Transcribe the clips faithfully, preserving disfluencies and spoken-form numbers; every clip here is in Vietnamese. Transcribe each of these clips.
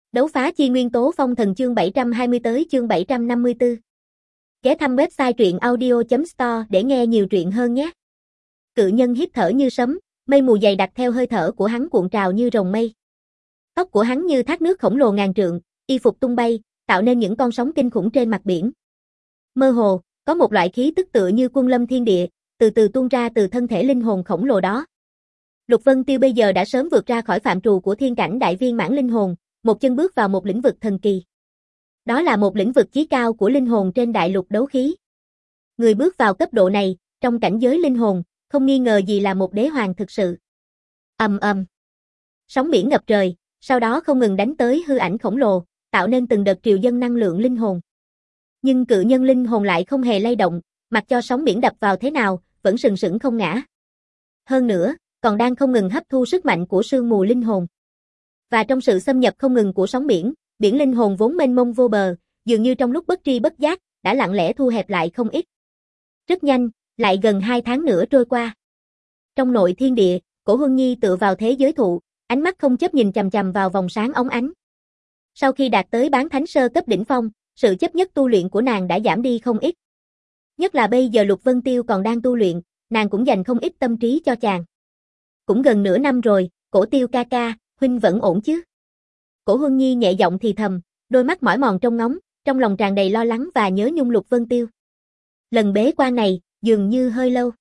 Đấu phá chi nguyên tố phong thần chương bảy trăm hai mươi tới chương bảy trăm năm mươi tư. Ghé thăm website truyện audio chấm store để nghe nhiều truyện hơn nhé. Cự nhân hít thở như sấm, mây mù dày đặc theo hơi thở của hắn cuộn trào như rồng mây. Tóc của hắn như thác nước khổng lồ ngàn trượng, y phục tung bay, tạo nên những con sóng kinh khủng trên mặt biển. Mơ hồ, có một loại khí tức tựa như quân lâm thiên địa, từ từ tuôn ra từ thân thể linh hồn khổng lồ đó. Lục Vân Tiêu bây giờ đã sớm vượt ra khỏi phạm trù của thiên cảnh đại viên mãn linh hồn, một chân bước vào một lĩnh vực thần kỳ. Đó là một lĩnh vực chí cao của linh hồn trên đại lục đấu khí. Người bước vào cấp độ này, trong cảnh giới linh hồn, không nghi ngờ gì là một đế hoàng thực sự. Ầm ầm. Sóng biển ngập trời, sau đó không ngừng đánh tới hư ảnh khổng lồ, tạo nên từng đợt triều dâng năng lượng linh hồn. Nhưng cự nhân linh hồn lại không hề lay động, mặc cho sóng biển đập vào thế nào, vẫn sừng sững không ngã. Hơn nữa, còn đang không ngừng hấp thu sức mạnh của sương mù linh hồn. Và trong sự xâm nhập không ngừng của sóng biển, biển linh hồn vốn mênh mông vô bờ, dường như trong lúc bất tri bất giác, đã lặng lẽ thu hẹp lại không ít. Rất nhanh, lại gần hai tháng nữa trôi qua. Trong nội thiên địa, Cổ Huân Nhi tựa vào thế giới thụ, ánh mắt không chớp nhìn chằm chằm vào vòng sáng óng ánh. Sau khi đạt tới bán thánh sơ cấp đỉnh phong, sự chấp nhất tu luyện của nàng đã giảm đi không ít. Nhất là bây giờ Lục Vân Tiêu còn đang tu luyện, nàng cũng dành không ít tâm trí cho chàng. Cũng gần nửa năm rồi, Cổ Tiêu ca ca, huynh vẫn ổn chứ? Cổ Huân Nhi nhẹ giọng thì thầm, đôi mắt mỏi mòn trông ngóng, trong lòng tràn đầy lo lắng và nhớ nhung Lục Vân Tiêu. Lần bế quan này, dường như hơi lâu.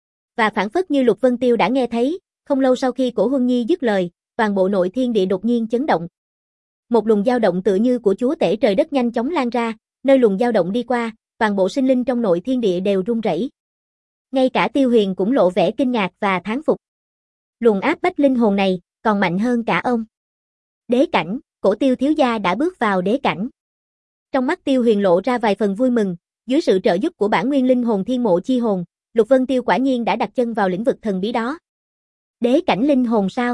Và phảng phất như Lục Vân Tiêu đã nghe thấy, không lâu sau khi Cổ Huân Nhi dứt lời, toàn bộ nội thiên địa đột nhiên chấn động. Một luồng dao động tựa như của chúa tể trời đất nhanh chóng lan ra, nơi luồng dao động đi qua, toàn bộ sinh linh trong nội thiên địa đều run rẩy. Ngay cả Tiêu Huyền cũng lộ vẻ kinh ngạc và thán phục. Luồng áp bách linh hồn này, còn mạnh hơn cả ông. Đế cảnh, Cổ Tiêu thiếu gia đã bước vào đế cảnh. Trong mắt Tiêu Huyền lộ ra vài phần vui mừng, dưới sự trợ giúp của bản nguyên linh hồn thiên mộ chi hồn, Lục Vân Tiêu quả nhiên đã đặt chân vào lĩnh vực thần bí đó. Đế cảnh linh hồn sao?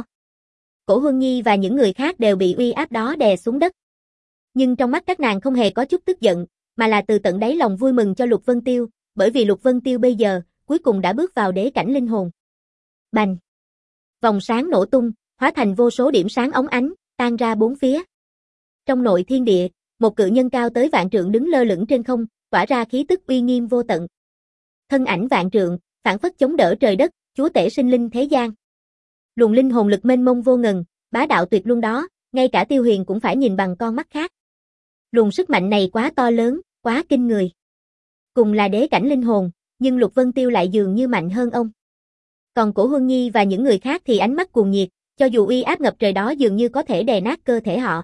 Cổ Huân Nhi và những người khác đều bị uy áp đó đè xuống đất. Nhưng trong mắt các nàng không hề có chút tức giận, mà là từ tận đáy lòng vui mừng cho Lục Vân Tiêu, bởi vì Lục Vân Tiêu bây giờ, cuối cùng đã bước vào đế cảnh linh hồn. Bành! Vòng sáng nổ tung, hóa thành vô số điểm sáng óng ánh, tan ra bốn phía. Trong nội thiên địa, một cự nhân cao tới vạn trượng đứng lơ lửng trên không, tỏa ra khí tức uy nghiêm vô tận. Thân ảnh vạn trượng, phảng phất chống đỡ trời đất, chúa tể sinh linh thế gian. Luồng linh hồn lực mênh mông vô ngần, bá đạo tuyệt luân đó, ngay cả Tiêu Huyền cũng phải nhìn bằng con mắt khác. Luồng sức mạnh này quá to lớn, quá kinh người. Cùng là đế cảnh linh hồn, nhưng Lục Vân Tiêu lại dường như mạnh hơn ông. Còn Cổ Huân Nhi và những người khác thì ánh mắt cuồng nhiệt, cho dù uy áp ngập trời đó dường như có thể đè nát cơ thể họ.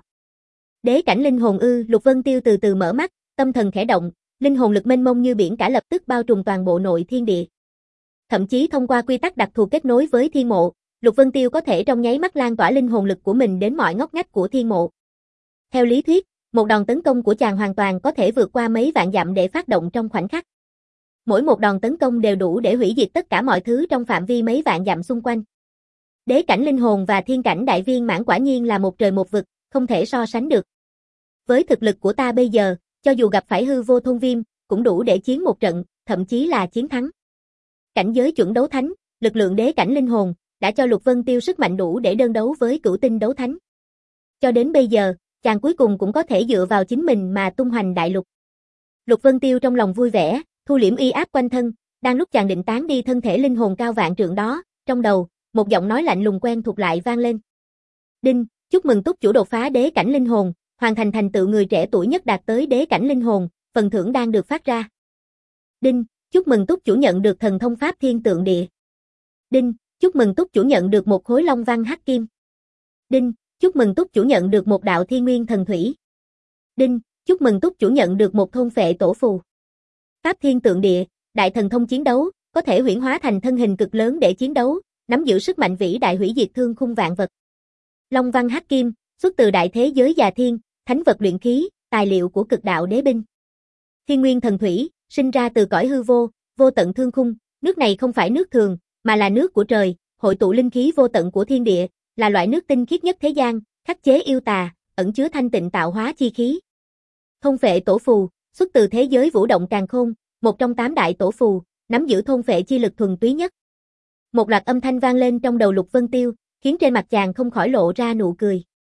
Đế cảnh linh hồn ư? Lục Vân Tiêu từ từ mở mắt, tâm thần khẽ động, linh hồn lực mênh mông như biển cả lập tức bao trùm toàn bộ nội thiên địa. Thậm chí thông qua quy tắc đặc thù kết nối với thiên mộ, Lục Vân Tiêu có thể trong nháy mắt lan tỏa linh hồn lực của mình đến mọi ngóc ngách của thiên mộ. Theo lý thuyết, một đòn tấn công của chàng hoàn toàn có thể vượt qua mấy vạn dặm để phát động trong khoảnh khắc. Mỗi một đòn tấn công đều đủ để hủy diệt tất cả mọi thứ trong phạm vi mấy vạn dặm xung quanh. Đế cảnh linh hồn và thiên cảnh đại viên mãn quả nhiên là một trời một vực, không thể so sánh được. Với thực lực của ta bây giờ, cho dù gặp phải hư vô thôn viêm, cũng đủ để chiến một trận, thậm chí là chiến thắng. Cảnh giới chuẩn đấu thánh, lực lượng đế cảnh linh hồn, đã cho Lục Vân Tiêu sức mạnh đủ để đơn đấu với cửu tinh đấu thánh. Cho đến bây giờ, chàng cuối cùng cũng có thể dựa vào chính mình mà tung hoành đại lục. Lục Vân Tiêu trong lòng vui vẻ, thu liễm uy áp quanh thân, đang lúc chàng định tán đi thân thể linh hồn cao vạn trượng đó, trong đầu, một giọng nói lạnh lùng quen thuộc lại vang lên. Đinh, chúc mừng túc chủ đột phá đế cảnh linh hồn, hoàn thành thành tựu người trẻ tuổi nhất đạt tới đế cảnh linh hồn, phần thưởng đang được phát ra. Đinh, chúc mừng túc chủ nhận được thần thông pháp thiên tượng địa. Đinh, chúc mừng túc chủ nhận được một khối long văn hắc kim. Đinh, chúc mừng túc chủ nhận được một đạo thiên nguyên thần thủy. Đinh, chúc mừng túc chủ nhận được một thôn phệ tổ phù. Pháp thiên tượng địa, đại thần thông chiến đấu, có thể huyễn hóa thành thân hình cực lớn để chiến đấu, nắm giữ sức mạnh vĩ đại hủy diệt thương khung vạn vật. Long văn hắc kim, xuất từ đại thế giới già thiên, thánh vật luyện khí, tài liệu của cực đạo đế binh. Thiên nguyên thần thủy, sinh ra từ cõi hư vô, vô tận thương khung, nước này không phải nước thường, mà là nước của trời, hội tụ linh khí vô tận của thiên địa, là loại nước tinh khiết nhất thế gian, khắc chế yêu tà, ẩn chứa thanh tịnh tạo hóa chi khí. Thôn phệ tổ phù, xuất từ thế giới vũ động càn khôn, một trong tám đại tổ phù, nắm giữ thôn phệ chi lực thuần túy nhất. Một loạt âm thanh vang lên trong đầu Lục Vân Tiêu, khiến trên mặt chàng không khỏi lộ ra nụ cười.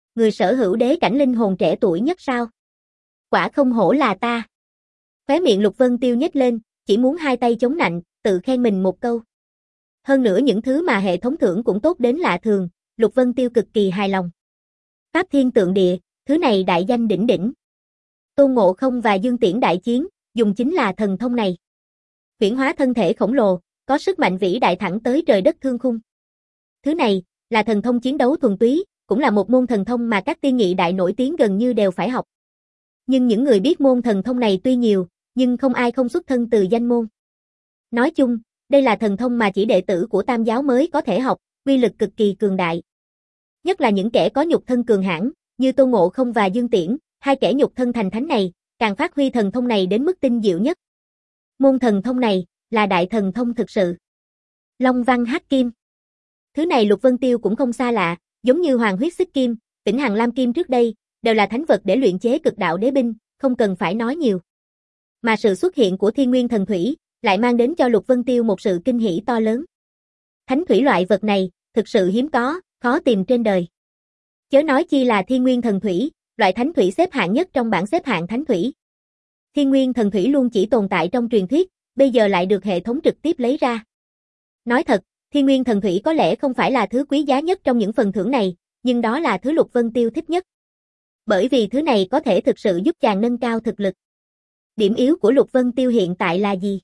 Người sở hữu đế cảnh linh hồn trẻ tuổi nhất sao? Quả không hổ là ta. Khóe miệng Lục Vân Tiêu nhếch lên, chỉ muốn hai tay chống nạnh, tự khen mình một câu. Hơn nữa những thứ mà hệ thống thưởng cũng tốt đến lạ thường, Lục Vân Tiêu cực kỳ hài lòng. Pháp Thiên Tượng Địa, thứ này đại danh đỉnh đỉnh. Tôn Ngộ Không và Dương Tiễn đại chiến, dùng chính là thần thông này. Huyễn hóa thân thể khổng lồ, có sức mạnh vĩ đại thẳng tới trời đất thương khung. Thứ này, là thần thông chiến đấu thuần túy, cũng là một môn thần thông mà các tiên nghị đại nổi tiếng gần như đều phải học. Nhưng những người biết môn thần thông này tuy nhiều, nhưng không ai không xuất thân từ danh môn. Nói chung, đây là thần thông mà chỉ đệ tử của Tam giáo mới có thể học, uy lực cực kỳ cường đại. Nhất là những kẻ có nhục thân cường hãn, như Tôn Ngộ Không và Dương Tiễn, hai kẻ nhục thân thành thánh này, càng phát huy thần thông này đến mức tinh diệu nhất. Môn thần thông này, là đại thần thông thực sự. Long Văn Hắc Kim. Thứ này Lục Vân Tiêu cũng không xa lạ, giống như Hoàng Huyết Xích Kim, Vĩnh Hằng Lam Kim trước đây, đều là thánh vật để luyện chế cực đạo đế binh, không cần phải nói nhiều. Mà sự xuất hiện của Thiên Nguyên Thần Thủy, lại mang đến cho Lục Vân Tiêu một sự kinh hỉ to lớn. Thánh thủy loại vật này, thực sự hiếm có, khó tìm trên đời. Chớ nói chi là Thiên Nguyên Thần Thủy, loại thánh thủy xếp hạng nhất trong bảng xếp hạng thánh thủy. Thiên Nguyên Thần Thủy luôn chỉ tồn tại trong truyền thuyết, bây giờ lại được hệ thống trực tiếp lấy ra. Nói thật, Thiên Nguyên Thần Thủy có lẽ không phải là thứ quý giá nhất trong những phần thưởng này, nhưng đó là thứ Lục Vân Tiêu thích nhất. Bởi vì thứ này có thể thực sự giúp chàng nâng cao thực lực. Điểm yếu của Lục Vân Tiêu hiện tại là gì?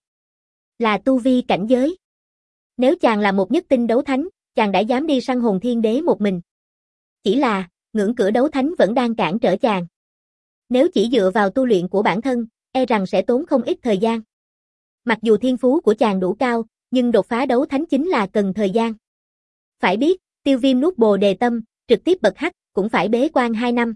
Là tu vi cảnh giới. Nếu chàng là một nhất tinh đấu thánh, chàng đã dám đi săn hồn thiên đế một mình. Chỉ là, ngưỡng cửa đấu thánh vẫn đang cản trở chàng. Nếu chỉ dựa vào tu luyện của bản thân, e rằng sẽ tốn không ít thời gian. Mặc dù thiên phú của chàng đủ cao, nhưng đột phá đấu thánh chính là cần thời gian. Phải biết, Tiêu Viêm nuốt bồ đề tâm, trực tiếp bậc hắc, cũng phải bế quan hai năm.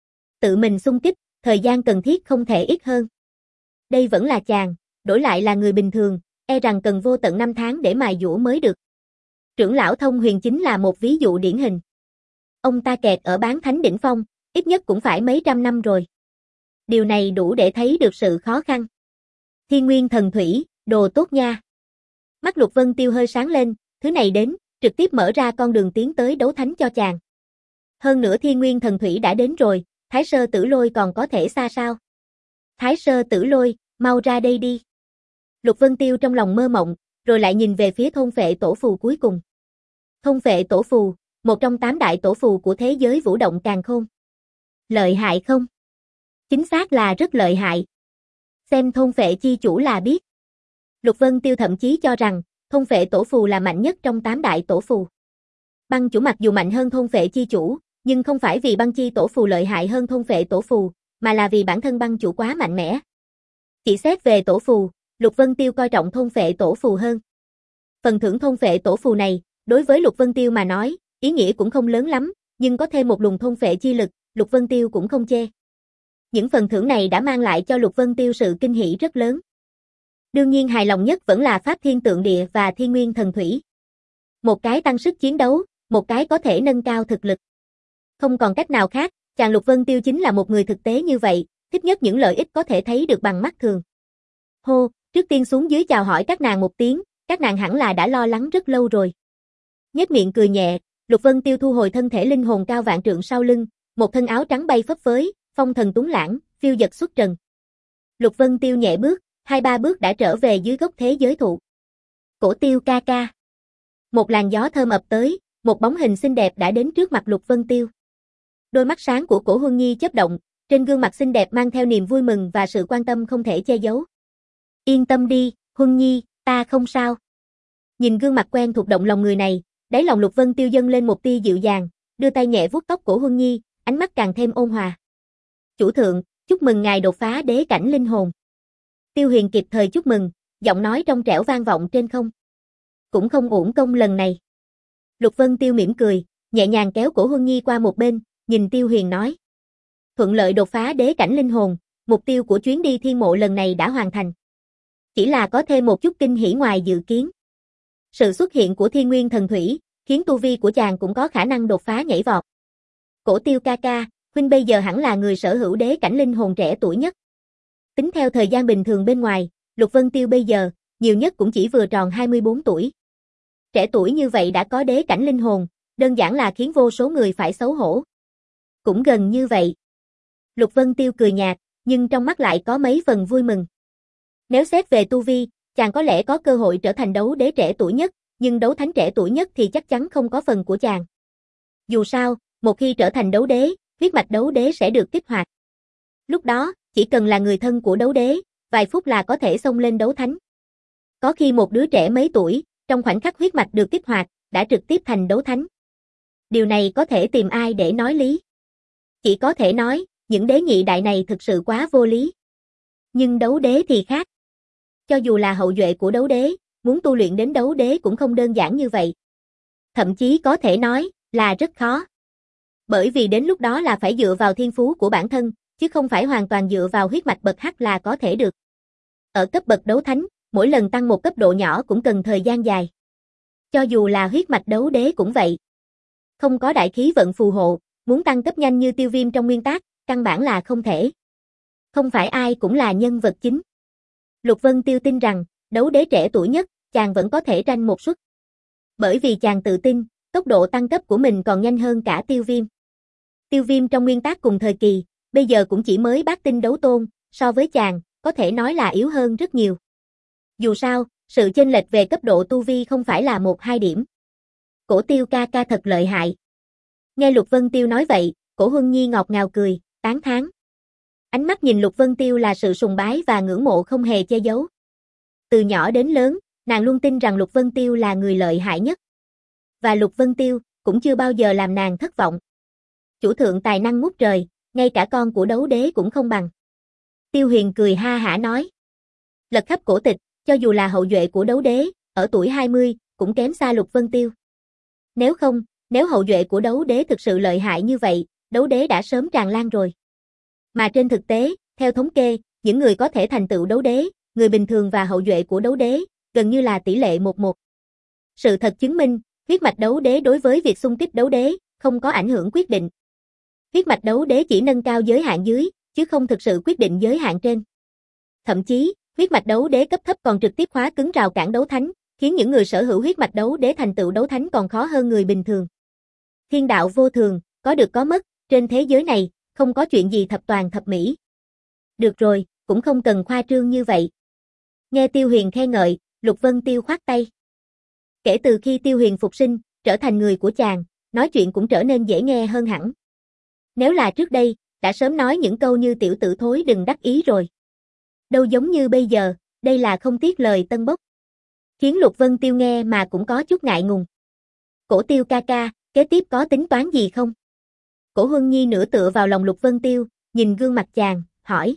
Tự mình xung kích, thời gian cần thiết không thể ít hơn. Đây vẫn là chàng, đổi lại là người bình thường, e rằng cần vô tận năm tháng để mài dũa mới được. Trưởng lão Thông Huyền chính là một ví dụ điển hình. Ông ta kẹt ở bán thánh đỉnh phong, ít nhất cũng phải mấy trăm năm rồi. Điều này đủ để thấy được sự khó khăn. Thiên Nguyên Thần Thủy, đồ tốt nha. Mắt Lục Vân Tiêu hơi sáng lên, thứ này đến, trực tiếp mở ra con đường tiến tới đấu thánh cho chàng. Hơn nữa Thiên Nguyên Thần Thủy đã đến rồi, Thái Sơ Tử Lôi còn có thể xa sao? Thái Sơ Tử Lôi, mau ra đây đi. Lục Vân Tiêu trong lòng mơ mộng, rồi lại nhìn về phía thôn phệ tổ phù cuối cùng. Thôn phệ tổ phù, một trong tám đại tổ phù của thế giới vũ động càn khôn. Lợi hại không? Chính xác là rất lợi hại. Xem thôn phệ chi chủ là biết. Lục Vân Tiêu thậm chí cho rằng, thôn phệ tổ phù là mạnh nhất trong tám đại tổ phù. Băng chủ mặc dù mạnh hơn thôn phệ chi chủ, nhưng không phải vì băng chi tổ phù lợi hại hơn thôn phệ tổ phù, mà là vì bản thân băng chủ quá mạnh mẽ. Chỉ xét về tổ phù, Lục Vân Tiêu coi trọng thôn phệ tổ phù hơn. Phần thưởng thôn phệ tổ phù này, đối với Lục Vân Tiêu mà nói, ý nghĩa cũng không lớn lắm, nhưng có thêm một luồng thôn phệ chi lực, Lục Vân Tiêu cũng không chê. Những phần thưởng này đã mang lại cho Lục Vân Tiêu sự kinh hỉ rất lớn. Đương nhiên hài lòng nhất vẫn là Pháp Thiên Tượng Địa và Thiên Nguyên Thần Thủy. Một cái tăng sức chiến đấu, một cái có thể nâng cao thực lực. Không còn cách nào khác, chàng Lục Vân Tiêu chính là một người thực tế như vậy, thích nhất những lợi ích có thể thấy được bằng mắt thường. Hô, trước tiên xuống dưới chào hỏi các nàng một tiếng, các nàng hẳn là đã lo lắng rất lâu rồi. Nhếch miệng cười nhẹ, Lục Vân Tiêu thu hồi thân thể linh hồn cao vạn trượng sau lưng, một thân áo trắng bay phấp phới, phong thần tuấn lãng, phiêu dật xuất trần. Lục Vân Tiêu nhẹ bước, hai ba bước đã trở về dưới gốc thế giới thụ. Cổ Tiêu ca ca. Một làn gió thơm ập tới, một bóng hình xinh đẹp đã đến trước mặt Lục Vân Tiêu. Đôi mắt sáng của Cổ Huân Nhi chớp động, trên gương mặt xinh đẹp mang theo niềm vui mừng và sự quan tâm không thể che giấu. Yên tâm đi, Huân Nhi, ta không sao. Nhìn gương mặt quen thuộc động lòng người này, đáy lòng Lục Vân Tiêu dâng lên một tia dịu dàng, đưa tay nhẹ vuốt tóc Cổ Huân Nhi, ánh mắt càng thêm ôn hòa. Chủ thượng, chúc mừng ngài đột phá đế cảnh linh hồn. Tiêu Huyền kịp thời chúc mừng, giọng nói trong trẻo vang vọng trên không. Cũng không uổng công lần này. Lục Vân Tiêu mỉm cười, nhẹ nhàng kéo Cổ Huân Nhi qua một bên, nhìn Tiêu Huyền nói. Thuận lợi đột phá đế cảnh linh hồn, mục tiêu của chuyến đi thiên mộ lần này đã hoàn thành. Chỉ là có thêm một chút kinh hỉ ngoài dự kiến. Sự xuất hiện của Thiên Nguyên Thần Thủy, khiến tu vi của chàng cũng có khả năng đột phá nhảy vọt. Cổ Tiêu ca ca, huynh bây giờ hẳn là người sở hữu đế cảnh linh hồn trẻ tuổi nhất. Tính theo thời gian bình thường bên ngoài, Lục Vân Tiêu bây giờ, nhiều nhất cũng chỉ vừa tròn hai mươi bốn tuổi. Trẻ tuổi như vậy đã có đế cảnh linh hồn, đơn giản là khiến vô số người phải xấu hổ. Cũng gần như vậy. Lục Vân Tiêu cười nhạt, nhưng trong mắt lại có mấy phần vui mừng. Nếu xét về tu vi, chàng có lẽ có cơ hội trở thành đấu đế trẻ tuổi nhất, nhưng đấu thánh trẻ tuổi nhất thì chắc chắn không có phần của chàng. Dù sao, một khi trở thành đấu đế, huyết mạch đấu đế sẽ được kích hoạt. Lúc đó, chỉ cần là người thân của đấu đế, vài phút là có thể xông lên đấu thánh. Có khi một đứa trẻ mấy tuổi, trong khoảnh khắc huyết mạch được kích hoạt, đã trực tiếp thành đấu thánh. Điều này có thể tìm ai để nói lý? Chỉ có thể nói, những đế nhị đại này thực sự quá vô lý. Nhưng đấu đế thì khác. Cho dù là hậu duệ của đấu đế, muốn tu luyện đến đấu đế cũng không đơn giản như vậy. Thậm chí có thể nói là rất khó. Bởi vì đến lúc đó là phải dựa vào thiên phú của bản thân, chứ không phải hoàn toàn dựa vào huyết mạch bậc H là có thể được. Ở cấp bậc đấu thánh, mỗi lần tăng một cấp độ nhỏ cũng cần thời gian dài. Cho dù là huyết mạch đấu đế cũng vậy. Không có đại khí vận phù hộ, muốn tăng cấp nhanh như Tiêu Viêm trong nguyên tác, căn bản là không thể. Không phải ai cũng là nhân vật chính. Lục Vân Tiêu tin rằng, đấu đế trẻ tuổi nhất, chàng vẫn có thể tranh một suất. Bởi vì chàng tự tin, tốc độ tăng cấp của mình còn nhanh hơn cả Tiêu Viêm. Tiêu Viêm trong nguyên tác cùng thời kỳ, bây giờ cũng chỉ mới bát tinh đấu tôn, so với chàng, có thể nói là yếu hơn rất nhiều. Dù sao, sự chênh lệch về cấp độ tu vi không phải là một hai điểm. Cổ Tiêu ca ca thật lợi hại. Nghe Lục Vân Tiêu nói vậy, Cổ Huân Nhi ngọt ngào cười, tán thán. Ánh mắt nhìn Lục Vân Tiêu là sự sùng bái và ngưỡng mộ không hề che giấu. Từ nhỏ đến lớn, nàng luôn tin rằng Lục Vân Tiêu là người lợi hại nhất. Và Lục Vân Tiêu cũng chưa bao giờ làm nàng thất vọng. Chủ thượng tài năng ngút trời, ngay cả con của đấu đế cũng không bằng. Tiêu Huyền cười ha hả nói. Lật khắp cổ tịch, cho dù là hậu duệ của đấu đế, ở tuổi hai mươi, cũng kém xa Lục Vân Tiêu. Nếu không, nếu hậu duệ của đấu đế thực sự lợi hại như vậy, đấu đế đã sớm tràn lan rồi. Mà trên thực tế, theo thống kê, những người có thể thành tựu đấu đế, người bình thường và hậu duệ của đấu đế, gần như là tỷ lệ một một. Sự thật chứng minh, huyết mạch đấu đế đối với việc xung kích đấu đế, không có ảnh hưởng quyết định. Huyết mạch đấu đế chỉ nâng cao giới hạn dưới, chứ không thực sự quyết định giới hạn trên. Thậm chí, huyết mạch đấu đế cấp thấp còn trực tiếp khóa cứng rào cản đấu thánh, khiến những người sở hữu huyết mạch đấu đế thành tựu đấu thánh còn khó hơn người bình thường. Thiên đạo vô thường, có được có mất, trên thế giới này, không có chuyện gì thập toàn thập mỹ. Được rồi, cũng không cần khoa trương như vậy. Nghe Tiêu Huyền khen ngợi, Lục Vân Tiêu khoát tay. Kể từ khi Tiêu Huyền phục sinh, trở thành người của chàng, nói chuyện cũng trở nên dễ nghe hơn hẳn. Nếu là trước đây, đã sớm nói những câu như tiểu tử thối đừng đắc ý rồi. Đâu giống như bây giờ, đây là không tiếc lời tân bốc. Khiến Lục Vân Tiêu nghe mà cũng có chút ngại ngùng. Cổ Tiêu ca ca, kế tiếp có tính toán gì không? Cổ Huân Nhi nửa tựa vào lòng Lục Vân Tiêu, nhìn gương mặt chàng, hỏi.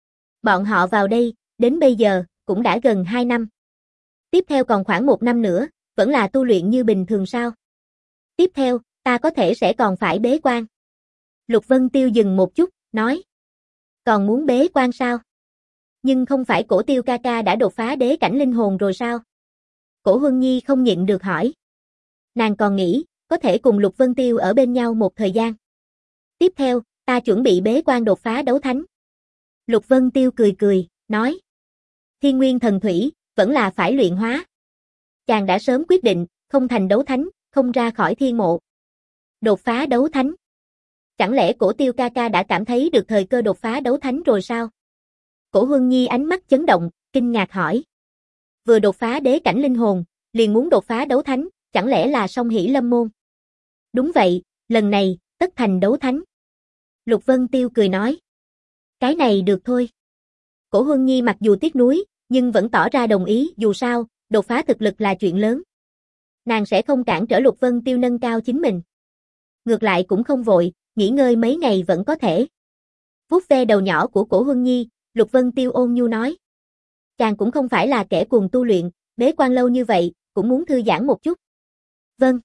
Bọn họ vào đây, đến bây giờ, cũng đã gần hai năm. Tiếp theo còn khoảng một năm nữa, vẫn là tu luyện như bình thường sao? Tiếp theo, ta có thể sẽ còn phải bế quan. Lục Vân Tiêu dừng một chút, nói. Còn muốn bế quan sao? Nhưng không phải Cổ Tiêu ca ca đã đột phá đế cảnh linh hồn rồi sao? Cổ Huân Nhi không nhịn được hỏi. Nàng còn nghĩ, có thể cùng Lục Vân Tiêu ở bên nhau một thời gian. Tiếp theo, ta chuẩn bị bế quan đột phá đấu thánh. Lục Vân Tiêu cười cười, nói. Thiên nguyên thần thủy, vẫn là phải luyện hóa. Chàng đã sớm quyết định, không thành đấu thánh, không ra khỏi thiên mộ. Đột phá đấu thánh. Chẳng lẽ Cổ Tiêu ca ca đã cảm thấy được thời cơ đột phá đấu thánh rồi sao? Cổ Huân Nhi ánh mắt chấn động, kinh ngạc hỏi. Vừa đột phá đế cảnh linh hồn, liền muốn đột phá đấu thánh, chẳng lẽ là song hỷ lâm môn? Đúng vậy, lần này, tất thành đấu thánh. Lục Vân Tiêu cười nói. Cái này được thôi. Cổ Huân Nhi mặc dù tiếc nuối, nhưng vẫn tỏ ra đồng ý, dù sao, đột phá thực lực là chuyện lớn. Nàng sẽ không cản trở Lục Vân Tiêu nâng cao chính mình. Ngược lại cũng không vội, nghỉ ngơi mấy ngày vẫn có thể. Vuốt ve đầu nhỏ của Cổ Huân Nhi, Lục Vân Tiêu ôn nhu nói. Chàng cũng không phải là kẻ cuồng tu luyện, bế quan lâu như vậy, cũng muốn thư giãn một chút. Vâng.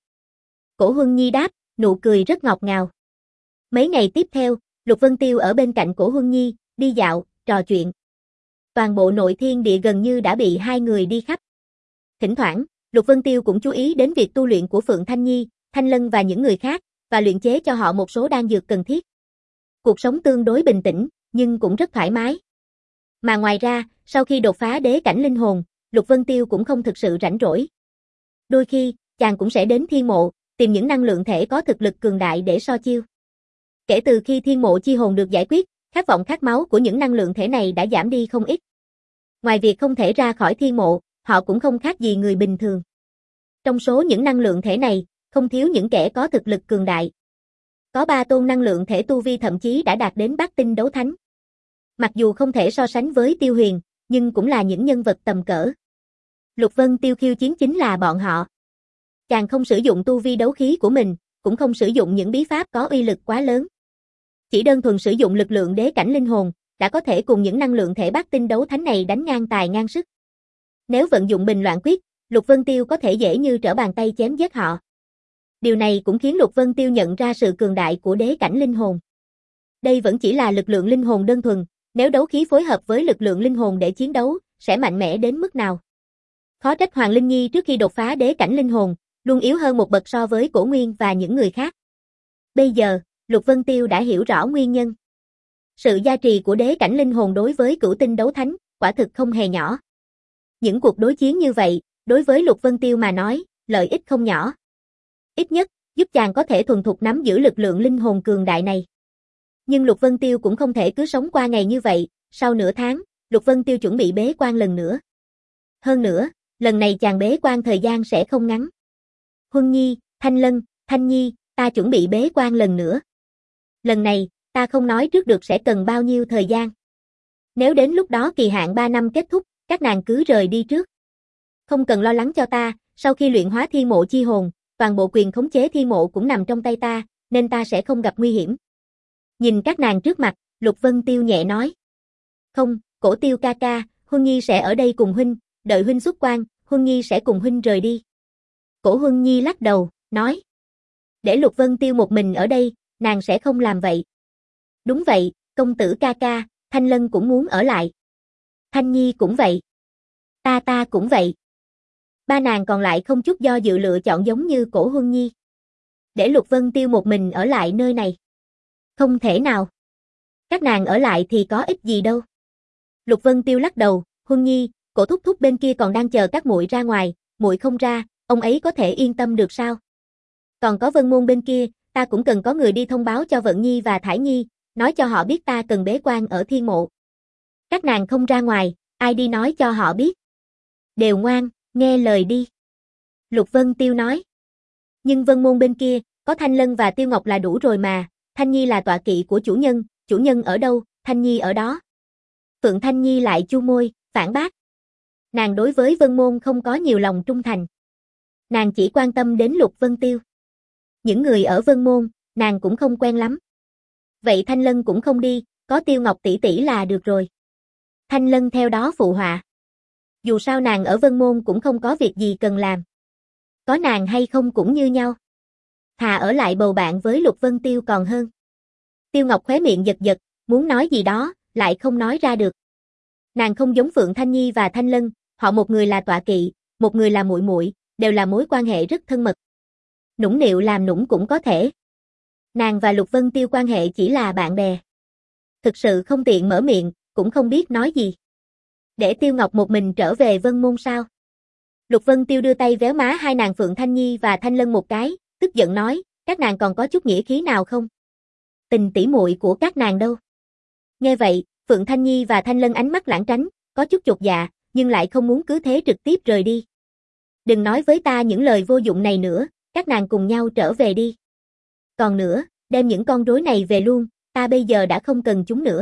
Cổ Huân Nhi đáp, nụ cười rất ngọt ngào. Mấy ngày tiếp theo, Lục Vân Tiêu ở bên cạnh Cổ Huân Nhi, đi dạo, trò chuyện. Toàn bộ nội thiên địa gần như đã bị hai người đi khắp. Thỉnh thoảng, Lục Vân Tiêu cũng chú ý đến việc tu luyện của Phượng Thanh Nhi, Thanh Lân và những người khác, và luyện chế cho họ một số đan dược cần thiết. Cuộc sống tương đối bình tĩnh, nhưng cũng rất thoải mái. Mà ngoài ra, sau khi đột phá đế cảnh linh hồn, Lục Vân Tiêu cũng không thực sự rảnh rỗi. Đôi khi, chàng cũng sẽ đến thiên mộ, tìm những năng lượng thể có thực lực cường đại để so chiêu. Kể từ khi thiên mộ chi hồn được giải quyết, khát vọng khát máu của những năng lượng thể này đã giảm đi không ít. Ngoài việc không thể ra khỏi thiên mộ, họ cũng không khác gì người bình thường. Trong số những năng lượng thể này, không thiếu những kẻ có thực lực cường đại. Có ba tôn năng lượng thể tu vi thậm chí đã đạt đến bát tinh đấu thánh. Mặc dù không thể so sánh với Tiêu Huyền, nhưng cũng là những nhân vật tầm cỡ. Lục Vân Tiêu khiêu chiến chính là bọn họ. Chàng không sử dụng tu vi đấu khí của mình, cũng không sử dụng những bí pháp có uy lực quá lớn. Chỉ đơn thuần sử dụng lực lượng đế cảnh linh hồn, đã có thể cùng những năng lượng thể bát tinh đấu thánh này đánh ngang tài ngang sức. Nếu vận dụng bình loạn quyết, Lục Vân Tiêu có thể dễ như trở bàn tay chém giết họ. Điều này cũng khiến Lục Vân Tiêu nhận ra sự cường đại của đế cảnh linh hồn. Đây vẫn chỉ là lực lượng linh hồn đơn thuần, nếu đấu khí phối hợp với lực lượng linh hồn để chiến đấu, sẽ mạnh mẽ đến mức nào. Khó trách Hoàng Linh Nhi trước khi đột phá đế cảnh linh hồn, luôn yếu hơn một bậc so với Cổ Nguyên và những người khác. Bây giờ, Lục Vân Tiêu đã hiểu rõ nguyên nhân. Sự gia trì của đế cảnh linh hồn đối với cửu tinh đấu thánh, quả thực không hề nhỏ. Những cuộc đối chiến như vậy, đối với Lục Vân Tiêu mà nói, lợi ích không nhỏ. Ít nhất, giúp chàng có thể thuần thục nắm giữ lực lượng linh hồn cường đại này. Nhưng Lục Vân Tiêu cũng không thể cứ sống qua ngày như vậy, sau nửa tháng, Lục Vân Tiêu chuẩn bị bế quan lần nữa. Hơn nữa, lần này chàng bế quan thời gian sẽ không ngắn. Huân Nhi, Thanh Lân, Thanh Nhi, ta chuẩn bị bế quan lần nữa. Lần này, ta không nói trước được sẽ cần bao nhiêu thời gian. Nếu đến lúc đó kỳ hạn ba năm kết thúc, các nàng cứ rời đi trước. Không cần lo lắng cho ta, sau khi luyện hóa thiên mộ chi hồn, toàn bộ quyền khống chế thiên mộ cũng nằm trong tay ta, nên ta sẽ không gặp nguy hiểm. Nhìn các nàng trước mặt, Lục Vân Tiêu nhẹ nói. Không, Cổ Tiêu ca ca, Huân Nhi sẽ ở đây cùng huynh, đợi huynh xuất quan, Huân Nhi sẽ cùng huynh rời đi. Cổ Huân Nhi lắc đầu, nói. Để Lục Vân Tiêu một mình ở đây, nàng sẽ không làm vậy. Đúng vậy, công tử ca ca, Thanh Lân cũng muốn ở lại. Thanh Nhi cũng vậy. Ta ta cũng vậy. Ba nàng còn lại không chút do dự lựa chọn giống như Cổ Huân Nhi. Để Lục Vân Tiêu một mình ở lại nơi này. Không thể nào. Các nàng ở lại thì có ích gì đâu. Lục Vân Tiêu lắc đầu, Huân Nhi, Cổ thúc thúc bên kia còn đang chờ các muội ra ngoài, muội không ra, ông ấy có thể yên tâm được sao? Còn có Vân Môn bên kia, ta cũng cần có người đi thông báo cho Vận Nhi và Thải Nhi, nói cho họ biết ta cần bế quan ở thiên mộ. Các nàng không ra ngoài, ai đi nói cho họ biết? Đều ngoan, nghe lời đi. Lục Vân Tiêu nói. Nhưng Vân Môn bên kia, có Thanh Lân và Tiêu Ngọc là đủ rồi mà, Thanh Nhi là tọa kỵ của chủ nhân, chủ nhân ở đâu, Thanh Nhi ở đó. Phượng Thanh Nhi lại chu môi, phản bác. Nàng đối với Vân Môn không có nhiều lòng trung thành. Nàng chỉ quan tâm đến Lục Vân Tiêu. Những người ở Vân Môn, nàng cũng không quen lắm. Vậy Thanh Lân cũng không đi, có Tiêu Ngọc tỷ tỷ là được rồi. Thanh Lân theo đó phụ họa. Dù sao nàng ở Vân Môn cũng không có việc gì cần làm. Có nàng hay không cũng như nhau. Thà ở lại bầu bạn với Lục Vân Tiêu còn hơn. Tiêu Ngọc khóe miệng giật giật, muốn nói gì đó, lại không nói ra được. Nàng không giống Phượng Thanh Nhi và Thanh Lân, họ một người là tọa kỵ, một người là muội muội, đều là mối quan hệ rất thân mật. Nũng nịu làm nũng cũng có thể. Nàng và Lục Vân Tiêu quan hệ chỉ là bạn bè. Thực sự không tiện mở miệng, cũng không biết nói gì. Để Tiêu Ngọc một mình trở về Vân Môn sao? Lục Vân Tiêu đưa tay véo má hai nàng Phượng Thanh Nhi và Thanh Lân một cái, tức giận nói, các nàng còn có chút nghĩa khí nào không? Tình tỉ muội của các nàng đâu? Nghe vậy, Phượng Thanh Nhi và Thanh Lân ánh mắt lãng tránh, có chút chột dạ, nhưng lại không muốn cứ thế trực tiếp rời đi. Đừng nói với ta những lời vô dụng này nữa, các nàng cùng nhau trở về đi. Còn nữa, đem những con rối này về luôn, ta bây giờ đã không cần chúng nữa.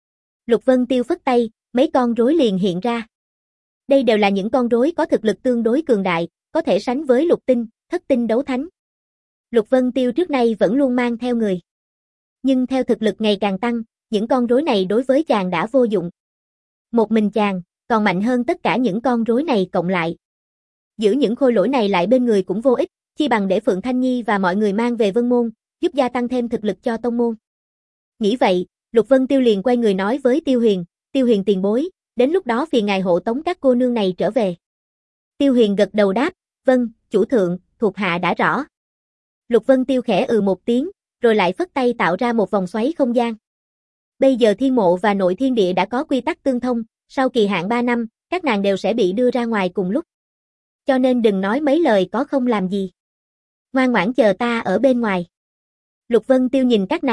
Lục Vân Tiêu phất tay, mấy con rối liền hiện ra. Đây đều là những con rối có thực lực tương đối cường đại, có thể sánh với lục tinh, thất tinh đấu thánh. Lục Vân Tiêu trước nay vẫn luôn mang theo người. Nhưng theo thực lực ngày càng tăng, những con rối này đối với chàng đã vô dụng. Một mình chàng, còn mạnh hơn tất cả những con rối này cộng lại. Giữ những khôi lỗi này lại bên người cũng vô ích, chi bằng để Phượng Thanh Nhi và mọi người mang về Vân Môn, giúp gia tăng thêm thực lực cho tông môn. Nghĩ vậy, Lục Vân Tiêu liền quay người nói với Tiêu Huyền, Tiêu Huyền tiền bối, đến lúc đó phiền ngài hộ tống các cô nương này trở về. Tiêu Huyền gật đầu đáp, vâng, chủ thượng, thuộc hạ đã rõ. Lục Vân Tiêu khẽ ừ một tiếng, rồi lại phất tay tạo ra một vòng xoáy không gian. Bây giờ thiên mộ và nội thiên địa đã có quy tắc tương thông, sau kỳ hạn ba năm, các nàng đều sẽ bị đưa ra ngoài cùng lúc. Cho nên đừng nói mấy lời có không làm gì. Ngoan ngoãn chờ ta ở bên ngoài. Lục Vân Tiêu nhìn các nàng,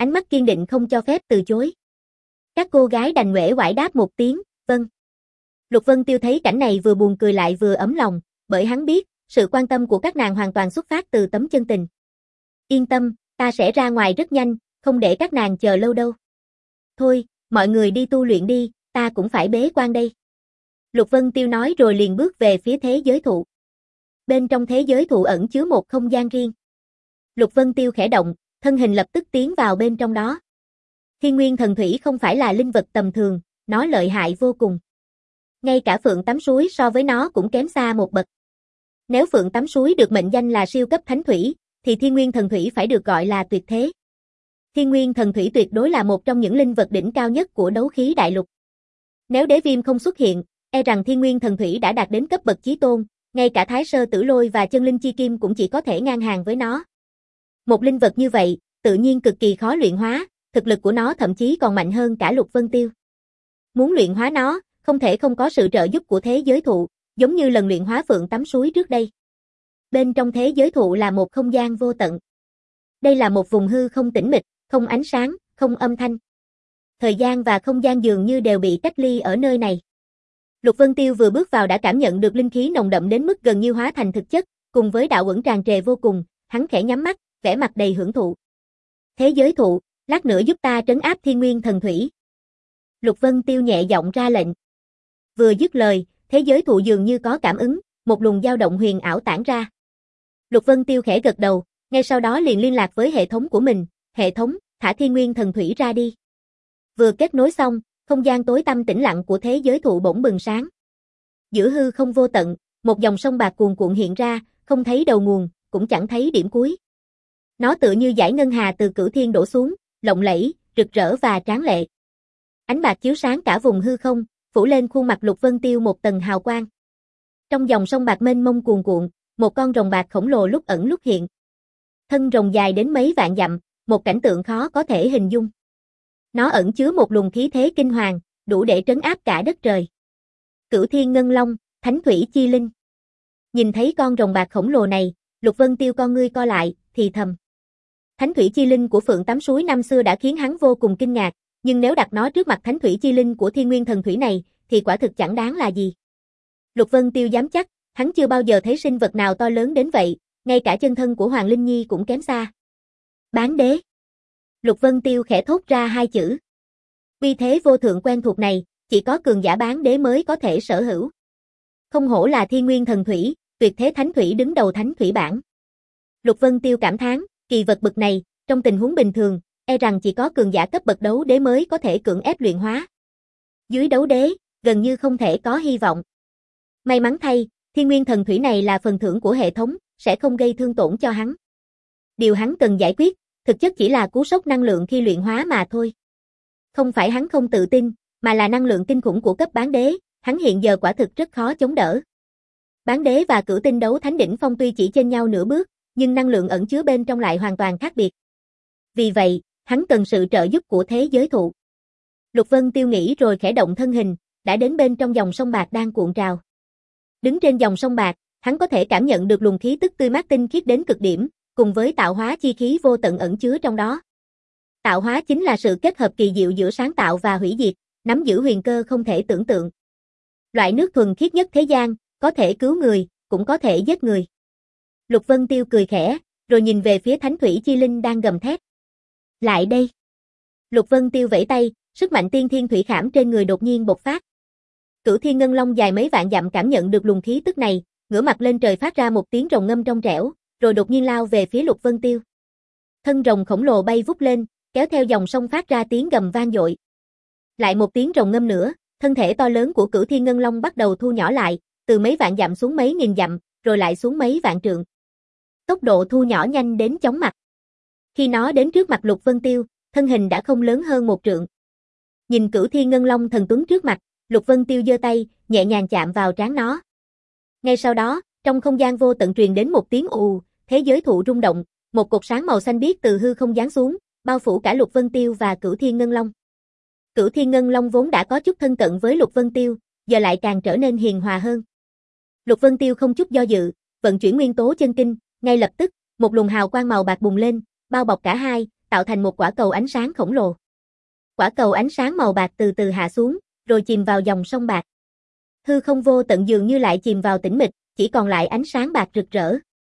ánh mắt kiên định không cho phép từ chối. Các cô gái đành uể oải đáp một tiếng, vâng. Lục Vân Tiêu thấy cảnh này vừa buồn cười lại vừa ấm lòng, bởi hắn biết, sự quan tâm của các nàng hoàn toàn xuất phát từ tấm chân tình. Yên tâm, ta sẽ ra ngoài rất nhanh, không để các nàng chờ lâu đâu. Thôi, mọi người đi tu luyện đi, ta cũng phải bế quan đây. Lục Vân Tiêu nói rồi liền bước về phía thế giới thụ. Bên trong thế giới thụ ẩn chứa một không gian riêng. Lục Vân Tiêu khẽ động, thân hình lập tức tiến vào bên trong đó. Thiên Nguyên Thần Thủy không phải là linh vật tầm thường, nó lợi hại vô cùng. Ngay cả Phượng Tắm Suối so với nó cũng kém xa một bậc. Nếu Phượng Tắm Suối được mệnh danh là siêu cấp thánh thủy, thì Thiên Nguyên Thần Thủy phải được gọi là tuyệt thế. Thiên Nguyên Thần Thủy tuyệt đối là một trong những linh vật đỉnh cao nhất của đấu khí đại lục. Nếu Đế Viêm không xuất hiện, e rằng Thiên Nguyên Thần Thủy đã đạt đến cấp bậc chí tôn, ngay cả Thái Sơ Tử Lôi và Chân Linh Chi Kim cũng chỉ có thể ngang hàng với nó. Một linh vật như vậy, tự nhiên cực kỳ khó luyện hóa, thực lực của nó thậm chí còn mạnh hơn cả Lục Vân Tiêu. Muốn luyện hóa nó, không thể không có sự trợ giúp của thế giới thụ, giống như lần luyện hóa Phượng Tắm Suối trước đây. Bên trong thế giới thụ là một không gian vô tận. Đây là một vùng hư không tĩnh mịch, không ánh sáng, không âm thanh. Thời gian và không gian dường như đều bị cách ly ở nơi này. Lục Vân Tiêu vừa bước vào đã cảm nhận được linh khí nồng đậm đến mức gần như hóa thành thực chất, cùng với đạo uẩn tràn trề vô cùng, hắn khẽ nhắm mắt, vẻ mặt đầy hưởng thụ. Thế giới thụ, lát nữa giúp ta trấn áp Thiên Nguyên Thần Thủy. Lục Vân Tiêu nhẹ giọng ra lệnh. Vừa dứt lời, thế giới thụ dường như có cảm ứng, một luồng dao động huyền ảo tản ra. Lục Vân Tiêu khẽ gật đầu, ngay sau đó liền liên lạc với hệ thống của mình, hệ thống, thả Thiên Nguyên Thần Thủy ra đi. Vừa kết nối xong, không gian tối tăm tĩnh lặng của thế giới thụ bỗng bừng sáng. Giữa hư không vô tận, một dòng sông bạc cuồn cuộn hiện ra, không thấy đầu nguồn, cũng chẳng thấy điểm cuối. Nó tựa như dải ngân hà từ cửu thiên đổ xuống, lộng lẫy, rực rỡ và tráng lệ. Ánh bạc chiếu sáng cả vùng hư không, phủ lên khuôn mặt Lục Vân Tiêu một tầng hào quang. Trong dòng sông bạc mênh mông cuồn cuộn, một con rồng bạc khổng lồ lúc ẩn lúc hiện. Thân rồng dài đến mấy vạn dặm, một cảnh tượng khó có thể hình dung. Nó ẩn chứa một luồng khí thế kinh hoàng, đủ để trấn áp cả đất trời. Cửu Thiên Ngân Long, Thánh Thủy Chi Linh. Nhìn thấy con rồng bạc khổng lồ này, Lục Vân Tiêu con ngươi co lại, thì thầm. Thánh Thủy Chi Linh của Phượng Tắm Suối năm xưa đã khiến hắn vô cùng kinh ngạc, nhưng nếu đặt nó trước mặt Thánh Thủy Chi Linh của Thiên Nguyên Thần Thủy này, thì quả thực chẳng đáng là gì. Lục Vân Tiêu dám chắc, hắn chưa bao giờ thấy sinh vật nào to lớn đến vậy, ngay cả chân thân của Hoàng Linh Nhi cũng kém xa. Bán đế. Lục Vân Tiêu khẽ thốt ra hai chữ. Uy thế vô thượng quen thuộc này, chỉ có cường giả bán đế mới có thể sở hữu. Không hổ là Thiên Nguyên Thần Thủy, tuyệt thế thánh thủy đứng đầu thánh thủy bảng. Lục Vân Tiêu cảm thán, kỳ vật bậc này, trong tình huống bình thường, e rằng chỉ có cường giả cấp bậc đấu đế mới có thể cưỡng ép luyện hóa. Dưới đấu đế, gần như không thể có hy vọng. May mắn thay, Thiên Nguyên Thần Thủy này là phần thưởng của hệ thống, sẽ không gây thương tổn cho hắn. Điều hắn cần giải quyết, thực chất chỉ là cú sốc năng lượng khi luyện hóa mà thôi. Không phải hắn không tự tin, mà là năng lượng kinh khủng của cấp bán đế, hắn hiện giờ quả thực rất khó chống đỡ. Bán đế và cửu tinh đấu thánh đỉnh phong tuy chỉ chênh nhau nửa bước, nhưng năng lượng ẩn chứa bên trong lại hoàn toàn khác biệt. Vì vậy, hắn cần sự trợ giúp của thế giới thụ. Lục Vân Tiêu nghĩ rồi khẽ động thân hình, đã đến bên trong dòng sông bạc đang cuộn trào. Đứng trên dòng sông bạc, hắn có thể cảm nhận được luồng khí tức tươi mát tinh khiết đến cực điểm, cùng với tạo hóa chi khí vô tận ẩn chứa trong đó. Tạo hóa chính là sự kết hợp kỳ diệu giữa sáng tạo và hủy diệt, nắm giữ huyền cơ không thể tưởng tượng. Loại nước thuần khiết nhất thế gian, có thể cứu người, cũng có thể giết người. Lục Vân Tiêu cười khẽ, rồi nhìn về phía Thánh Thủy Chi Linh đang gầm thét. Lại đây. Lục Vân Tiêu vẫy tay, sức mạnh tiên thiên thủy khảm trên người đột nhiên bộc phát. Cửu Thiên Ngân Long dài mấy vạn dặm cảm nhận được luồng khí tức này, ngửa mặt lên trời phát ra một tiếng rồng ngâm trong trẻo, rồi đột nhiên lao về phía Lục Vân Tiêu. Thân rồng khổng lồ bay vút lên, kéo theo dòng sông phát ra tiếng gầm vang dội. Lại một tiếng rồng ngâm nữa, thân thể to lớn của Cửu Thiên Ngân Long bắt đầu thu nhỏ lại, từ mấy vạn dặm xuống mấy nghìn dặm, rồi lại xuống mấy vạn trượng. Tốc độ thu nhỏ nhanh đến chóng mặt. Khi nó đến trước mặt Lục Vân Tiêu, thân hình đã không lớn hơn một trượng. Nhìn Cửu Thiên Ngân Long thần tuấn trước mặt, Lục Vân Tiêu giơ tay, nhẹ nhàng chạm vào trán nó. Ngay sau đó, trong không gian vô tận truyền đến một tiếng ù, thế giới thụ rung động, một cột sáng màu xanh biếc từ hư không giáng xuống, bao phủ cả Lục Vân Tiêu và Cửu Thiên Ngân Long. Cửu Thiên Ngân Long vốn đã có chút thân cận với Lục Vân Tiêu, giờ lại càng trở nên hiền hòa hơn. Lục Vân Tiêu không chút do dự, vận chuyển nguyên tố chân kinh, ngay lập tức, một luồng hào quang màu bạc bùng lên, bao bọc cả hai, tạo thành một quả cầu ánh sáng khổng lồ. Quả cầu ánh sáng màu bạc từ từ hạ xuống, rồi chìm vào dòng sông bạc. Hư không vô tận dường như lại chìm vào tĩnh mịch, chỉ còn lại ánh sáng bạc rực rỡ.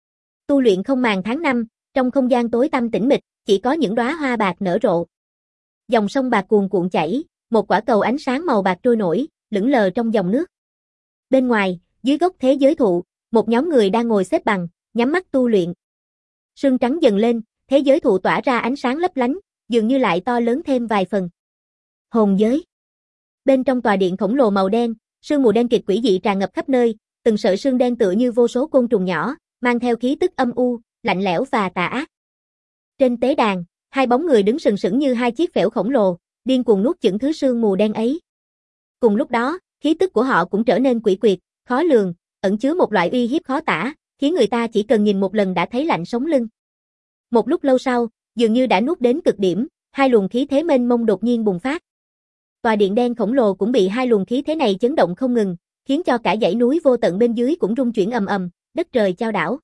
Tu luyện không màng tháng năm, trong không gian tối tăm tĩnh mịch, chỉ có những đóa hoa bạc nở rộ. Dòng sông bạc cuồn cuộn chảy, một quả cầu ánh sáng màu bạc trôi nổi, lững lờ trong dòng nước. Bên ngoài, dưới gốc thế giới thụ, một nhóm người đang ngồi xếp bằng, nhắm mắt tu luyện. Sương trắng dần lên, thế giới thụ tỏa ra ánh sáng lấp lánh, dường như lại to lớn thêm vài phần. Hồn giới. Bên trong tòa điện khổng lồ màu đen, sương mù đen kịt quỷ dị tràn ngập khắp nơi, từng sợi sương đen tựa như vô số côn trùng nhỏ, mang theo khí tức âm u, lạnh lẽo và tà ác. Trên tế đàn, hai bóng người đứng sừng sững như hai chiếc phễu khổng lồ, điên cuồng nuốt chửng thứ sương mù đen ấy. Cùng lúc đó, khí tức của họ cũng trở nên quỷ quyệt, khó lường, ẩn chứa một loại uy hiếp khó tả, khiến người ta chỉ cần nhìn một lần đã thấy lạnh sống lưng. Một lúc lâu sau, dường như đã nuốt đến cực điểm, hai luồng khí thế mênh mông đột nhiên bùng phát. Tòa điện đen khổng lồ cũng bị hai luồng khí thế này chấn động không ngừng, khiến cho cả dãy núi vô tận bên dưới cũng rung chuyển ầm ầm, đất trời chao đảo.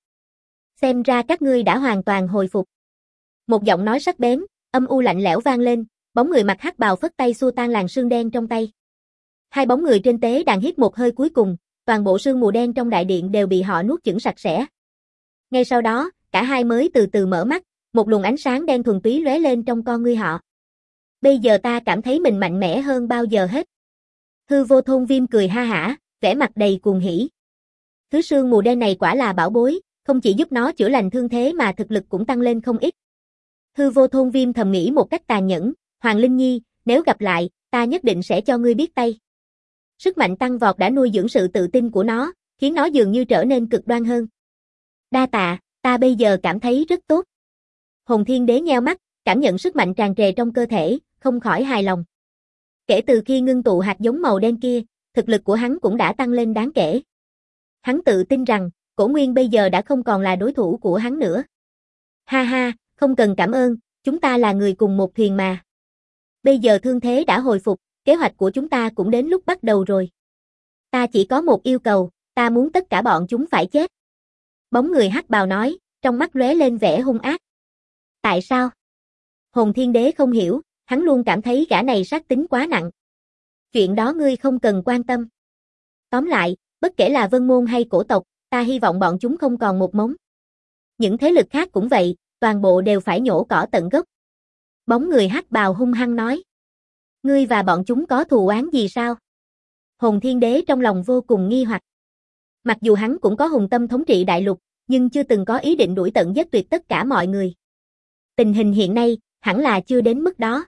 Xem ra các ngươi đã hoàn toàn hồi phục. Một giọng nói sắc bén, âm u lạnh lẽo vang lên, bóng người mặc hắc bào phất tay xua tan làn sương đen trong tay. Hai bóng người trên tế đàn hít một hơi cuối cùng, toàn bộ sương mù đen trong đại điện đều bị họ nuốt chửng sạch sẽ. Ngay sau đó, cả hai mới từ từ mở mắt, một luồng ánh sáng đen thuần túy lóe lên trong con ngươi họ. Bây giờ ta cảm thấy mình mạnh mẽ hơn bao giờ hết. Hư Vô Thôn Viêm cười ha hả, vẻ mặt đầy cuồng hỉ. Thứ sương mù đen này quả là bảo bối, không chỉ giúp nó chữa lành thương thế mà thực lực cũng tăng lên không ít. Hư Vô Thôn Viêm thầm nghĩ một cách tàn nhẫn, Hoàng Linh Nhi, nếu gặp lại, ta nhất định sẽ cho ngươi biết tay. Sức mạnh tăng vọt đã nuôi dưỡng sự tự tin của nó, khiến nó dường như trở nên cực đoan hơn. Đa tạ, ta bây giờ cảm thấy rất tốt. Hồn Thiên Đế nheo mắt, cảm nhận sức mạnh tràn trề trong cơ thể, không khỏi hài lòng. Kể từ khi ngưng tụ hạt giống màu đen kia, thực lực của hắn cũng đã tăng lên đáng kể. Hắn tự tin rằng, Cổ Nguyên bây giờ đã không còn là đối thủ của hắn nữa. Ha ha, không cần cảm ơn, chúng ta là người cùng một thuyền mà. Bây giờ thương thế đã hồi phục, kế hoạch của chúng ta cũng đến lúc bắt đầu rồi. Ta chỉ có một yêu cầu, ta muốn tất cả bọn chúng phải chết. Bóng người hắc bào nói, trong mắt lóe lên vẻ hung ác. Tại sao? Hồn Thiên Đế không hiểu, hắn luôn cảm thấy gã này sát tính quá nặng. Chuyện đó ngươi không cần quan tâm. Tóm lại, bất kể là Vân Môn hay cổ tộc, ta hy vọng bọn chúng không còn một mống. Những thế lực khác cũng vậy, toàn bộ đều phải nhổ cỏ tận gốc. Bóng người hắc bào hung hăng nói. Ngươi và bọn chúng có thù oán gì sao? Hồn Thiên Đế trong lòng vô cùng nghi hoặc. Mặc dù hắn cũng có hùng tâm thống trị đại lục, nhưng chưa từng có ý định đuổi tận giết tuyệt tất cả mọi người. Tình hình hiện nay, hẳn là chưa đến mức đó.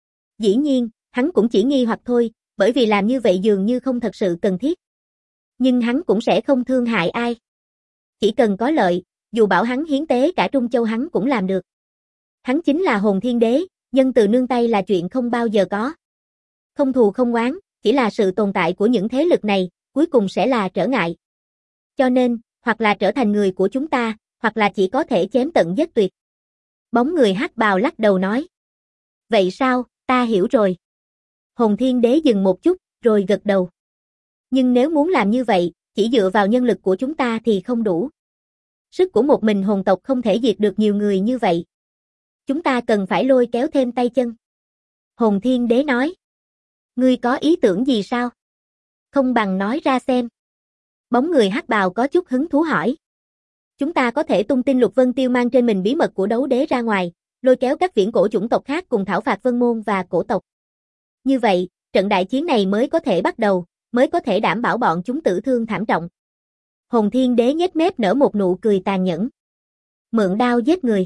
Dĩ nhiên, hắn cũng chỉ nghi hoặc thôi, bởi vì làm như vậy dường như không thật sự cần thiết. Nhưng hắn cũng sẽ không thương hại ai. Chỉ cần có lợi, dù bảo hắn hiến tế cả Trung Châu hắn cũng làm được. Hắn chính là Hồn Thiên Đế, nhân từ nương tay là chuyện không bao giờ có. Không thù không oán, chỉ là sự tồn tại của những thế lực này, cuối cùng sẽ là trở ngại. Cho nên, hoặc là trở thành người của chúng ta, hoặc là chỉ có thể chém tận giết tuyệt. Bóng người hắc bào lắc đầu nói. Vậy sao, ta hiểu rồi. Hồn Thiên Đế dừng một chút, rồi gật đầu. Nhưng nếu muốn làm như vậy, chỉ dựa vào nhân lực của chúng ta thì không đủ. Sức của một mình hồn tộc không thể diệt được nhiều người như vậy. Chúng ta cần phải lôi kéo thêm tay chân. Hồn Thiên Đế nói. Ngươi có ý tưởng gì sao? Không bằng nói ra xem. Bóng người hắc bào có chút hứng thú hỏi. Chúng ta có thể tung tin Lục Vân Tiêu mang trên mình bí mật của đấu đế ra ngoài, lôi kéo các viễn cổ chủng tộc khác cùng thảo phạt Vân Môn và cổ tộc. Như vậy, trận đại chiến này mới có thể bắt đầu, mới có thể đảm bảo bọn chúng tử thương thảm trọng. Hồn Thiên Đế nhếch mép nở một nụ cười tàn nhẫn. Mượn đao giết người.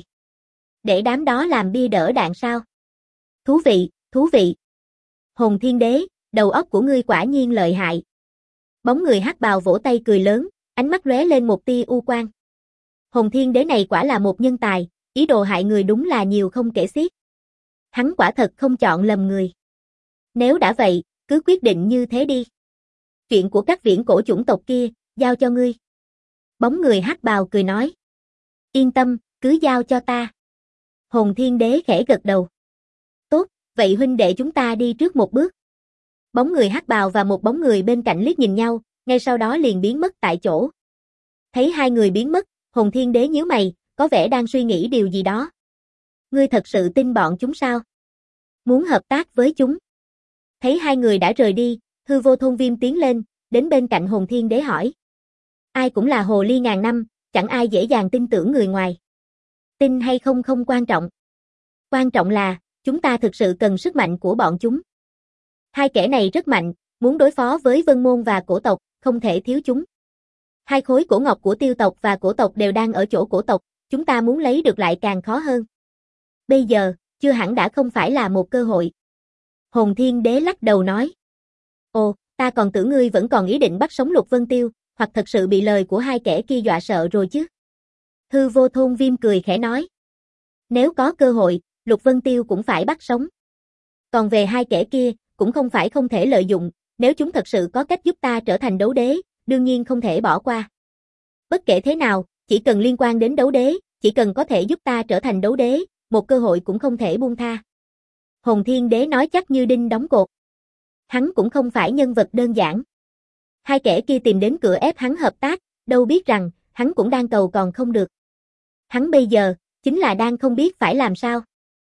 Để đám đó làm bia đỡ đạn sao? Thú vị, thú vị. Hồn Thiên Đế, đầu óc của ngươi quả nhiên lợi hại. Bóng người hắc bào vỗ tay cười lớn, ánh mắt lóe lên một tia u quang. Hồn Thiên Đế này quả là một nhân tài, ý đồ hại người đúng là nhiều không kể xiết. Hắn quả thật không chọn lầm người. Nếu đã vậy, cứ quyết định như thế đi. Chuyện của các viễn cổ chủng tộc kia, giao cho ngươi. Bóng người hắc bào cười nói. Yên tâm, cứ giao cho ta. Hồn Thiên Đế khẽ gật đầu. Tốt, vậy huynh đệ chúng ta đi trước một bước. Bóng người hắc bào và một bóng người bên cạnh liếc nhìn nhau, ngay sau đó liền biến mất tại chỗ. Thấy hai người biến mất, Hồn Thiên Đế nhíu mày, có vẻ đang suy nghĩ điều gì đó. Ngươi thật sự tin bọn chúng sao? Muốn hợp tác với chúng? Thấy hai người đã rời đi, Hư Vô Thôn Viêm tiến lên, đến bên cạnh Hồn Thiên Đế hỏi. Ai cũng là hồ ly ngàn năm, chẳng ai dễ dàng tin tưởng người ngoài. Tin hay không không quan trọng. Quan trọng là, chúng ta thực sự cần sức mạnh của bọn chúng. Hai kẻ này rất mạnh, muốn đối phó với Vân Môn và cổ tộc, không thể thiếu chúng. Hai khối cổ ngọc của tiêu tộc và cổ tộc đều đang ở chỗ cổ tộc, chúng ta muốn lấy được lại càng khó hơn. Bây giờ, chưa hẳn đã không phải là một cơ hội. Hồn Thiên Đế lắc đầu nói. Ồ, ta còn tưởng ngươi vẫn còn ý định bắt sống Lục Vân Tiêu, hoặc thật sự bị lời của hai kẻ kia dọa sợ rồi chứ. Hư Vô Thôn Viêm cười khẽ nói. Nếu có cơ hội, Lục Vân Tiêu cũng phải bắt sống. Còn về hai kẻ kia, cũng không phải không thể lợi dụng, nếu chúng thật sự có cách giúp ta trở thành đấu đế, đương nhiên không thể bỏ qua. Bất kể thế nào, chỉ cần liên quan đến đấu đế, chỉ cần có thể giúp ta trở thành đấu đế, một cơ hội cũng không thể buông tha. Hồn Thiên Đế nói chắc như đinh đóng cột. Hắn cũng không phải nhân vật đơn giản. Hai kẻ kia tìm đến cửa ép hắn hợp tác, đâu biết rằng, hắn cũng đang cầu còn không được. Hắn bây giờ, chính là đang không biết phải làm sao.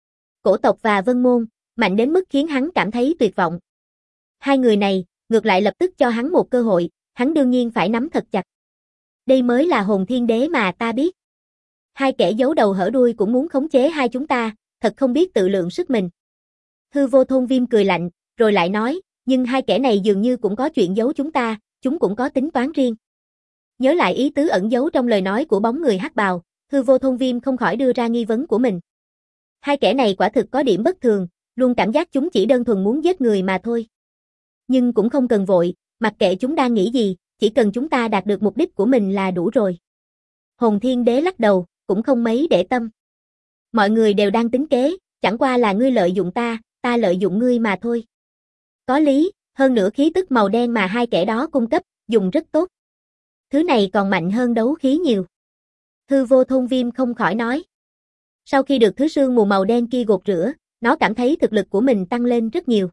Cổ tộc và Vân Môn, mạnh đến mức khiến hắn cảm thấy tuyệt vọng. Hai người này, ngược lại lập tức cho hắn một cơ hội, hắn đương nhiên phải nắm thật chặt. Đây mới là Hồn Thiên Đế mà ta biết. Hai kẻ giấu đầu hở đuôi cũng muốn khống chế hai chúng ta, thật không biết tự lượng sức mình. Hư Vô Thôn Viêm cười lạnh, rồi lại nói, nhưng hai kẻ này dường như cũng có chuyện giấu chúng ta, chúng cũng có tính toán riêng. Nhớ lại ý tứ ẩn giấu trong lời nói của bóng người hắc bào, Hư Vô Thôn Viêm không khỏi đưa ra nghi vấn của mình. Hai kẻ này quả thực có điểm bất thường, luôn cảm giác chúng chỉ đơn thuần muốn giết người mà thôi. Nhưng cũng không cần vội, mặc kệ chúng đang nghĩ gì, chỉ cần chúng ta đạt được mục đích của mình là đủ rồi. Hồn Thiên Đế lắc đầu, cũng không mấy để tâm. Mọi người đều đang tính kế, chẳng qua là ngươi lợi dụng ta, ta lợi dụng ngươi mà thôi. Có lý, hơn nữa khí tức màu đen mà hai kẻ đó cung cấp, dùng rất tốt. Thứ này còn mạnh hơn đấu khí nhiều. Hư Vô Thôn Viêm không khỏi nói. Sau khi được thứ sương mù màu đen kia gột rửa, nó cảm thấy thực lực của mình tăng lên rất nhiều.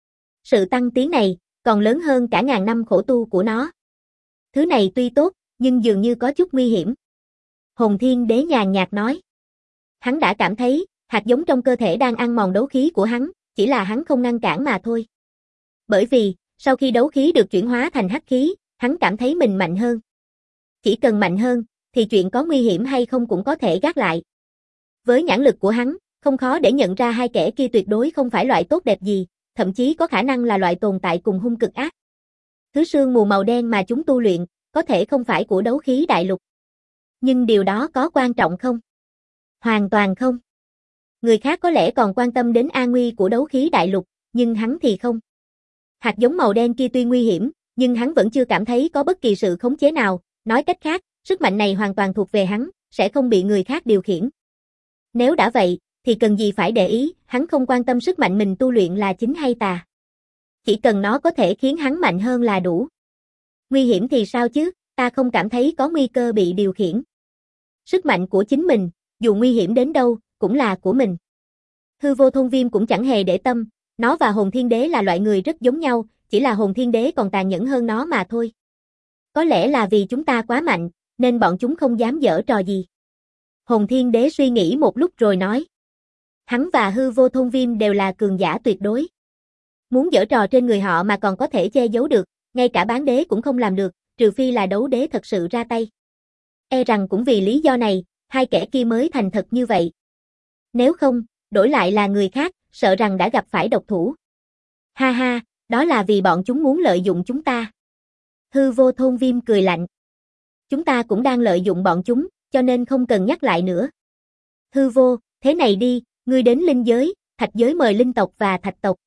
Sự tăng tiến này, còn lớn hơn cả ngàn năm khổ tu của nó. Thứ này tuy tốt, nhưng dường như có chút nguy hiểm. Hồn Thiên Đế nhàn nhạt nói. Hắn đã cảm thấy, hạt giống trong cơ thể đang ăn mòn đấu khí của hắn, chỉ là hắn không ngăn cản mà thôi. Bởi vì, sau khi đấu khí được chuyển hóa thành hắc khí, hắn cảm thấy mình mạnh hơn. Chỉ cần mạnh hơn, thì chuyện có nguy hiểm hay không cũng có thể gác lại. Với nhãn lực của hắn, không khó để nhận ra hai kẻ kia tuyệt đối không phải loại tốt đẹp gì, thậm chí có khả năng là loại tồn tại cùng hung cực ác. Thứ sương mù màu đen mà chúng tu luyện, có thể không phải của đấu khí đại lục. Nhưng điều đó có quan trọng không? Hoàn toàn không. Người khác có lẽ còn quan tâm đến an nguy của đấu khí đại lục, nhưng hắn thì không. Hạt giống màu đen kia tuy nguy hiểm, nhưng hắn vẫn chưa cảm thấy có bất kỳ sự khống chế nào, nói cách khác, sức mạnh này hoàn toàn thuộc về hắn, sẽ không bị người khác điều khiển. Nếu đã vậy, thì cần gì phải để ý, hắn không quan tâm sức mạnh mình tu luyện là chính hay tà. Chỉ cần nó có thể khiến hắn mạnh hơn là đủ. Nguy hiểm thì sao chứ, ta không cảm thấy có nguy cơ bị điều khiển. Sức mạnh của chính mình, dù nguy hiểm đến đâu, cũng là của mình. Hư Vô Thôn Viêm cũng chẳng hề để tâm, nó và Hồn Thiên Đế là loại người rất giống nhau, chỉ là Hồn Thiên Đế còn tàn nhẫn hơn nó mà thôi. Có lẽ là vì chúng ta quá mạnh, nên bọn chúng không dám giở trò gì. Hồn Thiên Đế suy nghĩ một lúc rồi nói. Hắn và Hư Vô Thôn Viêm đều là cường giả tuyệt đối. Muốn giở trò trên người họ mà còn có thể che giấu được, ngay cả bán đế cũng không làm được, trừ phi là đấu đế thật sự ra tay. E rằng cũng vì lý do này, hai kẻ kia mới thành thật như vậy. Nếu không, đổi lại là người khác, sợ rằng đã gặp phải độc thủ. Ha ha, đó là vì bọn chúng muốn lợi dụng chúng ta. Hư Vô Thôn Viêm cười lạnh. Chúng ta cũng đang lợi dụng bọn chúng, cho nên không cần nhắc lại nữa. Hư Vô, thế này đi, ngươi đến linh giới, thạch giới mời linh tộc và thạch tộc.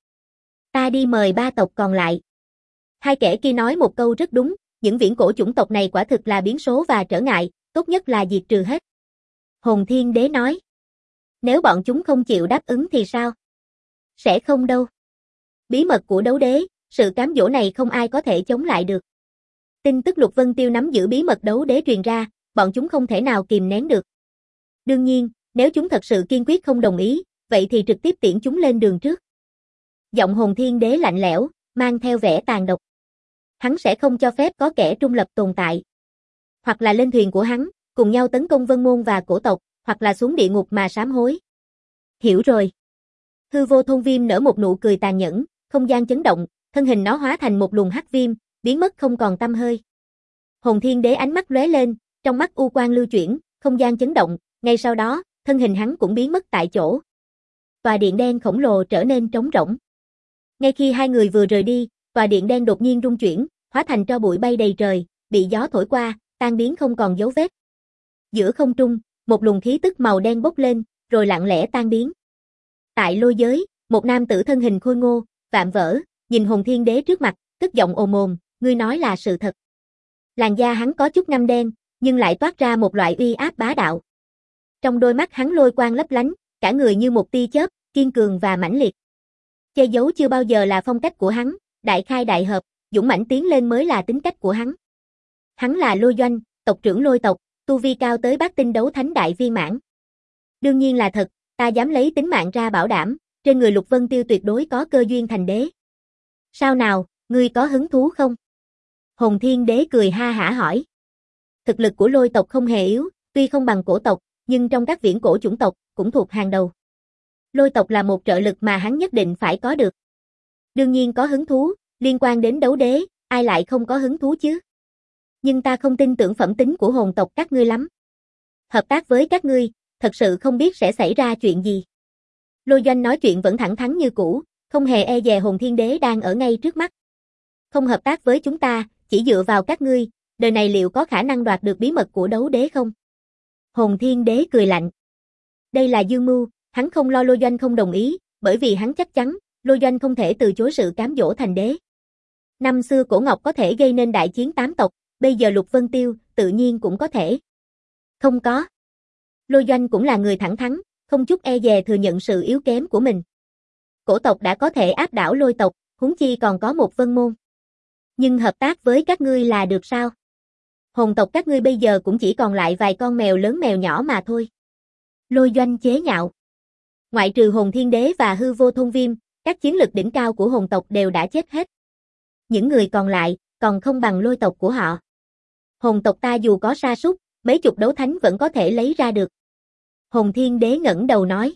Ta đi mời ba tộc còn lại. Hai kẻ kia nói một câu rất đúng, những viễn cổ chủng tộc này quả thực là biến số và trở ngại, tốt nhất là diệt trừ hết. Hồn Thiên Đế nói. Nếu bọn chúng không chịu đáp ứng thì sao? Sẽ không đâu. Bí mật của đấu đế, sự cám dỗ này không ai có thể chống lại được. Tin tức Lục Vân Tiêu nắm giữ bí mật đấu đế truyền ra, bọn chúng không thể nào kìm nén được. Đương nhiên, nếu chúng thật sự kiên quyết không đồng ý, vậy thì trực tiếp tiễn chúng lên đường trước. Giọng Hồn Thiên Đế lạnh lẽo, mang theo vẻ tàn độc. Hắn sẽ không cho phép có kẻ trung lập tồn tại. Hoặc là lên thuyền của hắn, cùng nhau tấn công Vân Môn và cổ tộc, hoặc là xuống địa ngục mà sám hối. Hiểu rồi. Hư vô thôn viêm nở một nụ cười tàn nhẫn, không gian chấn động, thân hình nó hóa thành một luồng hắc viêm, biến mất không còn tăm hơi. Hồn Thiên Đế ánh mắt lóe lên, trong mắt u quang lưu chuyển, không gian chấn động, ngay sau đó, thân hình hắn cũng biến mất tại chỗ. Tòa điện đen khổng lồ trở nên trống rỗng. Ngay khi hai người vừa rời đi, tòa điện đen đột nhiên rung chuyển, hóa thành tro bụi bay đầy trời, bị gió thổi qua, tan biến không còn dấu vết. Giữa không trung, một luồng khí tức màu đen bốc lên, rồi lặng lẽ tan biến. Tại lôi giới, một nam tử thân hình khôi ngô, vạm vỡ, nhìn Hồn Thiên Đế trước mặt, tức giọng ồm ồm, ngươi nói là sự thật. Làn da hắn có chút ngăm đen, nhưng lại toát ra một loại uy áp bá đạo. Trong đôi mắt hắn lôi quang lấp lánh, cả người như một tia chớp, kiên cường và mãnh liệt. Che giấu chưa bao giờ là phong cách của hắn, đại khai đại hợp, dũng mãnh tiến lên mới là tính cách của hắn. Hắn là Lôi Doanh, tộc trưởng Lôi tộc, tu vi cao tới bát tinh đấu thánh đại viên mãn. Đương nhiên là thật, ta dám lấy tính mạng ra bảo đảm, trên người Lục Vân Tiêu tuyệt đối có cơ duyên thành đế. Sao nào, ngươi có hứng thú không? Hồn Thiên Đế cười ha hả hỏi. Thực lực của Lôi tộc không hề yếu, tuy không bằng cổ tộc, nhưng trong các viễn cổ chủng tộc, cũng thuộc hàng đầu. Lôi tộc là một trợ lực mà hắn nhất định phải có được. Đương nhiên có hứng thú, liên quan đến đấu đế, ai lại không có hứng thú chứ? Nhưng ta không tin tưởng phẩm tính của hồn tộc các ngươi lắm. Hợp tác với các ngươi, thật sự không biết sẽ xảy ra chuyện gì. Lôi Doanh nói chuyện vẫn thẳng thắn như cũ, không hề e dè Hồn Thiên Đế đang ở ngay trước mắt. Không hợp tác với chúng ta, chỉ dựa vào các ngươi, đời này liệu có khả năng đoạt được bí mật của đấu đế không? Hồn Thiên Đế cười lạnh. Đây là dương mưu, hắn không lo Lôi Doanh không đồng ý, bởi vì hắn chắc chắn, Lôi Doanh không thể từ chối sự cám dỗ thành đế. Năm xưa Cổ Ngọc có thể gây nên đại chiến tám tộc, bây giờ Lục Vân Tiêu, tự nhiên cũng có thể. Không có. Lôi Doanh cũng là người thẳng thắn, không chút e dè thừa nhận sự yếu kém của mình. Cổ tộc đã có thể áp đảo Lôi tộc, huống chi còn có một Vân Môn. Nhưng hợp tác với các ngươi là được sao? Hồn tộc các ngươi bây giờ cũng chỉ còn lại vài con mèo lớn mèo nhỏ mà thôi. Lôi Doanh chế nhạo. Ngoại trừ Hồn Thiên Đế và Hư Vô Thôn Viêm, các chiến lực đỉnh cao của hồn tộc đều đã chết hết. Những người còn lại, còn không bằng Lôi tộc của họ. Hồn tộc ta dù có sa sút, mấy chục đấu thánh vẫn có thể lấy ra được. Hồn Thiên Đế ngẩng đầu nói.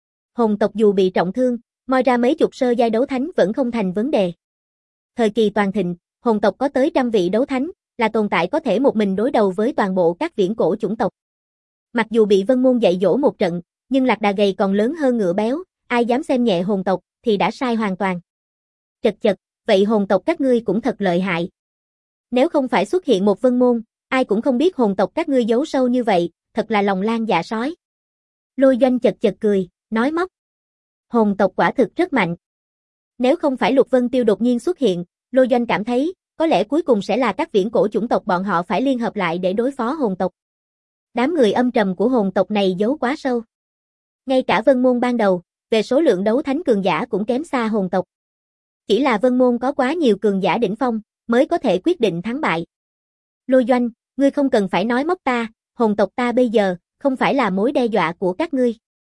Hồn tộc dù bị trọng thương, moi ra mấy chục sơ giai đấu thánh vẫn không thành vấn đề. Thời kỳ toàn thịnh, hồn tộc có tới trăm vị đấu thánh, là tồn tại có thể một mình đối đầu với toàn bộ các viễn cổ chủng tộc. Mặc dù bị Vân Môn dạy dỗ một trận, nhưng lạc đà gầy còn lớn hơn ngựa béo, ai dám xem nhẹ hồn tộc thì đã sai hoàn toàn. Chật chật, vậy hồn tộc các ngươi cũng thật lợi hại. Nếu không phải xuất hiện một Vân Môn, ai cũng không biết hồn tộc các ngươi giấu sâu như vậy, thật là lòng lang dạ sói. Lôi Doanh chật chật cười, nói móc. Hồn tộc quả thực rất mạnh. Nếu không phải Lục Vân Tiêu đột nhiên xuất hiện, Lôi Doanh cảm thấy, có lẽ cuối cùng sẽ là các viễn cổ chủng tộc bọn họ phải liên hợp lại để đối phó hồn tộc. Đám người âm trầm của hồn tộc này giấu quá sâu. Ngay cả Vân Môn ban đầu, về số lượng đấu thánh cường giả cũng kém xa hồn tộc. Chỉ là Vân Môn có quá nhiều cường giả đỉnh phong, mới có thể quyết định thắng bại. Lôi Doanh, ngươi không cần phải nói móc ta, hồn tộc ta bây giờ, không phải là mối đe dọa của các ngươi.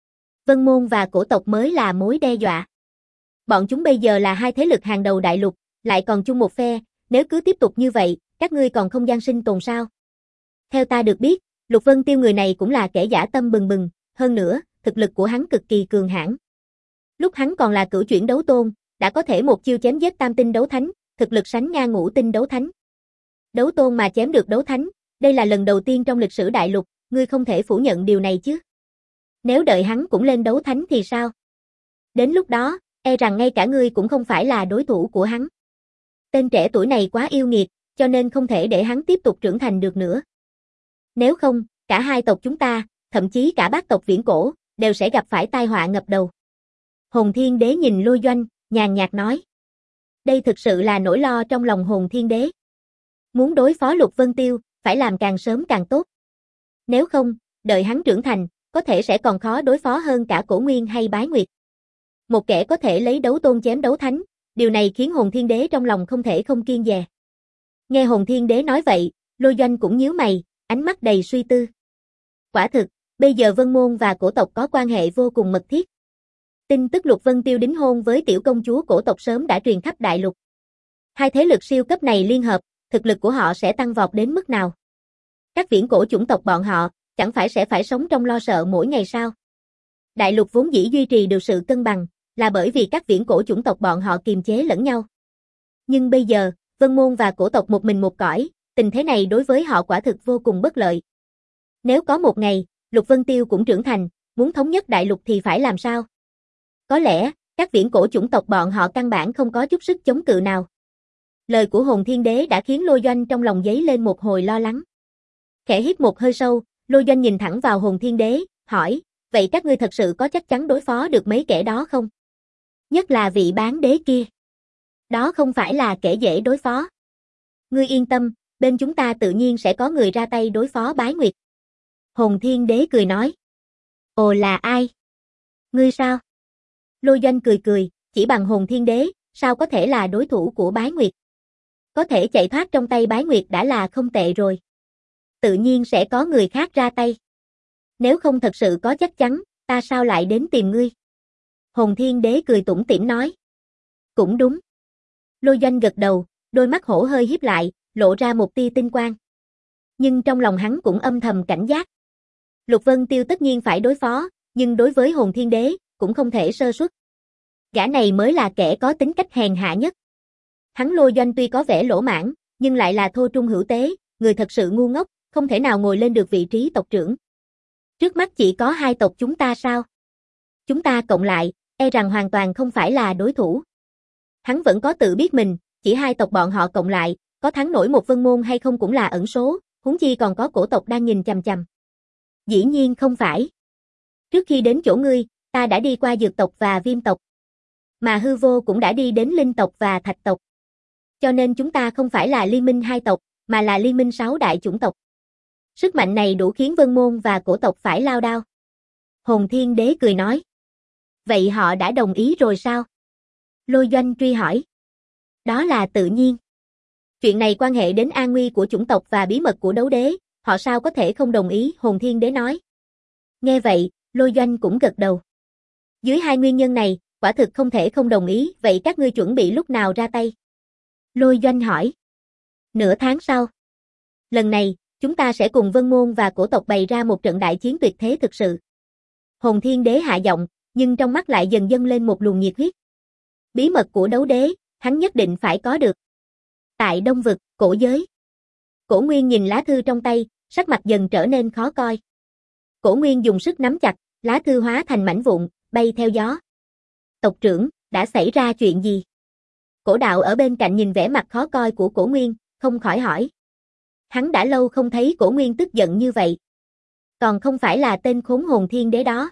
Vân Môn và cổ tộc mới là mối đe dọa. Bọn chúng bây giờ là hai thế lực hàng đầu đại lục, lại còn chung một phe, nếu cứ tiếp tục như vậy, các ngươi còn không gian sinh tồn sao? Theo ta được biết, Lục Vân Tiêu người này cũng là kẻ dã tâm bừng bừng, hơn nữa, thực lực của hắn cực kỳ cường hãn. Lúc hắn còn là cửu chuyển đấu tôn, đã có thể một chiêu chém giết tam tinh đấu thánh, thực lực sánh ngang ngũ tinh đấu thánh. Đấu tôn mà chém được đấu thánh, đây là lần đầu tiên trong lịch sử đại lục, ngươi không thể phủ nhận điều này chứ. Nếu đợi hắn cũng lên đấu thánh thì sao? Đến lúc đó, e rằng ngay cả ngươi cũng không phải là đối thủ của hắn. Tên trẻ tuổi này quá yêu nghiệt, cho nên không thể để hắn tiếp tục trưởng thành được nữa. Nếu không, cả hai tộc chúng ta, thậm chí cả bát tộc viễn cổ, đều sẽ gặp phải tai họa ngập đầu. Hồn Thiên Đế nhìn Lôi Doanh, nhàn nhạt nói. Đây thực sự là nỗi lo trong lòng Hồn Thiên Đế. Muốn đối phó Lục Vân Tiêu, phải làm càng sớm càng tốt. Nếu không, đợi hắn trưởng thành, có thể sẽ còn khó đối phó hơn cả Cổ Nguyên hay Bái Nguyệt. Một kẻ có thể lấy đấu tôn chém đấu thánh, điều này khiến Hồn Thiên Đế trong lòng không thể không kiêng dè. Nghe Hồn Thiên Đế nói vậy, Lôi Doanh cũng nhíu mày, ánh mắt đầy suy tư. Quả thực, bây giờ Vân Môn và cổ tộc có quan hệ vô cùng mật thiết. Tin tức Lục Vân Tiêu đính hôn với tiểu công chúa cổ tộc sớm đã truyền khắp đại lục. Hai thế lực siêu cấp này liên hợp, thực lực của họ sẽ tăng vọt đến mức nào? Các viễn cổ chủng tộc bọn họ, chẳng phải sẽ phải sống trong lo sợ mỗi ngày sao? Đại lục vốn dĩ duy trì được sự cân bằng, là bởi vì các viễn cổ chủng tộc bọn họ kiềm chế lẫn nhau. Nhưng bây giờ, Vân Môn và cổ tộc một mình một cõi, tình thế này đối với họ quả thực vô cùng bất lợi. Nếu có một ngày, Lục Vân Tiêu cũng trưởng thành, muốn thống nhất đại lục thì phải làm sao? Có lẽ, các viễn cổ chủng tộc bọn họ căn bản không có chút sức chống cự nào. Lời của Hồn Thiên Đế đã khiến Lôi Doanh trong lòng dấy lên một hồi lo lắng. Khẽ hít một hơi sâu, Lôi Doanh nhìn thẳng vào Hồn Thiên Đế, hỏi, vậy các ngươi thật sự có chắc chắn đối phó được mấy kẻ đó không? Nhất là vị bán đế kia. Đó không phải là kẻ dễ đối phó. Ngươi yên tâm, bên chúng ta tự nhiên sẽ có người ra tay đối phó Bái Nguyệt. Hồn Thiên Đế cười nói. Ồ, là ai? Ngươi sao? Lôi Doanh cười cười, chỉ bằng Hồn Thiên Đế, sao có thể là đối thủ của Bái Nguyệt? Có thể chạy thoát trong tay Bái Nguyệt đã là không tệ rồi. Tự nhiên sẽ có người khác ra tay. Nếu không thật sự có chắc chắn, ta sao lại đến tìm ngươi? Hồn Thiên Đế cười tủm tỉm nói. Cũng đúng. Lôi Doanh gật đầu, đôi mắt hổ hơi híp lại, lộ ra một tia tinh quang. Nhưng trong lòng hắn cũng âm thầm cảnh giác. Lục Vân Tiêu tất nhiên phải đối phó, nhưng đối với Hồn Thiên Đế, cũng không thể sơ suất. Gã này mới là kẻ có tính cách hèn hạ nhất. Hắn Lôi Doanh tuy có vẻ lỗ mãng, nhưng lại là thô trung hữu tế, người thật sự ngu ngốc, không thể nào ngồi lên được vị trí tộc trưởng. Trước mắt chỉ có hai tộc chúng ta sao? Chúng ta cộng lại, e rằng hoàn toàn không phải là đối thủ. Hắn vẫn có tự biết mình, chỉ hai tộc bọn họ cộng lại, có thắng nổi một Vân Môn hay không cũng là ẩn số, huống chi còn có cổ tộc đang nhìn chằm chằm. Dĩ nhiên không phải. Trước khi đến chỗ ngươi, ta đã đi qua dược tộc và viêm tộc. Mà hư vô cũng đã đi đến linh tộc và thạch tộc. Cho nên chúng ta không phải là liên minh hai tộc, mà là liên minh sáu đại chủng tộc. Sức mạnh này đủ khiến Vân Môn và cổ tộc phải lao đao. Hồn Thiên Đế cười nói. Vậy họ đã đồng ý rồi sao? Lôi Doanh truy hỏi. Đó là tự nhiên. Chuyện này quan hệ đến an nguy của chủng tộc và bí mật của đấu đế, họ sao có thể không đồng ý, Hồn Thiên Đế nói. Nghe vậy, Lôi Doanh cũng gật đầu. Dưới hai nguyên nhân này, quả thực không thể không đồng ý, vậy các ngươi chuẩn bị lúc nào ra tay? Lôi Doanh hỏi. Nửa tháng sau. Lần này, chúng ta sẽ cùng Vân Môn và cổ tộc bày ra một trận đại chiến tuyệt thế thực sự. Hồn Thiên Đế hạ giọng, nhưng trong mắt lại dần dâng lên một luồng nhiệt huyết. Bí mật của đấu đế, hắn nhất định phải có được. Tại Đông Vực, cổ giới. Cổ Nguyên nhìn lá thư trong tay, sắc mặt dần trở nên khó coi. Cổ Nguyên dùng sức nắm chặt, lá thư hóa thành mảnh vụn, bay theo gió. Tộc trưởng, đã xảy ra chuyện gì? Cổ Đạo ở bên cạnh nhìn vẻ mặt khó coi của Cổ Nguyên, không khỏi hỏi. Hắn đã lâu không thấy Cổ Nguyên tức giận như vậy. Còn không phải là tên khốn Hồn Thiên Đế đó.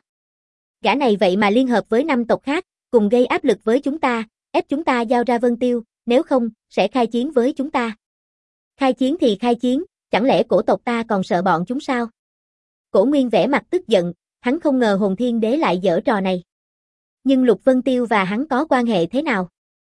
Gã này vậy mà liên hợp với năm tộc khác, cùng gây áp lực với chúng ta, ép chúng ta giao ra Vân Tiêu, nếu không, sẽ khai chiến với chúng ta. Khai chiến thì khai chiến, chẳng lẽ cổ tộc ta còn sợ bọn chúng sao? Cổ Nguyên vẻ mặt tức giận, hắn không ngờ Hồn Thiên Đế lại giở trò này. Nhưng Lục Vân Tiêu và hắn có quan hệ thế nào?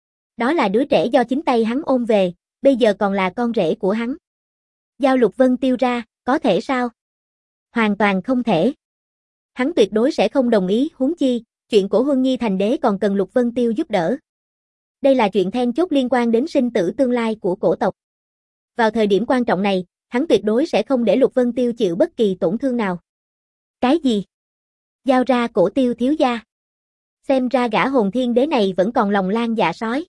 Đó là đứa trẻ do chính tay hắn ôm về, bây giờ còn là con rể của hắn. Giao Lục Vân Tiêu ra, có thể sao? Hoàn toàn không thể. Hắn tuyệt đối sẽ không đồng ý, huống chi, chuyện của Huân Nhi thành đế còn cần Lục Vân Tiêu giúp đỡ. Đây là chuyện then chốt liên quan đến sinh tử tương lai của cổ tộc. Vào thời điểm quan trọng này, hắn tuyệt đối sẽ không để Lục Vân Tiêu chịu bất kỳ tổn thương nào. Cái gì? Giao ra Cổ Tiêu thiếu gia. Xem ra gã Hồn Thiên Đế này vẫn còn lòng lang dạ sói.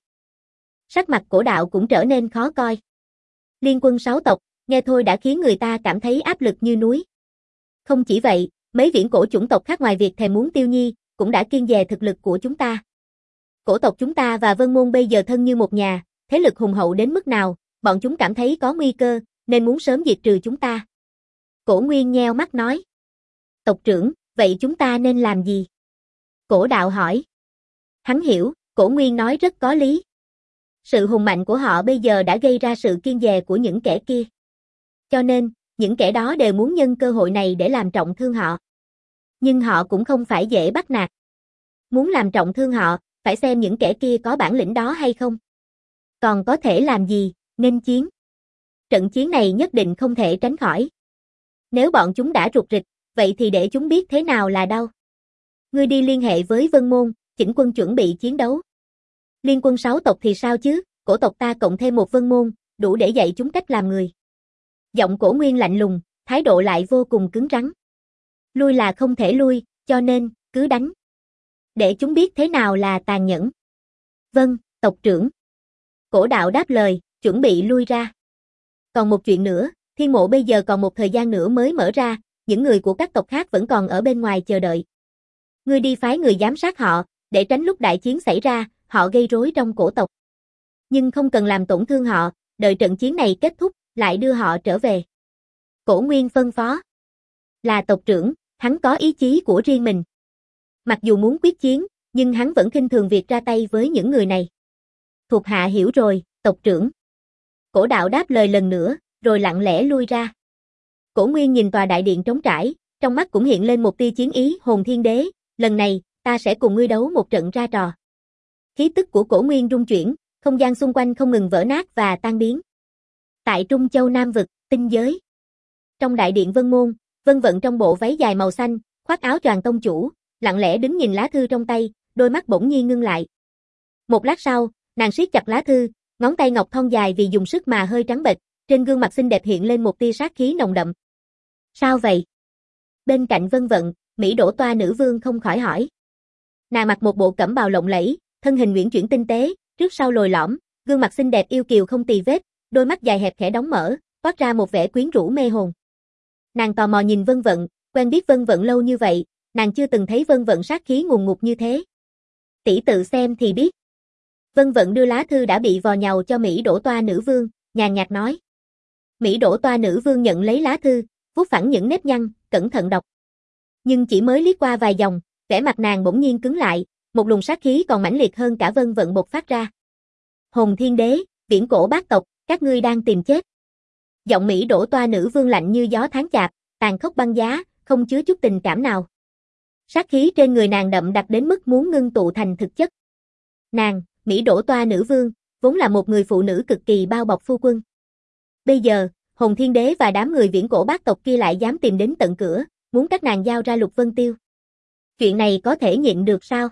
Sắc mặt Cổ Đạo cũng trở nên khó coi. Liên quân sáu tộc, nghe thôi đã khiến người ta cảm thấy áp lực như núi. Không chỉ vậy, mấy viễn cổ chủng tộc khác ngoài việc thèm muốn Tiêu Nhi, cũng đã kiêng dè thực lực của chúng ta. Cổ tộc chúng ta và Vân Môn bây giờ thân như một nhà, thế lực hùng hậu đến mức nào, bọn chúng cảm thấy có nguy cơ, nên muốn sớm diệt trừ chúng ta. Cổ Nguyên nheo mắt nói. Tộc trưởng, vậy chúng ta nên làm gì? Cổ Đạo hỏi. Hắn hiểu, Cổ Nguyên nói rất có lý. Sự hùng mạnh của họ bây giờ đã gây ra sự kiêng dè của những kẻ kia. Cho nên, những kẻ đó đều muốn nhân cơ hội này để làm trọng thương họ. Nhưng họ cũng không phải dễ bắt nạt. Muốn làm trọng thương họ, phải xem những kẻ kia có bản lĩnh đó hay không. Còn có thể làm gì, nghênh chiến. Trận chiến này nhất định không thể tránh khỏi. Nếu bọn chúng đã rụt rịch, vậy thì để chúng biết thế nào là đau. Ngươi đi liên hệ với Vân Môn, chỉnh quân chuẩn bị chiến đấu. Liên quân sáu tộc thì sao chứ, cổ tộc ta cộng thêm một Vân Môn, đủ để dạy chúng cách làm người. Giọng Cổ Nguyên lạnh lùng, thái độ lại vô cùng cứng rắn. Lui là không thể lui, cho nên, cứ đánh. Để chúng biết thế nào là tàn nhẫn. Vâng, tộc trưởng. Cổ đạo đáp lời, chuẩn bị lui ra. Còn một chuyện nữa, thiên mộ bây giờ còn một thời gian nữa mới mở ra, những người của các tộc khác vẫn còn ở bên ngoài chờ đợi. Ngươi đi phái người giám sát họ, để tránh lúc đại chiến xảy ra, họ gây rối trong cổ tộc. Nhưng không cần làm tổn thương họ, đợi trận chiến này kết thúc, lại đưa họ trở về. Cổ Nguyên phân phó. Là tộc trưởng, hắn có ý chí của riêng mình. Mặc dù muốn quyết chiến, nhưng hắn vẫn khinh thường việc ra tay với những người này. Thuộc hạ hiểu rồi, tộc trưởng. Cổ đạo đáp lời lần nữa, rồi lặng lẽ lui ra. Cổ Nguyên nhìn tòa đại điện trống trải, trong mắt cũng hiện lên một tia chiến ý. Hồn Thiên Đế, lần này, ta sẽ cùng ngươi đấu một trận ra trò. Khí tức của Cổ Nguyên rung chuyển, không gian xung quanh không ngừng vỡ nát và tan biến. Tại Trung Châu Nam Vực, tinh giới. Trong đại điện Vân Môn, Vân Vận trong bộ váy dài màu xanh, khoác áo choàng tông chủ, lặng lẽ đứng nhìn lá thư trong tay, đôi mắt bỗng nhiên ngưng lại. Một lát sau, nàng siết chặt lá thư, ngón tay ngọc thon dài vì dùng sức mà hơi trắng bệch, trên gương mặt xinh đẹp hiện lên một tia sát khí nồng đậm. Sao vậy? Bên cạnh Vân Vận, Mỹ Đỗ Toa nữ vương không khỏi hỏi. Nàng mặc một bộ cẩm bào lộng lẫy, thân hình uyển chuyển tinh tế, trước sau lồi lõm, gương mặt xinh đẹp yêu kiều không tì vết, đôi mắt dài hẹp khẽ đóng mở, toát ra một vẻ quyến rũ mê hồn. Nàng tò mò nhìn Vân Vận, quen biết Vân Vận lâu như vậy, nàng chưa từng thấy Vân Vận sát khí ngùn ngụt như thế. Tỷ tự xem thì biết. Vân Vận đưa lá thư đã bị vò nhàu cho Mỹ Đỗ Toa nữ vương, nhàn nhạt nói. Mỹ Đỗ Toa nữ vương nhận lấy lá thư, vuốt phẳng những nếp nhăn, cẩn thận đọc. Nhưng chỉ mới liếc qua vài dòng, vẻ mặt nàng bỗng nhiên cứng lại, một luồng sát khí còn mãnh liệt hơn cả Vân Vận bộc phát ra. Hồn Thiên Đế, viễn cổ bát tộc, các ngươi đang tìm chết. Giọng Mỹ Đỗ Toa nữ vương lạnh như gió tháng chạp, tàn khốc băng giá, không chứa chút tình cảm nào. Sát khí trên người nàng đậm đặc đến mức muốn ngưng tụ thành thực chất. Nàng, Mỹ Đỗ Toa nữ vương, vốn là một người phụ nữ cực kỳ bao bọc phu quân. Bây giờ, Hồn Thiên Đế và đám người viễn cổ bát tộc kia lại dám tìm đến tận cửa, muốn các nàng giao ra Lục Vân Tiêu. Chuyện này có thể nhịn được sao?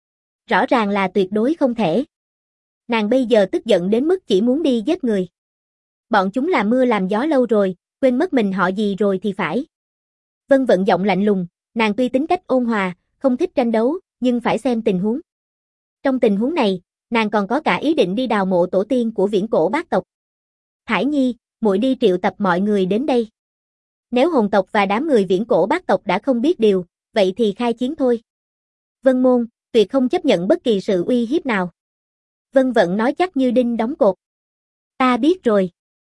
Rõ ràng là tuyệt đối không thể. Nàng bây giờ tức giận đến mức chỉ muốn đi giết người. Bọn chúng làm mưa làm gió lâu rồi, quên mất mình họ gì rồi thì phải. Vân Vận giọng lạnh lùng, nàng tuy tính cách ôn hòa, không thích tranh đấu, nhưng phải xem tình huống. Trong tình huống này, nàng còn có cả ý định đi đào mộ tổ tiên của viễn cổ bát tộc. Thải Nhi, muội đi triệu tập mọi người đến đây. Nếu hồn tộc và đám người viễn cổ bát tộc đã không biết điều, vậy thì khai chiến thôi. Vân Môn, tuyệt không chấp nhận bất kỳ sự uy hiếp nào. Vân Vận nói chắc như đinh đóng cột. Ta biết rồi.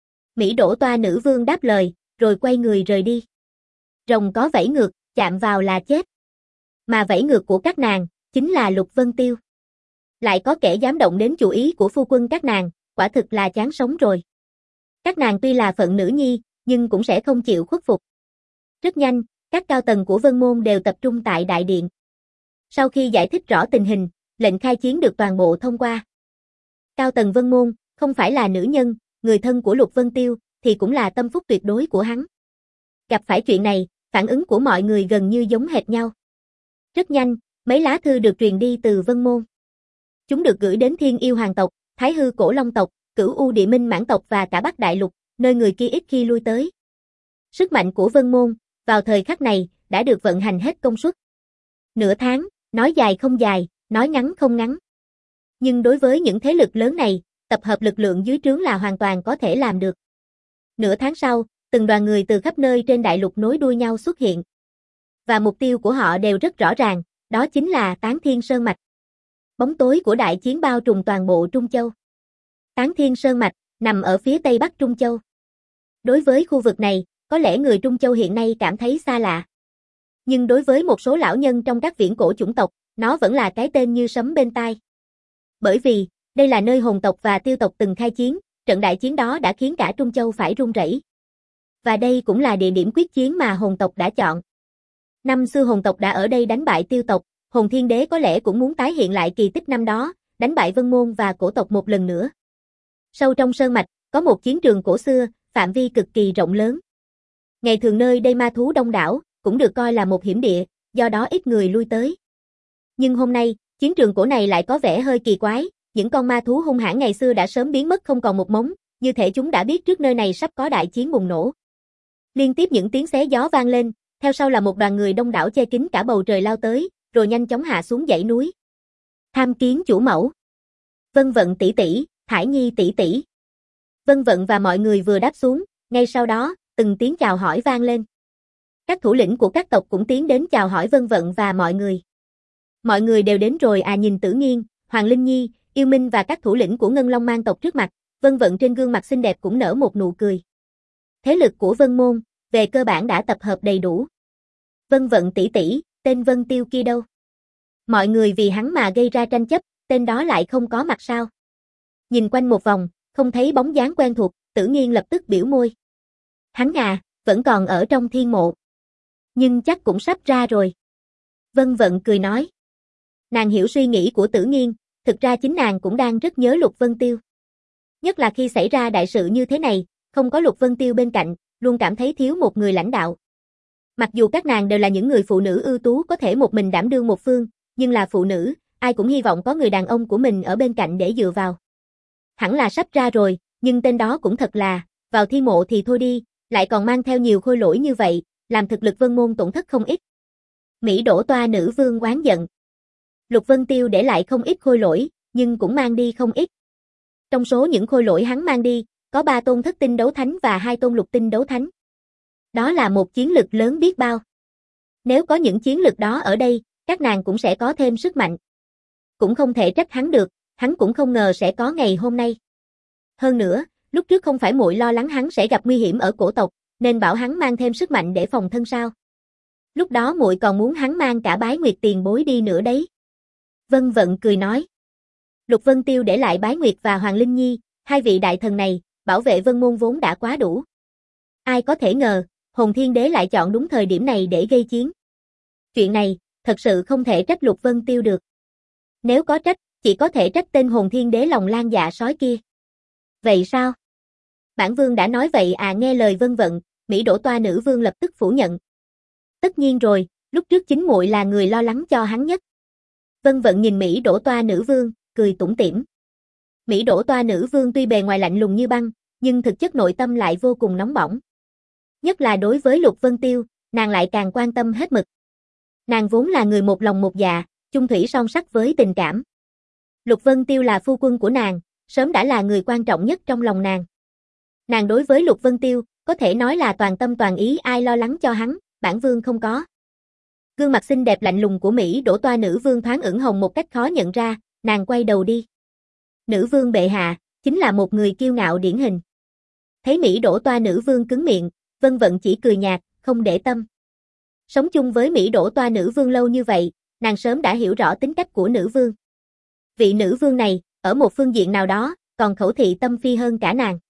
Mỹ Đỗ Toa nữ vương đáp lời, rồi quay người rời đi. Rồng có vẫy ngược, chạm vào là chết. Mà vẫy ngược của các nàng, chính là Lục Vân Tiêu. Lại có kẻ dám động đến chủ ý của phu quân các nàng, quả thực là chán sống rồi. Các nàng tuy là phận nữ nhi, nhưng cũng sẽ không chịu khuất phục. Rất nhanh, các cao tầng của Vân Môn đều tập trung tại đại điện. Sau khi giải thích rõ tình hình, lệnh khai chiến được toàn bộ thông qua. Cao tầng Vân Môn, không phải là nữ nhân, người thân của Lục Vân Tiêu, thì cũng là tâm phúc tuyệt đối của hắn. Gặp phải chuyện này, phản ứng của mọi người gần như giống hệt nhau. Rất nhanh, mấy lá thư được truyền đi từ Vân Môn. Chúng được gửi đến Thiên Yêu Hoàng tộc, Thái Hư Cổ Long tộc, Cửu U Địa Minh Mãn tộc và cả Bắc Đại Lục, nơi người kia ít khi lui tới. Sức mạnh của Vân Môn, vào thời khắc này, đã được vận hành hết công suất. Nửa tháng, nói dài không dài, nói ngắn không ngắn. Nhưng đối với những thế lực lớn này, tập hợp lực lượng dưới trướng là hoàn toàn có thể làm được. Nửa tháng sau, từng đoàn người từ khắp nơi trên đại lục nối đuôi nhau xuất hiện. Và mục tiêu của họ đều rất rõ ràng, đó chính là Tán Thiên Sơn Mạch. Bóng tối của đại chiến bao trùm toàn bộ Trung Châu. Tán Thiên Sơn Mạch, nằm ở phía tây bắc Trung Châu. Đối với khu vực này, có lẽ người Trung Châu hiện nay cảm thấy xa lạ. Nhưng đối với một số lão nhân trong các viễn cổ chủng tộc, nó vẫn là cái tên như sấm bên tai. Bởi vì, đây là nơi hồn tộc và tiêu tộc từng khai chiến, trận đại chiến đó đã khiến cả Trung Châu phải run rẩy. Và đây cũng là địa điểm quyết chiến mà hồn tộc đã chọn. Năm xưa hồn tộc đã ở đây đánh bại tiêu tộc, Hồn Thiên Đế có lẽ cũng muốn tái hiện lại kỳ tích năm đó, đánh bại Vân Môn và cổ tộc một lần nữa. Sâu trong sơn mạch, có một chiến trường cổ xưa, phạm vi cực kỳ rộng lớn. Ngày thường nơi đây ma thú đông đảo, cũng được coi là một hiểm địa, do đó ít người lui tới. Nhưng hôm nay, chiến trường cổ này lại có vẻ hơi kỳ quái, những con ma thú hung hãn ngày xưa đã sớm biến mất không còn một mống, như thể chúng đã biết trước nơi này sắp có đại chiến bùng nổ. Liên tiếp những tiếng xé gió vang lên, theo sau là một đoàn người đông đảo che kín cả bầu trời lao tới, rồi nhanh chóng hạ xuống dãy núi. Tham kiến chủ mẫu. Vân Vận tỷ tỷ, Thải Nhi tỷ tỷ. Vân Vận và mọi người vừa đáp xuống, ngay sau đó, từng tiếng chào hỏi vang lên. Các thủ lĩnh của các tộc cũng tiến đến chào hỏi Vân Vận và mọi người. Mọi người đều đến rồi à, nhìn Tử Nghiên, Hoàng Linh Nhi, Yêu Minh và các thủ lĩnh của Ngân Long Mang tộc trước mặt, Vân Vận trên gương mặt xinh đẹp cũng nở một nụ cười. Thế lực của Vân Môn, về cơ bản đã tập hợp đầy đủ. Vân Vận tỷ tỷ, tên Vân Tiêu kia đâu? Mọi người vì hắn mà gây ra tranh chấp, tên đó lại không có mặt sao? Nhìn quanh một vòng, không thấy bóng dáng quen thuộc, Tử Nghiên lập tức biểu môi. Hắn à, vẫn còn ở trong thiên mộ. Nhưng chắc cũng sắp ra rồi. Vân Vận cười nói. Nàng hiểu suy nghĩ của Tử Nghiên, thực ra chính nàng cũng đang rất nhớ Lục Vân Tiêu. Nhất là khi xảy ra đại sự như thế này, không có Lục Vân Tiêu bên cạnh, luôn cảm thấy thiếu một người lãnh đạo. Mặc dù các nàng đều là những người phụ nữ ưu tú có thể một mình đảm đương một phương, nhưng là phụ nữ, ai cũng hy vọng có người đàn ông của mình ở bên cạnh để dựa vào. Hẳn là sắp ra rồi, nhưng tên đó cũng thật là, vào thi mộ thì thôi đi, lại còn mang theo nhiều khôi lỗi như vậy, làm thực lực Vân Môn tổn thất không ít. Mỹ Đổ Toa nữ vương oán giận. Lục Vân Tiêu để lại không ít khôi lỗi, nhưng cũng mang đi không ít. Trong số những khôi lỗi hắn mang đi, có ba tôn thất tinh đấu thánh và hai tôn lục tinh đấu thánh. Đó là một chiến lực lớn biết bao. Nếu có những chiến lực đó ở đây, các nàng cũng sẽ có thêm sức mạnh. Cũng không thể trách hắn được, hắn cũng không ngờ sẽ có ngày hôm nay. Hơn nữa, lúc trước không phải muội lo lắng hắn sẽ gặp nguy hiểm ở cổ tộc, nên bảo hắn mang thêm sức mạnh để phòng thân sao? Lúc đó muội còn muốn hắn mang cả Bái Nguyệt tiền bối đi nữa đấy. Vân Vận cười nói. Lục Vân Tiêu để lại Bái Nguyệt và Hoàng Linh Nhi, hai vị đại thần này, bảo vệ Vân Môn vốn đã quá đủ. Ai có thể ngờ, Hồn Thiên Đế lại chọn đúng thời điểm này để gây chiến. Chuyện này, thật sự không thể trách Lục Vân Tiêu được. Nếu có trách, chỉ có thể trách tên Hồn Thiên Đế lòng lan dạ sói kia. Vậy sao? Bản vương đã nói vậy à, nghe lời Vân Vận, Mỹ Đổ Toa nữ vương lập tức phủ nhận. Tất nhiên rồi, lúc trước chính muội là người lo lắng cho hắn nhất. Vân Vận nhìn Mỹ Đổ Toa nữ vương, cười tủm tỉm. Mỹ Đổ Toa nữ vương tuy bề ngoài lạnh lùng như băng, nhưng thực chất nội tâm lại vô cùng nóng bỏng. Nhất là đối với Lục Vân Tiêu, nàng lại càng quan tâm hết mực. Nàng vốn là người một lòng một dạ, chung thủy son sắt với tình cảm. Lục Vân Tiêu là phu quân của nàng, sớm đã là người quan trọng nhất trong lòng nàng. Nàng đối với Lục Vân Tiêu, có thể nói là toàn tâm toàn ý, ai lo lắng cho hắn, bản vương không có. Gương mặt xinh đẹp lạnh lùng của Mỹ Đổ Toa nữ vương thoáng ửng hồng một cách khó nhận ra, nàng quay đầu đi. Nữ vương bệ hạ, chính là một người kiêu ngạo điển hình. Thấy Mỹ Đổ Toa nữ vương cứng miệng, Vân Vận chỉ cười nhạt, không để tâm. Sống chung với Mỹ Đổ Toa nữ vương lâu như vậy, nàng sớm đã hiểu rõ tính cách của nữ vương. Vị nữ vương này, ở một phương diện nào đó, còn khẩu thị tâm phi hơn cả nàng.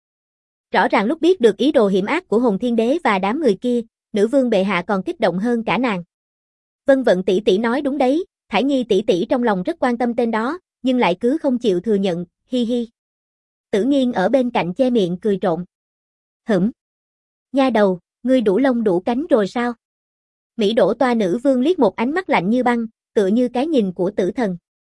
Rõ ràng lúc biết được ý đồ hiểm ác của Hồn Thiên Đế và đám người kia, nữ vương bệ hạ còn kích động hơn cả nàng. Vân Vận tỷ tỷ nói đúng đấy, Thải Nhi tỷ tỷ trong lòng rất quan tâm tên đó, nhưng lại cứ không chịu thừa nhận, hi hi. Tử Nghiên ở bên cạnh che miệng cười trộn. Hửm. Nha đầu, ngươi đủ lông đủ cánh rồi sao? Mỹ Đổ Toa nữ vương liếc một ánh mắt lạnh như băng, tựa như cái nhìn của tử thần.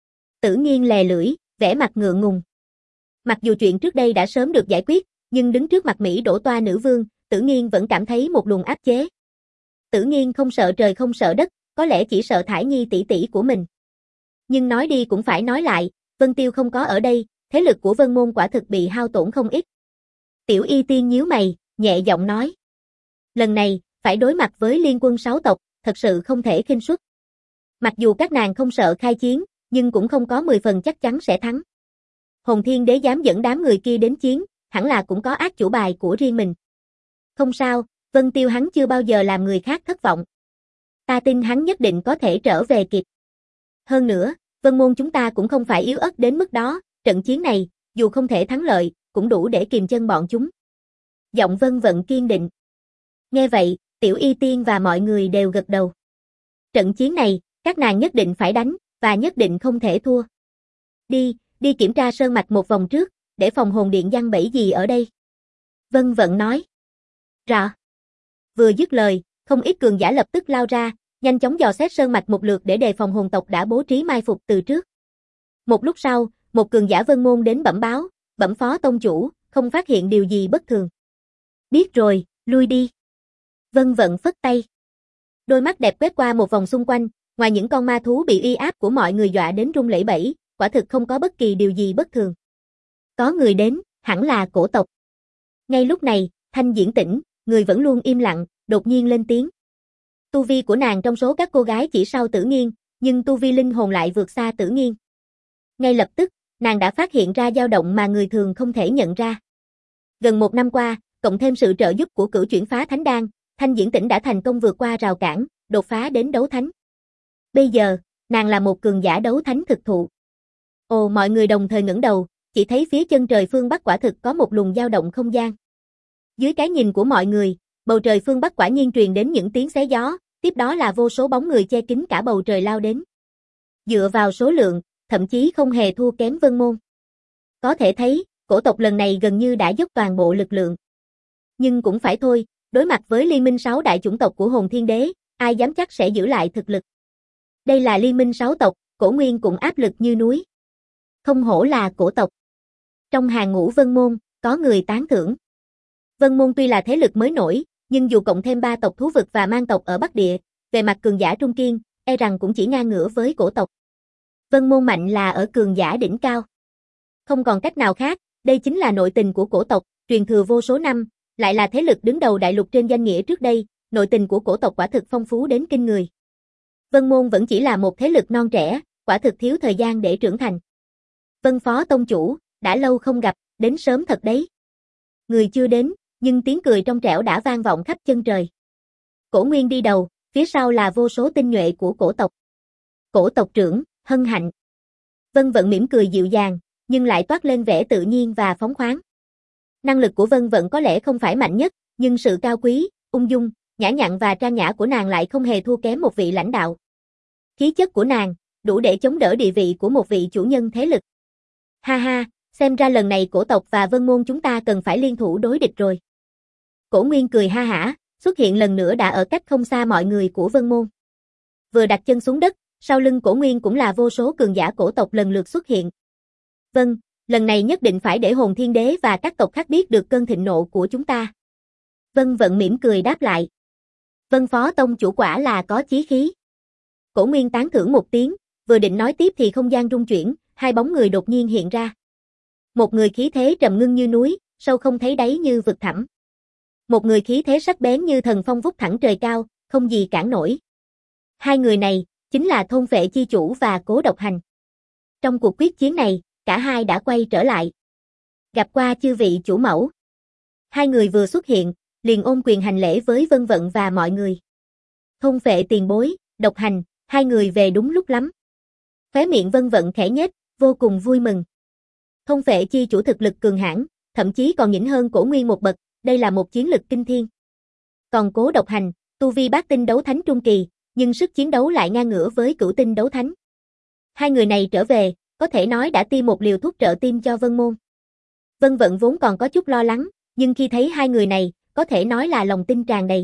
Tử Nghiên lè lưỡi, vẻ mặt ngượng ngùng. Mặc dù chuyện trước đây đã sớm được giải quyết, nhưng đứng trước mặt Mỹ Đổ Toa nữ vương, Tử Nghiên vẫn cảm thấy một luồng áp chế. Tử Nghiên không sợ trời không sợ đất, có lẽ chỉ sợ Thải Nhi tỷ tỷ của mình. Nhưng nói đi cũng phải nói lại, Vân Tiêu không có ở đây, thế lực của Vân Môn quả thực bị hao tổn không ít. Tiểu Y Tiên nhíu mày, nhẹ giọng nói. Lần này, phải đối mặt với liên quân sáu tộc, thật sự không thể khinh suất. Mặc dù các nàng không sợ khai chiến, nhưng cũng không có mười phần chắc chắn sẽ thắng. Hồn Thiên Đế dám dẫn đám người kia đến chiến, hẳn là cũng có át chủ bài của riêng mình. Không sao, Vân Tiêu hắn chưa bao giờ làm người khác thất vọng. Ta tin hắn nhất định có thể trở về kịp. Hơn nữa, Vân Môn chúng ta cũng không phải yếu ớt đến mức đó, trận chiến này, dù không thể thắng lợi, cũng đủ để kìm chân bọn chúng. Giọng Vân Vận kiên định. Nghe vậy, Tiểu Y Tiên và mọi người đều gật đầu. Trận chiến này, các nàng nhất định phải đánh, và nhất định không thể thua. Đi, đi kiểm tra sơn mạch một vòng trước, để phòng hồn điện giăng bẫy gì ở đây. Vân Vận nói. Rõ. Vừa dứt lời, không ít cường giả lập tức lao ra, nhanh chóng dò xét sơn mạch một lượt để đề phòng hồn tộc đã bố trí mai phục từ trước. Một lúc sau, một cường giả Vân Môn đến bẩm báo, bẩm phó tông chủ, không phát hiện điều gì bất thường. Biết rồi, lui đi. Vân Vận phất tay. Đôi mắt đẹp quét qua một vòng xung quanh, Ngoài những con ma thú bị uy áp của mọi người dọa đến run lẩy bẩy, quả thực không có bất kỳ điều gì bất thường. Có người đến, hẳn là cổ tộc. Ngay lúc này, Thanh Diễn Tĩnh, người vẫn luôn im lặng, đột nhiên lên tiếng. Tu vi của nàng trong số các cô gái chỉ sau Tử Nghiên, nhưng tu vi linh hồn lại vượt xa Tử Nghiên. Ngay lập tức, nàng đã phát hiện ra dao động mà người thường không thể nhận ra. Gần một năm qua, cộng thêm sự trợ giúp của cửu chuyển phá thánh đan, Thanh Diễn Tĩnh đã thành công vượt qua rào cản, đột phá đến đấu thánh. Bây giờ, nàng là một cường giả đấu thánh thực thụ. Ồ, mọi người đồng thời ngẩng đầu, chỉ thấy phía chân trời phương Bắc quả thực có một luồng dao động không gian. Dưới cái nhìn của mọi người, bầu trời phương Bắc quả nhiên truyền đến những tiếng xé gió, tiếp đó là vô số bóng người che kín cả bầu trời lao đến. Dựa vào số lượng, thậm chí không hề thua kém Vân Môn. Có thể thấy, cổ tộc lần này gần như đã dốc toàn bộ lực lượng. Nhưng cũng phải thôi, đối mặt với liên minh sáu đại chủng tộc của Hồn Thiên Đế, ai dám chắc sẽ giữ lại thực lực. Đây là liên minh sáu tộc, Cổ Nguyên cũng áp lực như núi. Không hổ là cổ tộc. Trong hàng ngũ Vân Môn, có người tán thưởng. Vân Môn tuy là thế lực mới nổi, nhưng dù cộng thêm ba tộc thú vực và mang tộc ở Bắc Địa, về mặt cường giả trung kiên, e rằng cũng chỉ ngang ngửa với cổ tộc. Vân Môn mạnh là ở cường giả đỉnh cao. Không còn cách nào khác, đây chính là nội tình của cổ tộc, truyền thừa vô số năm, lại là thế lực đứng đầu đại lục trên danh nghĩa trước đây, nội tình của cổ tộc quả thực phong phú đến kinh người. Vân Môn vẫn chỉ là một thế lực non trẻ, quả thực thiếu thời gian để trưởng thành. Vân Phó Tông Chủ, đã lâu không gặp, đến sớm thật đấy. Người chưa đến, nhưng tiếng cười trong trẻo đã vang vọng khắp chân trời. Cổ Nguyên đi đầu, phía sau là vô số tinh nhuệ của cổ tộc. Cổ tộc trưởng, hân hạnh. Vân Vận mỉm cười dịu dàng, nhưng lại toát lên vẻ tự nhiên và phóng khoáng. Năng lực của Vân Vận có lẽ không phải mạnh nhất, nhưng sự cao quý, ung dung, nhã nhặn và trang nhã của nàng lại không hề thua kém một vị lãnh đạo. Khí chất của nàng, đủ để chống đỡ địa vị của một vị chủ nhân thế lực. Ha ha, xem ra lần này cổ tộc và Vân Môn chúng ta cần phải liên thủ đối địch rồi. Cổ Nguyên cười ha hả, xuất hiện lần nữa đã ở cách không xa mọi người của Vân Môn. Vừa đặt chân xuống đất, sau lưng Cổ Nguyên cũng là vô số cường giả cổ tộc lần lượt xuất hiện. Vâng, lần này nhất định phải để Hồn Thiên Đế và các tộc khác biết được cơn thịnh nộ của chúng ta. Vân Vận mỉm cười đáp lại. Vân Phó Tông Chủ quả là có chí khí. Cổ Nguyên tán thưởng một tiếng, vừa định nói tiếp thì không gian rung chuyển, hai bóng người đột nhiên hiện ra. Một người khí thế trầm ngưng như núi, sâu không thấy đáy như vực thẳm. Một người khí thế sắc bén như thần phong vút thẳng trời cao, không gì cản nổi. Hai người này, chính là Thôn Phệ Chi Chủ và Cố Độc Hành. Trong cuộc quyết chiến này, cả hai đã quay trở lại. Gặp qua chư vị chủ mẫu. Hai người vừa xuất hiện, liền ôm quyền hành lễ với Vân Vận và mọi người. Thôn Phệ tiền bối, Độc Hành, hai người về đúng lúc lắm. Khóe miệng Vân Vận khẽ nhếch, vô cùng vui mừng. Thôn Phệ Chi Chủ thực lực cường hãn, thậm chí còn nhỉnh hơn Cổ Nguyên một bậc, đây là một chiến lực kinh thiên. Còn Cố Độc Hành, tu vi bát tinh đấu thánh trung kỳ, nhưng sức chiến đấu lại ngang ngửa với cửu tinh đấu thánh. Hai người này trở về, có thể nói đã tiêm một liều thuốc trợ tim cho Vân Môn. Vân Vận vốn còn có chút lo lắng, nhưng khi thấy hai người này, có thể nói là lòng tin tràn đầy.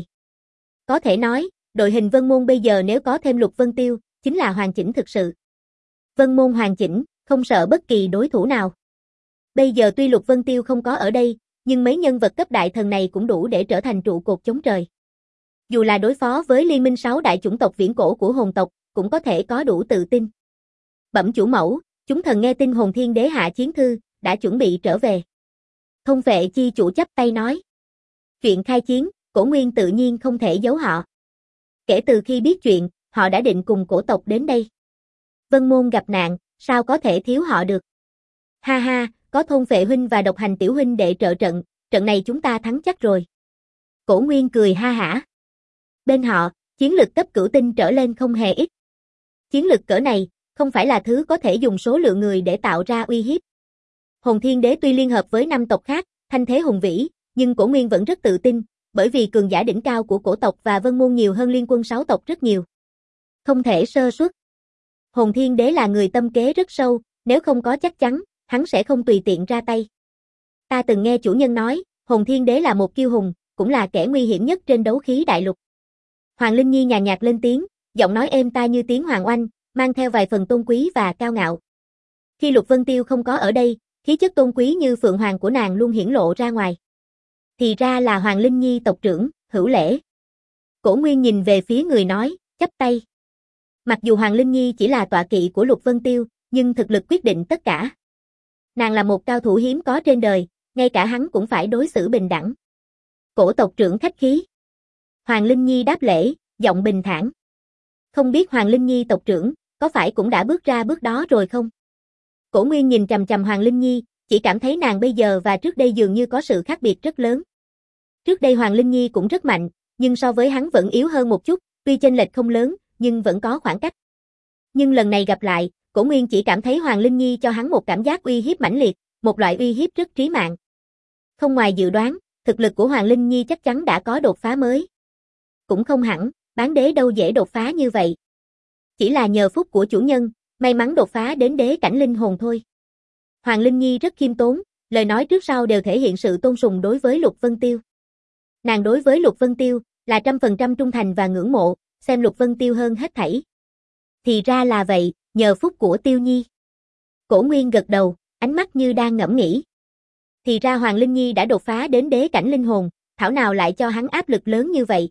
Có thể nói, đội hình Vân Môn bây giờ nếu có thêm Lục Vân Tiêu, chính là hoàn chỉnh thực sự. Vân Môn hoàn chỉnh, không sợ bất kỳ đối thủ nào. Bây giờ tuy Lục Vân Tiêu không có ở đây, nhưng mấy nhân vật cấp đại thần này cũng đủ để trở thành trụ cột chống trời. Dù là đối phó với liên minh sáu đại chủng tộc viễn cổ của hồn tộc, cũng có thể có đủ tự tin. Bẩm chủ mẫu, chúng thần nghe tin Hồn Thiên Đế hạ chiến thư, đã chuẩn bị trở về. Thôn Phệ Chi Chủ chắp tay nói. Chuyện khai chiến, Cổ Nguyên tự nhiên không thể giấu họ. Kể từ khi biết chuyện, họ đã định cùng cổ tộc đến đây. Vân Môn gặp nạn, sao có thể thiếu họ được. Ha ha, có Thôn Phệ huynh và Độc Hành tiểu huynh đệ trợ trận, trận này chúng ta thắng chắc rồi. Cổ Nguyên cười ha hả. Bên họ, chiến lực cấp cửu tinh trở lên không hề ít. Chiến lực cỡ này, không phải là thứ có thể dùng số lượng người để tạo ra uy hiếp. Hồn Thiên Đế tuy liên hợp với năm tộc khác, thanh thế hùng vĩ, nhưng Cổ Nguyên vẫn rất tự tin, bởi vì cường giả đỉnh cao của cổ tộc và Vân Môn nhiều hơn liên quân sáu tộc rất nhiều. Không thể sơ suất. Hồn Thiên Đế là người tâm kế rất sâu, nếu không có chắc chắn, hắn sẽ không tùy tiện ra tay. Ta từng nghe chủ nhân nói, Hồn Thiên Đế là một kiêu hùng, cũng là kẻ nguy hiểm nhất trên đấu khí đại lục. Hoàng Linh Nhi nhàn nhạt lên tiếng, giọng nói êm tai như tiếng hoàng oanh, mang theo vài phần tôn quý và cao ngạo. Khi Lục Vân Tiêu không có ở đây, khí chất tôn quý như phượng hoàng của nàng luôn hiển lộ ra ngoài. Thì ra là Hoàng Linh Nhi tộc trưởng, hữu lễ. Cổ Nguyên nhìn về phía người nói, chắp tay. Mặc dù Hoàng Linh Nhi chỉ là tọa kỵ của Lục Vân Tiêu, nhưng thực lực quyết định tất cả. Nàng là một cao thủ hiếm có trên đời, ngay cả hắn cũng phải đối xử bình đẳng. Cổ tộc trưởng khách khí. Hoàng Linh Nhi đáp lễ, giọng bình thản. Không biết Hoàng Linh Nhi tộc trưởng, có phải cũng đã bước ra bước đó rồi không? Cổ Nguyên nhìn chằm chằm Hoàng Linh Nhi, chỉ cảm thấy nàng bây giờ và trước đây dường như có sự khác biệt rất lớn. Trước đây Hoàng Linh Nhi cũng rất mạnh, nhưng so với hắn vẫn yếu hơn một chút, tuy chênh lệch không lớn, nhưng vẫn có khoảng cách. Nhưng lần này gặp lại, Cổ Nguyên chỉ cảm thấy Hoàng Linh Nhi cho hắn một cảm giác uy hiếp mãnh liệt, một loại uy hiếp rất trí mạng. Không ngoài dự đoán, thực lực của Hoàng Linh Nhi chắc chắn đã có đột phá mới. Cũng không hẳn, bán đế đâu dễ đột phá như vậy. Chỉ là nhờ phúc của chủ nhân, may mắn đột phá đến đế cảnh linh hồn thôi. Hoàng Linh Nhi rất khiêm tốn, lời nói trước sau đều thể hiện sự tôn sùng đối với Lục Vân Tiêu. Nàng đối với Lục Vân Tiêu là trăm phần trăm trung thành và ngưỡng mộ, xem Lục Vân Tiêu hơn hết thảy. Thì ra là vậy, nhờ phúc của Tiêu Nhi. Cổ Nguyên gật đầu, ánh mắt như đang ngẫm nghĩ. Thì ra Hoàng Linh Nhi đã đột phá đến đế cảnh linh hồn, thảo nào lại cho hắn áp lực lớn như vậy.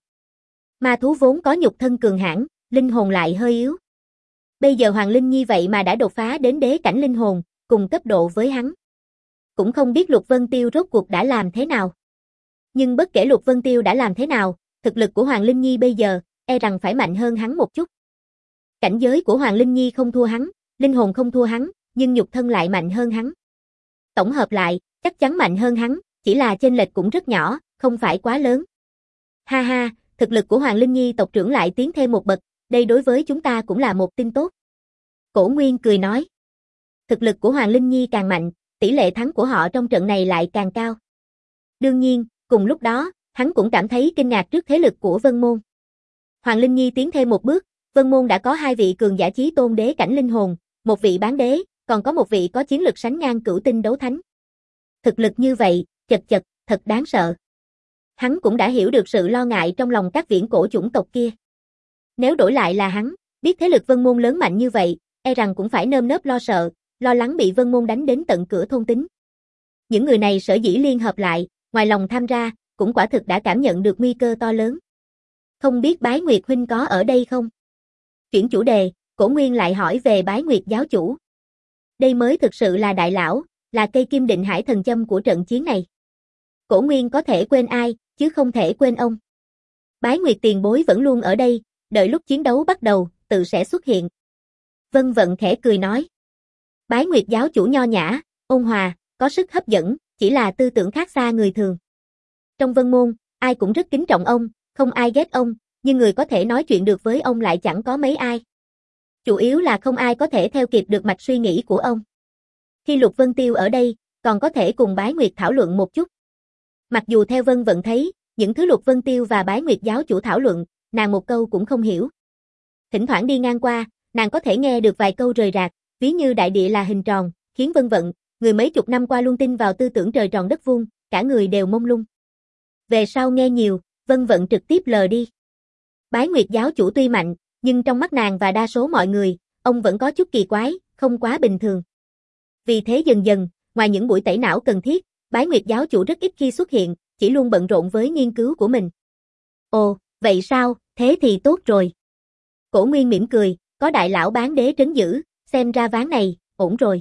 Ma thú vốn có nhục thân cường hãn, linh hồn lại hơi yếu. Bây giờ Hoàng Linh Nhi vậy mà đã đột phá đến đế cảnh linh hồn, cùng cấp độ với hắn. Cũng không biết Lục Vân Tiêu rốt cuộc đã làm thế nào. Nhưng bất kể Lục Vân Tiêu đã làm thế nào, thực lực của Hoàng Linh Nhi bây giờ, e rằng phải mạnh hơn hắn một chút. Cảnh giới của Hoàng Linh Nhi không thua hắn, linh hồn không thua hắn, nhưng nhục thân lại mạnh hơn hắn. Tổng hợp lại, chắc chắn mạnh hơn hắn, chỉ là chênh lệch cũng rất nhỏ, không phải quá lớn. Ha ha, thực lực của Hoàng Linh Nhi tộc trưởng lại tiến thêm một bậc, đây đối với chúng ta cũng là một tin tốt. Cổ Nguyên cười nói. Thực lực của Hoàng Linh Nhi càng mạnh, tỷ lệ thắng của họ trong trận này lại càng cao. Đương nhiên, cùng lúc đó, hắn cũng cảm thấy kinh ngạc trước thế lực của Vân Môn. Hoàng Linh Nhi tiến thêm một bước, Vân Môn đã có hai vị cường giả chí tôn đế cảnh linh hồn, một vị bán đế, còn có một vị có chiến lực sánh ngang cửu tinh đấu thánh. Thực lực như vậy, chật chật, thật đáng sợ. Hắn cũng đã hiểu được sự lo ngại trong lòng các viễn cổ chủng tộc kia. Nếu đổi lại là hắn, biết thế lực Vân Môn lớn mạnh như vậy, e rằng cũng phải nơm nớp lo sợ, lo lắng bị Vân Môn đánh đến tận cửa thôn tính. Những người này sở dĩ liên hợp lại, ngoài lòng tham ra, cũng quả thực đã cảm nhận được nguy cơ to lớn. Không biết Bái Nguyệt huynh có ở đây không? Chuyển chủ đề, Cổ Nguyên lại hỏi về Bái Nguyệt giáo chủ. Đây mới thực sự là đại lão, là cây kim định hải thần châm của trận chiến này. Cổ Nguyên có thể quên ai, chứ không thể quên ông. Bái Nguyệt tiền bối vẫn luôn ở đây, đợi lúc chiến đấu bắt đầu, tự sẽ xuất hiện. Vân Vận khẽ cười nói. Bái Nguyệt giáo chủ nho nhã, ôn hòa, có sức hấp dẫn, chỉ là tư tưởng khác xa người thường. Trong Vân Môn, ai cũng rất kính trọng ông, không ai ghét ông, nhưng người có thể nói chuyện được với ông lại chẳng có mấy ai. Chủ yếu là không ai có thể theo kịp được mạch suy nghĩ của ông. Khi Lục Vân Tiêu ở đây, còn có thể cùng Bái Nguyệt thảo luận một chút. Mặc dù theo Vân Vận thấy, những thứ Lục Vân Tiêu và Bái Nguyệt giáo chủ thảo luận, nàng một câu cũng không hiểu. Thỉnh thoảng đi ngang qua, nàng có thể nghe được vài câu rời rạc, ví như đại địa là hình tròn, khiến Vân Vận, người mấy chục năm qua luôn tin vào tư tưởng trời tròn đất vuông, cả người đều mông lung. Về sau nghe nhiều, Vân Vận trực tiếp lờ đi. Bái Nguyệt giáo chủ tuy mạnh, nhưng trong mắt nàng và đa số mọi người, ông vẫn có chút kỳ quái, không quá bình thường. Vì thế dần dần, ngoài những buổi tẩy não cần thiết, Bái Nguyệt giáo chủ rất ít khi xuất hiện, chỉ luôn bận rộn với nghiên cứu của mình. Ồ, vậy sao, thế thì tốt rồi. Cổ Nguyên mỉm cười, có đại lão bán đế trấn giữ, xem ra ván này, ổn rồi.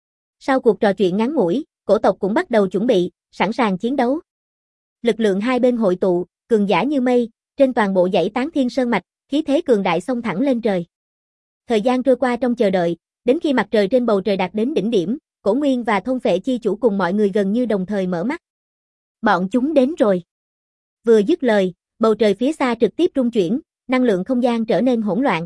Sau cuộc trò chuyện ngắn ngủi, cổ tộc cũng bắt đầu chuẩn bị, sẵn sàng chiến đấu. Lực lượng hai bên hội tụ, cường giả như mây, trên toàn bộ dãy Tán Thiên Sơn mạch, khí thế cường đại xông thẳng lên trời. Thời gian trôi qua trong chờ đợi, đến khi mặt trời trên bầu trời đạt đến đỉnh điểm, Cổ Nguyên và Thôn Phệ chi chủ cùng mọi người gần như đồng thời mở mắt. Bọn chúng đến rồi. Vừa dứt lời, bầu trời phía xa trực tiếp rung chuyển, năng lượng không gian trở nên hỗn loạn.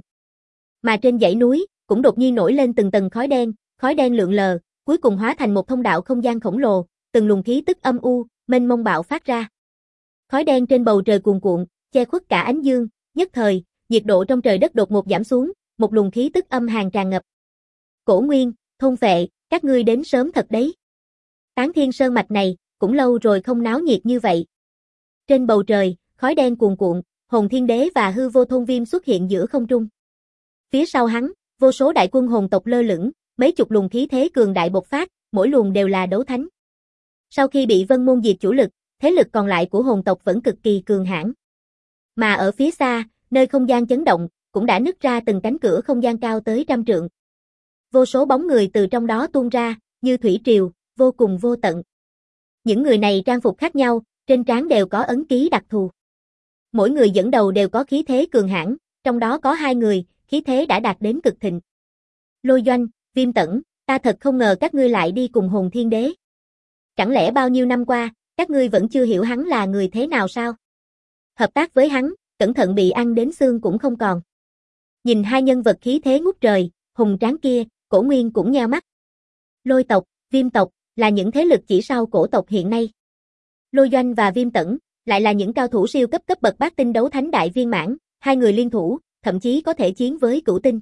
Mà trên dãy núi, cũng đột nhiên nổi lên từng tầng khói đen, khói đen lượn lờ, cuối cùng hóa thành một thông đạo không gian khổng lồ, từng luồng khí tức âm u, mênh mông bạo phát ra. Khói đen trên bầu trời cuồn cuộn, che khuất cả ánh dương, nhất thời, nhiệt độ trong trời đất đột ngột giảm xuống, một luồng khí tức âm hàn tràn ngập. Cổ Nguyên, Thôn Phệ, các ngươi đến sớm thật đấy. Tán Thiên Sơn mạch này, cũng lâu rồi không náo nhiệt như vậy. Trên bầu trời, khói đen cuồn cuộn, Hồn Thiên Đế và Hư Vô Thôn Viêm xuất hiện giữa không trung. Phía sau hắn, vô số đại quân hồn tộc lơ lửng, mấy chục luồng khí thế cường đại bộc phát, mỗi luồng đều là đấu thánh. Sau khi bị Vân Môn diệt chủ lực, thế lực còn lại của hồn tộc vẫn cực kỳ cường hãn. Mà ở phía xa, nơi không gian chấn động, cũng đã nứt ra từng cánh cửa không gian cao tới trăm trượng. Vô số bóng người từ trong đó tuôn ra, như thủy triều, vô cùng vô tận. Những người này trang phục khác nhau, trên trán đều có ấn ký đặc thù. Mỗi người dẫn đầu đều có khí thế cường hãn, trong đó có hai người, khí thế đã đạt đến cực thịnh. Lôi Doanh, Viêm Tẩn, ta thật không ngờ các ngươi lại đi cùng Hồn Thiên Đế. Chẳng lẽ bao nhiêu năm qua, các ngươi vẫn chưa hiểu hắn là người thế nào sao? Hợp tác với hắn, cẩn thận bị ăn đến xương cũng không còn. Nhìn hai nhân vật khí thế ngút trời, hùng tráng kia, Cổ Nguyên cũng nheo mắt. Lôi tộc, Viêm tộc, là những thế lực chỉ sau cổ tộc hiện nay. Lôi Doanh và Viêm Tẩn, lại là những cao thủ siêu cấp cấp bậc bát tinh đấu thánh đại viên mãn, hai người liên thủ, thậm chí có thể chiến với cửu tinh.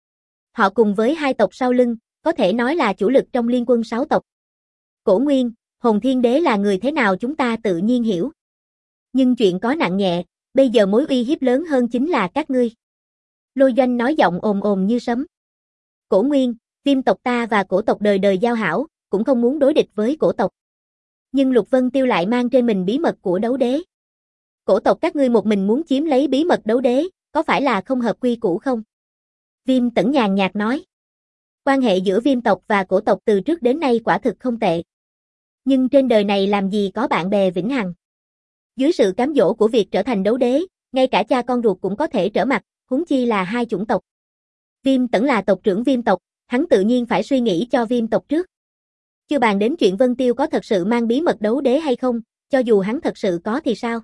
Họ cùng với hai tộc sau lưng, có thể nói là chủ lực trong liên quân sáu tộc. Cổ Nguyên, Hồn Thiên Đế là người thế nào chúng ta tự nhiên hiểu. Nhưng chuyện có nặng nhẹ, bây giờ mối uy hiếp lớn hơn chính là các ngươi. Lôi Doanh nói giọng ồm ồm như sấm. Cổ Nguyên, Viêm tộc ta và cổ tộc đời đời giao hảo, cũng không muốn đối địch với cổ tộc. Nhưng Lục Vân Tiêu lại mang trên mình bí mật của đấu đế. Cổ tộc các ngươi một mình muốn chiếm lấy bí mật đấu đế, có phải là không hợp quy củ không? Viêm Tẩn nhàn nhạt nói. Quan hệ giữa Viêm tộc và cổ tộc từ trước đến nay quả thực không tệ. Nhưng trên đời này làm gì có bạn bè vĩnh hằng. Dưới sự cám dỗ của việc trở thành đấu đế, ngay cả cha con ruột cũng có thể trở mặt, huống chi là hai chủng tộc. Viêm Tẩn là tộc trưởng Viêm tộc, hắn tự nhiên phải suy nghĩ cho Viêm tộc trước. Chưa bàn đến chuyện Vân Tiêu có thật sự mang bí mật đấu đế hay không, cho dù hắn thật sự có thì sao?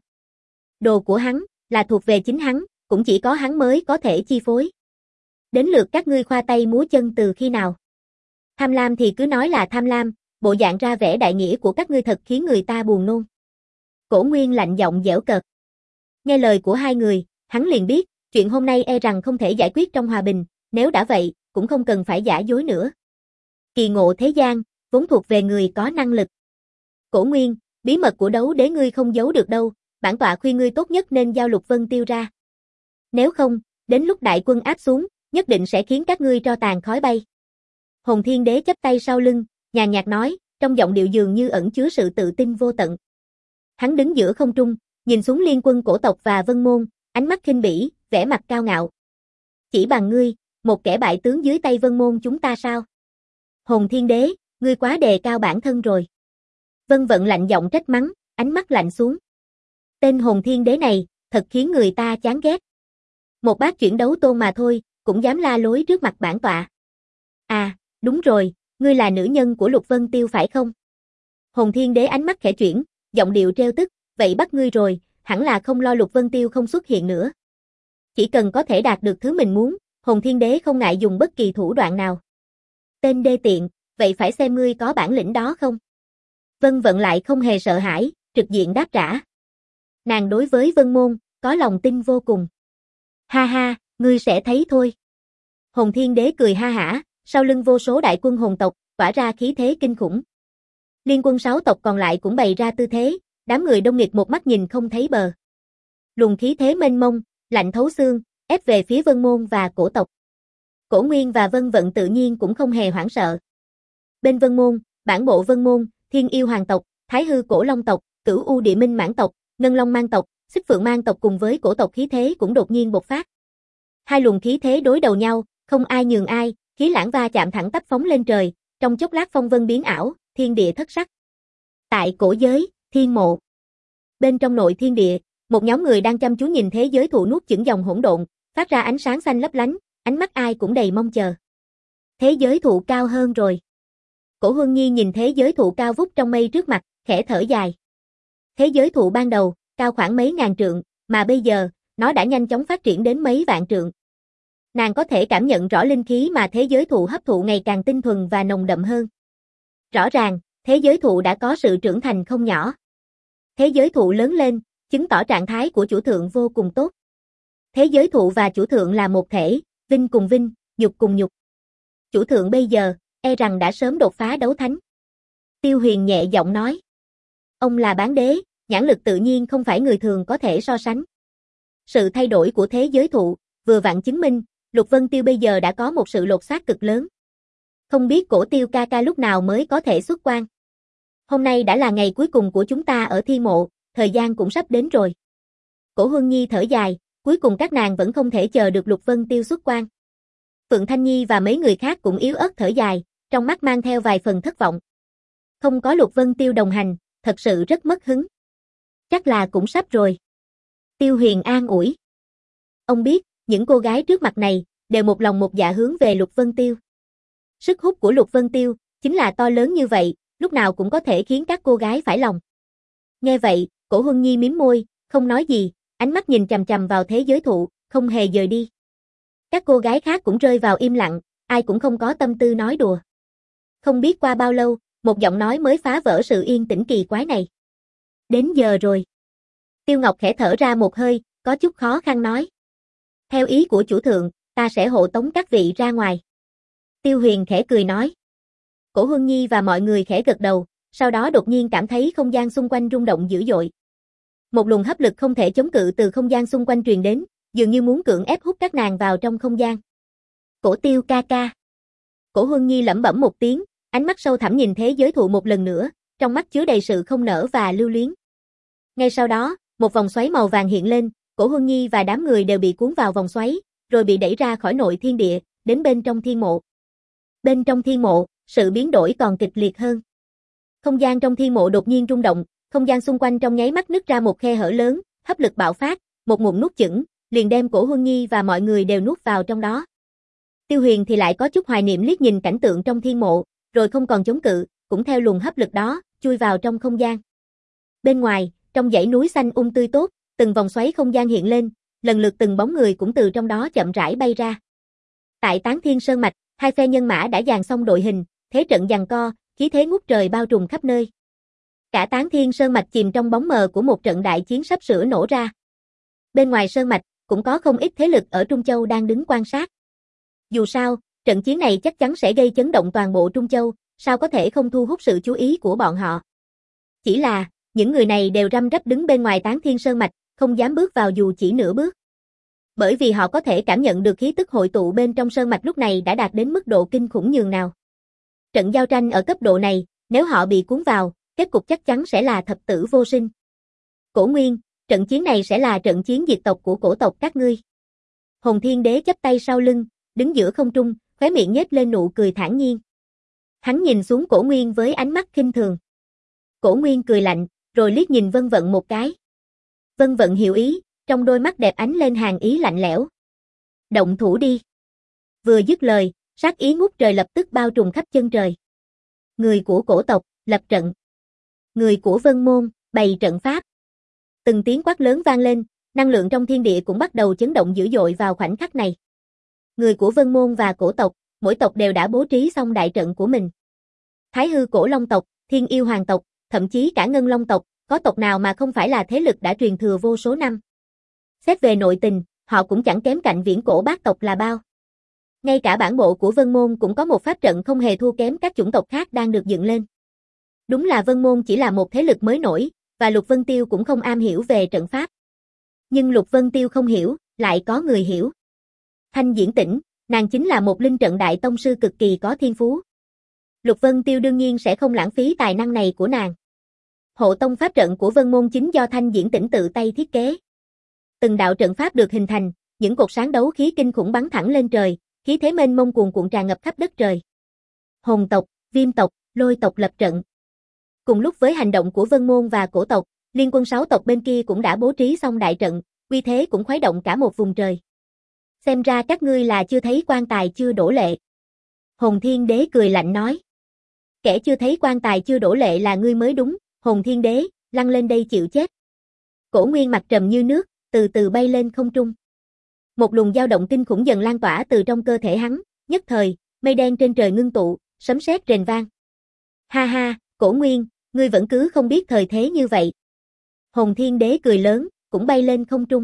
Đồ của hắn, là thuộc về chính hắn, cũng chỉ có hắn mới có thể chi phối. Đến lượt các ngươi khoa tay múa chân từ khi nào? Tham lam thì cứ nói là tham lam, bộ dạng ra vẻ đại nghĩa của các ngươi thật khiến người ta buồn nôn. Cổ Nguyên lạnh giọng giễu cợt. Nghe lời của hai người, hắn liền biết, chuyện hôm nay e rằng không thể giải quyết trong hòa bình, nếu đã vậy, cũng không cần phải giả dối nữa. Kỳ ngộ thế gian, vốn thuộc về người có năng lực. Cổ Nguyên, bí mật của đấu đế ngươi không giấu được đâu, bản tọa khuyên ngươi tốt nhất nên giao Lục Vân Tiêu ra. Nếu không, đến lúc đại quân áp xuống, nhất định sẽ khiến các ngươi tro tàn khói bay. Hồn Thiên Đế chắp tay sau lưng, nhàn nhạt nói, trong giọng điệu dường như ẩn chứa sự tự tin vô tận. Hắn đứng giữa không trung, nhìn xuống liên quân cổ tộc và Vân Môn, ánh mắt khinh bỉ, vẻ mặt cao ngạo. Chỉ bằng ngươi, một kẻ bại tướng dưới tay Vân Môn chúng ta sao? Hồn Thiên Đế, ngươi quá đề cao bản thân rồi. Vân Vận lạnh giọng trách mắng, ánh mắt lạnh xuống. Tên Hồn Thiên Đế này, thật khiến người ta chán ghét. Một bát chuyển đấu tôn mà thôi, cũng dám la lối trước mặt bản tọa. À, đúng rồi, ngươi là nữ nhân của Lục Vân Tiêu phải không? Hồn Thiên Đế ánh mắt khẽ chuyển, giọng điệu trêu tức, vậy bắt ngươi rồi, hẳn là không lo Lục Vân Tiêu không xuất hiện nữa. Chỉ cần có thể đạt được thứ mình muốn, Hồn Thiên Đế không ngại dùng bất kỳ thủ đoạn nào. Tên đê tiện, vậy phải xem ngươi có bản lĩnh đó không? Vân Vận lại không hề sợ hãi, trực diện đáp trả. Nàng đối với Vân Môn, có lòng tin vô cùng. Ha ha, ngươi sẽ thấy thôi. Hồn Thiên Đế cười ha hả, sau lưng vô số đại quân hồn tộc, tỏa ra khí thế kinh khủng. Liên quân sáu tộc còn lại cũng bày ra tư thế, đám người đông nghịt một mắt nhìn không thấy bờ. Luồng khí thế mênh mông, lạnh thấu xương, ép về phía Vân Môn và cổ tộc. Cổ Nguyên và Vân Vận tự nhiên cũng không hề hoảng sợ. Bên Vân Môn, bản bộ Vân Môn, Thiên Yêu Hoàng tộc, Thái Hư Cổ Long tộc, Cửu U Địa Minh Mãn tộc, Ngân Long Mang tộc, Xích Phượng Mang tộc cùng với cổ tộc khí thế cũng đột nhiên bộc phát. Hai luồng khí thế đối đầu nhau, không ai nhường ai, khí lãng va chạm thẳng tắp phóng lên trời, trong chốc lát phong vân biến ảo, thiên địa thất sắc. Tại cổ giới, thiên mộ. Bên trong nội thiên địa, một nhóm người đang chăm chú nhìn thế giới thụ nuốt chửng dòng hỗn độn, phát ra ánh sáng xanh lấp lánh, ánh mắt ai cũng đầy mong chờ. Thế giới thụ cao hơn rồi. Cổ Huân Nhi nhìn thế giới thụ cao vút trong mây trước mặt, khẽ thở dài. Thế giới thụ ban đầu, cao khoảng mấy ngàn trượng, mà bây giờ, nó đã nhanh chóng phát triển đến mấy vạn trượng. Nàng có thể cảm nhận rõ linh khí mà thế giới thụ hấp thụ ngày càng tinh thuần và nồng đậm hơn. Rõ ràng, thế giới thụ đã có sự trưởng thành không nhỏ. Thế giới thụ lớn lên, chứng tỏ trạng thái của chủ thượng vô cùng tốt. Thế giới thụ và chủ thượng là một thể, vinh cùng vinh, nhục cùng nhục. Chủ thượng bây giờ, e rằng đã sớm đột phá đấu thánh. Tiêu Huyền nhẹ giọng nói. Ông là bán đế, nhãn lực tự nhiên không phải người thường có thể so sánh. Sự thay đổi của thế giới thụ, vừa vặn chứng minh, Lục Vân Tiêu bây giờ đã có một sự lột xác cực lớn. Không biết cổ Tiêu ca ca lúc nào mới có thể xuất quan. Hôm nay đã là ngày cuối cùng của chúng ta ở Thiên Mộ, thời gian cũng sắp đến rồi. Cổ Huân Nhi thở dài, cuối cùng các nàng vẫn không thể chờ được Lục Vân Tiêu xuất quan. Phượng Thanh Nhi và mấy người khác cũng yếu ớt thở dài, trong mắt mang theo vài phần thất vọng. Không có Lục Vân Tiêu đồng hành, thật sự rất mất hứng. Chắc là cũng sắp rồi. Tiêu Huyền an ủi. Ông biết, những cô gái trước mặt này, đều một lòng một dạ hướng về Lục Vân Tiêu. Sức hút của Lục Vân Tiêu, chính là to lớn như vậy, lúc nào cũng có thể khiến các cô gái phải lòng. Nghe vậy, Cổ Huân Nhi mím môi, không nói gì, ánh mắt nhìn chằm chằm vào thế giới thụ, không hề dời đi. Các cô gái khác cũng rơi vào im lặng, ai cũng không có tâm tư nói đùa. Không biết qua bao lâu, một giọng nói mới phá vỡ sự yên tĩnh kỳ quái này. Đến giờ rồi. Tiêu Ngọc khẽ thở ra một hơi, có chút khó khăn nói. Theo ý của chủ thượng, ta sẽ hộ tống các vị ra ngoài. Tiêu Huyền khẽ cười nói. Cổ Huân Nhi và mọi người khẽ gật đầu, sau đó đột nhiên cảm thấy không gian xung quanh rung động dữ dội. Một luồng hấp lực không thể chống cự từ không gian xung quanh truyền đến, dường như muốn cưỡng ép hút các nàng vào trong không gian. Cổ Tiêu ca ca. Cổ Huân Nhi lẩm bẩm một tiếng, ánh mắt sâu thẳm nhìn thế giới thụ một lần nữa, trong mắt chứa đầy sự không nỡ và lưu luyến. Ngay sau đó, một vòng xoáy màu vàng hiện lên, Cổ Huân Nhi và đám người đều bị cuốn vào vòng xoáy, rồi bị đẩy ra khỏi nội thiên địa, đến bên trong thiên mộ. Bên trong thiên mộ, sự biến đổi còn kịch liệt hơn. Không gian trong thiên mộ đột nhiên rung động, không gian xung quanh trong nháy mắt nứt ra một khe hở lớn, hấp lực bạo phát, một ngụm nuốt chửng, liền đem Cổ Huân Nhi và mọi người đều nuốt vào trong đó. Tiêu Huyền thì lại có chút hoài niệm liếc nhìn cảnh tượng trong thiên mộ, rồi không còn chống cự, cũng theo luồng hấp lực đó, chui vào trong không gian. Bên ngoài, trong dãy núi xanh um tươi tốt, từng vòng xoáy không gian hiện lên, lần lượt từng bóng người cũng từ trong đó chậm rãi bay ra. Tại Tán Thiên Sơn mạch, hai phe nhân mã đã dàn xong đội hình, thế trận giằng co, khí thế ngút trời bao trùm khắp nơi. Cả Tán Thiên Sơn mạch chìm trong bóng mờ của một trận đại chiến sắp sửa nổ ra. Bên ngoài sơn mạch, cũng có không ít thế lực ở Trung Châu đang đứng quan sát. Dù sao, trận chiến này chắc chắn sẽ gây chấn động toàn bộ Trung Châu, sao có thể không thu hút sự chú ý của bọn họ. Chỉ là, những người này đều răm rắp đứng bên ngoài Tán Thiên Sơn mạch, không dám bước vào dù chỉ nửa bước. Bởi vì họ có thể cảm nhận được khí tức hội tụ bên trong sơn mạch lúc này đã đạt đến mức độ kinh khủng nhường nào. Trận giao tranh ở cấp độ này, nếu họ bị cuốn vào, kết cục chắc chắn sẽ là thập tử vô sinh. Cổ Nguyên, trận chiến này sẽ là trận chiến diệt tộc của cổ tộc các ngươi. Hồn Thiên Đế chắp tay sau lưng, đứng giữa không trung, khóe miệng nhếch lên nụ cười thản nhiên. Hắn nhìn xuống Cổ Nguyên với ánh mắt khinh thường. Cổ Nguyên cười lạnh, rồi liếc nhìn Vân Vận một cái. Vân Vận hiểu ý, trong đôi mắt đẹp ánh lên hàn ý lạnh lẽo. Động thủ đi. Vừa dứt lời, sát ý ngút trời lập tức bao trùm khắp chân trời. Người của cổ tộc, lập trận. Người của Vân Môn, bày trận pháp. Từng tiếng quát lớn vang lên, năng lượng trong thiên địa cũng bắt đầu chấn động dữ dội vào khoảnh khắc này. Người của Vân Môn và cổ tộc, mỗi tộc đều đã bố trí xong đại trận của mình. Thái hư cổ long tộc, thiên yêu hoàng tộc, thậm chí cả ngân long tộc, có tộc nào mà không phải là thế lực đã truyền thừa vô số năm. Xét về nội tình, họ cũng chẳng kém cạnh viễn cổ bát tộc là bao. Ngay cả bản bộ của Vân Môn cũng có một pháp trận không hề thua kém các chủng tộc khác đang được dựng lên. Đúng là Vân Môn chỉ là một thế lực mới nổi, và Lục Vân Tiêu cũng không am hiểu về trận pháp. Nhưng Lục Vân Tiêu không hiểu, lại có người hiểu. Thanh Diễn Tĩnh, nàng chính là một linh trận đại tông sư cực kỳ có thiên phú. Lục Vân Tiêu đương nhiên sẽ không lãng phí tài năng này của nàng. Hộ tông pháp trận của Vân Môn chính do Thanh Diễn Tĩnh tự tay thiết kế. Từng đạo trận pháp được hình thành, những cột sáng đấu khí kinh khủng bắn thẳng lên trời, khí thế mênh mông cuồn cuộn tràn ngập khắp đất trời. Hồn tộc, Viêm tộc, Lôi tộc lập trận. Cùng lúc với hành động của Vân Môn và cổ tộc, liên quân sáu tộc bên kia cũng đã bố trí xong đại trận, uy thế cũng khuấy động cả một vùng trời. Xem ra các ngươi là chưa thấy quan tài chưa đổ lệ. Hồn Thiên Đế cười lạnh nói. Kẻ chưa thấy quan tài chưa đổ lệ là ngươi mới đúng, Hồn Thiên Đế, lăn lên đây chịu chết. Cổ Nguyên mặt trầm như nước, từ từ bay lên không trung. Một luồng dao động kinh khủng dần lan tỏa từ trong cơ thể hắn, nhất thời, mây đen trên trời ngưng tụ, sấm sét rền vang. Ha ha, Cổ Nguyên, ngươi vẫn cứ không biết thời thế như vậy. Hồn Thiên Đế cười lớn, cũng bay lên không trung.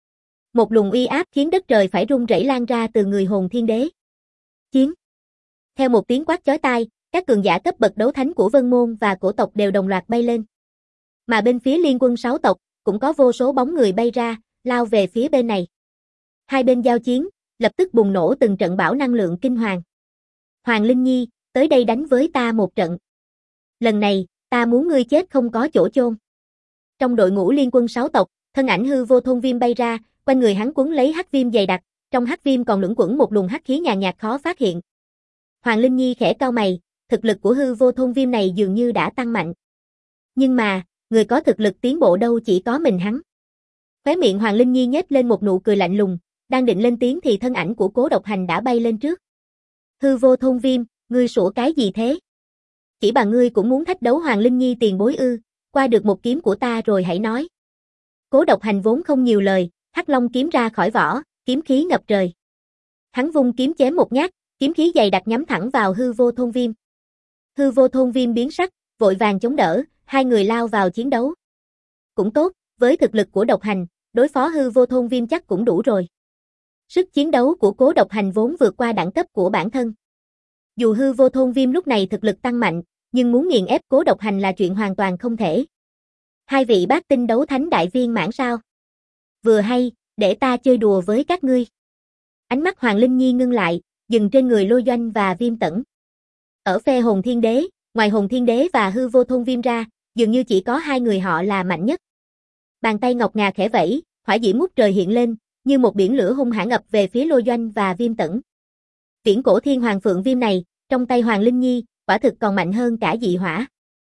Một luồng uy áp khiến đất trời phải rung rẩy lan ra từ người Hồn Thiên Đế. Chiến. Theo một tiếng quát chói tai, các cường giả cấp bậc đấu thánh của Vân Môn và cổ tộc đều đồng loạt bay lên. Mà bên phía liên quân sáu tộc, cũng có vô số bóng người bay ra, lao về phía bên này. Hai bên giao chiến, lập tức bùng nổ từng trận bão năng lượng kinh hoàng. Hoàng Linh Nhi, tới đây đánh với ta một trận. Lần này, ta muốn ngươi chết không có chỗ chôn. Trong đội ngũ liên quân sáu tộc, thân ảnh hư vô thôn viêm bay ra, quanh người hắn quấn lấy hắc viêm dày đặc, trong hắc viêm còn luẩn quẩn một luồng hắc khí nhàn nhạt khó phát hiện. Hoàng Linh Nhi khẽ cau mày, thực lực của hư vô thôn viêm này dường như đã tăng mạnh. Nhưng mà, người có thực lực tiến bộ đâu chỉ có mình hắn. Khóe miệng Hoàng Linh Nhi nhếch lên một nụ cười lạnh lùng, đang định lên tiếng thì thân ảnh của Cố Độc Hành đã bay lên trước. Hư vô thôn viêm, ngươi sủa cái gì thế? Chỉ bằng ngươi cũng muốn thách đấu Hoàng Linh Nhi tiền bối ư, qua được một kiếm của ta rồi hãy nói. Cố Độc Hành vốn không nhiều lời, hắc long kiếm ra khỏi vỏ, kiếm khí ngập trời. Hắn vung kiếm chém một nhát, kiếm khí dày đặc nhắm thẳng vào hư vô thôn viêm. Hư vô thôn viêm biến sắc, vội vàng chống đỡ, hai người lao vào chiến đấu. Cũng tốt, với thực lực của Độc Hành, đối phó hư vô thôn viêm chắc cũng đủ rồi. Sức chiến đấu của Cố Độc Hành vốn vượt qua đẳng cấp của bản thân. Dù hư vô thôn viêm lúc này thực lực tăng mạnh, nhưng muốn nghiền ép Cố Độc Hành là chuyện hoàn toàn không thể. Hai vị bác tinh đấu thánh đại viên mãn sao? Vừa hay, để ta chơi đùa với các ngươi. Ánh mắt Hoàng Linh Nhi ngưng lại, dừng trên người Lôi Doanh và Viêm Tẩn. Ở phe Hồn Thiên Đế, ngoài Hồn Thiên Đế và hư vô thôn viêm ra, dường như chỉ có hai người họ là mạnh nhất. Bàn tay ngọc ngà khẽ vẫy, hỏa diễm ngút trời hiện lên, như một biển lửa hung hãn ập về phía Lôi Doanh và Viêm Tẩn. Viễn cổ thiên hoàng phượng viêm này, trong tay Hoàng Linh Nhi, quả thực còn mạnh hơn cả dị hỏa.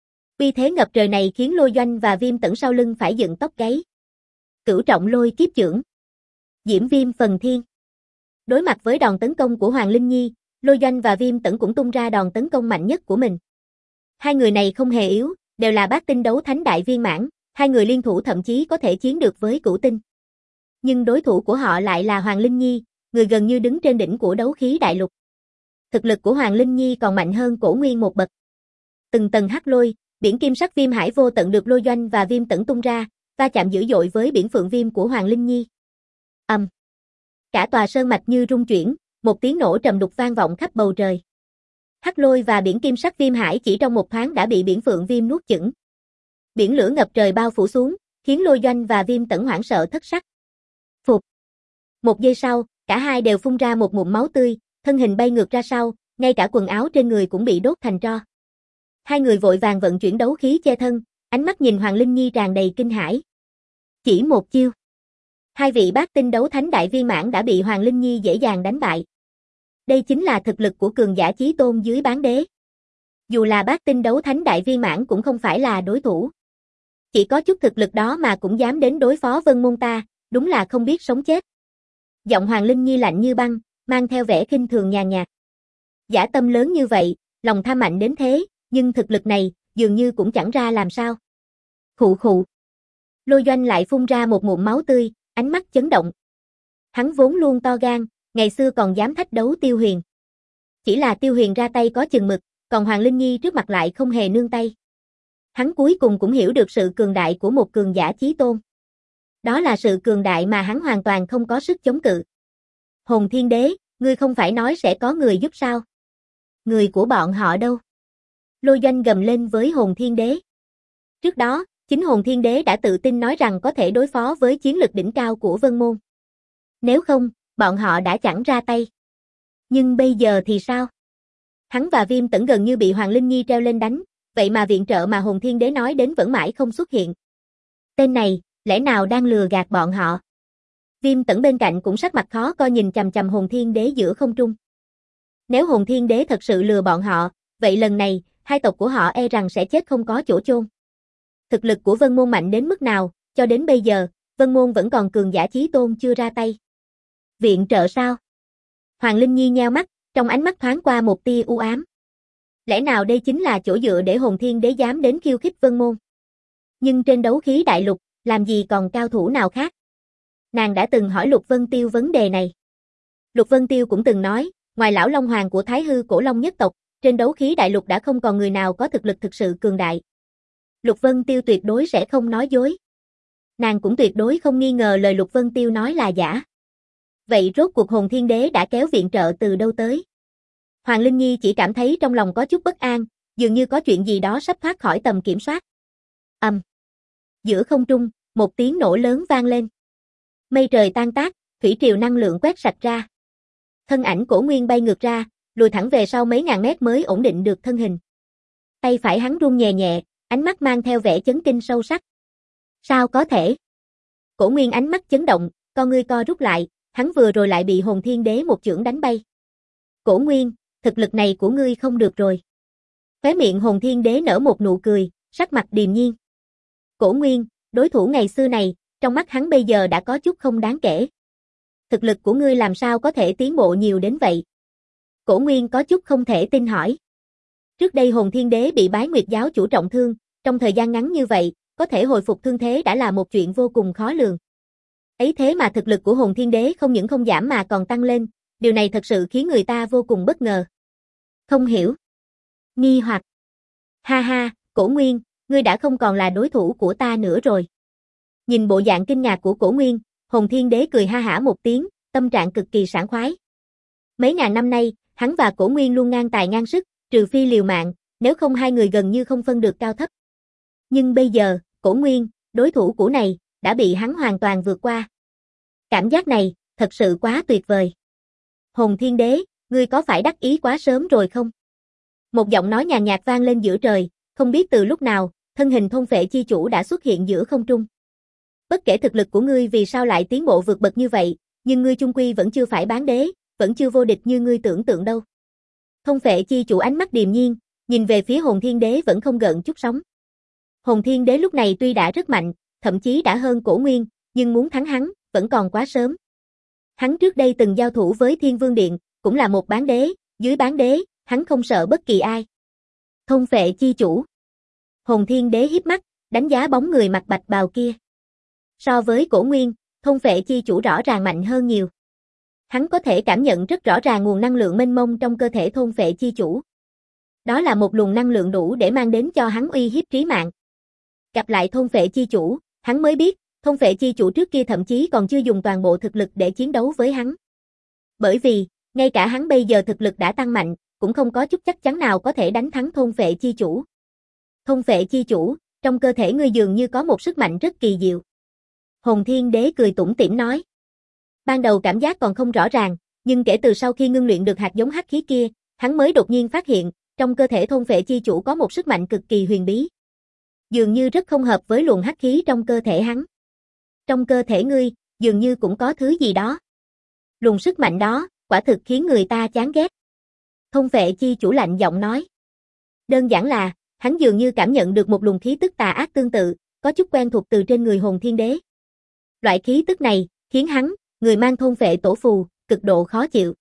Uy thế ngập trời này khiến Lôi Doanh và Viêm Tẩn sau lưng phải dựng tóc gáy. Cửu trọng lôi kiếp chưởng. Diễm viêm phần thiên. Đối mặt với đòn tấn công của Hoàng Linh Nhi, Lôi Doanh và Viêm Tẩn cũng tung ra đòn tấn công mạnh nhất của mình. Hai người này không hề yếu, đều là bát tinh đấu thánh đại viên mãn, hai người liên thủ thậm chí có thể chiến được với cửu tinh. Nhưng đối thủ của họ lại là Hoàng Linh Nhi, người gần như đứng trên đỉnh của đấu khí đại lục. Thực lực của Hoàng Linh Nhi còn mạnh hơn Cổ Nguyên một bậc. Từng tầng hắc lôi, biển kim sắc viêm hải vô tận được Lôi Doanh và Viêm Tẩn tung ra, va chạm dữ dội với biển phượng viêm của Hoàng Linh Nhi. Ầm. Um. Cả tòa sơn mạch như rung chuyển, một tiếng nổ trầm đục vang vọng khắp bầu trời. Hắc lôi và biển kim sắc viêm hải chỉ trong một thoáng đã bị biển phượng viêm nuốt chửng. Biển lửa ngập trời bao phủ xuống, khiến Lôi Doanh và Viêm Tẩn hoảng sợ thất sắc. Phục. Một giây sau, cả hai đều phun ra một ngụm máu tươi, thân hình bay ngược ra sau, ngay cả quần áo trên người cũng bị đốt thành tro. Hai người vội vàng vận chuyển đấu khí che thân, ánh mắt nhìn Hoàng Linh Nhi tràn đầy kinh hãi. Chỉ một chiêu. Hai vị bát tinh đấu thánh đại viên mãn đã bị Hoàng Linh Nhi dễ dàng đánh bại. Đây chính là thực lực của cường giả chí tôn dưới bán đế. Dù là bát tinh đấu thánh đại viên mãn cũng không phải là đối thủ. Chỉ có chút thực lực đó mà cũng dám đến đối phó Vân Môn ta, đúng là không biết sống chết. Giọng Hoàng Linh Nhi lạnh như băng, mang theo vẻ khinh thường nhàn nhạt. Dã tâm lớn như vậy, lòng tham mạnh đến thế, nhưng thực lực này, dường như cũng chẳng ra làm sao. Khụ khụ. Lôi Doanh lại phun ra một ngụm máu tươi, ánh mắt chấn động. Hắn vốn luôn to gan, ngày xưa còn dám thách đấu Tiêu Huyền. Chỉ là Tiêu Huyền ra tay có chừng mực, còn Hoàng Linh Nhi trước mặt lại không hề nương tay. Hắn cuối cùng cũng hiểu được sự cường đại của một cường giả chí tôn. Đó là sự cường đại mà hắn hoàn toàn không có sức chống cự. Hồn Thiên Đế, ngươi không phải nói sẽ có người giúp sao? Người của bọn họ đâu? Lôi Doanh gầm lên với Hồn Thiên Đế. Trước đó, chính Hồn Thiên Đế đã tự tin nói rằng có thể đối phó với chiến lực đỉnh cao của Vân Môn. Nếu không, bọn họ đã chẳng ra tay. Nhưng bây giờ thì sao? Hắn và Viêm Tẩn gần như bị Hoàng Linh Nhi treo lên đánh, vậy mà viện trợ mà Hồn Thiên Đế nói đến vẫn mãi không xuất hiện. Tên này, lẽ nào đang lừa gạt bọn họ? Viêm Tẩn bên cạnh cũng sắc mặt khó coi nhìn chằm chằm Hồn Thiên Đế giữa không trung. Nếu Hồn Thiên Đế thật sự lừa bọn họ, vậy lần này, hai tộc của họ e rằng sẽ chết không có chỗ chôn. Thực lực của Vân Môn mạnh đến mức nào, cho đến bây giờ, Vân Môn vẫn còn cường giả chí tôn chưa ra tay. Viện trợ sao? Hoàng Linh Nhi nheo mắt, trong ánh mắt thoáng qua một tia u ám. Lẽ nào đây chính là chỗ dựa để Hồn Thiên Đế dám đến khiêu khích Vân Môn? Nhưng trên đấu khí đại lục, làm gì còn cao thủ nào khác? Nàng đã từng hỏi Lục Vân Tiêu vấn đề này. Lục Vân Tiêu cũng từng nói, ngoài lão Long Hoàng của Thái Hư Cổ Long nhất tộc, trên đấu khí đại lục đã không còn người nào có thực lực thực sự cường đại. Lục Vân Tiêu tuyệt đối sẽ không nói dối. Nàng cũng tuyệt đối không nghi ngờ lời Lục Vân Tiêu nói là giả. Vậy rốt cuộc Hồn Thiên Đế đã kéo viện trợ từ đâu tới? Hoàng Linh Nhi chỉ cảm thấy trong lòng có chút bất an, dường như có chuyện gì đó sắp thoát khỏi tầm kiểm soát. Ầm. Um. Giữa không trung, một tiếng nổ lớn vang lên. Mây trời tan tác, thủy triều năng lượng quét sạch ra. Thân ảnh Cổ Nguyên bay ngược ra, lùi thẳng về sau mấy ngàn mét mới ổn định được thân hình. Tay phải hắn run nhẹ nhẹ, ánh mắt mang theo vẻ chấn kinh sâu sắc. Sao có thể? Cổ Nguyên ánh mắt chấn động, con ngươi co rút lại, hắn vừa rồi lại bị Hồn Thiên Đế một chưởng đánh bay. Cổ Nguyên, thực lực này của ngươi không được rồi. Khóe miệng Hồn Thiên Đế nở một nụ cười, sắc mặt điềm nhiên. Cổ Nguyên, đối thủ ngày xưa này, trong mắt hắn bây giờ đã có chút không đáng kể. Thực lực của ngươi làm sao có thể tiến bộ nhiều đến vậy? Cổ Nguyên có chút không thể tin hỏi. Trước đây Hồn Thiên Đế bị Bái Nguyệt giáo chủ trọng thương, trong thời gian ngắn như vậy, có thể hồi phục thương thế đã là một chuyện vô cùng khó lường. Ấy thế mà thực lực của Hồn Thiên Đế không những không giảm mà còn tăng lên, điều này thật sự khiến người ta vô cùng bất ngờ. Không hiểu. Nghi hoặc. Ha ha, Cổ Nguyên, ngươi đã không còn là đối thủ của ta nữa rồi. Nhìn bộ dạng kinh ngạc của Cổ Nguyên, Hồn Thiên Đế cười ha hả một tiếng, tâm trạng cực kỳ sảng khoái. Mấy ngàn năm nay, hắn và Cổ Nguyên luôn ngang tài ngang sức, trừ phi liều mạng, nếu không hai người gần như không phân được cao thấp. Nhưng bây giờ, Cổ Nguyên, đối thủ cũ này, đã bị hắn hoàn toàn vượt qua. Cảm giác này, thật sự quá tuyệt vời. Hồn Thiên Đế, ngươi có phải đắc ý quá sớm rồi không? Một giọng nói nhàn nhạt vang lên giữa trời, không biết từ lúc nào, thân hình thôn phệ chi chủ đã xuất hiện giữa không trung. Bất kể thực lực của ngươi vì sao lại tiến bộ vượt bậc như vậy, nhưng ngươi chung quy vẫn chưa phải bán đế, vẫn chưa vô địch như ngươi tưởng tượng đâu. Thôn phệ chi chủ ánh mắt điềm nhiên, nhìn về phía Hồn Thiên Đế vẫn không gợn chút sóng. Hồn Thiên Đế lúc này tuy đã rất mạnh, thậm chí đã hơn Cổ Nguyên, nhưng muốn thắng hắn, vẫn còn quá sớm. Hắn trước đây từng giao thủ với Thiên Vương Điện, cũng là một bán đế, dưới bán đế, hắn không sợ bất kỳ ai. Thôn phệ chi chủ. Hồn Thiên Đế híp mắt, đánh giá bóng người mặc bạch bào kia. So với Cổ Nguyên, thôn phệ chi chủ rõ ràng mạnh hơn nhiều. Hắn có thể cảm nhận rất rõ ràng nguồn năng lượng mênh mông trong cơ thể thôn phệ chi chủ. Đó là một luồng năng lượng đủ để mang đến cho hắn uy hiếp trí mạng. Gặp lại thôn phệ chi chủ, hắn mới biết, thôn phệ chi chủ trước kia thậm chí còn chưa dùng toàn bộ thực lực để chiến đấu với hắn. Bởi vì, ngay cả hắn bây giờ thực lực đã tăng mạnh, cũng không có chút chắc chắn nào có thể đánh thắng thôn phệ chi chủ. Thôn phệ chi chủ, trong cơ thể ngươi dường như có một sức mạnh rất kỳ diệu. Hồn Thiên Đế cười tủm tỉm nói. Ban đầu cảm giác còn không rõ ràng, nhưng kể từ sau khi ngưng luyện được hạt giống hắc khí kia, hắn mới đột nhiên phát hiện, trong cơ thể thôn phệ chi chủ có một sức mạnh cực kỳ huyền bí. Dường như rất không hợp với luồng hắc khí trong cơ thể hắn. Trong cơ thể ngươi, dường như cũng có thứ gì đó. Luồng sức mạnh đó, quả thực khiến người ta chán ghét. Thôn phệ chi chủ lạnh giọng nói. Đơn giản là, hắn dường như cảm nhận được một luồng khí tức tà ác tương tự, có chút quen thuộc từ trên người Hồn Thiên Đế. Loại khí tức này, khiến hắn, người mang thôn phệ tổ phù, cực độ khó chịu.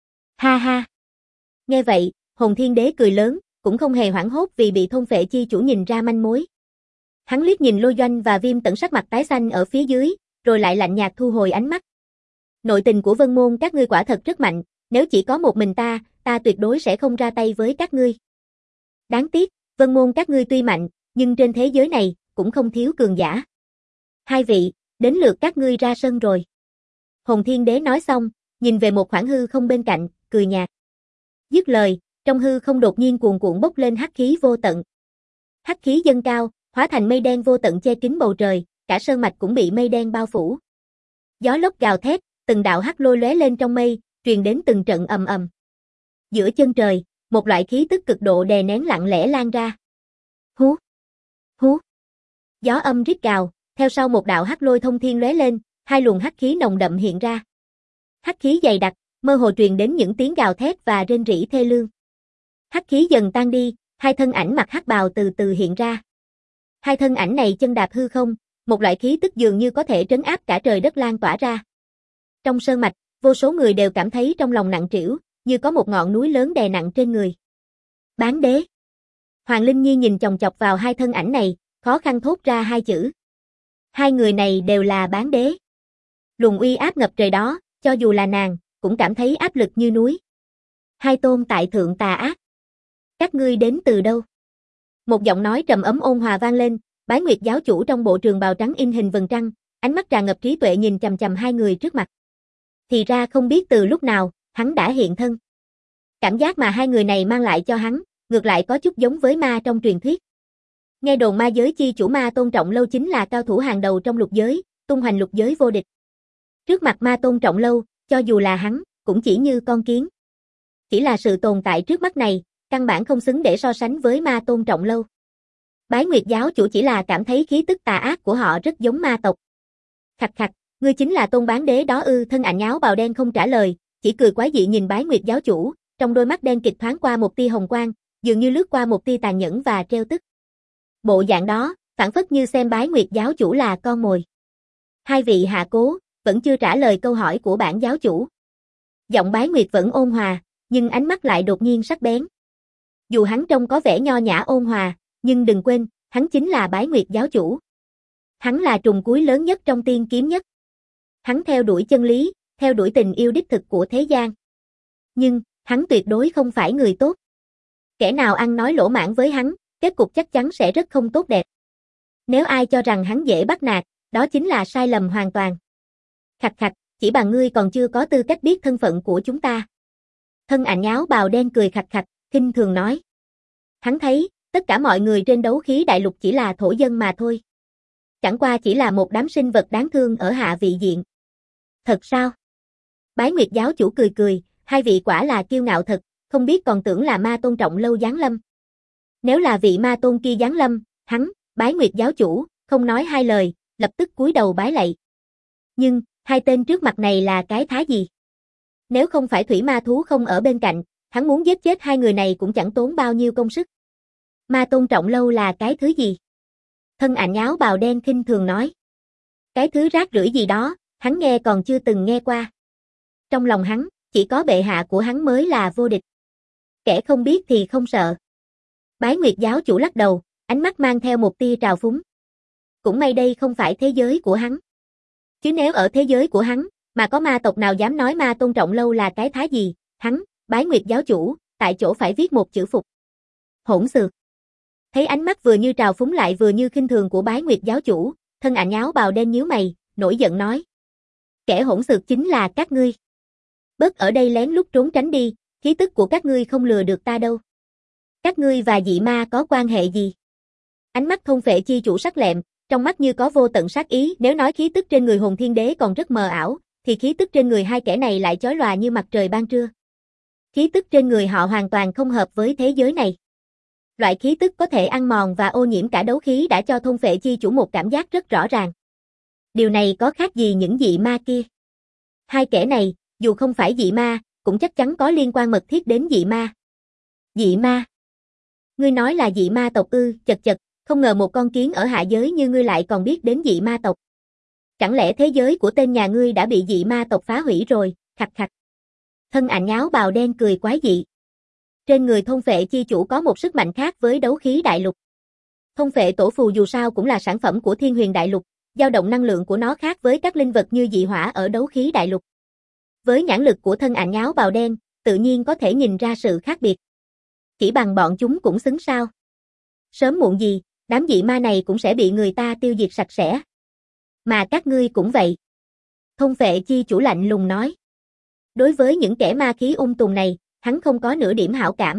Ha ha. Nghe vậy, Hồn Thiên Đế cười lớn, cũng không hề hoảng hốt vì bị thôn phệ chi chủ nhìn ra manh mối. Hắn liếc nhìn Lôi Doanh và Viêm Tẩn sắc mặt tái xanh ở phía dưới, rồi lại lạnh nhạt thu hồi ánh mắt. Nội tình của Vân Môn các ngươi quả thật rất mạnh, nếu chỉ có một mình ta, ta tuyệt đối sẽ không ra tay với các ngươi. Đáng tiếc, Vân Môn các ngươi tuy mạnh, nhưng trên thế giới này, cũng không thiếu cường giả. Hai vị, đến lượt các ngươi ra sân rồi. Hồn Thiên Đế nói xong, nhìn về một khoảng hư không bên cạnh, cười nhạt. Dứt lời, trong hư không đột nhiên cuồn cuộn bốc lên hắc khí vô tận. Hắc khí dâng cao, hóa thành mây đen vô tận che kín bầu trời, cả sơn mạch cũng bị mây đen bao phủ. Gió lốc gào thét, từng đạo hắc lôi lóe lên trong mây, truyền đến từng trận ầm ầm. Giữa chân trời, một loại khí tức cực độ đè nén lặng lẽ lan ra. Hú, hú. Gió âm rít gào, theo sau một đạo hắc lôi thông thiên lóe lên, hai luồng hắc khí nồng đậm hiện ra. Hắc khí dày đặc, mơ hồ truyền đến những tiếng gào thét và rên rỉ thê lương. Hắc khí dần tan đi, hai thân ảnh mặc hắc bào từ từ hiện ra. Hai thân ảnh này chân đạp hư không, một loại khí tức dường như có thể trấn áp cả trời đất lan tỏa ra. Trong sơn mạch, vô số người đều cảm thấy trong lòng nặng trĩu, như có một ngọn núi lớn đè nặng trên người. Bán đế. Hoàng Linh Nhi nhìn chòng chọc vào hai thân ảnh này, khó khăn thốt ra hai chữ. Hai người này đều là bán đế. Luồng uy áp ngập trời đó, cho dù là nàng, cũng cảm thấy áp lực như núi. Hai tôn tại thượng tà ác. Các ngươi đến từ đâu? Một giọng nói trầm ấm ôn hòa vang lên, Bái Nguyệt giáo chủ trong bộ trường bào trắng in hình vầng trăng, ánh mắt tràn ngập trí tuệ nhìn chằm chằm hai người trước mặt. Thì ra không biết từ lúc nào, hắn đã hiện thân. Cảm giác mà hai người này mang lại cho hắn, ngược lại có chút giống với ma trong truyền thuyết. Nghe đồn ma giới chi chủ Ma Tôn Trọng Lâu chính là cao thủ hàng đầu trong lục giới, tung hoành lục giới vô địch. Trước mặt Ma Tôn Trọng Lâu, cho dù là hắn, cũng chỉ như con kiến. Chỉ là sự tồn tại trước mắt này, căn bản không xứng để so sánh với Ma Tôn Trọng Lâu. Bái Nguyệt giáo chủ chỉ là cảm thấy khí tức tà ác của họ rất giống ma tộc. Khạch khạch, Ngươi chính là Tôn Bán Đế đó ư? Thân ảnh áo bào đen không trả lời, chỉ cười quái dị nhìn Bái Nguyệt giáo chủ, trong đôi mắt đen kịt thoáng qua một tia hồng quang, dường như lướt qua một tia tàn nhẫn và trêu tức. Bộ dạng đó, phảng phất như xem Bái Nguyệt giáo chủ là con mồi. Hai vị hạ cố, vẫn chưa trả lời câu hỏi của bản giáo chủ. Giọng Bái Nguyệt vẫn ôn hòa, nhưng ánh mắt lại đột nhiên sắc bén. Dù hắn trông có vẻ nho nhã ôn hòa, nhưng đừng quên, hắn chính là Bái Nguyệt giáo chủ. Hắn là trùng cuối lớn nhất trong tiên kiếm nhất. Hắn theo đuổi chân lý, theo đuổi tình yêu đích thực của thế gian. Nhưng, hắn tuyệt đối không phải người tốt. Kẻ nào ăn nói lỗ mãng với hắn, kết cục chắc chắn sẽ rất không tốt đẹp. Nếu ai cho rằng hắn dễ bắt nạt, đó chính là sai lầm hoàn toàn. Khạch khạch, chỉ bằng ngươi còn chưa có tư cách biết thân phận của chúng ta. Thân ảnh áo bào đen cười khạch khạch, khinh thường nói. Hắn thấy, tất cả mọi người trên đấu khí đại lục chỉ là thổ dân mà thôi. Chẳng qua chỉ là một đám sinh vật đáng thương ở hạ vị diện. Thật sao? Bái Nguyệt giáo chủ cười cười, hai vị quả là kiêu ngạo thật, không biết còn tưởng là ma tôn trọng lâu giáng lâm. Nếu là vị ma tôn kia giáng lâm, hắn, Bái Nguyệt giáo chủ, không nói hai lời, lập tức cúi đầu bái lạy. Nhưng, hai tên trước mặt này là cái thá gì? Nếu không phải thủy ma thú không ở bên cạnh, hắn muốn giết chết hai người này cũng chẳng tốn bao nhiêu công sức. Ma tôn trọng lâu là cái thứ gì? Thân ảnh áo bào đen khinh thường nói. Cái thứ rác rưởi gì đó, hắn nghe còn chưa từng nghe qua. Trong lòng hắn, chỉ có bệ hạ của hắn mới là vô địch. Kẻ không biết thì không sợ. Bái Nguyệt giáo chủ lắc đầu, ánh mắt mang theo một tia trào phúng. Cũng may đây không phải thế giới của hắn. Chứ nếu ở thế giới của hắn, mà có ma tộc nào dám nói ma tôn trọng lâu là cái thá gì, hắn, Bái Nguyệt giáo chủ, tại chỗ phải viết một chữ phục. Hỗn xược. Thấy ánh mắt vừa như trào phúng lại vừa như khinh thường của Bái Nguyệt giáo chủ, thân ảnh áo bào đen nhíu mày, nổi giận nói. Kẻ hỗn xược chính là các ngươi. Bớt ở đây lén lút trốn tránh đi, khí tức của các ngươi không lừa được ta đâu. Các ngươi và dị ma có quan hệ gì? Ánh mắt thôn phệ chi chủ sắc lẹm, trong mắt như có vô tận sát ý, nếu nói khí tức trên người hồn thiên đế còn rất mờ ảo, thì khí tức trên người hai kẻ này lại chói lòa như mặt trời ban trưa. Khí tức trên người họ hoàn toàn không hợp với thế giới này. Loại khí tức có thể ăn mòn và ô nhiễm cả đấu khí đã cho thôn phệ chi chủ một cảm giác rất rõ ràng. Điều này có khác gì những dị ma kia? Hai kẻ này, dù không phải dị ma, cũng chắc chắn có liên quan mật thiết đến dị ma. Dị ma? Ngươi nói là dị ma tộc ư? Chật chật, không ngờ một con kiến ở hạ giới như ngươi lại còn biết đến dị ma tộc. Chẳng lẽ thế giới của tên nhà ngươi đã bị dị ma tộc phá hủy rồi? Khạch khạch. Thân ảnh áo bào đen cười quái dị. Trên người thôn phệ chi chủ có một sức mạnh khác với đấu khí đại lục. Thôn phệ tổ phù dù sao cũng là sản phẩm của Thiên Huyền đại lục, dao động năng lượng của nó khác với các linh vật như dị hỏa ở đấu khí đại lục. Với nhãn lực của thân ảnh áo bào đen, tự nhiên có thể nhìn ra sự khác biệt. Chỉ bằng bọn chúng cũng xứng sao? Sớm muộn gì, đám dị ma này cũng sẽ bị người ta tiêu diệt sạch sẽ. Mà các ngươi cũng vậy. Thôn phệ chi chủ lạnh lùng nói. Đối với những kẻ ma khí ung tùm này, hắn không có nửa điểm hảo cảm.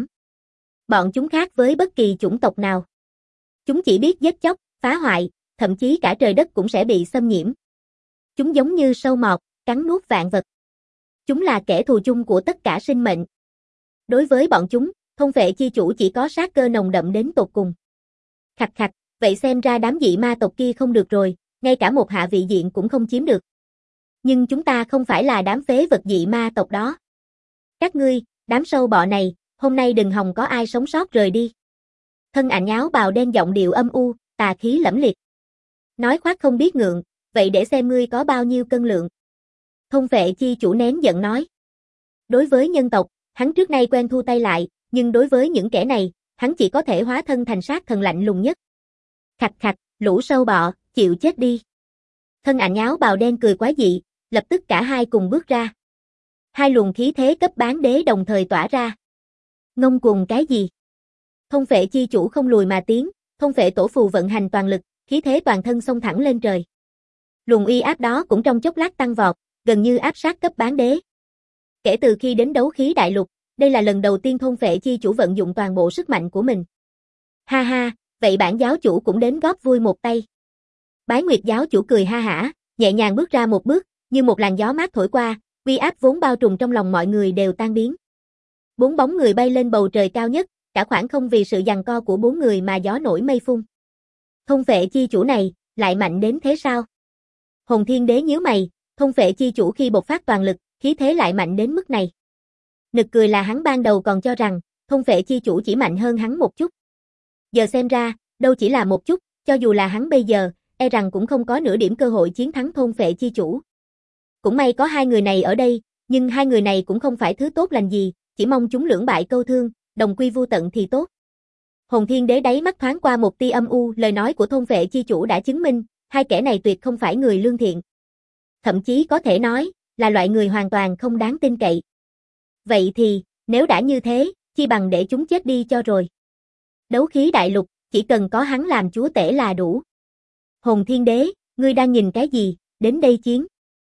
Bọn chúng khác với bất kỳ chủng tộc nào. Chúng chỉ biết giết chóc, phá hoại, thậm chí cả trời đất cũng sẽ bị xâm nhiễm. Chúng giống như sâu mọt, cắn nuốt vạn vật. Chúng là kẻ thù chung của tất cả sinh mệnh. Đối với bọn chúng, thôn phệ chi chủ chỉ có sát cơ nồng đậm đến tột cùng. Khạch khạch, vậy xem ra đám dị ma tộc kia không được rồi, ngay cả một hạ vị diện cũng không chiếm được. Nhưng chúng ta không phải là đám phế vật dị ma tộc đó. Các ngươi, đám sâu bọ này, hôm nay đừng hòng có ai sống sót rời đi. Thân ảnh áo bào đen giọng điệu âm u, tà khí lẫm liệt. Nói khoác không biết ngượng, vậy để xem ngươi có bao nhiêu cân lượng. Thôn phệ chi chủ nén giận nói. Đối với nhân tộc, hắn trước nay quen thu tay lại, nhưng đối với những kẻ này, hắn chỉ có thể hóa thân thành sát thần lạnh lùng nhất. Khạch khạch, lũ sâu bọ, chịu chết đi. Thân ảnh áo bào đen cười quái dị, lập tức cả hai cùng bước ra. Hai luồng khí thế cấp bán đế đồng thời tỏa ra. Ngông cuồng cái gì? Thôn phệ chi chủ không lùi mà tiến, thôn phệ tổ phù vận hành toàn lực, khí thế toàn thân xông thẳng lên trời. Luồng uy áp đó cũng trong chốc lát tăng vọt, gần như áp sát cấp bán đế. Kể từ khi đến đấu khí đại lục, đây là lần đầu tiên thôn phệ chi chủ vận dụng toàn bộ sức mạnh của mình. Ha ha, vậy bản giáo chủ cũng đến góp vui một tay. Bái Nguyệt giáo chủ cười ha hả, nhẹ nhàng bước ra một bước, như một làn gió mát thổi qua, uy áp vốn bao trùm trong lòng mọi người đều tan biến. Bốn bóng người bay lên bầu trời cao nhất, cả khoảng không vì sự giằng co của bốn người mà gió nổi mây phun. Thôn phệ chi chủ này, lại mạnh đến thế sao? Hồn Thiên Đế nhíu mày, thôn phệ chi chủ khi bộc phát toàn lực, khí thế lại mạnh đến mức này. Nực cười là hắn ban đầu còn cho rằng, thôn phệ chi chủ chỉ mạnh hơn hắn một chút. Giờ xem ra, đâu chỉ là một chút, cho dù là hắn bây giờ, e rằng cũng không có nửa điểm cơ hội chiến thắng thôn phệ chi chủ. Cũng may có hai người này ở đây, nhưng hai người này cũng không phải thứ tốt lành gì, chỉ mong chúng lưỡng bại câu thương, đồng quy vu tận thì tốt. Hồn Thiên Đế đáy mắt thoáng qua một tia âm u, lời nói của thôn phệ chi chủ đã chứng minh, hai kẻ này tuyệt không phải người lương thiện. Thậm chí có thể nói, là loại người hoàn toàn không đáng tin cậy. Vậy thì, nếu đã như thế, chi bằng để chúng chết đi cho rồi. Đấu khí đại lục, chỉ cần có hắn làm chúa tể là đủ. Hồn Thiên Đế, ngươi đang nhìn cái gì, đến đây chiến.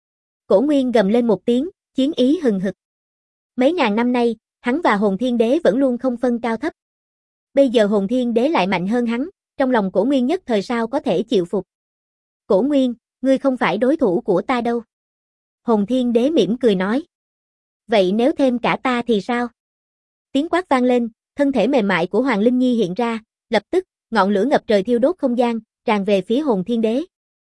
Cổ Nguyên gầm lên một tiếng, chiến ý hừng hực. Mấy ngàn năm nay, hắn và Hồn Thiên Đế vẫn luôn không phân cao thấp. Bây giờ Hồn Thiên Đế lại mạnh hơn hắn, trong lòng Cổ Nguyên nhất thời sao có thể chịu phục. Cổ Nguyên, ngươi không phải đối thủ của ta đâu. Hồn Thiên Đế mỉm cười nói. Vậy nếu thêm cả ta thì sao? Tiếng quát vang lên, thân thể mềm mại của Hoàng Linh Nhi hiện ra, lập tức, ngọn lửa ngập trời thiêu đốt không gian, tràn về phía Hồn Thiên Đế.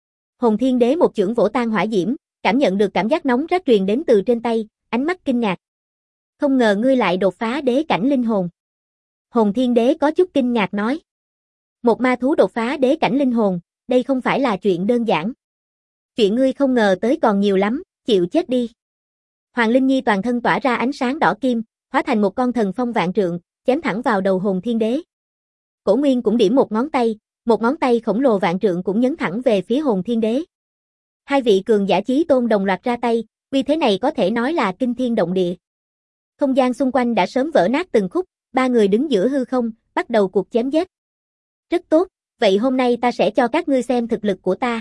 Hồn Thiên Đế một chưởng vỗ tan hỏa diễm, cảm nhận được cảm giác nóng rát truyền đến từ trên tay, ánh mắt kinh ngạc. Không ngờ ngươi lại đột phá đế cảnh linh hồn. Hồn Thiên Đế có chút kinh ngạc nói. Một ma thú đột phá đế cảnh linh hồn, đây không phải là chuyện đơn giản. Chuyện ngươi không ngờ tới còn nhiều lắm, chịu chết đi. Hoàng Linh Nhi toàn thân tỏa ra ánh sáng đỏ kim, hóa thành một con thần phong vạn trượng, chém thẳng vào đầu Hồn Thiên Đế. Cổ Nguyên cũng điểm một ngón tay, một ngón tay khổng lồ vạn trượng cũng nhấn thẳng về phía Hồn Thiên Đế. Hai vị cường giả chí tôn đồng loạt ra tay, uy thế này có thể nói là kinh thiên động địa. Không gian xung quanh đã sớm vỡ nát từng khúc, ba người đứng giữa hư không, bắt đầu cuộc chém giết. Rất tốt, vậy hôm nay ta sẽ cho các ngươi xem thực lực của ta.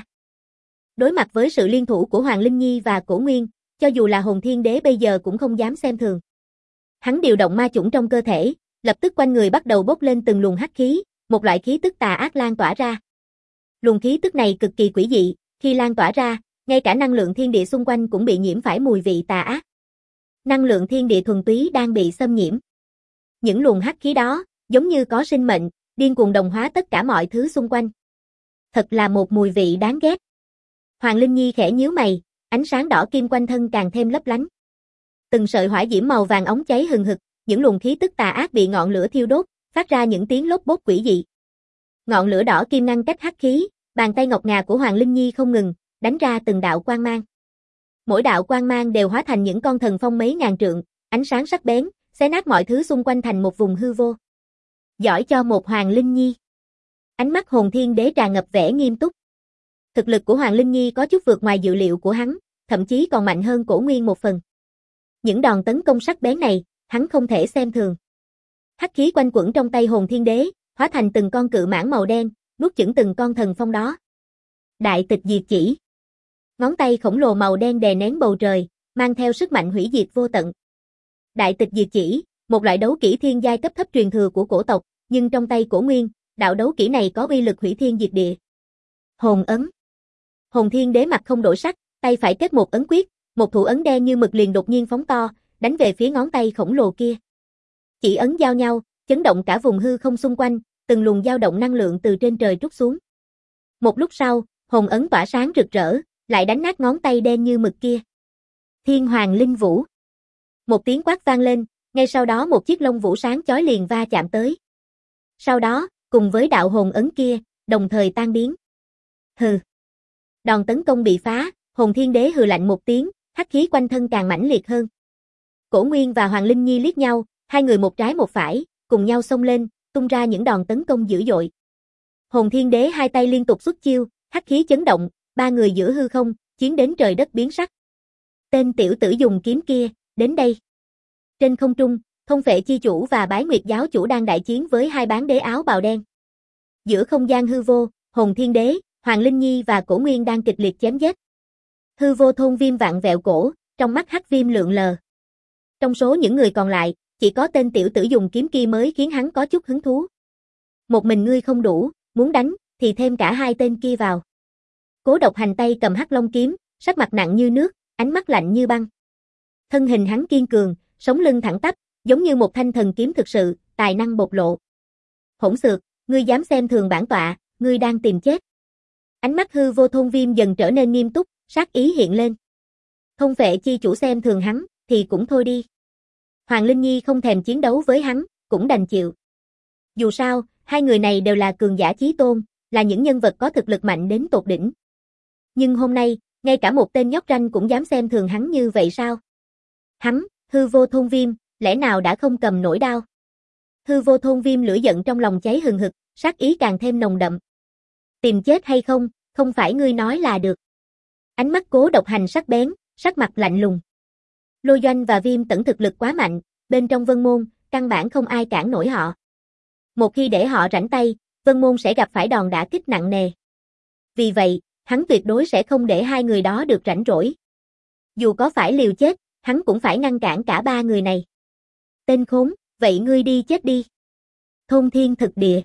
Đối mặt với sự liên thủ của Hoàng Linh Nhi và Cổ Nguyên, cho dù là Hồn Thiên Đế bây giờ cũng không dám xem thường. Hắn điều động ma chủng trong cơ thể, lập tức quanh người bắt đầu bốc lên từng luồng hắc khí, một loại khí tức tà ác lan tỏa ra. Luồng khí tức này cực kỳ quỷ dị, khi lan tỏa ra, ngay cả năng lượng thiên địa xung quanh cũng bị nhiễm phải mùi vị tà ác. Năng lượng thiên địa thuần túy đang bị xâm nhiễm. Những luồng hắc khí đó, giống như có sinh mệnh, điên cuồng đồng hóa tất cả mọi thứ xung quanh. Thật là một mùi vị đáng ghét. Hoàng Linh Nhi khẽ nhíu mày, ánh sáng đỏ kim quanh thân càng thêm lấp lánh. Từng sợi hỏa diễm màu vàng óng cháy hừng hực, những luồng khí tức tà ác bị ngọn lửa thiêu đốt, phát ra những tiếng lốp bốp quỷ dị. Ngọn lửa đỏ kim ngăn cách hắc khí, bàn tay ngọc ngà của Hoàng Linh Nhi không ngừng, đánh ra từng đạo quang mang. Mỗi đạo quang mang đều hóa thành những con thần phong mấy ngàn trượng, ánh sáng sắc bén, xé nát mọi thứ xung quanh thành một vùng hư vô. Giỏi cho một Hoàng Linh Nhi. Ánh mắt Hồn Thiên Đế tràn ngập vẻ nghiêm túc. Thực lực của Hoàng Linh Nhi có chút vượt ngoài dự liệu của hắn, thậm chí còn mạnh hơn Cổ Nguyên một phần. Những đòn tấn công sắc bén này, hắn không thể xem thường. Hắc khí quanh quẩn trong tay Hồn Thiên Đế, hóa thành từng con cự mãng màu đen, nuốt chửng từng con thần phong đó. Đại tịch diệt chỉ. Ngón tay khổng lồ màu đen đè nén bầu trời, mang theo sức mạnh hủy diệt vô tận. Đại tịch diệt chỉ, một loại đấu kỹ thiên giai cấp thấp truyền thừa của cổ tộc, nhưng trong tay Cổ Nguyên, đạo đấu kỹ này có uy lực hủy thiên diệt địa. Hồn ấn. Hồn Thiên Đế mặt không đổi sắc, tay phải kết một ấn quyết, một thủ ấn đen như mực liền đột nhiên phóng to, đánh về phía ngón tay khổng lồ kia. Chỉ ấn giao nhau, chấn động cả vùng hư không xung quanh, từng luồng dao động năng lượng từ trên trời trút xuống. Một lúc sau, hồn ấn tỏa sáng rực rỡ, lại đánh nát ngón tay đen như mực kia. Thiên Hoàng Linh Vũ. Một tiếng quát vang lên, ngay sau đó một chiếc lông vũ sáng chói liền va chạm tới. Sau đó, cùng với đạo hồn ấn kia, đồng thời tan biến. Hừ. Đòn tấn công bị phá, Hồn Thiên Đế hừ lạnh một tiếng, hắc khí quanh thân càng mãnh liệt hơn. Cổ Nguyên và Hoàng Linh Nhi liếc nhau, hai người một trái một phải, cùng nhau xông lên, tung ra những đòn tấn công dữ dội. Hồn Thiên Đế hai tay liên tục xuất chiêu, hắc khí chấn động, ba người giữa hư không, chiến đến trời đất biến sắc. Tên tiểu tử dùng kiếm kia, đến đây. Trên không trung, Thôn Phệ chi chủ và Bái Nguyệt giáo chủ đang đại chiến với hai bán đế áo bào đen. Giữa không gian hư vô, Hồn Thiên Đế, Hoàng Linh Nhi và Cổ Nguyên đang kịch liệt chém giết. Hư vô thôn viêm vặn vẹo cổ, trong mắt hắc viêm lượn lờ. Trong số những người còn lại, chỉ có tên tiểu tử dùng kiếm kia mới khiến hắn có chút hứng thú. Một mình ngươi không đủ, muốn đánh, thì thêm cả hai tên kia vào. Cố Độc Hành tay cầm hắc long kiếm, sắc mặt nặng như nước, ánh mắt lạnh như băng. Thân hình hắn kiên cường, sống lưng thẳng tắp, giống như một thanh thần kiếm thực sự, tài năng bộc lộ. Hỗn xược, ngươi dám xem thường bản tọa, ngươi đang tìm chết. Ánh mắt hư vô thôn viêm dần trở nên nghiêm túc, sát ý hiện lên. Thôn Phệ Chi chủ xem thường hắn, thì cũng thôi đi. Hoàng Linh Nhi không thèm chiến đấu với hắn, cũng đành chịu. Dù sao, hai người này đều là cường giả chí tôn, là những nhân vật có thực lực mạnh đến tột đỉnh. Nhưng hôm nay, ngay cả một tên nhóc ranh cũng dám xem thường hắn như vậy sao? Hắn, Hư Vô Thôn Viêm, lẽ nào đã không cầm nổi đao? Hư Vô Thôn Viêm lửa giận trong lòng cháy hừng hực, sát ý càng thêm nồng đậm. Tìm chết hay không, không phải ngươi nói là được. Ánh mắt Cố Độc Hành sắc bén, sắc mặt lạnh lùng. Lôi Doanh và Viêm Tẩn thực lực quá mạnh, bên trong Vân Môn, căn bản không ai cản nổi họ. Một khi để họ rảnh tay, Vân Môn sẽ gặp phải đòn đả kích nặng nề. Vì vậy, hắn tuyệt đối sẽ không để hai người đó được rảnh rỗi. Dù có phải liều chết, hắn cũng phải ngăn cản cả ba người này. Tên khốn, vậy ngươi đi chết đi. Thôn Thiên Thực Địa.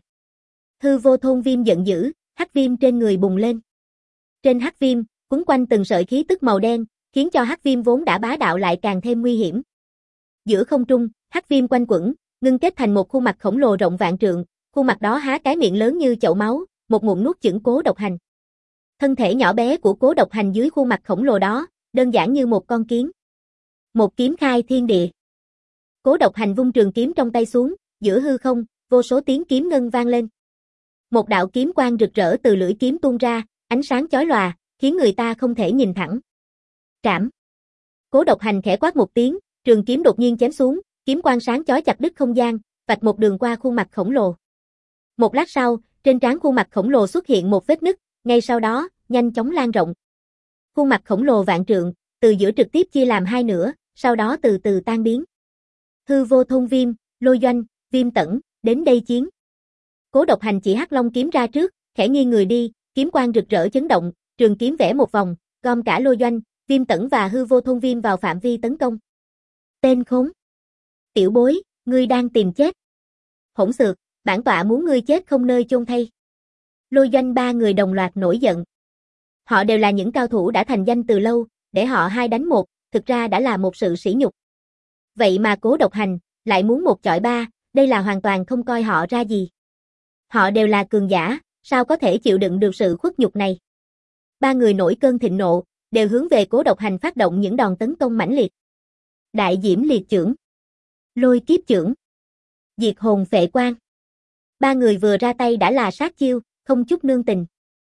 Hư Vô Thôn Viêm giận dữ, hắc viêm trên người bùng lên. Trên hắc viêm, quấn quanh từng sợi khí tức màu đen, khiến cho hắc viêm vốn đã bá đạo lại càng thêm nguy hiểm. Giữa không trung, hắc viêm quanh quẩn, ngưng kết thành một khuôn mặt khổng lồ rộng vạn trượng, khuôn mặt đó há cái miệng lớn như chậu máu, một ngụm nuốt chửng Cố Độc Hành. Thân thể nhỏ bé của Cố Độc Hành dưới khuôn mặt khổng lồ đó, đơn giản như một con kiến. Một kiếm khai thiên địa. Cố Độc Hành vung trường kiếm trong tay xuống, giữa hư không, vô số tiếng kiếm ngân vang lên. Một đạo kiếm quang rực rỡ từ lưỡi kiếm tuôn ra, ánh sáng chói lòa, khiến người ta không thể nhìn thẳng. Trảm. Cố Độc Hành khẽ quát một tiếng, trường kiếm đột nhiên chém xuống, kiếm quang sáng chói chặt đứt không gian, vạch một đường qua khuôn mặt khổng lồ. Một lát sau, trên trán khuôn mặt khổng lồ xuất hiện một vết nứt, ngay sau đó, nhanh chóng lan rộng. Khuôn mặt khổng lồ vạn trượng, từ giữa trực tiếp chia làm hai nửa, sau đó từ từ tan biến. Hư Vô Thôn Viêm, Lôi Doanh, Viêm Tẩn, đến đây chiến. Cố Độc Hành chỉ hắc long kiếm ra trước, khẽ nghiêng người đi, kiếm quang rực rỡ chấn động, trường kiếm vẽ một vòng, gom cả Lôi Doanh, Viêm Tẩn và Hư Vô Thôn Viêm vào phạm vi tấn công. Tên khốn. Tiểu bối, ngươi đang tìm chết. Hỗn xược, bản tọa muốn ngươi chết không nơi chôn thây. Lôi Doanh ba người đồng loạt nổi giận. Họ đều là những cao thủ đã thành danh từ lâu, để họ hai đánh một, thực ra đã là một sự sỉ nhục. Vậy mà Cố Độc Hành, lại muốn một chọi ba, đây là hoàn toàn không coi họ ra gì. Họ đều là cường giả, sao có thể chịu đựng được sự khuất nhục này. Ba người nổi cơn thịnh nộ, đều hướng về Cố Độc Hành phát động những đòn tấn công mãnh liệt. Đại Diễm Liệt Chưởng, Lôi Kiếp Chưởng, Diệt Hồn Phệ Quang. Ba người vừa ra tay đã là sát chiêu, không chút nương tình.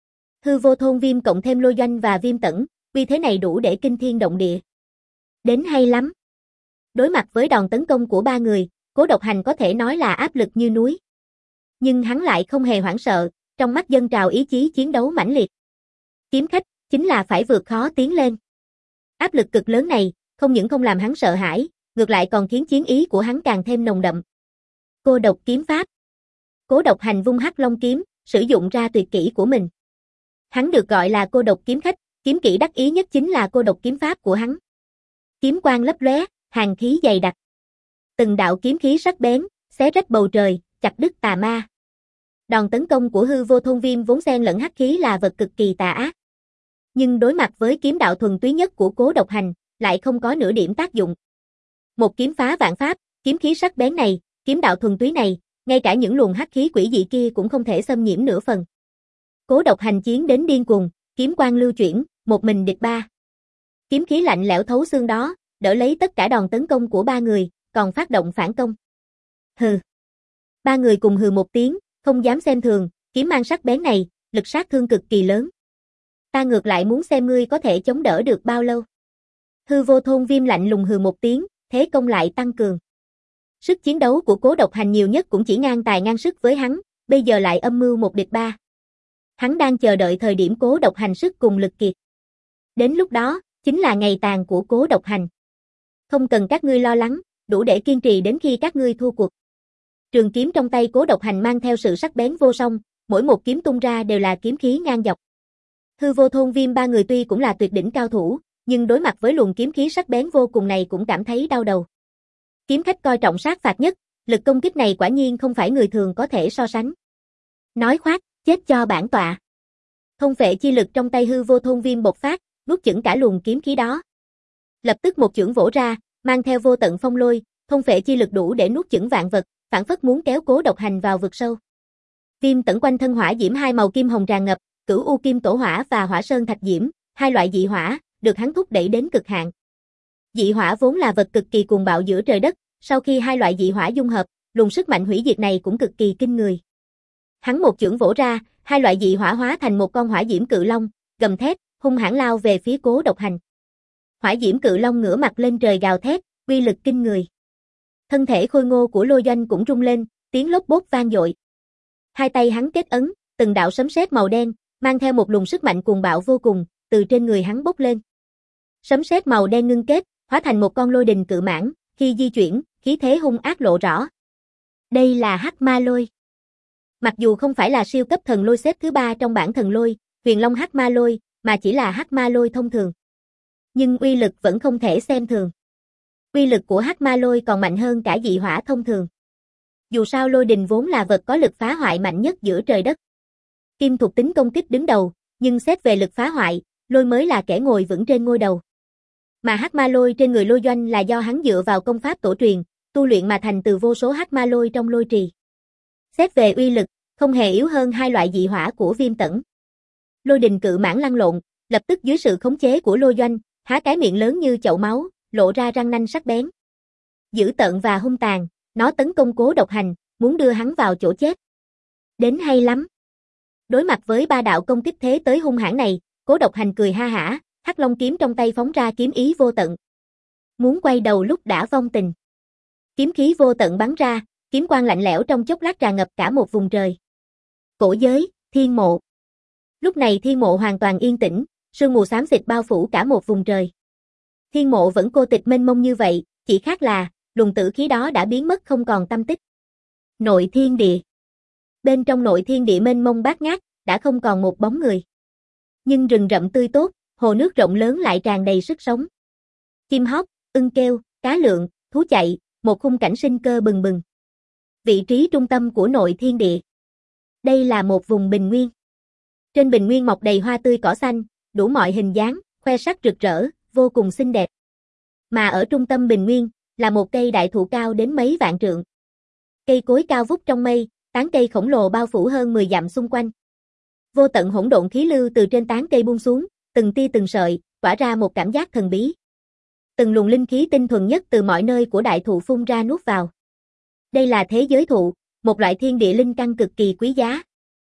Hư Vô Thôn Viêm cộng thêm Lôi Doanh và Viêm Tẩn, uy thế này đủ để kinh thiên động địa. Đến hay lắm. Đối mặt với đòn tấn công của ba người, Cố Độc Hành có thể nói là áp lực như núi. Nhưng hắn lại không hề hoảng sợ, trong mắt dâng trào ý chí chiến đấu mãnh liệt. Kiếm khách, chính là phải vượt khó tiến lên. Áp lực cực lớn này, không những không làm hắn sợ hãi, ngược lại còn khiến chiến ý của hắn càng thêm nồng đậm. Cô độc kiếm pháp. Cố Độc Hành vung hắc long kiếm, sử dụng ra tuyệt kỹ của mình. Hắn được gọi là cô độc kiếm khách, kiếm kỹ đắc ý nhất chính là cô độc kiếm pháp của hắn. Kiếm quang lấp lóe, hàn khí dày đặc. Từng đạo kiếm khí sắc bén, xé rách bầu trời, chặt đứt tà ma. Đòn tấn công của Hư Vô Thôn Viêm vốn xen lẫn hắc khí là vật cực kỳ tà ác. Nhưng đối mặt với kiếm đạo thuần túy nhất của Cố Độc Hành, lại không có nửa điểm tác dụng. Một kiếm phá vạn pháp, kiếm khí sắc bén này, kiếm đạo thuần túy này, ngay cả những luồng hắc khí quỷ dị kia cũng không thể xâm nhiễm nửa phần. Cố Độc Hành chiến đến điên cuồng, kiếm quang lưu chuyển, một mình địch ba. Kiếm khí lạnh lẽo thấu xương đó, đỡ lấy tất cả đòn tấn công của ba người, còn phát động phản công. Hừ. Ba người cùng hừ một tiếng, không dám xem thường, kiếm mang sắc bén này, lực sát thương cực kỳ lớn. Ta ngược lại muốn xem ngươi có thể chống đỡ được bao lâu. Hư Vô Thôn Viêm lạnh lùng hừ một tiếng, thế công lại tăng cường. Sức chiến đấu của Cố Độc Hành nhiều nhất cũng chỉ ngang tài ngang sức với hắn, bây giờ lại âm mưu một địch ba. Hắn đang chờ đợi thời điểm Cố Độc Hành sức cùng lực kiệt. Đến lúc đó, chính là ngày tàn của Cố Độc Hành. Không cần các ngươi lo lắng, đủ để kiên trì đến khi các ngươi thua cuộc. Trường kiếm trong tay Cố Độc Hành mang theo sự sắc bén vô song, mỗi một kiếm tung ra đều là kiếm khí ngang dọc. Hư Vô Thôn Viêm ba người tuy cũng là tuyệt đỉnh cao thủ, nhưng đối mặt với luồng kiếm khí sắc bén vô cùng này cũng cảm thấy đau đầu. Kiếm khách coi trọng sát phạt nhất, lực công kích này quả nhiên không phải người thường có thể so sánh. Nói khoác, chết cho bản tọa. Thôn phệ chi lực trong tay Hư Vô Thôn Viêm bộc phát, nuốt chửng cả luồng kiếm khí đó. Lập tức một chưởng vỗ ra, mang theo vô tận phong lôi, thôn phệ chi lực đủ để nuốt chửng vạn vật, phản phất muốn kéo Cố Độc Hành vào vực sâu. Viêm Tẩn quanh thân hỏa diễm hai màu kim hồng tràn ngập, Cửu U Kim Tổ Hỏa và Hỏa Sơn Thạch Diễm, hai loại dị hỏa được hắn thúc đẩy đến cực hạn. Dị hỏa vốn là vật cực kỳ cuồng bạo giữa trời đất, sau khi hai loại dị hỏa dung hợp, luồng sức mạnh hủy diệt này cũng cực kỳ kinh người. Hắn một chưởng vỗ ra, hai loại dị hỏa hóa thành một con hỏa diễm cự long, gầm thét, hung hãn lao về phía Cố Độc Hành. Hỏa diễm cự long ngửa mặt lên trời gào thét, uy lực kinh người. Thân thể khôi ngô của Lôi Doanh cũng rung lên, tiếng lốp bốt vang dội. Hai tay hắn kết ấn, từng đạo sấm sét màu đen, mang theo một luồng sức mạnh cuồng bạo vô cùng, từ trên người hắn bốc lên. Sấm sét màu đen ngưng kết, hóa thành một con lôi đình cự mãng, khi di chuyển, khí thế hung ác lộ rõ. Đây là Hắc Ma Lôi. Mặc dù không phải là siêu cấp thần lôi xếp thứ ba trong bảng thần lôi, Huyền Long Hắc Ma Lôi, mà chỉ là Hắc Ma Lôi thông thường. Nhưng uy lực vẫn không thể xem thường. Uy lực của Hắc Ma Lôi còn mạnh hơn cả dị hỏa thông thường. Dù sao lôi đình vốn là vật có lực phá hoại mạnh nhất giữa trời đất. Kim thuộc tính công kích đứng đầu, nhưng xét về lực phá hoại, lôi mới là kẻ ngồi vững trên ngôi đầu. Mà Hắc Ma Lôi trên người Lôi Doanh là do hắn dựa vào công pháp tổ truyền, tu luyện mà thành từ vô số Hắc Ma Lôi trong lôi trì. Xét về uy lực, không hề yếu hơn hai loại dị hỏa của Viêm Tẩn. Lôi đình cự mãng lăn lộn, lập tức dưới sự khống chế của Lôi Doanh, há cái miệng lớn như chậu máu, lộ ra răng nanh sắc bén. Dữ tợn và hung tàn, nó tấn công Cố Độc Hành, muốn đưa hắn vào chỗ chết. Đến hay lắm. Đối mặt với ba đạo công kích thế tới hung hãn này, Cố Độc Hành cười ha hả, Hắc Long kiếm trong tay phóng ra kiếm ý vô tận. Muốn quay đầu lúc đã vong tình. Kiếm khí vô tận bắn ra, kiếm quang lạnh lẽo trong chốc lát tràn ngập cả một vùng trời. Cổ giới, thiên mộ. Lúc này thiên mộ hoàn toàn yên tĩnh, sương mù xám xịt bao phủ cả một vùng trời. Thiên mộ vẫn cô tịch mênh mông như vậy, chỉ khác là, luồng tử khí đó đã biến mất không còn tăm tích. Nội thiên địa. Bên trong nội thiên địa mênh mông bát ngát, đã không còn một bóng người. Nhưng rừng rậm tươi tốt, hồ nước rộng lớn lại tràn đầy sức sống. Chim hót, ưng kêu, cá lượn, thú chạy, một khung cảnh sinh cơ bừng bừng. Vị trí trung tâm của nội thiên địa. Đây là một vùng bình nguyên. Trên bình nguyên mọc đầy hoa tươi cỏ xanh, đủ mọi hình dáng, khoe sắc rực rỡ, vô cùng xinh đẹp. Mà ở trung tâm bình nguyên, là một cây đại thụ cao đến mấy vạn trượng. Cây cối cao vút trong mây, tán cây khổng lồ bao phủ hơn mười dặm xung quanh. Vô tận hỗn độn khí lưu từ trên tán cây buông xuống, từng tia từng sợi, tỏa ra một cảm giác thần bí. Từng luồng linh khí tinh thuần nhất từ mọi nơi của đại thụ phun ra nuốt vào. Đây là thế giới thụ, một loại thiên địa linh căn cực kỳ quý giá.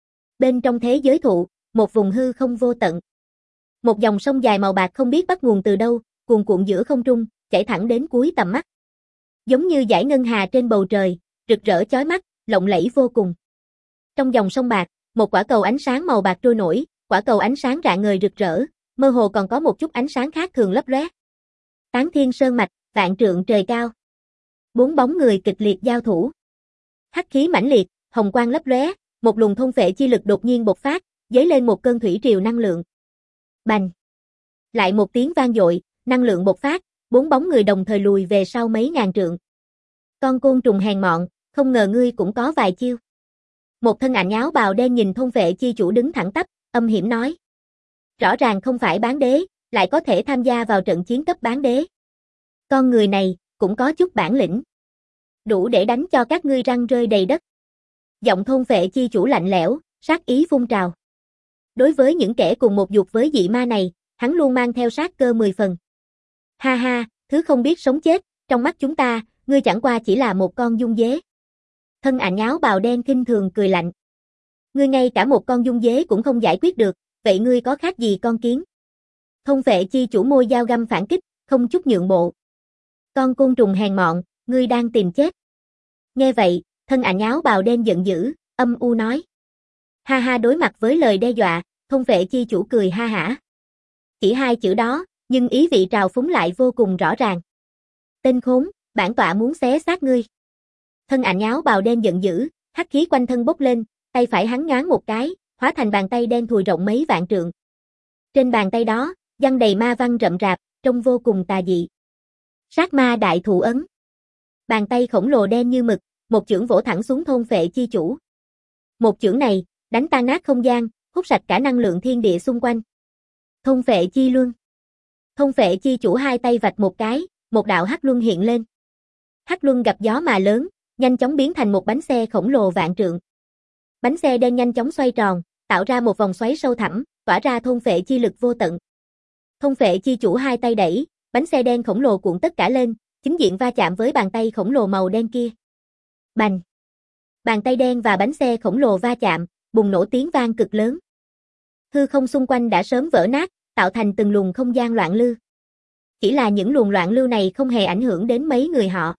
Bên trong thế giới thụ, một vùng hư không vô tận. Một dòng sông dài màu bạc không biết bắt nguồn từ đâu, cuồn cuộn giữa không trung, chảy thẳng đến cuối tầm mắt. Giống như dải ngân hà trên bầu trời, rực rỡ chói mắt, lộng lẫy vô cùng. Trong dòng sông bạc, một quả cầu ánh sáng màu bạc trôi nổi, quả cầu ánh sáng rạng ngời rực rỡ, mơ hồ còn có một chút ánh sáng khác thường lấp lóe. Tán thiên sơn mạch, vạn trượng trời cao. Bốn bóng người kịch liệt giao thủ. Hắc khí mãnh liệt, hồng quang lấp lóe, một luồng thôn phệ chi lực đột nhiên bộc phát, dấy lên một cơn thủy triều năng lượng. Bành! Lại một tiếng vang dội, năng lượng bộc phát, bốn bóng người đồng thời lùi về sau mấy ngàn trượng. Con côn trùng hèn mọn, không ngờ ngươi cũng có vài chiêu. Một thân ảnh áo bào đen nhìn thôn phệ chi chủ đứng thẳng tắp, âm hiểm nói. Rõ ràng không phải bán đế, lại có thể tham gia vào trận chiến cấp bán đế. Con người này, cũng có chút bản lĩnh. Đủ để đánh cho các ngươi răng rơi đầy đất. Giọng thôn phệ chi chủ lạnh lẽo, sát ý phun trào. Đối với những kẻ cùng một dục với dị ma này, hắn luôn mang theo sát cơ mười phần. Ha ha, thứ không biết sống chết, trong mắt chúng ta, ngươi chẳng qua chỉ là một con dung dế. Thân ảnh áo bào đen khinh thường cười lạnh. Ngươi ngay cả một con dung dế cũng không giải quyết được, vậy ngươi có khác gì con kiến? Thôn phệ chi chủ môi dao găm phản kích, không chút nhượng bộ. Con côn trùng hèn mọn, ngươi đang tìm chết. Nghe vậy, thân ảnh áo bào đen giận dữ, âm u nói. Ha ha, đối mặt với lời đe dọa, thôn phệ chi chủ cười ha hả. Chỉ hai chữ đó, nhưng ý vị trào phúng lại vô cùng rõ ràng. Tên khốn, bản tọa muốn xé xác ngươi. Thân ảnh áo bào đen giận dữ, hắc khí quanh thân bốc lên, tay phải hắn nhoáng một cái, hóa thành bàn tay đen thùi rộng mấy vạn trượng. Trên bàn tay đó, giăng đầy ma văn rậm rạp, trông vô cùng tà dị. Sát ma đại thụ ấn. Bàn tay khổng lồ đen như mực, một chưởng vỗ thẳng xuống thôn phệ chi chủ. Một chưởng này, đánh tan nát không gian, hút sạch cả năng lượng thiên địa xung quanh. Thôn phệ chi luân. Thôn phệ chi chủ hai tay vạch một cái, một đạo hắc luân hiện lên. Hắc luân gặp gió mà lớn, nhanh chóng biến thành một bánh xe khổng lồ vạn trượng. Bánh xe đen nhanh chóng xoay tròn, tạo ra một vòng xoáy sâu thẳm, tỏa ra thôn phệ chi lực vô tận. Thôn phệ chi chủ hai tay đẩy, bánh xe đen khổng lồ cuộn tất cả lên, chính diện va chạm với bàn tay khổng lồ màu đen kia. Bành! Bàn tay đen và bánh xe khổng lồ va chạm, bùng nổ tiếng vang cực lớn. Hư không xung quanh đã sớm vỡ nát, tạo thành từng luồng không gian loạn lưu. Chỉ là những luồng loạn lưu này không hề ảnh hưởng đến mấy người họ.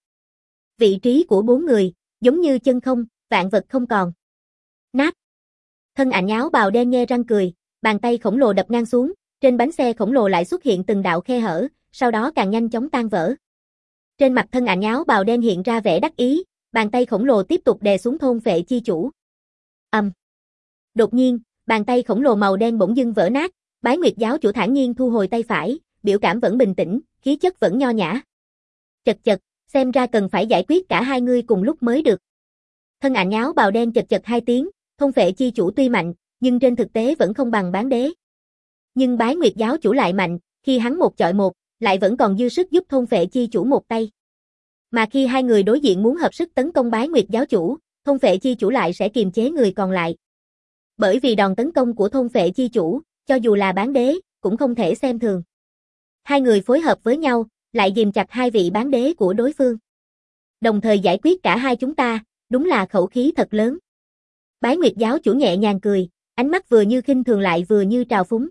Vị trí của bốn người, giống như chân không, vạn vật không còn. Nát! Thân ảnh áo bào đen nhe răng cười, bàn tay khổng lồ đập ngang xuống, trên bánh xe khổng lồ lại xuất hiện từng đạo khe hở, sau đó càng nhanh chóng tan vỡ. Trên mặt thân ảnh áo bào đen hiện ra vẻ đắc ý, bàn tay khổng lồ tiếp tục đè xuống thôn phệ chi chủ. Ầm. Um. Đột nhiên, bàn tay khổng lồ màu đen bỗng dưng vỡ nát, Bái Nguyệt giáo chủ thản nhiên thu hồi tay phải, biểu cảm vẫn bình tĩnh, khí chất vẫn nho nhã. Chật chật, xem ra cần phải giải quyết cả hai ngươi cùng lúc mới được. Thân ảnh áo bào đen chật chật hai tiếng, thôn phệ chi chủ tuy mạnh, nhưng trên thực tế vẫn không bằng bán đế. Nhưng Bái Nguyệt giáo chủ lại mạnh, khi hắn một chọi một, lại vẫn còn dư sức giúp thôn phệ chi chủ một tay. Mà khi hai người đối diện muốn hợp sức tấn công Bái Nguyệt giáo chủ, thôn phệ chi chủ lại sẽ kiềm chế người còn lại. Bởi vì đòn tấn công của thôn phệ chi chủ, cho dù là bán đế, cũng không thể xem thường. Hai người phối hợp với nhau, lại ghìm chặt hai vị bán đế của đối phương. Đồng thời giải quyết cả hai chúng ta, đúng là khẩu khí thật lớn. Bái Nguyệt giáo chủ nhẹ nhàng cười, ánh mắt vừa như khinh thường lại vừa như trào phúng.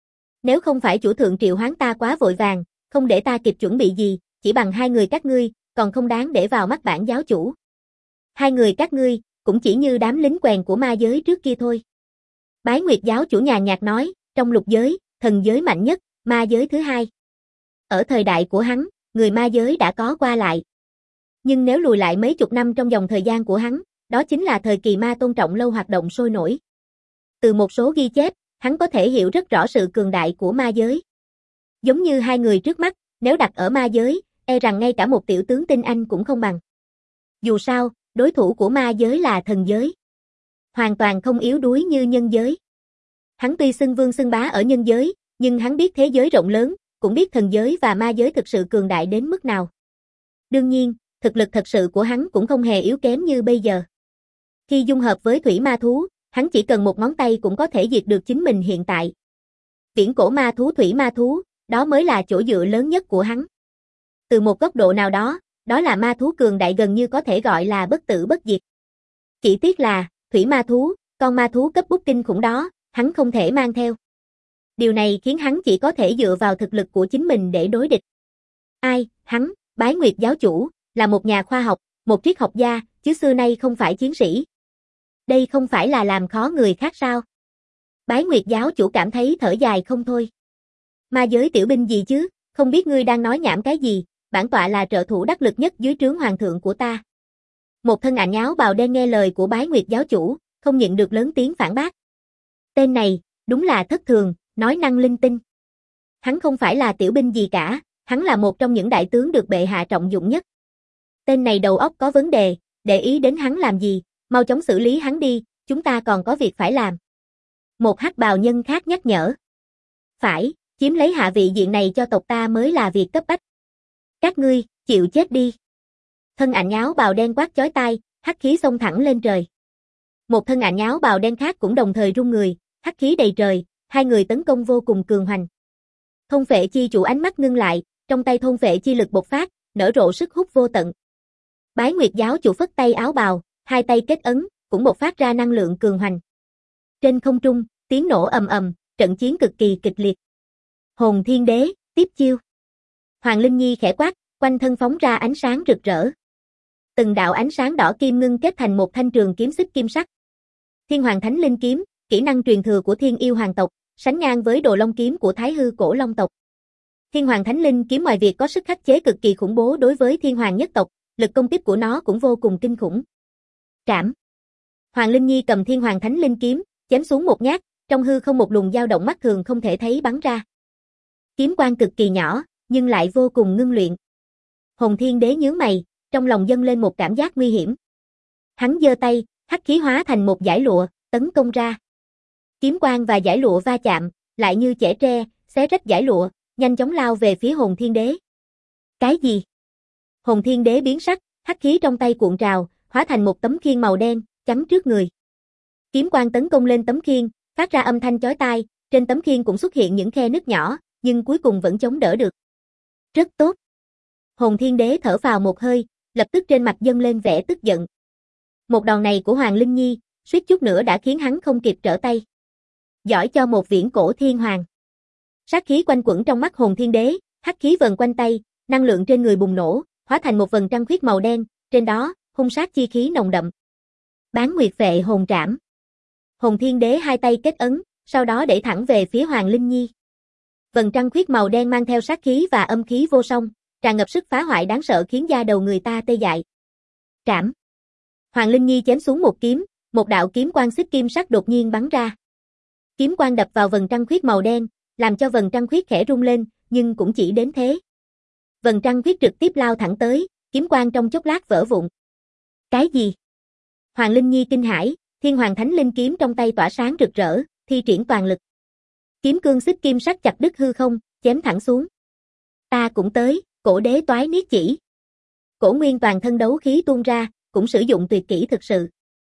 Nếu không phải chủ thượng triệu hoán ta quá vội vàng, không để ta kịp chuẩn bị gì, chỉ bằng hai người các ngươi, còn không đáng để vào mắt bản giáo chủ. Hai người các ngươi, cũng chỉ như đám lính quèn của ma giới trước kia thôi. Bái Nguyệt giáo chủ nhàn nhạt nói, trong lục giới, thần giới mạnh nhất, ma giới thứ hai. Ở thời đại của hắn, người ma giới đã có qua lại. Nhưng nếu lùi lại mấy chục năm trong dòng thời gian của hắn, đó chính là thời kỳ ma tôn trọng lâu hoạt động sôi nổi. Từ một số ghi chép, hắn có thể hiểu rất rõ sự cường đại của ma giới. Giống như hai người trước mắt, nếu đặt ở ma giới, e rằng ngay cả một tiểu tướng tinh anh cũng không bằng. Dù sao, đối thủ của ma giới là thần giới. Hoàn toàn không yếu đuối như nhân giới. Hắn tuy xưng vương xưng bá ở nhân giới, nhưng hắn biết thế giới rộng lớn, cũng biết thần giới và ma giới thực sự cường đại đến mức nào. Đương nhiên, thực lực thật sự của hắn cũng không hề yếu kém như bây giờ. Khi dung hợp với thủy ma thú, hắn chỉ cần một ngón tay cũng có thể diệt được chính mình hiện tại. Viễn cổ ma thú thủy ma thú, đó mới là chỗ dựa lớn nhất của hắn. Từ một góc độ nào đó, đó là ma thú cường đại gần như có thể gọi là bất tử bất diệt. Chỉ tiếc là, thủy ma thú, con ma thú cấp bút kinh khủng đó, hắn không thể mang theo. Điều này khiến hắn chỉ có thể dựa vào thực lực của chính mình để đối địch. Ai, hắn, Bái Nguyệt giáo chủ, là một nhà khoa học, một triết học gia, chứ xưa nay không phải chiến sĩ. Đây không phải là làm khó người khác sao? Bái Nguyệt giáo chủ cảm thấy thở dài không thôi. Ma giới tiểu binh gì chứ, không biết ngươi đang nói nhảm cái gì, bản tọa là trợ thủ đắc lực nhất dưới trướng hoàng thượng của ta. Một thân ảnh áo bào đen nghe lời của Bái Nguyệt giáo chủ, không nhịn được lớn tiếng phản bác. Tên này, đúng là thất thường, nói năng linh tinh. Hắn không phải là tiểu binh gì cả, hắn là một trong những đại tướng được bệ hạ trọng dụng nhất. Tên này đầu óc có vấn đề, để ý đến hắn làm gì, mau chóng xử lý hắn đi, chúng ta còn có việc phải làm. Một hắc bào nhân khác nhắc nhở. Phải, chiếm lấy hạ vị diện này cho tộc ta mới là việc cấp bách. Các ngươi, chịu chết đi. Thân ảnh áo bào đen quát chói tai, hắc khí xông thẳng lên trời. Một thân ảnh áo bào đen khác cũng đồng thời rung người, hắc khí đầy trời, hai người tấn công vô cùng cường hoành. Thôn phệ chi chủ ánh mắt ngưng lại, trong tay thôn phệ chi lực bộc phát, nở rộ sức hút vô tận. Bái Nguyệt giáo chủ phất tay áo bào, hai tay kết ấn, cũng bộc phát ra năng lượng cường hoành. Trên không trung, tiếng nổ ầm ầm, trận chiến cực kỳ kịch liệt. Hồn Thiên Đế, tiếp chiêu. Hoàng Linh Nhi khẽ quát, quanh thân phóng ra ánh sáng rực rỡ. Từng đạo ánh sáng đỏ kim ngưng kết thành một thanh trường kiếm xích kim sắc. Thiên Hoàng Thánh Linh kiếm, kỹ năng truyền thừa của Thiên Yêu Hoàng tộc, sánh ngang với Đồ Long kiếm của Thái Hư Cổ Long tộc. Thiên Hoàng Thánh Linh kiếm ngoài việc có sức khắc chế cực kỳ khủng bố đối với Thiên Hoàng nhất tộc, lực công kích của nó cũng vô cùng kinh khủng. Trảm. Hoàng Linh Nhi cầm Thiên Hoàng Thánh Linh kiếm, chém xuống một nhát, trong hư không một luồng dao động mắt thường không thể thấy bắn ra. Kiếm quang cực kỳ nhỏ, nhưng lại vô cùng ngưng luyện. Hồn Thiên Đế nhướng mày, trong lòng dâng lên một cảm giác nguy hiểm. Hắn giơ tay, hắc khí hóa thành một dải lụa, tấn công ra. Kiếm quang và dải lụa va chạm, lại như chẻ tre, xé rách dải lụa, nhanh chóng lao về phía Hồn Thiên Đế. Cái gì? Hồn Thiên Đế biến sắc, hắc khí trong tay cuộn trào, hóa thành một tấm khiên màu đen, chắn trước người. Kiếm quang tấn công lên tấm khiên, phát ra âm thanh chói tai, trên tấm khiên cũng xuất hiện những khe nứt nhỏ, nhưng cuối cùng vẫn chống đỡ được. Rất tốt. Hồn Thiên Đế thở phào một hơi, lập tức trên mặt dâng lên vẻ tức giận. Một đòn này của Hoàng Linh Nhi, suýt chút nữa đã khiến hắn không kịp trở tay. Giỏi cho một viễn cổ thiên hoàng. Sát khí quanh quẩn trong mắt Hồn Thiên Đế, hắc khí vần quanh tay, năng lượng trên người bùng nổ, hóa thành một vầng trăng khuyết màu đen, trên đó, hung sát chi khí nồng đậm. Bán Nguyệt Phệ Hồn Trảm. Hồn Thiên Đế hai tay kết ấn, sau đó đẩy thẳng về phía Hoàng Linh Nhi. Vầng trăng khuyết màu đen mang theo sát khí và âm khí vô song, tràn ngập sức phá hoại đáng sợ khiến da đầu người ta tê dại. Trảm. Hoàng Linh Nhi chém xuống một kiếm, một đạo kiếm quang xích kim sắc đột nhiên bắn ra. Kiếm quang đập vào vầng trăng khuyết màu đen, làm cho vầng trăng khuyết khẽ rung lên, nhưng cũng chỉ đến thế. Vầng trăng khuyết trực tiếp lao thẳng tới, kiếm quang trong chốc lát vỡ vụn. Cái gì? Hoàng Linh Nhi kinh hãi, Thiên Hoàng Thánh Linh kiếm trong tay tỏa sáng rực rỡ, thi triển toàn lực. Kiếm cương xích kim sắc chặt đứt hư không, chém thẳng xuống. Ta cũng tới, Cổ Đế Toái Niết Chỉ. Cổ Nguyên toàn thân đấu khí tuôn ra, cũng sử dụng tuyệt kỹ thực sự.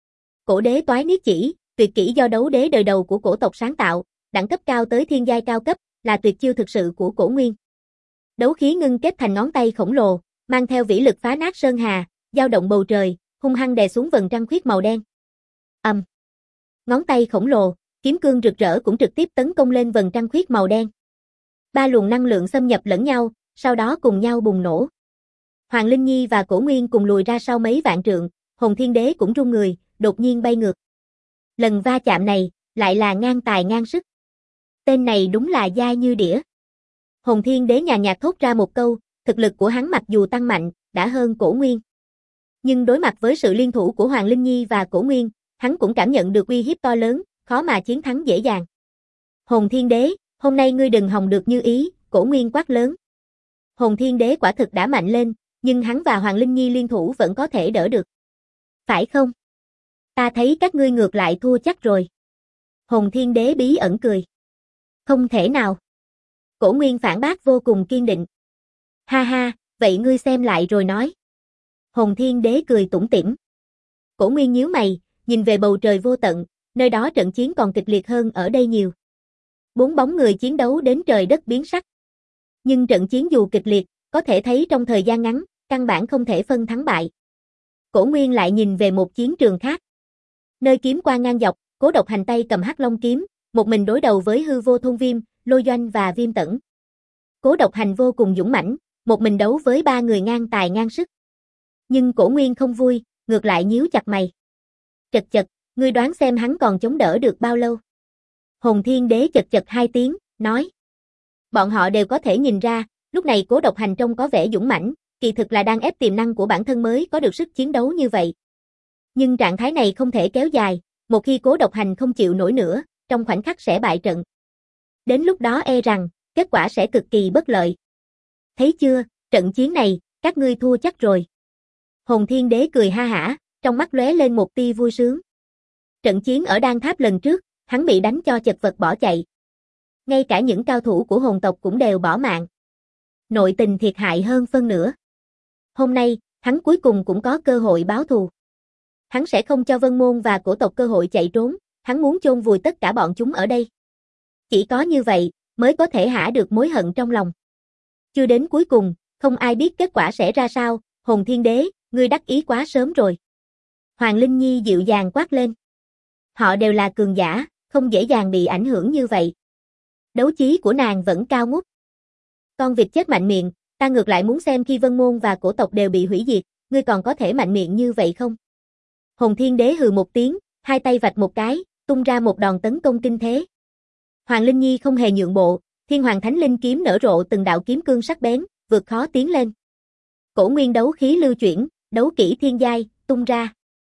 Cổ Đế Toái Niết Chỉ, tuyệt kỹ do đấu đế đời đầu của cổ tộc sáng tạo, đẳng cấp cao tới thiên giai cao cấp, là tuyệt chiêu thực sự của Cổ Nguyên. Đấu khí ngưng kết thành ngón tay khổng lồ, mang theo vĩ lực phá nát sơn hà, dao động bầu trời, hung hăng đè xuống vầng trăng khuyết màu đen. Ầm. Um. Ngón tay khổng lồ, kiếm cương rực rỡ cũng trực tiếp tấn công lên vầng trăng khuyết màu đen. Ba luồng năng lượng xâm nhập lẫn nhau, sau đó cùng nhau bùng nổ. Hoàng Linh Nhi và Cổ Nguyên cùng lùi ra sau mấy vạn trượng, Hồn Thiên Đế cũng run người, đột nhiên bay ngược. Lần va chạm này, lại là ngang tài ngang sức. Tên này đúng là dai như đĩa. Hồn Thiên Đế nhàn nhạt thốt ra một câu, thực lực của hắn mặc dù tăng mạnh, đã hơn Cổ Nguyên. Nhưng đối mặt với sự liên thủ của Hoàng Linh Nhi và Cổ Nguyên, hắn cũng cảm nhận được uy hiếp to lớn, khó mà chiến thắng dễ dàng. Hồn Thiên Đế, hôm nay ngươi đừng hòng được như ý, Cổ Nguyên quát lớn. Hồn Thiên Đế quả thực đã mạnh lên, nhưng hắn và Hoàng Linh Nhi liên thủ vẫn có thể đỡ được. Phải không? Ta thấy các ngươi ngược lại thua chắc rồi. Hồn Thiên Đế bí ẩn cười. Không thể nào. Cổ Nguyên phản bác vô cùng kiên định. Ha ha, vậy ngươi xem lại rồi nói. Hồn Thiên Đế cười tủm tỉm. Cổ Nguyên nhíu mày, nhìn về bầu trời vô tận, nơi đó trận chiến còn kịch liệt hơn ở đây nhiều. Bốn bóng người chiến đấu đến trời đất biến sắc. Nhưng trận chiến dù kịch liệt, có thể thấy trong thời gian ngắn, căn bản không thể phân thắng bại. Cổ Nguyên lại nhìn về một chiến trường khác. Nơi kiếm qua ngang dọc, Cố Độc Hành tay cầm Hắc Long kiếm, một mình đối đầu với Hư Vô Thôn Viêm, Lôi Doanh và Viêm Tẩn. Cố Độc Hành vô cùng dũng mãnh, một mình đấu với ba người ngang tài ngang sức. Nhưng Cổ Nguyên không vui, ngược lại nhíu chặt mày. Chật chật, ngươi đoán xem hắn còn chống đỡ được bao lâu? Hồn Thiên Đế chật chật hai tiếng, nói. Bọn họ đều có thể nhìn ra, lúc này Cố Độc Hành trông có vẻ dũng mãnh, kỳ thực là đang ép tiềm năng của bản thân mới có được sức chiến đấu như vậy. Nhưng trạng thái này không thể kéo dài, một khi Cố Độc Hành không chịu nổi nữa, trong khoảnh khắc sẽ bại trận. Đến lúc đó e rằng, kết quả sẽ cực kỳ bất lợi. Thấy chưa, trận chiến này, các ngươi thua chắc rồi. Hồn Thiên Đế cười ha hả, trong mắt lóe lên một tia vui sướng. Trận chiến ở Đan Tháp lần trước, hắn bị đánh cho chật vật bỏ chạy. Ngay cả những cao thủ của hồn tộc cũng đều bỏ mạng. Nội tình thiệt hại hơn phân nửa. Hôm nay, hắn cuối cùng cũng có cơ hội báo thù. Hắn sẽ không cho Vân Môn và cổ tộc cơ hội chạy trốn, hắn muốn chôn vùi tất cả bọn chúng ở đây. Chỉ có như vậy, mới có thể hả được mối hận trong lòng. Chưa đến cuối cùng, không ai biết kết quả sẽ ra sao, Hồn Thiên Đế, ngươi đắc ý quá sớm rồi. Hoàng Linh Nhi dịu dàng quát lên. Họ đều là cường giả, không dễ dàng bị ảnh hưởng như vậy. Đấu chí của nàng vẫn cao ngút. Con vịt chết mạnh miệng, ta ngược lại muốn xem khi Vân Môn và cổ tộc đều bị hủy diệt, ngươi còn có thể mạnh miệng như vậy không? Hồn Thiên Đế hừ một tiếng, hai tay vạch một cái, tung ra một đòn tấn công kinh thế. Hoàng Linh Nhi không hề nhượng bộ, Thiên Hoàng Thánh Linh kiếm nở rộ từng đạo kiếm cương sắc bén, vượt khó tiến lên. Cổ Nguyên đấu khí lưu chuyển, đấu kỹ thiên giai, tung ra.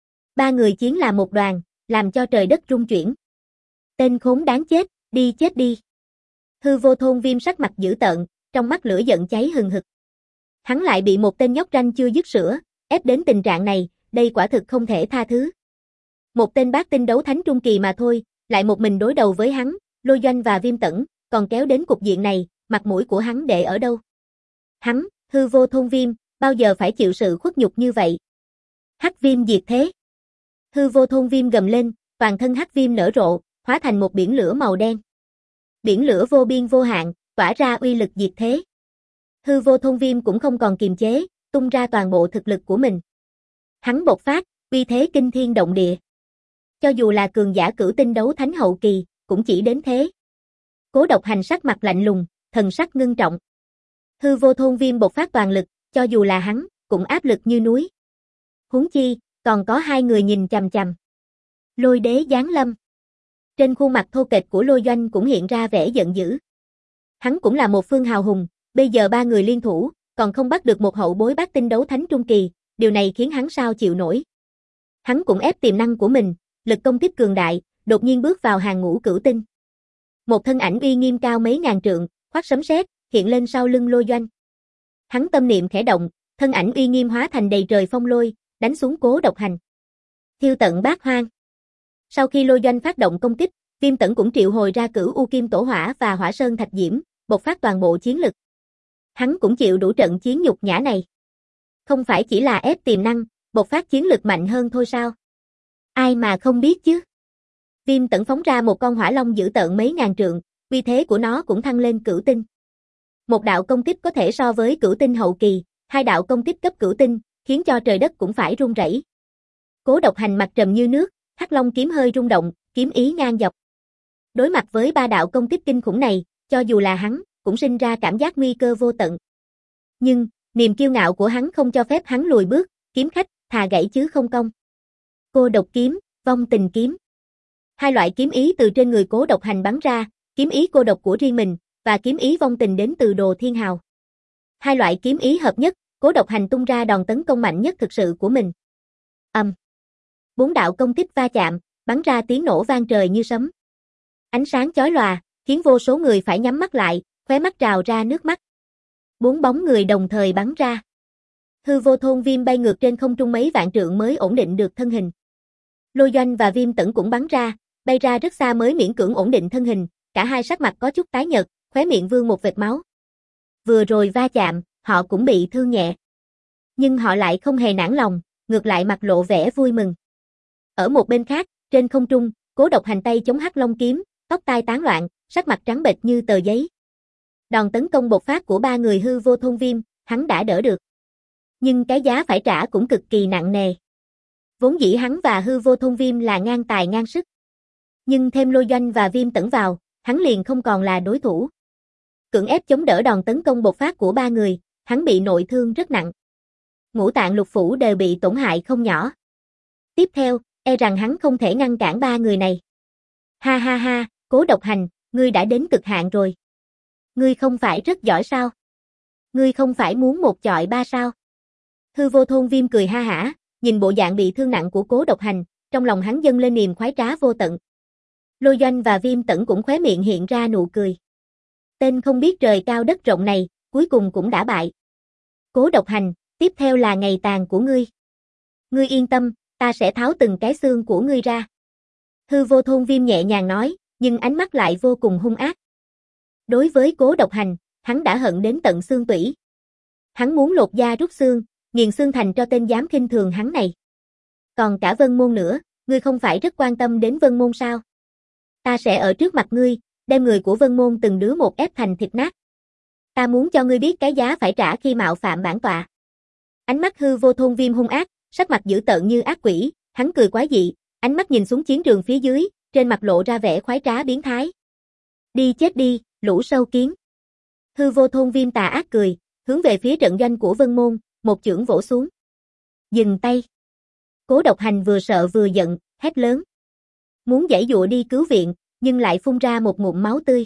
Ba người chiến là một đoàn, làm cho trời đất rung chuyển. Tên khốn đáng chết, đi chết đi. Hư Vô Thôn Viêm sắc mặt dữ tợn, trong mắt lửa giận cháy hừng hực. Hắn lại bị một tên nhóc ranh chưa dứt sữa, ép đến tình trạng này, đây quả thực không thể tha thứ. Một tên bát tinh đấu thánh trung kỳ mà thôi, lại một mình đối đầu với hắn, Lôi Doanh và Viêm Tẩn, còn kéo đến cục diện này, mặt mũi của hắn để ở đâu? Hắn, Hư Vô Thôn Viêm, bao giờ phải chịu sự khuất nhục như vậy? Hắc Viêm diệt thế. Hư Vô Thôn Viêm gầm lên, toàn thân hắc viêm nở rộ, hóa thành một biển lửa màu đen. Biển lửa vô biên vô hạn, tỏa ra uy lực diệt thế. Hư vô thôn viêm cũng không còn kiềm chế, tung ra toàn bộ thực lực của mình. Hắn bộc phát, uy thế kinh thiên động địa. Cho dù là cường giả cửu tinh đấu thánh hậu kỳ, cũng chỉ đến thế. Cố Độc Hành sắc mặt lạnh lùng, thần sắc ngưng trọng. Hư vô thôn viêm bộc phát toàn lực, cho dù là hắn, cũng áp lực như núi. Huống chi, còn có hai người nhìn chằm chằm. Lôi đế giáng lâm. Trên khuôn mặt thô kệch của Lôi Doanh cũng hiện ra vẻ giận dữ. Hắn cũng là một phương hào hùng, bây giờ ba người liên thủ, còn không bắt được một hậu bối bát tinh đấu thánh trung kỳ, điều này khiến hắn sao chịu nổi. Hắn cũng ép tiềm năng của mình, lực công kích cường đại, đột nhiên bước vào hàng ngũ cửu tinh. Một thân ảnh uy nghiêm cao mấy ngàn trượng, khoác sấm sét, hiện lên sau lưng Lôi Doanh. Hắn tâm niệm khẽ động, thân ảnh uy nghiêm hóa thành đầy trời phong lôi, đánh xuống Cố Độc Hành. Thiêu tận bát hoang. Sau khi Lôi Doanh phát động công kích, Viêm Tẩn cũng triệu hồi ra Cửu U Kim Tổ Hỏa và Hỏa Sơn Thạch Diễm, bộc phát toàn bộ chiến lực. Hắn cũng chịu đủ trận chiến nhục nhã này. Không phải chỉ là ép tiềm năng, bộc phát chiến lực mạnh hơn thôi sao? Ai mà không biết chứ? Viêm Tẩn phóng ra một con hỏa long dữ tợn mấy ngàn trượng, uy thế của nó cũng thăng lên cửu tinh. Một đạo công kích có thể so với cửu tinh hậu kỳ, hai đạo công kích cấp cửu tinh, khiến cho trời đất cũng phải rung rẩy. Cố Độc Hành mặt trầm như nước, hắc long kiếm hơi rung động, kiếm ý ngang dọc. Đối mặt với ba đạo công kích kinh khủng này, cho dù là hắn, cũng sinh ra cảm giác nguy cơ vô tận. Nhưng, niềm kiêu ngạo của hắn không cho phép hắn lùi bước, kiếm khách, thà gãy chứ không công. Cô độc kiếm, vong tình kiếm. Hai loại kiếm ý từ trên người Cố Độc Hành bắn ra, kiếm ý cô độc của riêng mình, và kiếm ý vong tình đến từ Đồ Thiên Hào. Hai loại kiếm ý hợp nhất, Cố Độc Hành tung ra đòn tấn công mạnh nhất thực sự của mình. Ầm. Um. Bốn đạo công kích va chạm, bắn ra tiếng nổ vang trời như sấm. Ánh sáng chói lòa, khiến vô số người phải nhắm mắt lại, khóe mắt trào ra nước mắt. Bốn bóng người đồng thời bắn ra. Hư vô thôn viêm bay ngược trên không trung mấy vạn trượng mới ổn định được thân hình. Lôi Doanh và Viêm Tẩn cũng bắn ra, bay ra rất xa mới miễn cưỡng ổn định thân hình, cả hai sắc mặt có chút tái nhợt, khóe miệng vương một vệt máu. Vừa rồi va chạm, họ cũng bị thương nhẹ. Nhưng họ lại không hề nản lòng, ngược lại mặt lộ vẻ vui mừng. Ở một bên khác, trên không trung, Cố Độc Hành tay chống hắc long kiếm, tóc tai tán loạn, sắc mặt trắng bệch như tờ giấy. Đòn tấn công bộc phát của ba người hư vô thôn viêm, hắn đã đỡ được. Nhưng cái giá phải trả cũng cực kỳ nặng nề. Vốn dĩ hắn và hư vô thôn viêm là ngang tài ngang sức. Nhưng thêm Lôi Doanh và Viêm Tẩn vào, hắn liền không còn là đối thủ. Cưỡng ép chống đỡ đòn tấn công bộc phát của ba người, hắn bị nội thương rất nặng. Ngũ tạng lục phủ đều bị tổn hại không nhỏ. Tiếp theo, e rằng hắn không thể ngăn cản ba người này. Ha ha ha, Cố Độc Hành, ngươi đã đến cực hạn rồi. Ngươi không phải rất giỏi sao? Ngươi không phải muốn một chọi ba sao? Hư vô thôn viêm cười ha hả, nhìn bộ dạng bị thương nặng của Cố Độc Hành, trong lòng hắn dâng lên niềm khoái trá vô tận. Lôi Doanh và Viêm Tẩn cũng khóe miệng hiện ra nụ cười. Tên không biết trời cao đất rộng này, cuối cùng cũng đã bại. Cố Độc Hành, tiếp theo là ngày tàn của ngươi. Ngươi yên tâm, ta sẽ tháo từng cái xương của ngươi ra. Hư vô thôn viêm nhẹ nhàng nói, nhưng ánh mắt lại vô cùng hung ác. Đối với Cố Độc Hành, hắn đã hận đến tận xương tủy. Hắn muốn lột da rút xương, nghiền xương thành cho tên dám khinh thường hắn này. Còn cả Vân Môn nữa, ngươi không phải rất quan tâm đến Vân Môn sao? Ta sẽ ở trước mặt ngươi, đem người của Vân Môn từng đứa một ép thành thịt nát. Ta muốn cho ngươi biết cái giá phải trả khi mạo phạm bản tọa. Ánh mắt hư vô thôn viêm hung ác, sắc mặt dữ tợn như ác quỷ, hắn cười quái dị, ánh mắt nhìn xuống chiến trường phía dưới, trên mặt lộ ra vẻ khoái trá biến thái. Đi chết đi, lũ sâu kiến. Hư vô thôn viêm tà ác cười, hướng về phía trận doanh của Vân Môn, một chưởng vỗ xuống. Dừng tay. Cố Độc Hành vừa sợ vừa giận, hét lớn. Muốn giãy dụa đi cứu viện, nhưng lại phun ra một ngụm máu tươi.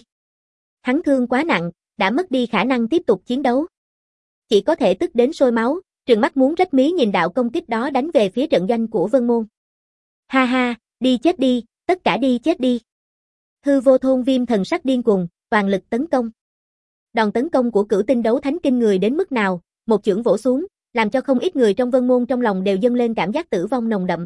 Hắn thương quá nặng, đã mất đi khả năng tiếp tục chiến đấu. Chỉ có thể tức đến sôi máu, trừng mắt muốn rách mí nhìn đạo công kích đó đánh về phía trận doanh của Vân Môn. Ha ha, đi chết đi, tất cả đi chết đi. Hư vô thôn viêm thần sắc điên cuồng, toàn lực tấn công. Đòn tấn công của cửu tinh đấu thánh kinh người đến mức nào, một chưởng vỗ xuống, làm cho không ít người trong Vân Môn trong lòng đều dâng lên cảm giác tử vong nồng đậm.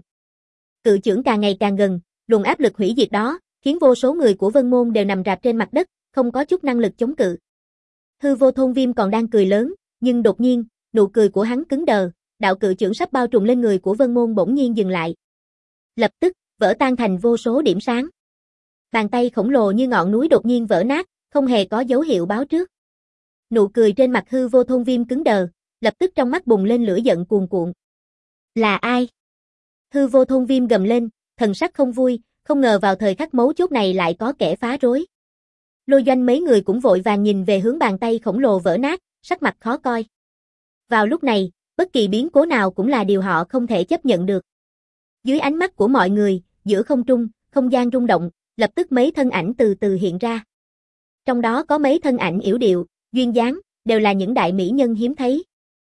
Cự chưởng càng ngày càng gần, luồng áp lực hủy diệt đó, khiến vô số người của Vân Môn đều nằm rạp trên mặt đất, không có chút năng lực chống cự. Hư vô thôn viêm còn đang cười lớn, nhưng đột nhiên, nụ cười của hắn cứng đờ, đạo cự chưởng sắp bao trùm lên người của Vân Môn bỗng nhiên dừng lại. Lập tức, vỡ tan thành vô số điểm sáng. Bàn tay khổng lồ như ngọn núi đột nhiên vỡ nát, không hề có dấu hiệu báo trước. Nụ cười trên mặt Hư Vô Thôn Viêm cứng đờ, lập tức trong mắt bùng lên lửa giận cuồn cuộn. Là ai? Hư Vô Thôn Viêm gầm lên, thần sắc không vui, không ngờ vào thời khắc mấu chốt này lại có kẻ phá rối. Lôi Doanh mấy người cũng vội vàng nhìn về hướng bàn tay khổng lồ vỡ nát, sắc mặt khó coi. Vào lúc này, bất kỳ biến cố nào cũng là điều họ không thể chấp nhận được. Dưới ánh mắt của mọi người, giữa không trung, không gian rung động, lập tức mấy thân ảnh từ từ hiện ra. Trong đó có mấy thân ảnh yểu điệu, duyên dáng, đều là những đại mỹ nhân hiếm thấy.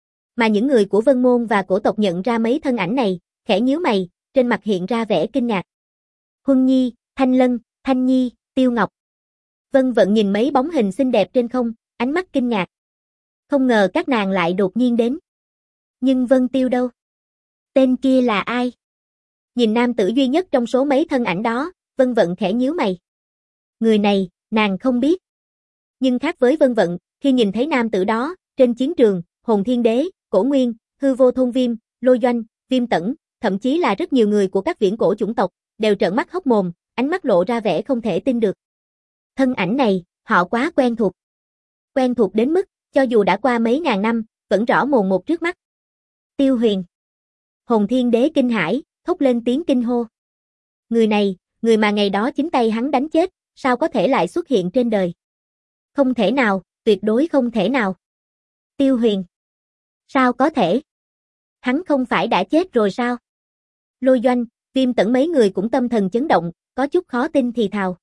Mà những người của Vân Môn và cổ tộc nhận ra mấy thân ảnh này, khẽ nhíu mày, trên mặt hiện ra vẻ kinh ngạc. Huân Nhi, Thanh Lân, Thanh Nhi, Tiêu Ngọc. Vân Vận nhìn mấy bóng hình xinh đẹp trên không, ánh mắt kinh ngạc. Không ngờ các nàng lại đột nhiên đến. Nhưng Vân Tiêu đâu? Tên kia là ai? Nhìn nam tử duy nhất trong số mấy thân ảnh đó, Vân Vận khẽ nhíu mày. Người này, nàng không biết. Nhưng khác với Vân Vận, khi nhìn thấy nam tử đó, trên chiến trường, Hồn Thiên Đế, Cổ Nguyên, Hư Vô Thôn Viêm, Lôi Doanh, Viêm Tẩn, thậm chí là rất nhiều người của các viễn cổ chủng tộc, đều trợn mắt hốc mồm, ánh mắt lộ ra vẻ không thể tin được. Thân ảnh này, họ quá quen thuộc. Quen thuộc đến mức, cho dù đã qua mấy ngàn năm, vẫn rõ mồn một trước mắt. Tiêu Huyền. Hồn Thiên Đế kinh hãi, thốt lên tiếng kinh hô. Người này, người mà ngày đó chính tay hắn đánh chết, sao có thể lại xuất hiện trên đời? Không thể nào, tuyệt đối không thể nào. Tiêu Huyền. Sao có thể? Hắn không phải đã chết rồi sao? Lôi Doanh, Viêm Tẩn mấy người cũng tâm thần chấn động, có chút khó tin thì thào.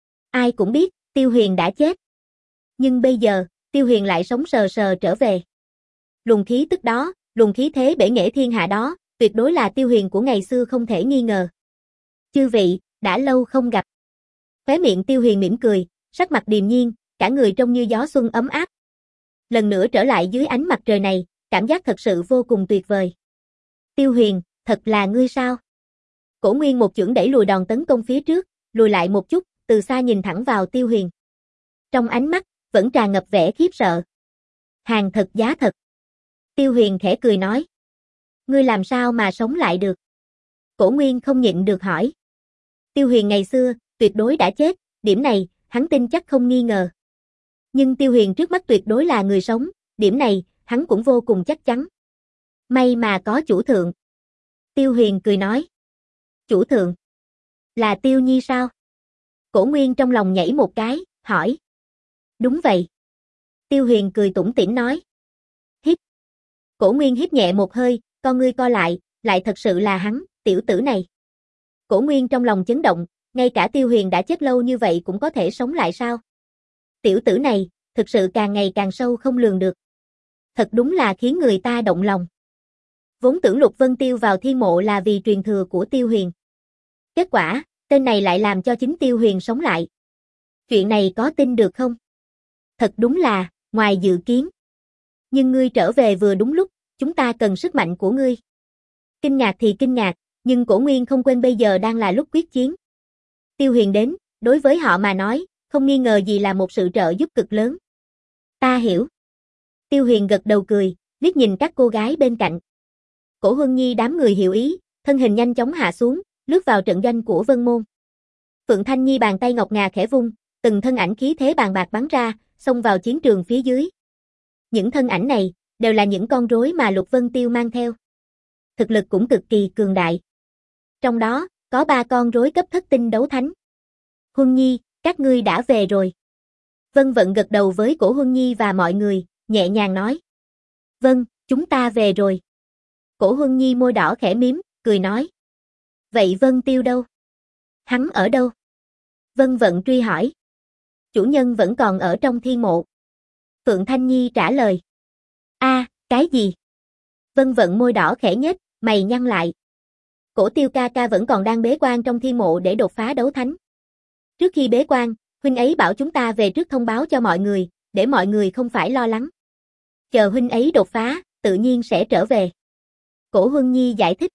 Ai cũng biết, Tiêu Huyền đã chết. Nhưng bây giờ, Tiêu Huyền lại sống sờ sờ trở về. Luồng khí tức đó, luồng khí thế bể nghệ thiên hạ đó, tuyệt đối là Tiêu Huyền của ngày xưa không thể nghi ngờ. Chư vị, đã lâu không gặp. Khóe miệng Tiêu Huyền mỉm cười, sắc mặt điềm nhiên, cả người trông như gió xuân ấm áp. Lần nữa trở lại dưới ánh mặt trời này, cảm giác thật sự vô cùng tuyệt vời. Tiêu Huyền, thật là ngươi sao? Cổ Nguyên một chưởng đẩy lùi đòn tấn công phía trước, lùi lại một chút, từ xa nhìn thẳng vào Tiêu Huyền. Trong ánh mắt, vẫn tràn ngập vẻ khiếp sợ. Hàng thật giá thật. Tiêu Huyền khẽ cười nói. Ngươi làm sao mà sống lại được? Cổ Nguyên không nhịn được hỏi. Tiêu Huyền ngày xưa, tuyệt đối đã chết, điểm này, hắn tin chắc không nghi ngờ. Nhưng Tiêu Huyền trước mắt tuyệt đối là người sống, điểm này, hắn cũng vô cùng chắc chắn. May mà có chủ thượng. Tiêu Huyền cười nói. Chủ thượng? Là Tiêu Nhi sao? Cổ Nguyên trong lòng nhảy một cái, hỏi. Đúng vậy. Tiêu Huyền cười tủm tỉm nói. Hít. Cổ Nguyên hít nhẹ một hơi, con ngươi co lại, lại thật sự là hắn, tiểu tử này. Cổ Nguyên trong lòng chấn động, ngay cả Tiêu Huyền đã chết lâu như vậy cũng có thể sống lại sao? Tiểu tử này, thực sự càng ngày càng sâu không lường được. Thật đúng là khiến người ta động lòng. Vốn tưởng Lục Vân Tiêu vào thiên mộ là vì truyền thừa của Tiêu Huyền. Kết quả, tên này lại làm cho chính Tiêu Huyền sống lại. Chuyện này có tin được không? Thật đúng là, ngoài dự kiến. Nhưng ngươi trở về vừa đúng lúc, chúng ta cần sức mạnh của ngươi. Kinh ngạc thì kinh ngạc, nhưng Cổ Nguyên không quên bây giờ đang là lúc quyết chiến. Tiêu Huyền đến, đối với họ mà nói, không nghi ngờ gì là một sự trợ giúp cực lớn. Ta hiểu. Tiêu Huyền gật đầu cười, liếc nhìn các cô gái bên cạnh. Cổ Huân Nhi đám người hiểu ý, thân hình nhanh chóng hạ xuống, lướt vào trận doanh của Vân Môn. Phượng Thanh Nhi bàn tay ngọc ngà khẽ vung, từng thân ảnh khí thế bàn bạc bắn ra, xông vào chiến trường phía dưới. Những thân ảnh này, đều là những con rối mà Lục Vân Tiêu mang theo. Thực lực cũng cực kỳ cường đại. Trong đó, có ba con rối cấp thất tinh đấu thánh. Huân Nhi, các ngươi đã về rồi. Vân Vận gật đầu với Cổ Huân Nhi và mọi người, nhẹ nhàng nói. Vâng, chúng ta về rồi. Cổ Huân Nhi môi đỏ khẽ mím, cười nói. Vậy Vân Tiêu đâu? Hắn ở đâu? Vân Vận truy hỏi. Chủ nhân vẫn còn ở trong thiên mộ. Phượng Thanh Nhi trả lời. A, à, cái gì? Vân Vận môi đỏ khẽ nhếch, mày nhăn lại. Cổ Tiêu ca ca vẫn còn đang bế quan trong thiên mộ để đột phá đấu thánh. Trước khi bế quan, huynh ấy bảo chúng ta về trước thông báo cho mọi người, để mọi người không phải lo lắng. Chờ huynh ấy đột phá, tự nhiên sẽ trở về. Cổ Huân Nhi giải thích.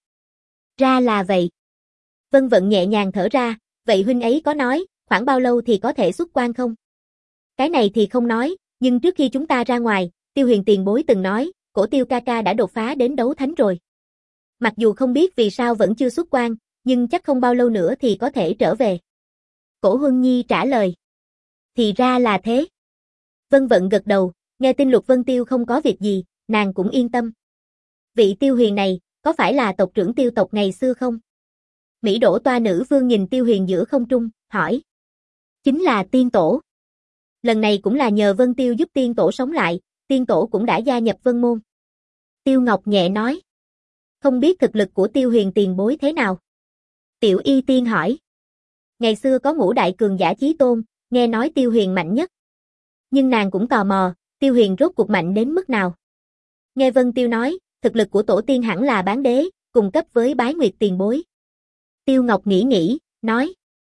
Ra là vậy. Vân Vận nhẹ nhàng thở ra, vậy huynh ấy có nói, khoảng bao lâu thì có thể xuất quan không? Cái này thì không nói, nhưng trước khi chúng ta ra ngoài, Tiêu Huyền tiền bối từng nói, Cổ Tiêu ca ca đã đột phá đến đấu thánh rồi. Mặc dù không biết vì sao vẫn chưa xuất quan, nhưng chắc không bao lâu nữa thì có thể trở về. Cổ Huân Nhi trả lời. Thì ra là thế. Vân Vận gật đầu, nghe tin Lục Vân Tiêu không có việc gì, nàng cũng yên tâm. Vị Tiêu Huyền này, có phải là tộc trưởng Tiêu tộc ngày xưa không? Mỹ Đỗ Toa Nữ Vương nhìn Tiêu Huyền giữa không trung, hỏi. Chính là tiên tổ. Lần này cũng là nhờ Vân Tiêu giúp tiên tổ sống lại, tiên tổ cũng đã gia nhập Vân Môn. Tiêu Ngọc nhẹ nói. Không biết thực lực của Tiêu Huyền tiền bối thế nào? Tiểu Y Tiên hỏi. Ngày xưa có ngũ đại cường giả chí tôn, nghe nói Tiêu Huyền mạnh nhất. Nhưng nàng cũng tò mò, Tiêu Huyền rốt cuộc mạnh đến mức nào? Nghe Vân Tiêu nói, thực lực của tổ tiên hẳn là bán đế, cùng cấp với Bái Nguyệt tiền bối. Tiêu Ngọc nghĩ nghĩ, nói.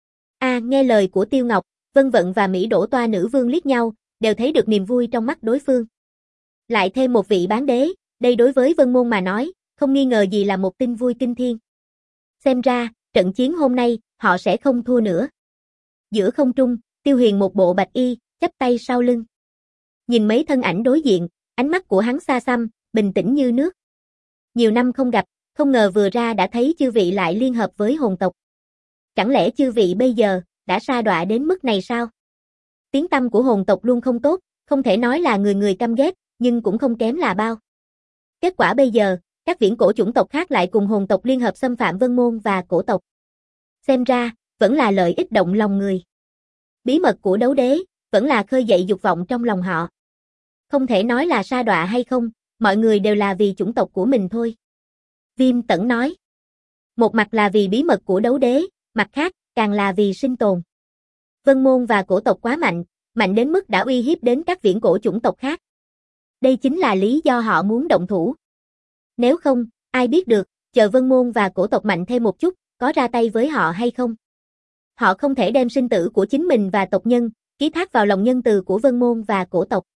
À, nghe lời của Tiêu Ngọc, Vân Vận và Mỹ Đỗ Toa Nữ Vương liếc nhau, đều thấy được niềm vui trong mắt đối phương. Lại thêm một vị bán đế, đây đối với Vân Môn mà nói, không nghi ngờ gì là một tin vui kinh thiên. Xem ra, trận chiến hôm nay, họ sẽ không thua nữa. Giữa không trung, Tiêu Huyền một bộ bạch y, chắp tay sau lưng. Nhìn mấy thân ảnh đối diện, ánh mắt của hắn xa xăm, bình tĩnh như nước. Nhiều năm không gặp, không ngờ vừa ra đã thấy chư vị lại liên hợp với hồn tộc. Chẳng lẽ chư vị bây giờ, đã sa đọa đến mức này sao? Tiếng tăm của hồn tộc luôn không tốt, không thể nói là người người căm ghét, nhưng cũng không kém là bao. Kết quả bây giờ, các viễn cổ chủng tộc khác lại cùng hồn tộc liên hợp xâm phạm Vân Môn và cổ tộc. Xem ra, vẫn là lợi ích động lòng người. Bí mật của đấu đế, vẫn là khơi dậy dục vọng trong lòng họ. Không thể nói là sa đọa hay không, mọi người đều là vì chủng tộc của mình thôi. Viêm Tẩn nói. Một mặt là vì bí mật của đấu đế, mặt khác, càng là vì sinh tồn. Vân Môn và cổ tộc quá mạnh, mạnh đến mức đã uy hiếp đến các viễn cổ chủng tộc khác. Đây chính là lý do họ muốn động thủ. Nếu không, ai biết được, chờ Vân Môn và cổ tộc mạnh thêm một chút, có ra tay với họ hay không. Họ không thể đem sinh tử của chính mình và tộc nhân, ký thác vào lòng nhân từ của Vân Môn và cổ tộc.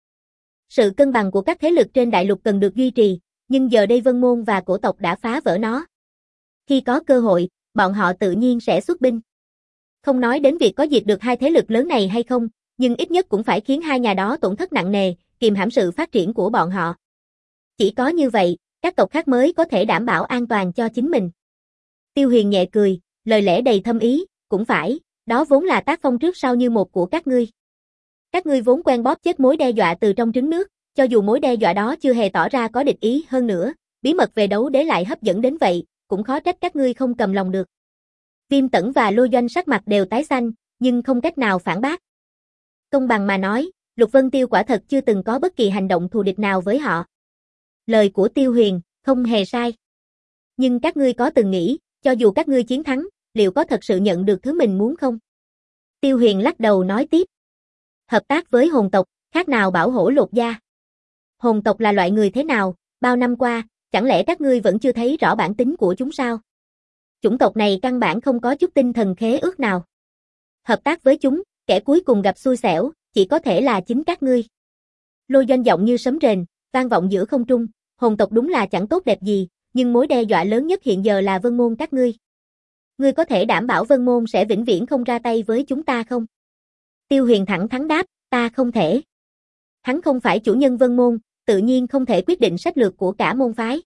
Sự cân bằng của các thế lực trên đại lục cần được duy trì, nhưng giờ đây Vân Môn và cổ tộc đã phá vỡ nó. Khi có cơ hội, bọn họ tự nhiên sẽ xuất binh. Không nói đến việc có diệt được hai thế lực lớn này hay không, nhưng ít nhất cũng phải khiến hai nhà đó tổn thất nặng nề, kìm hãm sự phát triển của bọn họ. Chỉ có như vậy, các tộc khác mới có thể đảm bảo an toàn cho chính mình. Tiêu Huyền nhẹ cười, lời lẽ đầy thâm ý, cũng phải, đó vốn là tác phong trước sau như một của các ngươi. Các ngươi vốn quen bóp chết mối đe dọa từ trong trứng nước, cho dù mối đe dọa đó chưa hề tỏ ra có địch ý hơn nữa, bí mật về đấu đế lại hấp dẫn đến vậy, cũng khó trách các ngươi không cầm lòng được. Viêm Tẩn và Lô Doanh sắc mặt đều tái xanh, nhưng không cách nào phản bác. Công bằng mà nói, Lục Vân Tiêu quả thật chưa từng có bất kỳ hành động thù địch nào với họ. Lời của Tiêu Huyền, không hề sai. Nhưng các ngươi có từng nghĩ, cho dù các ngươi chiến thắng, liệu có thật sự nhận được thứ mình muốn không? Tiêu Huyền lắc đầu nói tiếp. Hợp tác với hồn tộc, khác nào bảo hổ lột da. Hồn tộc là loại người thế nào, bao năm qua, chẳng lẽ các ngươi vẫn chưa thấy rõ bản tính của chúng sao? Chủng tộc này căn bản không có chút tinh thần khế ước nào. Hợp tác với chúng, kẻ cuối cùng gặp xui xẻo, chỉ có thể là chính các ngươi. Lô Doanh giọng như sấm rền, vang vọng giữa không trung, hồn tộc đúng là chẳng tốt đẹp gì, nhưng mối đe dọa lớn nhất hiện giờ là Vân Môn các ngươi. Ngươi có thể đảm bảo Vân Môn sẽ vĩnh viễn không ra tay với chúng ta không? Tiêu Huyền thẳng thắn đáp, ta không thể. Hắn không phải chủ nhân Vân Môn, tự nhiên không thể quyết định sách lược của cả môn phái.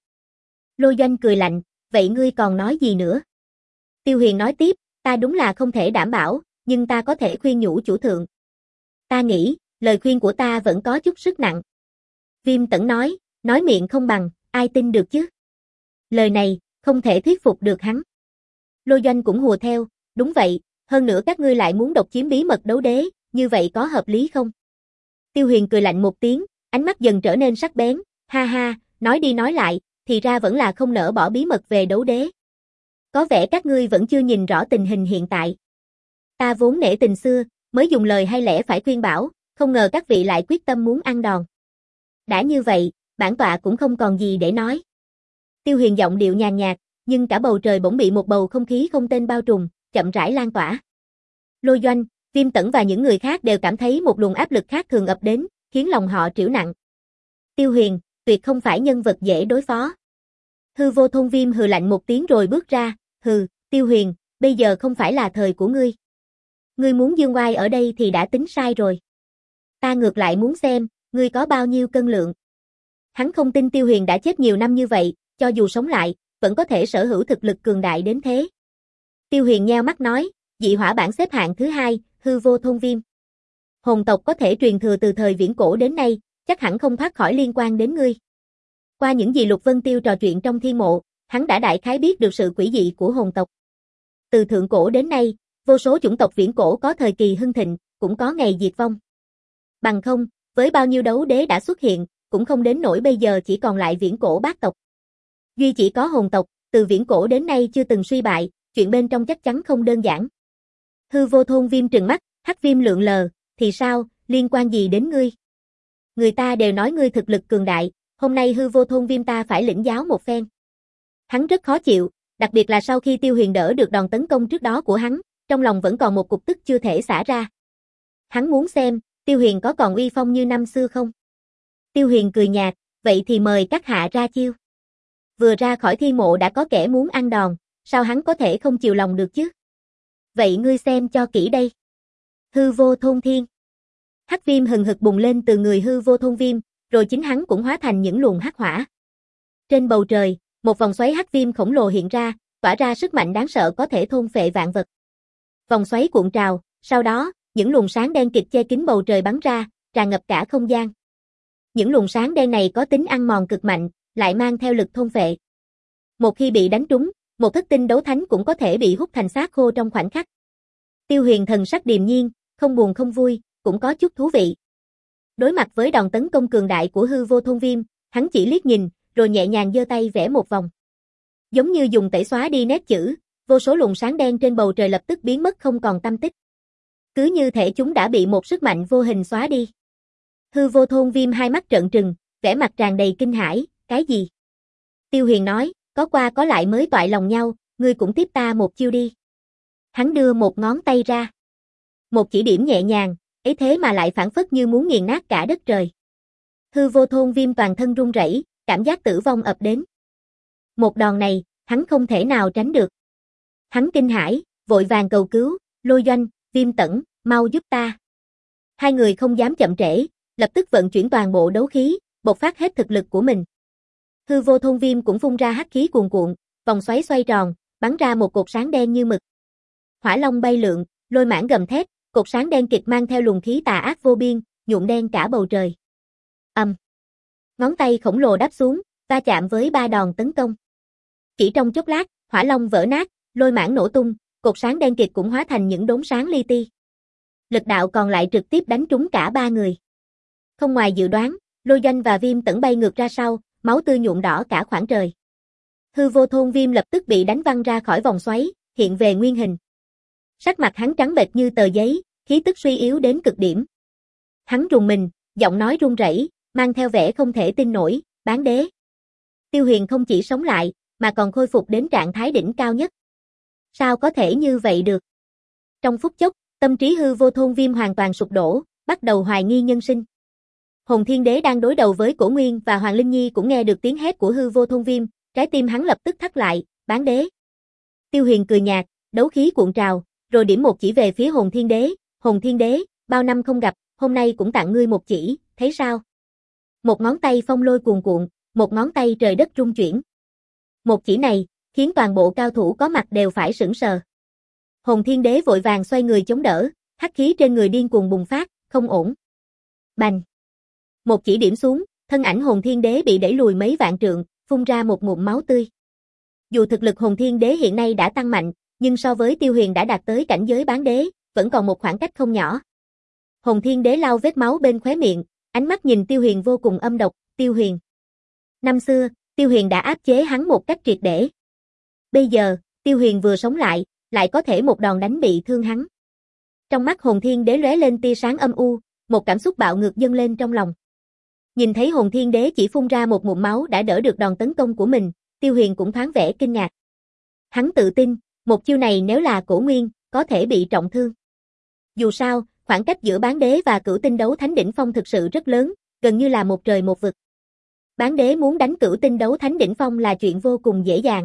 Lô Doanh cười lạnh, vậy ngươi còn nói gì nữa? Tiêu Huyền nói tiếp, ta đúng là không thể đảm bảo, nhưng ta có thể khuyên nhủ chủ thượng. Ta nghĩ, lời khuyên của ta vẫn có chút sức nặng. Viêm Tẩn nói, nói miệng không bằng, ai tin được chứ? Lời này, không thể thuyết phục được hắn. Lô Doanh cũng hùa theo, đúng vậy, hơn nữa các ngươi lại muốn độc chiếm bí mật đấu đế, như vậy có hợp lý không? Tiêu Huyền cười lạnh một tiếng, ánh mắt dần trở nên sắc bén, ha ha, nói đi nói lại, thì ra vẫn là không nỡ bỏ bí mật về đấu đế. Có vẻ các ngươi vẫn chưa nhìn rõ tình hình hiện tại. Ta vốn nể tình xưa, mới dùng lời hay lẽ phải khuyên bảo, không ngờ các vị lại quyết tâm muốn ăn đòn. Đã như vậy, bản tọa cũng không còn gì để nói. Tiêu Huyền giọng điệu nhàn nhạt, nhưng cả bầu trời bỗng bị một bầu không khí không tên bao trùm, chậm rãi lan tỏa. Lô Doanh, Viêm Tẩn và những người khác đều cảm thấy một luồng áp lực khác thường ập đến, khiến lòng họ trĩu nặng. Tiêu Huyền, tuyệt không phải nhân vật dễ đối phó. Hư Vô Thôn Viêm hừ lạnh một tiếng rồi bước ra, hừ, Tiêu Huyền, bây giờ không phải là thời của ngươi. Ngươi muốn dương oai ở đây thì đã tính sai rồi. Ta ngược lại muốn xem, ngươi có bao nhiêu cân lượng. Hắn không tin Tiêu Huyền đã chết nhiều năm như vậy, cho dù sống lại, vẫn có thể sở hữu thực lực cường đại đến thế. Tiêu Huyền nheo mắt nói, dị hỏa bảng xếp hạng thứ hai, Hư Vô Thôn Viêm. Hồn tộc có thể truyền thừa từ thời viễn cổ đến nay, chắc hẳn không thoát khỏi liên quan đến ngươi. Qua những gì Lục Vân Tiêu trò chuyện trong thiên mộ, hắn đã đại khái biết được sự quỷ dị của hồn tộc. Từ thượng cổ đến nay, vô số chủng tộc viễn cổ có thời kỳ hưng thịnh, cũng có ngày diệt vong. Bằng không, với bao nhiêu đấu đế đã xuất hiện, cũng không đến nỗi bây giờ chỉ còn lại viễn cổ bát tộc. Duy chỉ có hồn tộc, từ viễn cổ đến nay chưa từng suy bại, chuyện bên trong chắc chắn không đơn giản. Hư Vô Thôn Viêm trừng mắt, hắc viêm lượn lờ, thì sao, liên quan gì đến ngươi? Người ta đều nói ngươi thực lực cường đại, hôm nay Hư Vô Thôn Viêm ta phải lĩnh giáo một phen. Hắn rất khó chịu, đặc biệt là sau khi Tiêu Huyền đỡ được đòn tấn công trước đó của hắn, trong lòng vẫn còn một cục tức chưa thể xả ra. Hắn muốn xem, Tiêu Huyền có còn uy phong như năm xưa không? Tiêu Huyền cười nhạt, vậy thì mời các hạ ra chiêu. Vừa ra khỏi thiên mộ đã có kẻ muốn ăn đòn, sao hắn có thể không chiều lòng được chứ? Vậy ngươi xem cho kỹ đây. Hư Vô Thôn Thiên. Hắc viêm hừng hực bùng lên từ người Hư Vô Thôn Viêm, rồi chính hắn cũng hóa thành những luồng hắc hỏa. Trên bầu trời, một vòng xoáy hắc viêm khổng lồ hiện ra, tỏa ra sức mạnh đáng sợ có thể thôn phệ vạn vật. Vòng xoáy cuộn trào, sau đó, những luồng sáng đen kịt che kín bầu trời bắn ra, tràn ngập cả không gian. Những luồng sáng đen này có tính ăn mòn cực mạnh, lại mang theo lực thôn phệ. Một khi bị đánh trúng, một thất tinh đấu thánh cũng có thể bị hút thành xác khô trong khoảnh khắc. Tiêu Huyền thần sắc điềm nhiên, không buồn không vui, cũng có chút thú vị. Đối mặt với đòn tấn công cường đại của Hư Vô Thôn Viêm, hắn chỉ liếc nhìn, rồi nhẹ nhàng giơ tay vẽ một vòng. Giống như dùng tẩy xóa đi nét chữ, vô số luồng sáng đen trên bầu trời lập tức biến mất không còn tăm tích. Cứ như thể chúng đã bị một sức mạnh vô hình xóa đi. Hư Vô Thôn Viêm hai mắt trợn trừng, vẻ mặt tràn đầy kinh hãi, cái gì? Tiêu Huyền nói, có qua có lại mới toại lòng nhau, ngươi cũng tiếp ta một chiêu đi. Hắn đưa một ngón tay ra. Một chỉ điểm nhẹ nhàng, ấy thế mà lại phảng phất như muốn nghiền nát cả đất trời. Hư Vô Thôn Viêm toàn thân run rẩy, cảm giác tử vong ập đến. Một đòn này, hắn không thể nào tránh được. Hắn kinh hãi, vội vàng cầu cứu, Lôi Doanh, Viêm Tẩn, mau giúp ta. Hai người không dám chậm trễ, lập tức vận chuyển toàn bộ đấu khí, bộc phát hết thực lực của mình. Hư Vô Thôn Viêm cũng phun ra hắc khí cuồn cuộn, vòng xoáy xoay tròn, bắn ra một cột sáng đen như mực. Hỏa long bay lượn, lôi mãng gầm thét, cột sáng đen kịt mang theo luồng khí tà ác vô biên, nhuộm đen cả bầu trời. Ầm. Um. Ngón tay khổng lồ đáp xuống, va chạm với ba đòn tấn công. Chỉ trong chốc lát, hỏa long vỡ nát, lôi mãng nổ tung, cột sáng đen kịt cũng hóa thành những đốm sáng li ti. Lực đạo còn lại trực tiếp đánh trúng cả ba người. Không ngoài dự đoán, Lôi Doanh và Viêm Tẩn bay ngược ra sau, máu tươi nhuộm đỏ cả khoảng trời. Hư Vô Thôn Viêm lập tức bị đánh văng ra khỏi vòng xoáy, hiện về nguyên hình. Sắc mặt hắn trắng bệch như tờ giấy, khí tức suy yếu đến cực điểm. Hắn rùng mình, giọng nói run rẩy, mang theo vẻ không thể tin nổi, bán đế. Tiêu Huyền không chỉ sống lại, mà còn khôi phục đến trạng thái đỉnh cao nhất. Sao có thể như vậy được? Trong phút chốc, tâm trí Hư Vô Thôn Viêm hoàn toàn sụp đổ, bắt đầu hoài nghi nhân sinh. Hồn Thiên Đế đang đối đầu với Cổ Nguyên và Hoàng Linh Nhi cũng nghe được tiếng hét của Hư Vô Thôn Viêm, trái tim hắn lập tức thắt lại, bán đế. Tiêu Huyền cười nhạt, đấu khí cuộn trào, rồi điểm một chỉ về phía Hồn Thiên Đế, Hồn Thiên Đế, bao năm không gặp, hôm nay cũng tặng ngươi một chỉ, thấy sao? Một ngón tay phong lôi cuồn cuộn, một ngón tay trời đất rung chuyển. Một chỉ này, khiến toàn bộ cao thủ có mặt đều phải sửng sờ. Hồn Thiên Đế vội vàng xoay người chống đỡ, hắc khí trên người điên cuồng bùng phát, không ổn. Bành! Một chỉ điểm xuống, thân ảnh Hồn Thiên Đế bị đẩy lùi mấy vạn trượng, phun ra một ngụm máu tươi. Dù thực lực Hồn Thiên Đế hiện nay đã tăng mạnh, nhưng so với Tiêu Huyền đã đạt tới cảnh giới bán đế, vẫn còn một khoảng cách không nhỏ. Hồn Thiên Đế lau vết máu bên khóe miệng, ánh mắt nhìn Tiêu Huyền vô cùng âm độc, Tiêu Huyền. Năm xưa, Tiêu Huyền đã áp chế hắn một cách triệt để. Bây giờ, Tiêu Huyền vừa sống lại, lại có thể một đòn đánh bị thương hắn. Trong mắt Hồn Thiên Đế lóe lên tia sáng âm u, một cảm xúc bạo ngược dâng lên trong lòng. Nhìn thấy Hồn Thiên Đế chỉ phun ra một ngụm máu đã đỡ được đòn tấn công của mình, Tiêu Huyền cũng thoáng vẻ kinh ngạc. Hắn tự tin, một chiêu này nếu là Cổ Nguyên, có thể bị trọng thương. Dù sao, khoảng cách giữa bán đế và cửu tinh đấu thánh đỉnh phong thực sự rất lớn, gần như là một trời một vực. Bán đế muốn đánh cửu tinh đấu thánh đỉnh phong là chuyện vô cùng dễ dàng.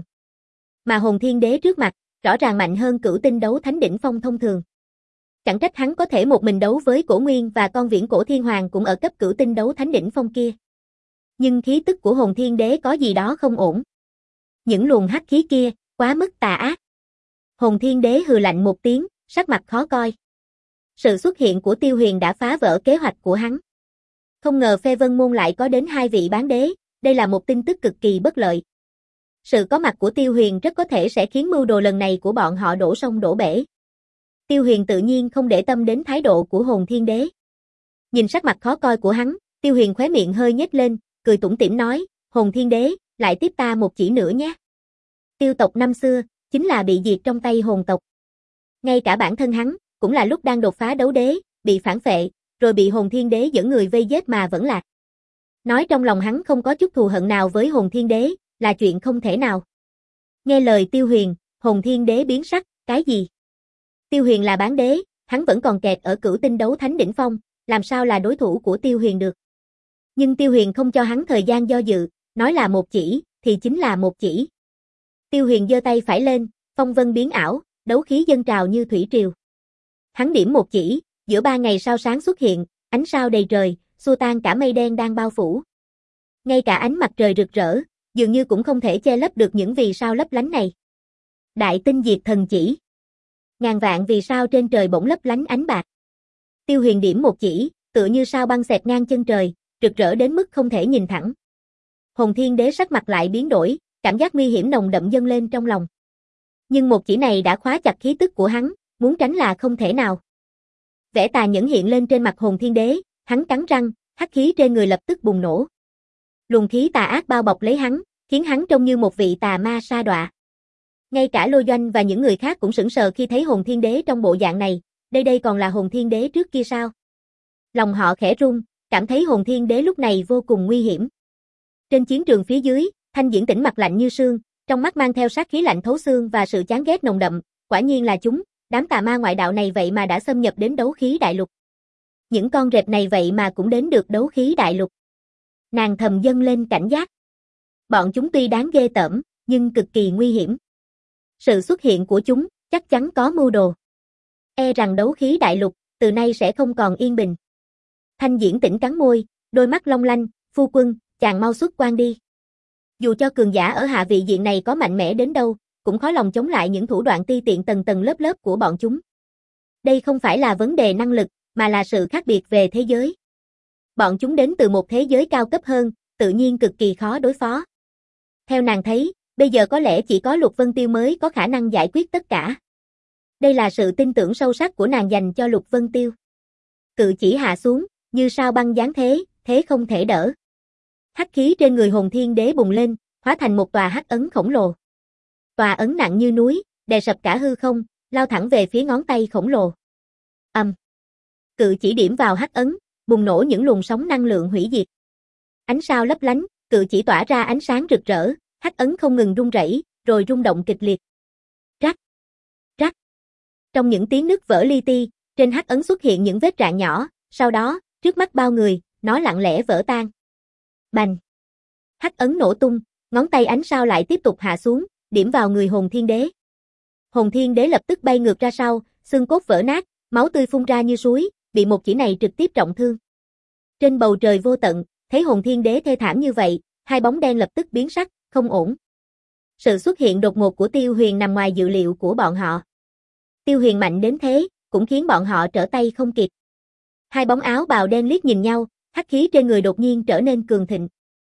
Mà Hồn Thiên Đế trước mặt, rõ ràng mạnh hơn cửu tinh đấu thánh đỉnh phong thông thường. Chẳng trách hắn có thể một mình đấu với Cổ Nguyên và con viễn cổ thiên hoàng cũng ở cấp cửu tinh đấu thánh đỉnh phong kia. Nhưng khí tức của Hồn Thiên Đế có gì đó không ổn. Những luồng hắc khí kia, quá mức tà ác. Hồn Thiên Đế hừ lạnh một tiếng, sắc mặt khó coi. Sự xuất hiện của Tiêu Huyền đã phá vỡ kế hoạch của hắn. Không ngờ Phê Vân Môn lại có đến hai vị bán đế, đây là một tin tức cực kỳ bất lợi. Sự có mặt của Tiêu Huyền rất có thể sẽ khiến mưu đồ lần này của bọn họ đổ sông đổ bể. Tiêu Huyền tự nhiên không để tâm đến thái độ của Hồn Thiên Đế. Nhìn sắc mặt khó coi của hắn, Tiêu Huyền khóe miệng hơi nhếch lên, cười tủm tỉm nói, Hồn Thiên Đế, lại tiếp ta một chỉ nữa nhé. Tiêu tộc năm xưa, chính là bị diệt trong tay hồn tộc. Ngay cả bản thân hắn, cũng là lúc đang đột phá đấu đế, bị phản phệ, rồi bị Hồn Thiên Đế dẫn người vây giết mà vẫn lạc. Nói trong lòng hắn không có chút thù hận nào với Hồn Thiên Đế, là chuyện không thể nào. Nghe lời Tiêu Huyền, Hồn Thiên Đế biến sắc, cái gì? Tiêu Huyền là bán đế, hắn vẫn còn kẹt ở cửu tinh đấu thánh đỉnh phong, làm sao là đối thủ của Tiêu Huyền được. Nhưng Tiêu Huyền không cho hắn thời gian do dự, nói là một chỉ, thì chính là một chỉ. Tiêu Huyền giơ tay phải lên, phong vân biến ảo, đấu khí dâng trào như thủy triều. Hắn điểm một chỉ, giữa ba ngày sao sáng xuất hiện, ánh sao đầy trời, xua tan cả mây đen đang bao phủ. Ngay cả ánh mặt trời rực rỡ, dường như cũng không thể che lấp được những vì sao lấp lánh này. Đại tinh diệt thần chỉ. Ngàn vạn vì sao trên trời bỗng lấp lánh ánh bạc. Tiêu Huyền điểm một chỉ, tựa như sao băng xẹt ngang chân trời, rực rỡ đến mức không thể nhìn thẳng. Hồn Thiên Đế sắc mặt lại biến đổi, cảm giác nguy hiểm nồng đậm dâng lên trong lòng. Nhưng một chỉ này đã khóa chặt khí tức của hắn, muốn tránh là không thể nào. Vẻ tà nhẫn hiện lên trên mặt Hồn Thiên Đế, hắn cắn răng, hắc khí trên người lập tức bùng nổ. Luồng khí tà ác bao bọc lấy hắn, khiến hắn trông như một vị tà ma sa đọa. Ngay cả Lôi Doanh và những người khác cũng sững sờ khi thấy Hồn Thiên Đế trong bộ dạng này, đây đây còn là Hồn Thiên Đế trước kia sao? Lòng họ khẽ run, cảm thấy Hồn Thiên Đế lúc này vô cùng nguy hiểm. Trên chiến trường phía dưới, Thanh Diễn Tĩnh mặt lạnh như sương, trong mắt mang theo sát khí lạnh thấu xương và sự chán ghét nồng đậm, quả nhiên là chúng, đám tà ma ngoại đạo này vậy mà đã xâm nhập đến đấu khí đại lục. Những con rệp này vậy mà cũng đến được đấu khí đại lục. Nàng thầm dâng lên cảnh giác. Bọn chúng tuy đáng ghê tởm, nhưng cực kỳ nguy hiểm. Sự xuất hiện của chúng, chắc chắn có mưu đồ. E rằng đấu khí đại lục, từ nay sẽ không còn yên bình. Thanh Diễn Tĩnh cắn môi, đôi mắt long lanh, phu quân, chàng mau xuất quan đi. Dù cho cường giả ở hạ vị diện này có mạnh mẽ đến đâu, cũng khó lòng chống lại những thủ đoạn ti tiện tầng tầng lớp lớp của bọn chúng. Đây không phải là vấn đề năng lực, mà là sự khác biệt về thế giới. Bọn chúng đến từ một thế giới cao cấp hơn, tự nhiên cực kỳ khó đối phó. Theo nàng thấy, bây giờ có lẽ chỉ có Lục Vân Tiêu mới có khả năng giải quyết tất cả. Đây là sự tin tưởng sâu sắc của nàng dành cho Lục Vân Tiêu. Cự chỉ hạ xuống, như sao băng giáng thế, thế không thể đỡ. Hắc khí trên người Hồn Thiên Đế bùng lên, hóa thành một tòa hắc ấn khổng lồ. Tòa ấn nặng như núi, đè sập cả hư không, lao thẳng về phía ngón tay khổng lồ. Ầm. Um. Cự chỉ điểm vào hắc ấn, bùng nổ những luồng sóng năng lượng hủy diệt. Ánh sao lấp lánh, cự chỉ tỏa ra ánh sáng rực rỡ, hắc ấn không ngừng rung rẩy, rồi rung động kịch liệt. Rắc, rắc. Trong những tiếng nứt vỡ li ti, trên hắc ấn xuất hiện những vết rạn nhỏ, sau đó, trước mắt bao người, nó lặng lẽ vỡ tan. Bành. Hắc ấn nổ tung, ngón tay ánh sao lại tiếp tục hạ xuống, điểm vào người Hồn Thiên Đế. Hồn Thiên Đế lập tức bay ngược ra sau, xương cốt vỡ nát, máu tươi phun ra như suối, bị một chỉ này trực tiếp trọng thương. Trên bầu trời vô tận, thấy Hồn Thiên Đế thê thảm như vậy, hai bóng đen lập tức biến sắc, không ổn. Sự xuất hiện đột ngột của Tiêu Huyền nằm ngoài dự liệu của bọn họ. Tiêu Huyền mạnh đến thế, cũng khiến bọn họ trở tay không kịp. Hai bóng áo bào đen liếc nhìn nhau, hắc khí trên người đột nhiên trở nên cường thịnh.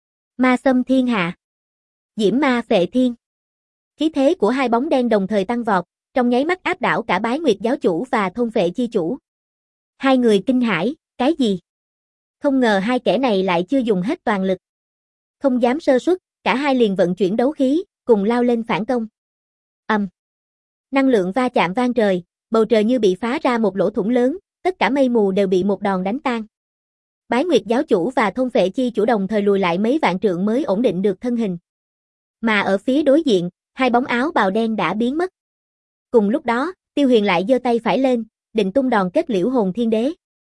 Ma xâm thiên hạ. Diễm ma phệ thiên. Khí thế của hai bóng đen đồng thời tăng vọt, trong nháy mắt áp đảo cả Bái Nguyệt giáo chủ và Thôn Phệ chi chủ. Hai người kinh hãi, cái gì? Không ngờ hai kẻ này lại chưa dùng hết toàn lực. Không dám sơ suất, cả hai liền vận chuyển đấu khí, cùng lao lên phản công. Ầm. Um. Năng lượng va chạm vang trời, bầu trời như bị phá ra một lỗ thủng lớn, tất cả mây mù đều bị một đòn đánh tan. Bái Nguyệt giáo chủ và Thôn Phệ chi chủ đồng thời lùi lại mấy vạn trượng mới ổn định được thân hình. Mà ở phía đối diện, hai bóng áo bào đen đã biến mất. Cùng lúc đó, Tiêu Huyền lại giơ tay phải lên, định tung đòn kết liễu Hồn Thiên Đế.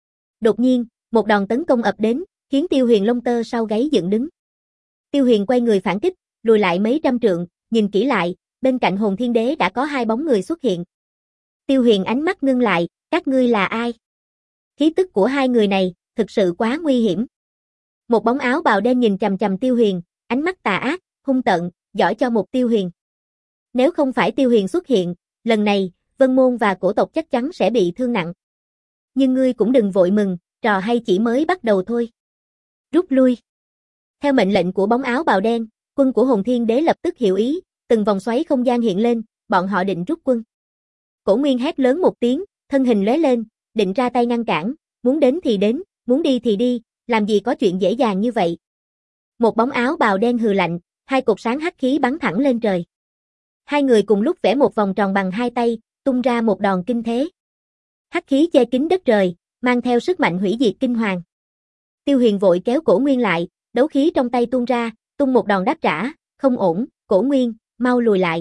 Đột nhiên, một đòn tấn công ập đến, khiến Tiêu Huyền lông tơ sau gáy dựng đứng. Tiêu Huyền quay người phản kích, lùi lại mấy trăm trượng, nhìn kỹ lại, bên cạnh Hồn Thiên Đế đã có hai bóng người xuất hiện. Tiêu Huyền ánh mắt ngưng lại, các ngươi là ai? Khí tức của hai người này, thực sự quá nguy hiểm. Một bóng áo bào đen nhìn chằm chằm Tiêu Huyền, ánh mắt tà ác, hung tợn, giỏi cho một Tiêu Huyền. Nếu không phải Tiêu Huyền xuất hiện, lần này, Vân Môn và cổ tộc chắc chắn sẽ bị thương nặng. Nhưng ngươi cũng đừng vội mừng, trò hay chỉ mới bắt đầu thôi. Rút lui. Theo mệnh lệnh của bóng áo bào đen, quân của Hồn Thiên Đế lập tức hiểu ý, từng vòng xoáy không gian hiện lên, bọn họ định rút quân. Cổ Nguyên hét lớn một tiếng, thân hình lóe lên, định ra tay ngăn cản, muốn đến thì đến, muốn đi thì đi, làm gì có chuyện dễ dàng như vậy. Một bóng áo bào đen hừ lạnh, hai cột sáng hắc khí bắn thẳng lên trời. Hai người cùng lúc vẽ một vòng tròn bằng hai tay, tung ra một đòn kinh thế. Hắc khí che kín đất trời, mang theo sức mạnh hủy diệt kinh hoàng. Tiêu Huyền vội kéo Cổ Nguyên lại, đấu khí trong tay tung ra, tung một đòn đáp trả, không ổn, Cổ Nguyên, mau lùi lại.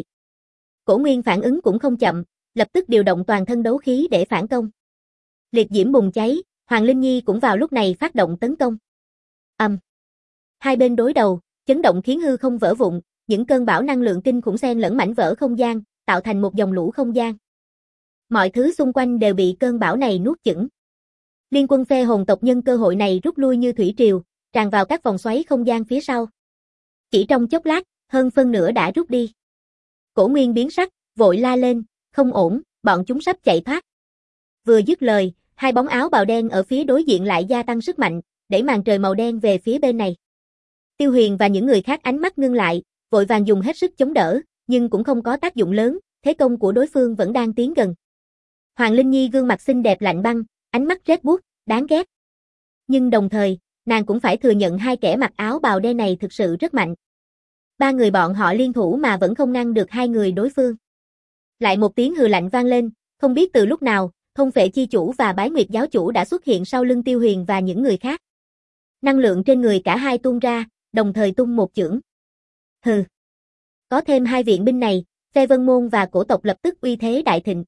Cổ Nguyên phản ứng cũng không chậm, lập tức điều động toàn thân đấu khí để phản công. Liệt diễm bùng cháy, Hoàng Linh Nhi cũng vào lúc này phát động tấn công. Ầm. Um. Hai bên đối đầu, chấn động khiến hư không vỡ vụn, những cơn bão năng lượng kinh khủng xen lẫn mảnh vỡ không gian, tạo thành một dòng lũ không gian. Mọi thứ xung quanh đều bị cơn bão này nuốt chửng. Liên quân phe hồn tộc nhân cơ hội này rút lui như thủy triều, tràn vào các vòng xoáy không gian phía sau. Chỉ trong chốc lát, hơn phân nửa đã rút đi. Cổ Nguyên biến sắc, vội la lên, không ổn, bọn chúng sắp chạy thoát. Vừa dứt lời, hai bóng áo bào đen ở phía đối diện lại gia tăng sức mạnh, đẩy màn trời màu đen về phía bên này. Tiêu Huyền và những người khác ánh mắt ngưng lại, vội vàng dùng hết sức chống đỡ, nhưng cũng không có tác dụng lớn, thế công của đối phương vẫn đang tiến gần. Hoàng Linh Nhi gương mặt xinh đẹp lạnh băng, ánh mắt rét buốt, đáng ghét. Nhưng đồng thời, nàng cũng phải thừa nhận hai kẻ mặc áo bào đen này thực sự rất mạnh. Ba người bọn họ liên thủ mà vẫn không ngăn được hai người đối phương. Lại một tiếng hừ lạnh vang lên, không biết từ lúc nào, Thôn Phệ Chi Chủ và Bái Nguyệt Giáo Chủ đã xuất hiện sau lưng Tiêu Huyền và những người khác. Năng lượng trên người cả hai tuôn ra, đồng thời tung một chưởng. Hừ. Có thêm hai viện binh này, phe Vân Môn và Cổ tộc lập tức uy thế đại thịnh.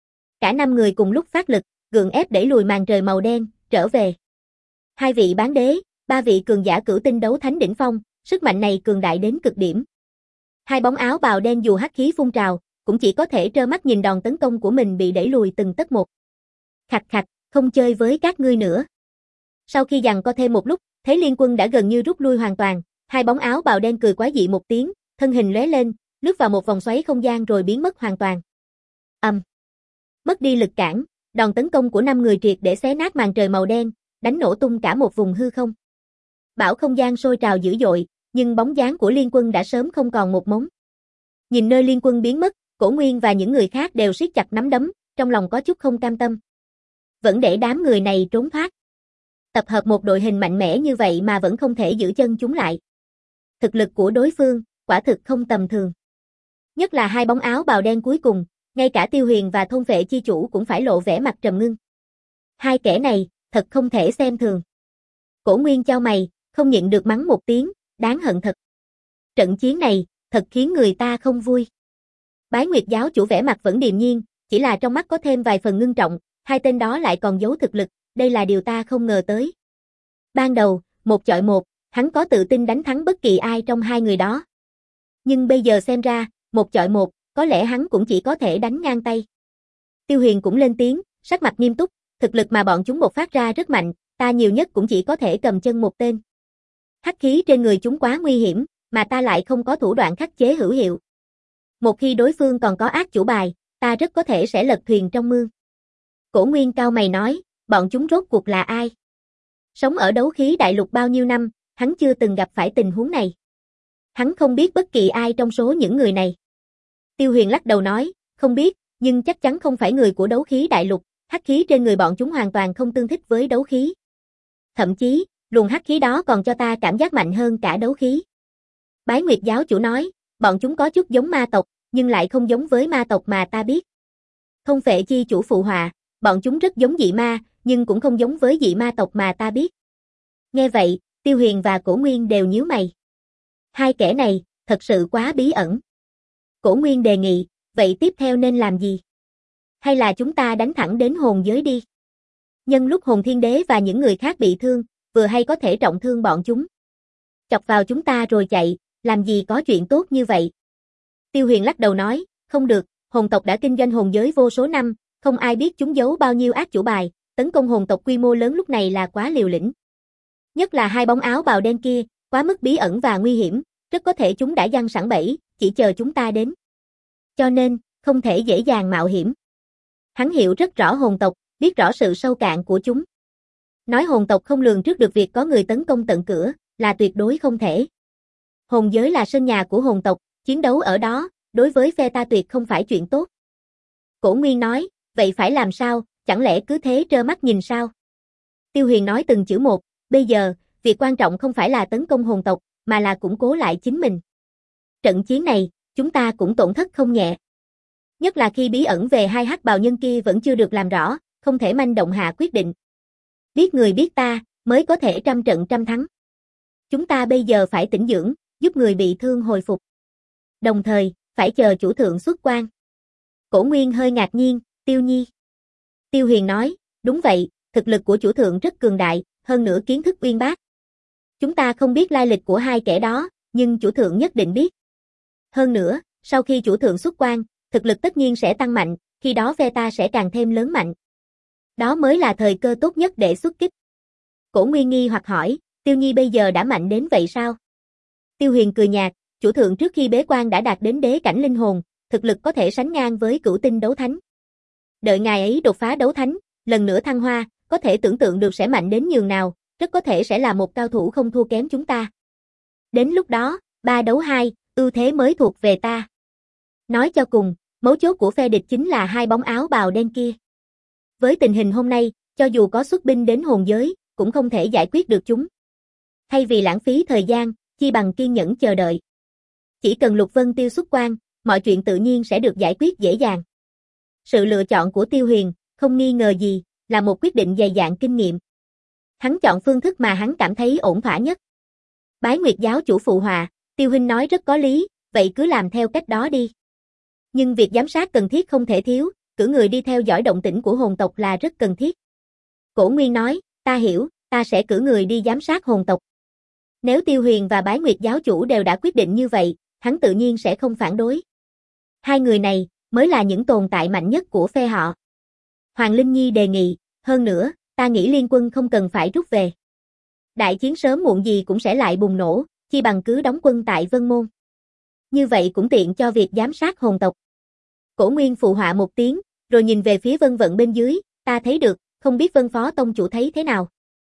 Cả năm người cùng lúc phát lực, gượng ép đẩy lùi màn trời màu đen, trở về. Hai vị bán đế, ba vị cường giả cửu tinh đấu thánh đỉnh phong, sức mạnh này cường đại đến cực điểm. Hai bóng áo bào đen dù hắc khí phun trào, cũng chỉ có thể trơ mắt nhìn đòn tấn công của mình bị đẩy lùi từng tấc một. Khạch khạch, không chơi với các ngươi nữa. Sau khi giằng co thêm một lúc, thấy liên quân đã gần như rút lui hoàn toàn, hai bóng áo bào đen cười quái dị một tiếng, thân hình lóe lên, lướt vào một vòng xoáy không gian rồi biến mất hoàn toàn. Ầm. Um. Mất đi lực cản, đòn tấn công của năm người triệt để xé nát màn trời màu đen, đánh nổ tung cả một vùng hư không. Bão không gian sôi trào dữ dội, nhưng bóng dáng của liên quân đã sớm không còn một mống. Nhìn nơi liên quân biến mất, Cổ Nguyên và những người khác đều siết chặt nắm đấm, trong lòng có chút không cam tâm. Vẫn để đám người này trốn thoát. Tập hợp một đội hình mạnh mẽ như vậy mà vẫn không thể giữ chân chúng lại. Thực lực của đối phương, quả thực không tầm thường. Nhất là hai bóng áo bào đen cuối cùng, ngay cả Tiêu Huyền và Thôn Phệ Chi Chủ cũng phải lộ vẻ mặt trầm ngưng. Hai kẻ này, thật không thể xem thường. Cổ Nguyên chau mày, không nhịn được mắng một tiếng, đáng hận thật. Trận chiến này, thật khiến người ta không vui. Bái Nguyệt Giáo Chủ vẻ mặt vẫn điềm nhiên, chỉ là trong mắt có thêm vài phần ngưng trọng, hai tên đó lại còn giấu thực lực, đây là điều ta không ngờ tới. Ban đầu, một chọi một, hắn có tự tin đánh thắng bất kỳ ai trong hai người đó. Nhưng bây giờ xem ra, một chọi một, có lẽ hắn cũng chỉ có thể đánh ngang tay. Tiêu Huyền cũng lên tiếng, sắc mặt nghiêm túc, thực lực mà bọn chúng bộc phát ra rất mạnh, ta nhiều nhất cũng chỉ có thể cầm chân một tên. Hắc khí trên người chúng quá nguy hiểm, mà ta lại không có thủ đoạn khắc chế hữu hiệu. Một khi đối phương còn có ác chủ bài, ta rất có thể sẽ lật thuyền trong mương. Cổ Nguyên cao mày nói, bọn chúng rốt cuộc là ai? Sống ở đấu khí đại lục bao nhiêu năm, hắn chưa từng gặp phải tình huống này. Hắn không biết bất kỳ ai trong số những người này. Tiêu Huyền lắc đầu nói, không biết, nhưng chắc chắn không phải người của đấu khí đại lục, hắc khí trên người bọn chúng hoàn toàn không tương thích với đấu khí. Thậm chí, luồng hắc khí đó còn cho ta cảm giác mạnh hơn cả đấu khí. Bái Nguyệt Giáo Chủ nói, bọn chúng có chút giống ma tộc, nhưng lại không giống với ma tộc mà ta biết. Thôn Phệ Chi Chủ phụ họa, bọn chúng rất giống dị ma, nhưng cũng không giống với dị ma tộc mà ta biết. Nghe vậy, Tiêu Huyền và Cổ Nguyên đều nhíu mày. Hai kẻ này, thật sự quá bí ẩn. Cổ Nguyên đề nghị, vậy tiếp theo nên làm gì? Hay là chúng ta đánh thẳng đến hồn giới đi? Nhân lúc Hồn Thiên Đế và những người khác bị thương, vừa hay có thể trọng thương bọn chúng. Chọc vào chúng ta rồi chạy, làm gì có chuyện tốt như vậy? Tiêu Huyền lắc đầu nói, không được, hồn tộc đã kinh doanh hồn giới vô số năm, không ai biết chúng giấu bao nhiêu ác chủ bài, tấn công hồn tộc quy mô lớn lúc này là quá liều lĩnh. Nhất là hai bóng áo bào đen kia, quá mức bí ẩn và nguy hiểm, rất có thể chúng đã giăng sẵn bẫy, chỉ chờ chúng ta đến. Cho nên, không thể dễ dàng mạo hiểm. Hắn hiểu rất rõ hồn tộc, biết rõ sự sâu cạn của chúng. Nói hồn tộc không lường trước được việc có người tấn công tận cửa, là tuyệt đối không thể. Hồn giới là sân nhà của hồn tộc, chiến đấu ở đó, đối với phe ta tuyệt không phải chuyện tốt. Cổ Nguyên nói, vậy phải làm sao, chẳng lẽ cứ thế trơ mắt nhìn sao? Tiêu Huyền nói từng chữ một, bây giờ, việc quan trọng không phải là tấn công hồn tộc, mà là củng cố lại chính mình. Trận chiến này, chúng ta cũng tổn thất không nhẹ. Nhất là khi bí ẩn về hai hắc bào nhân kia vẫn chưa được làm rõ, không thể manh động hạ quyết định. Biết người biết ta, mới có thể trăm trận trăm thắng. Chúng ta bây giờ phải tĩnh dưỡng, giúp người bị thương hồi phục. Đồng thời, phải chờ chủ thượng xuất quan. Cổ Nguyên hơi ngạc nhiên, Tiêu Nhi. Tiêu Huyền nói, đúng vậy, thực lực của chủ thượng rất cường đại, hơn nữa kiến thức uyên bác. Chúng ta không biết lai lịch của hai kẻ đó, nhưng chủ thượng nhất định biết. Hơn nữa, sau khi chủ thượng xuất quan, thực lực tất nhiên sẽ tăng mạnh, khi đó phe ta sẽ càng thêm lớn mạnh. Đó mới là thời cơ tốt nhất để xuất kích. Cổ Nguyên nghi hoặc hỏi, Tiêu Nhi bây giờ đã mạnh đến vậy sao? Tiêu Huyền cười nhạt, chủ thượng trước khi bế quan đã đạt đến đế cảnh linh hồn, thực lực có thể sánh ngang với cửu tinh đấu thánh. Đợi ngài ấy đột phá đấu thánh, lần nữa thăng hoa, có thể tưởng tượng được sẽ mạnh đến nhường nào, rất có thể sẽ là một cao thủ không thua kém chúng ta. Đến lúc đó, ba đấu hai, ưu thế mới thuộc về ta. Nói cho cùng, mấu chốt của phe địch chính là hai bóng áo bào đen kia. Với tình hình hôm nay, cho dù có xuất binh đến hồn giới, cũng không thể giải quyết được chúng. Thay vì lãng phí thời gian, chi bằng kiên nhẫn chờ đợi. Chỉ cần Lục Vân Tiêu xuất quan, mọi chuyện tự nhiên sẽ được giải quyết dễ dàng. Sự lựa chọn của Tiêu Huyền, không nghi ngờ gì, là một quyết định dày dạn kinh nghiệm. Hắn chọn phương thức mà hắn cảm thấy ổn thỏa nhất. Bái Nguyệt giáo chủ phụ họa, Tiêu huynh nói rất có lý, vậy cứ làm theo cách đó đi. Nhưng việc giám sát cần thiết không thể thiếu, cử người đi theo dõi động tĩnh của hồn tộc là rất cần thiết. Cổ Nguyên nói, ta hiểu, ta sẽ cử người đi giám sát hồn tộc. Nếu Tiêu Huyền và Bái Nguyệt giáo chủ đều đã quyết định như vậy, hắn tự nhiên sẽ không phản đối. Hai người này, mới là những tồn tại mạnh nhất của phe họ. Hoàng Linh Nhi đề nghị, hơn nữa, ta nghĩ liên quân không cần phải rút về. Đại chiến sớm muộn gì cũng sẽ lại bùng nổ, chi bằng cứ đóng quân tại Vân Môn. Như vậy cũng tiện cho việc giám sát hồn tộc. Cổ Nguyên phụ họa một tiếng, rồi nhìn về phía Vân Vận bên dưới, ta thấy được, không biết Vân Phó Tông chủ thấy thế nào.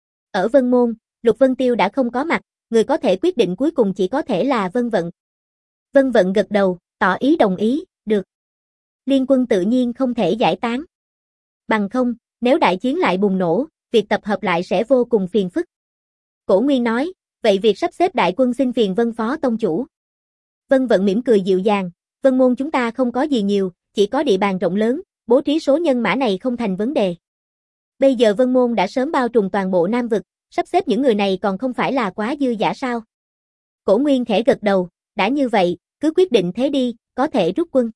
Ở Vân Môn, Lục Vân Tiêu đã không có mặt, người có thể quyết định cuối cùng chỉ có thể là Vân Vận. Vân Vận gật đầu, tỏ ý đồng ý, được. Liên quân tự nhiên không thể giải tán. Bằng không, nếu đại chiến lại bùng nổ, việc tập hợp lại sẽ vô cùng phiền phức. Cổ Nguyên nói, vậy việc sắp xếp đại quân xin phiền Vân Phó Tông chủ. Vân Vận mỉm cười dịu dàng, Vân Môn chúng ta không có gì nhiều, chỉ có địa bàn rộng lớn, bố trí số nhân mã này không thành vấn đề. Bây giờ Vân Môn đã sớm bao trùm toàn bộ Nam Vực, sắp xếp những người này còn không phải là quá dư dả sao. Cổ Nguyên khẽ gật đầu, đã như vậy, cứ quyết định thế đi, có thể rút quân.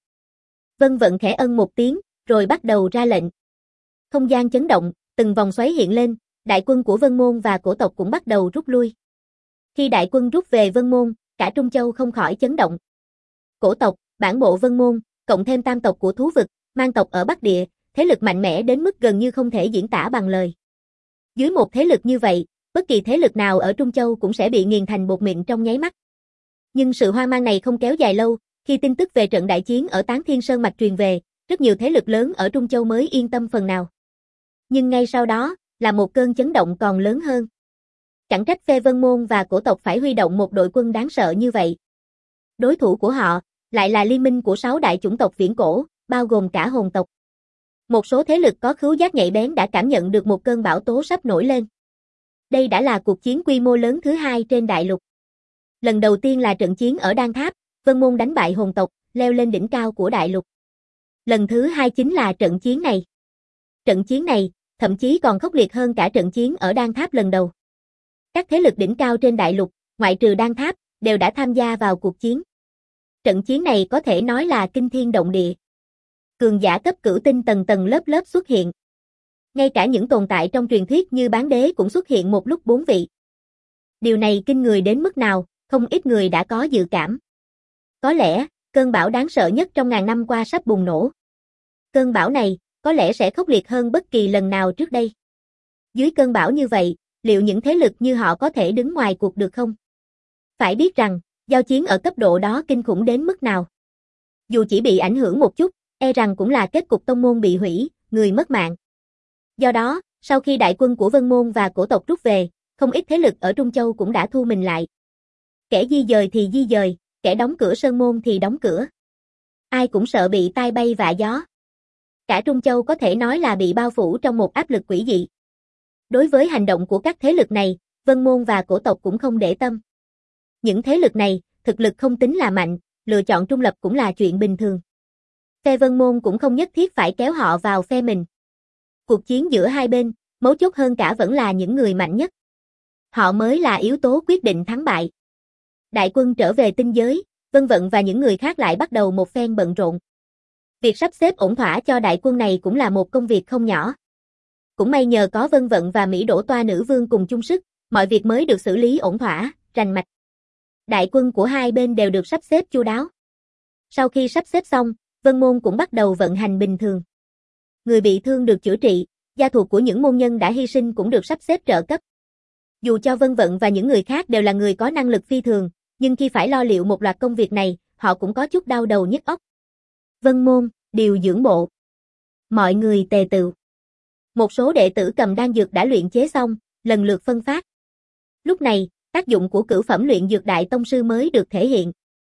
Vân Vận khẽ ân một tiếng, rồi bắt đầu ra lệnh. Không gian chấn động, từng vòng xoáy hiện lên, đại quân của Vân Môn và cổ tộc cũng bắt đầu rút lui. Khi đại quân rút về Vân Môn, cả Trung Châu không khỏi chấn động. Cổ tộc, bản bộ Vân Môn, cộng thêm tam tộc của thú vực, mang tộc ở Bắc Địa, thế lực mạnh mẽ đến mức gần như không thể diễn tả bằng lời. Dưới một thế lực như vậy, bất kỳ thế lực nào ở Trung Châu cũng sẽ bị nghiền thành bột mịn trong nháy mắt. Nhưng sự hoang mang này không kéo dài lâu, khi tin tức về trận đại chiến ở Tán Thiên Sơn Mạch truyền về, rất nhiều thế lực lớn ở Trung Châu mới yên tâm phần nào. Nhưng ngay sau đó, là một cơn chấn động còn lớn hơn. Chẳng trách phe Vân Môn và cổ tộc phải huy động một đội quân đáng sợ như vậy. Đối thủ của họ, lại là liên minh của sáu đại chủng tộc viễn cổ, bao gồm cả hồn tộc. Một số thế lực có khứu giác nhạy bén đã cảm nhận được một cơn bão tố sắp nổi lên. Đây đã là cuộc chiến quy mô lớn thứ hai trên đại lục. Lần đầu tiên là trận chiến ở Đan Tháp, Vân Môn đánh bại hồn tộc, leo lên đỉnh cao của đại lục. Lần thứ hai chính là trận chiến này. Trận chiến này, thậm chí còn khốc liệt hơn cả trận chiến ở Đan Tháp lần đầu. Các thế lực đỉnh cao trên đại lục, ngoại trừ Đan Tháp, đều đã tham gia vào cuộc chiến. Trận chiến này có thể nói là kinh thiên động địa. Cường giả cấp cửu tinh tầng tầng lớp lớp xuất hiện. Ngay cả những tồn tại trong truyền thuyết như bán đế cũng xuất hiện một lúc bốn vị. Điều này kinh người đến mức nào, không ít người đã có dự cảm. Có lẽ, cơn bão đáng sợ nhất trong ngàn năm qua sắp bùng nổ. Cơn bão này, có lẽ sẽ khốc liệt hơn bất kỳ lần nào trước đây. Dưới cơn bão như vậy, liệu những thế lực như họ có thể đứng ngoài cuộc được không? Phải biết rằng, giao chiến ở cấp độ đó kinh khủng đến mức nào. Dù chỉ bị ảnh hưởng một chút, e rằng cũng là kết cục tông môn bị hủy, người mất mạng. Do đó, sau khi đại quân của Vân Môn và cổ tộc rút về, không ít thế lực ở Trung Châu cũng đã thu mình lại. Kẻ di dời thì di dời, kẻ đóng cửa sơn môn thì đóng cửa. Ai cũng sợ bị tai bay vạ gió. Cả Trung Châu có thể nói là bị bao phủ trong một áp lực quỷ dị. Đối với hành động của các thế lực này, Vân Môn và cổ tộc cũng không để tâm. Những thế lực này, thực lực không tính là mạnh, lựa chọn trung lập cũng là chuyện bình thường. Phe Vân Môn cũng không nhất thiết phải kéo họ vào phe mình. Cuộc chiến giữa hai bên, mấu chốt hơn cả vẫn là những người mạnh nhất. Họ mới là yếu tố quyết định thắng bại. Đại quân trở về tinh giới, Vân Vận và những người khác lại bắt đầu một phen bận rộn. Việc sắp xếp ổn thỏa cho đại quân này cũng là một công việc không nhỏ. Cũng may nhờ có Vân Vận và Mỹ Đỗ Toa nữ vương cùng chung sức, mọi việc mới được xử lý ổn thỏa, rành mạch. Đại quân của hai bên đều được sắp xếp chu đáo. Sau khi sắp xếp xong, Vân Môn cũng bắt đầu vận hành bình thường. Người bị thương được chữa trị, gia thuộc của những môn nhân đã hy sinh cũng được sắp xếp trợ cấp. Dù cho Vân Vận và những người khác đều là người có năng lực phi thường, nhưng khi phải lo liệu một loạt công việc này, họ cũng có chút đau đầu nhức óc. Vân Môn, điều dưỡng bộ. Mọi người tề tựu. Một số đệ tử cầm đan dược đã luyện chế xong, lần lượt phân phát. Lúc này, tác dụng của cửu phẩm luyện dược đại tông sư mới được thể hiện.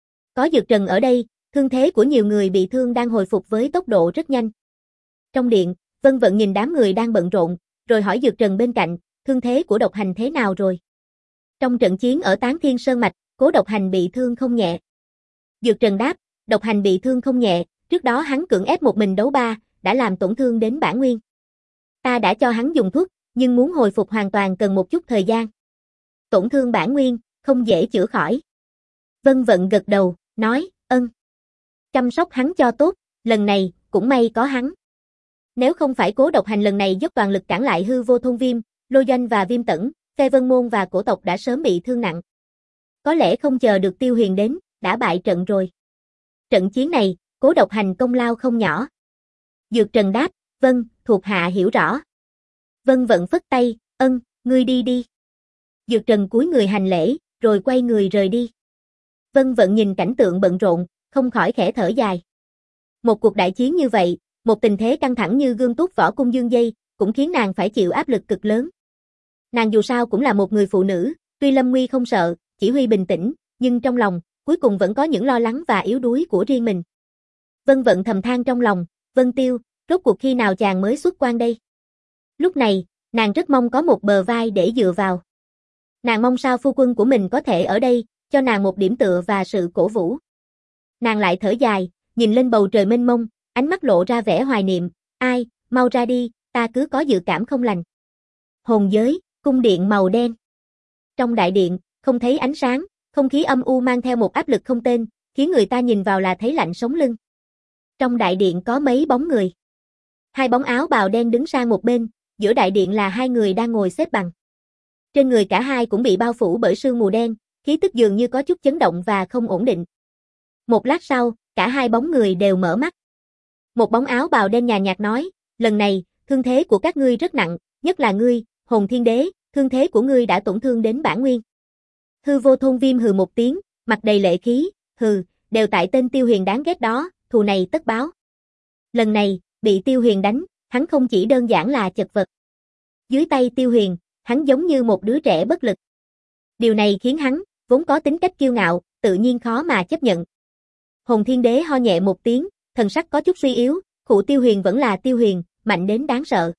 Có dược trần ở đây, thương thế của nhiều người bị thương đang hồi phục với tốc độ rất nhanh. Trong điện, Vân Vận nhìn đám người đang bận rộn, rồi hỏi dược trần bên cạnh, thương thế của Độc Hành thế nào rồi? Trong trận chiến ở Tán Thiên Sơn Mạch, Cố Độc Hành bị thương không nhẹ. Dược trần đáp, Độc Hành bị thương không nhẹ, trước đó hắn cưỡng ép một mình đấu ba, đã làm tổn thương đến bản nguyên. Ta đã cho hắn dùng thuốc, nhưng muốn hồi phục hoàn toàn cần một chút thời gian. Tổn thương bản nguyên, không dễ chữa khỏi. Vân Vận gật đầu, nói, ân. Chăm sóc hắn cho tốt, lần này, cũng may có hắn. Nếu không phải Cố Độc Hành lần này dốc toàn lực cản lại Hư Vô Thôn Viêm, Lôi Doanh và Viêm Tẩn, phe Vân Môn và cổ tộc đã sớm bị thương nặng. Có lẽ không chờ được Tiêu Huyền đến, đã bại trận rồi. Trận chiến này, Cố Độc Hành công lao không nhỏ. Dược Trần đáp, vâng, thuộc hạ hiểu rõ. Vân Vận phất tay, ân, ngươi đi đi. Dược Trần cúi người hành lễ, rồi quay người rời đi. Vân Vận nhìn cảnh tượng bận rộn, không khỏi khẽ thở dài. Một cuộc đại chiến như vậy, một tình thế căng thẳng như Gươm Túc Võ Cung Dương Dây, cũng khiến nàng phải chịu áp lực cực lớn. Nàng dù sao cũng là một người phụ nữ, tuy lâm nguy không sợ, chỉ huy bình tĩnh, nhưng trong lòng, cuối cùng vẫn có những lo lắng và yếu đuối của riêng mình. Vân Vận thầm than trong lòng, Vân Tiêu, rốt cuộc khi nào chàng mới xuất quan đây? Lúc này, nàng rất mong có một bờ vai để dựa vào. Nàng mong sao phu quân của mình có thể ở đây, cho nàng một điểm tựa và sự cổ vũ. Nàng lại thở dài, nhìn lên bầu trời mênh mông, ánh mắt lộ ra vẻ hoài niệm, ai, mau ra đi, ta cứ có dự cảm không lành. Hồn giới, cung điện màu đen. Trong đại điện, không thấy ánh sáng, không khí âm u mang theo một áp lực không tên, khiến người ta nhìn vào là thấy lạnh sống lưng. Trong đại điện có mấy bóng người. Hai bóng áo bào đen đứng sang một bên, giữa đại điện là hai người đang ngồi xếp bằng. Trên người cả hai cũng bị bao phủ bởi sương mù đen, khí tức dường như có chút chấn động và không ổn định. Một lát sau, cả hai bóng người đều mở mắt. Một bóng áo bào đen nhàn nhạt nói, lần này, thương thế của các ngươi rất nặng, nhất là ngươi, Hồn Thiên Đế, thương thế của ngươi đã tổn thương đến bản nguyên. Hư Vô Thôn Viêm hừ một tiếng, mặt đầy lệ khí, hừ, đều tại tên Tiêu Huyền đáng ghét đó, thù này tất báo. Lần này, bị Tiêu Huyền đánh, hắn không chỉ đơn giản là chật vật. Dưới tay Tiêu Huyền, hắn giống như một đứa trẻ bất lực. Điều này khiến hắn, vốn có tính cách kiêu ngạo, tự nhiên khó mà chấp nhận. Hồn Thiên Đế ho nhẹ một tiếng, thần sắc có chút suy yếu, khụ Tiêu Huyền vẫn là Tiêu Huyền, mạnh đến đáng sợ.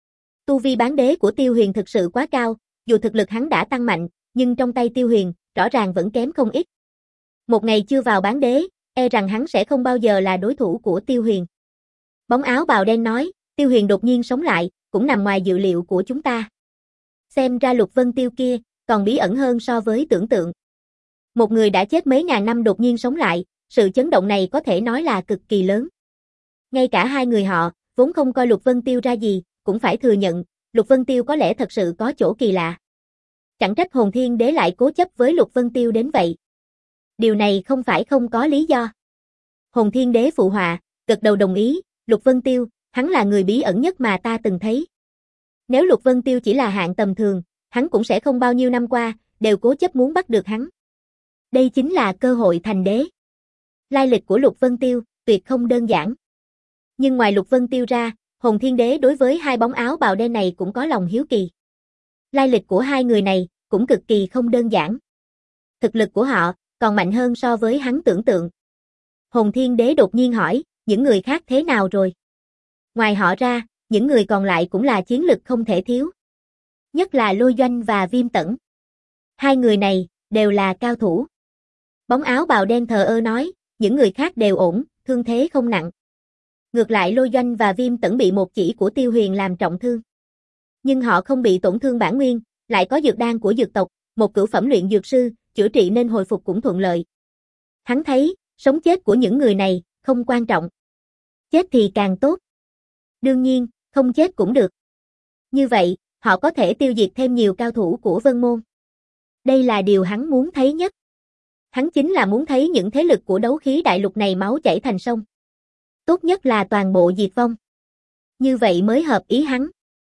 Tu vi bán đế của Tiêu Huyền thực sự quá cao, dù thực lực hắn đã tăng mạnh, nhưng trong tay Tiêu Huyền, rõ ràng vẫn kém không ít. Một ngày chưa vào bán đế, e rằng hắn sẽ không bao giờ là đối thủ của Tiêu Huyền. Bóng áo bào đen nói, Tiêu Huyền đột nhiên sống lại, cũng nằm ngoài dự liệu của chúng ta. Xem ra Lục Vân Tiêu kia, còn bí ẩn hơn so với tưởng tượng. Một người đã chết mấy ngàn năm đột nhiên sống lại, sự chấn động này có thể nói là cực kỳ lớn. Ngay cả hai người họ, vốn không coi Lục Vân Tiêu ra gì, cũng phải thừa nhận, Lục Vân Tiêu có lẽ thật sự có chỗ kỳ lạ. Chẳng trách Hồn Thiên Đế lại cố chấp với Lục Vân Tiêu đến vậy. Điều này không phải không có lý do. Hồn Thiên Đế phụ họa, gật đầu đồng ý, Lục Vân Tiêu, hắn là người bí ẩn nhất mà ta từng thấy. Nếu Lục Vân Tiêu chỉ là hạng tầm thường, hắn cũng sẽ không bao nhiêu năm qua, đều cố chấp muốn bắt được hắn. Đây chính là cơ hội thành đế. Lai lịch của Lục Vân Tiêu, tuyệt không đơn giản. Nhưng ngoài Lục Vân Tiêu ra, Hồn Thiên Đế đối với hai bóng áo bào đen này cũng có lòng hiếu kỳ. Lai lịch của hai người này cũng cực kỳ không đơn giản. Thực lực của họ còn mạnh hơn so với hắn tưởng tượng. Hồn Thiên Đế đột nhiên hỏi, những người khác thế nào rồi? Ngoài họ ra, những người còn lại cũng là chiến lực không thể thiếu. Nhất là Lôi Doanh và Viêm Tẩn. Hai người này đều là cao thủ. Bóng áo bào đen thờ ơ nói, những người khác đều ổn, thương thế không nặng. Ngược lại Lôi Doanh và Viêm Tẩn bị một chỉ của Tiêu Huyền làm trọng thương. Nhưng họ không bị tổn thương bản nguyên, lại có dược đan của dược tộc, một cửu phẩm luyện dược sư, chữa trị nên hồi phục cũng thuận lợi. Hắn thấy, sống chết của những người này không quan trọng. Chết thì càng tốt. Đương nhiên, không chết cũng được. Như vậy, họ có thể tiêu diệt thêm nhiều cao thủ của Vân Môn. Đây là điều hắn muốn thấy nhất. Hắn chính là muốn thấy những thế lực của đấu khí đại lục này máu chảy thành sông. Tốt nhất là toàn bộ diệt vong. Như vậy mới hợp ý hắn.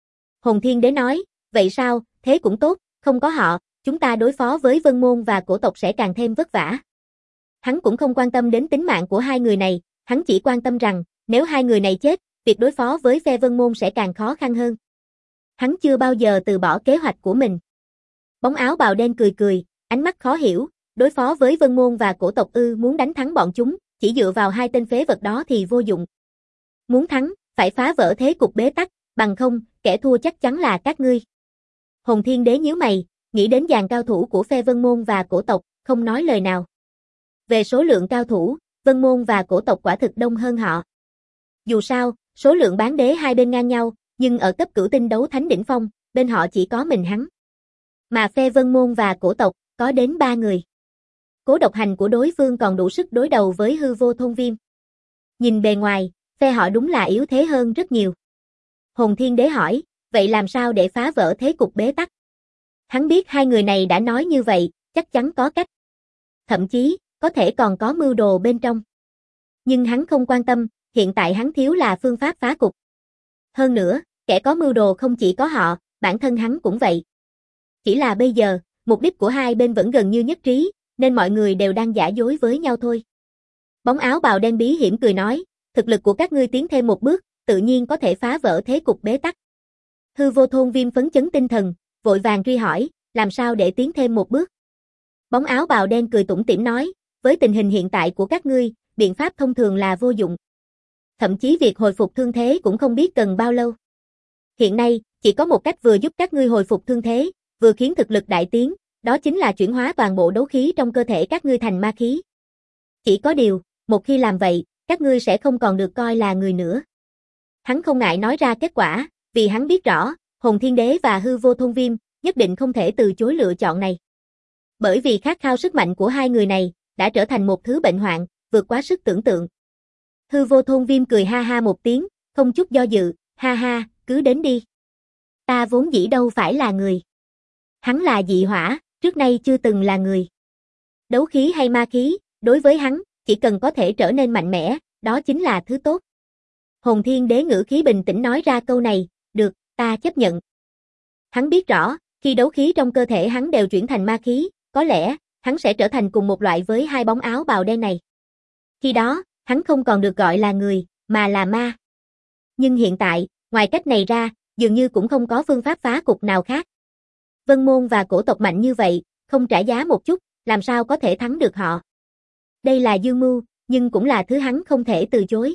Hồn Thiên Đế nói, vậy sao, thế cũng tốt, không có họ, chúng ta đối phó với Vân Môn và cổ tộc sẽ càng thêm vất vả. Hắn cũng không quan tâm đến tính mạng của hai người này, hắn chỉ quan tâm rằng, nếu hai người này chết, việc đối phó với phe Vân Môn sẽ càng khó khăn hơn. Hắn chưa bao giờ từ bỏ kế hoạch của mình. Bóng áo bào đen cười cười, ánh mắt khó hiểu, đối phó với Vân Môn và cổ tộc ư, muốn đánh thắng bọn chúng, chỉ dựa vào hai tên phế vật đó thì vô dụng. Muốn thắng, phải phá vỡ thế cục bế tắc, bằng không, kẻ thua chắc chắn là các ngươi. Hồn Thiên Đế nhíu mày, nghĩ đến dàn cao thủ của phe Vân Môn và cổ tộc, không nói lời nào. Về số lượng cao thủ, Vân Môn và cổ tộc quả thực đông hơn họ. Dù sao, số lượng bán đế hai bên ngang nhau, nhưng ở cấp cửu tinh đấu thánh đỉnh phong, bên họ chỉ có mình hắn. Mà phe Vân Môn và cổ tộc, có đến ba người. Cố độc hành của đối phương còn đủ sức đối đầu với hư vô thôn viêm. Nhìn bề ngoài, phe họ đúng là yếu thế hơn rất nhiều. Hồn Thiên Đế hỏi, vậy làm sao để phá vỡ thế cục bế tắc? Hắn biết hai người này đã nói như vậy, chắc chắn có cách. Thậm chí, có thể còn có mưu đồ bên trong. Nhưng hắn không quan tâm, hiện tại hắn thiếu là phương pháp phá cục. Hơn nữa, kẻ có mưu đồ không chỉ có họ, bản thân hắn cũng vậy. Chỉ là bây giờ, mục đích của hai bên vẫn gần như nhất trí, nên mọi người đều đang giả dối với nhau thôi. Bóng áo bào đen bí hiểm cười nói, thực lực của các ngươi tiến thêm một bước, tự nhiên có thể phá vỡ thế cục bế tắc. Hư vô thôn viêm phấn chấn tinh thần, vội vàng truy hỏi, làm sao để tiến thêm một bước? Bóng áo bào đen cười tủm tỉm nói, với tình hình hiện tại của các ngươi, biện pháp thông thường là vô dụng. Thậm chí việc hồi phục thương thế cũng không biết cần bao lâu. Hiện nay, chỉ có một cách vừa giúp các ngươi hồi phục thương thế, vừa khiến thực lực đại tiến, đó chính là chuyển hóa toàn bộ đấu khí trong cơ thể các ngươi thành ma khí. Chỉ có điều, một khi làm vậy, các ngươi sẽ không còn được coi là người nữa. Hắn không ngại nói ra kết quả, vì hắn biết rõ, Hồn Thiên Đế và hư vô thôn viêm, nhất định không thể từ chối lựa chọn này. Bởi vì khát khao sức mạnh của hai người này, đã trở thành một thứ bệnh hoạn, vượt quá sức tưởng tượng. Hư vô thôn viêm cười ha ha một tiếng, không chút do dự, ha ha, cứ đến đi. Ta vốn dĩ đâu phải là người. Hắn là dị hỏa, trước nay chưa từng là người. Đấu khí hay ma khí, đối với hắn, chỉ cần có thể trở nên mạnh mẽ, đó chính là thứ tốt. Hồn Thiên Đế ngữ khí bình tĩnh nói ra câu này, được, ta chấp nhận. Hắn biết rõ, khi đấu khí trong cơ thể hắn đều chuyển thành ma khí, có lẽ, hắn sẽ trở thành cùng một loại với hai bóng áo bào đen này. Khi đó, hắn không còn được gọi là người, mà là ma. Nhưng hiện tại, ngoài cách này ra, dường như cũng không có phương pháp phá cục nào khác. Vân Môn và cổ tộc mạnh như vậy, không trả giá một chút, làm sao có thể thắng được họ. Đây là dương mưu, nhưng cũng là thứ hắn không thể từ chối.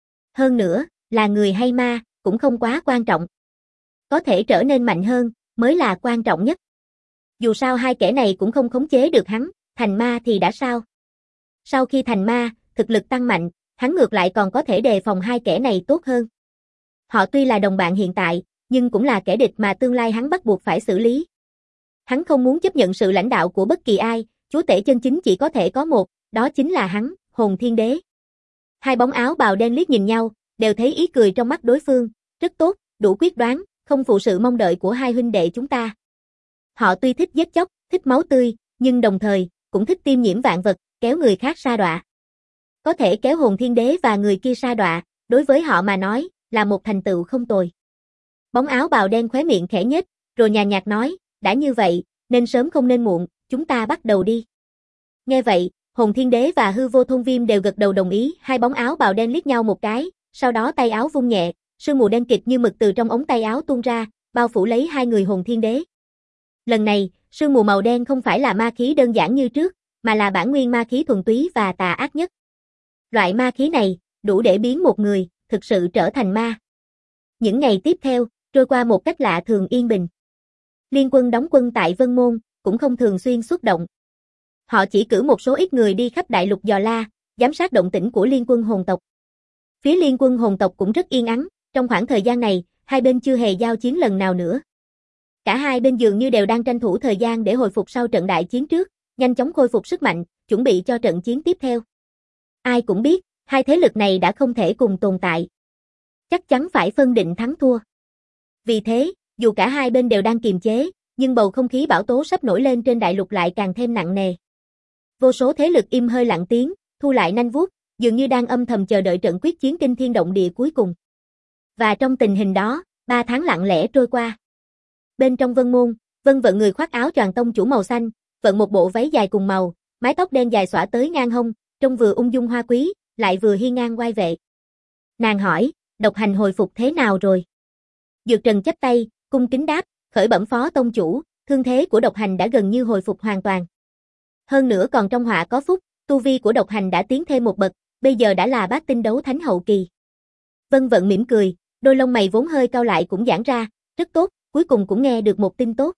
Hơn nữa, là người hay ma, cũng không quá quan trọng. Có thể trở nên mạnh hơn, mới là quan trọng nhất. Dù sao hai kẻ này cũng không khống chế được hắn, thành ma thì đã sao. Sau khi thành ma, thực lực tăng mạnh, hắn ngược lại còn có thể đề phòng hai kẻ này tốt hơn. Họ tuy là đồng bạn hiện tại, nhưng cũng là kẻ địch mà tương lai hắn bắt buộc phải xử lý. Hắn không muốn chấp nhận sự lãnh đạo của bất kỳ ai, chúa tể chân chính chỉ có thể có một, đó chính là hắn, Hồn Thiên Đế. Hai bóng áo bào đen liếc nhìn nhau, đều thấy ý cười trong mắt đối phương, rất tốt, đủ quyết đoán, không phụ sự mong đợi của hai huynh đệ chúng ta. Họ tuy thích giết chóc, thích máu tươi, nhưng đồng thời, cũng thích tiêm nhiễm vạn vật, kéo người khác sa đọa. Có thể kéo Hồn Thiên Đế và người kia sa đọa, đối với họ mà nói, là một thành tựu không tồi. Bóng áo bào đen khóe miệng khẽ nhếch, rồi nhàn nhạt nói, đã như vậy, nên sớm không nên muộn, chúng ta bắt đầu đi. Nghe vậy, Hồn Thiên Đế và hư vô thôn viêm đều gật đầu đồng ý, hai bóng áo bào đen liếc nhau một cái, sau đó tay áo vung nhẹ, sương mù đen kịt như mực từ trong ống tay áo tuôn ra, bao phủ lấy hai người hồn thiên đế. Lần này, sương mù màu đen không phải là ma khí đơn giản như trước, mà là bản nguyên ma khí thuần túy và tà ác nhất. Loại ma khí này, đủ để biến một người, thực sự trở thành ma. Những ngày tiếp theo, trôi qua một cách lạ thường yên bình. Liên quân đóng quân tại Vân Môn, cũng không thường xuyên xuất động. Họ chỉ cử một số ít người đi khắp đại lục dò la, giám sát động tĩnh của liên quân hồn tộc. Phía liên quân hồn tộc cũng rất yên ắng, trong khoảng thời gian này, hai bên chưa hề giao chiến lần nào nữa. Cả hai bên dường như đều đang tranh thủ thời gian để hồi phục sau trận đại chiến trước, nhanh chóng khôi phục sức mạnh, chuẩn bị cho trận chiến tiếp theo. Ai cũng biết, hai thế lực này đã không thể cùng tồn tại. Chắc chắn phải phân định thắng thua. Vì thế, dù cả hai bên đều đang kiềm chế, nhưng bầu không khí bão tố sắp nổi lên trên đại lục lại càng thêm nặng nề. Vô số thế lực im hơi lặng tiếng, thu lại nanh vuốt, dường như đang âm thầm chờ đợi trận quyết chiến kinh thiên động địa cuối cùng. Và trong tình hình đó, ba tháng lặng lẽ trôi qua. Bên trong Vân Môn, Vân Vận người khoác áo choàng tông chủ màu xanh, vận một bộ váy dài cùng màu, mái tóc đen dài xõa tới ngang hông, trông vừa ung dung hoa quý, lại vừa hiên ngang oai vệ. Nàng hỏi, độc hành hồi phục thế nào rồi? Dược Trần chắp tay, cung kính đáp, khởi bẩm phó tông chủ, thương thế của độc hành đã gần như hồi phục hoàn toàn. Hơn nữa còn trong họa có phúc, tu vi của độc hành đã tiến thêm một bậc, bây giờ đã là bát tinh đấu thánh hậu kỳ. Vân Vận mỉm cười, đôi lông mày vốn hơi cau lại cũng giãn ra, rất tốt, cuối cùng cũng nghe được một tin tốt.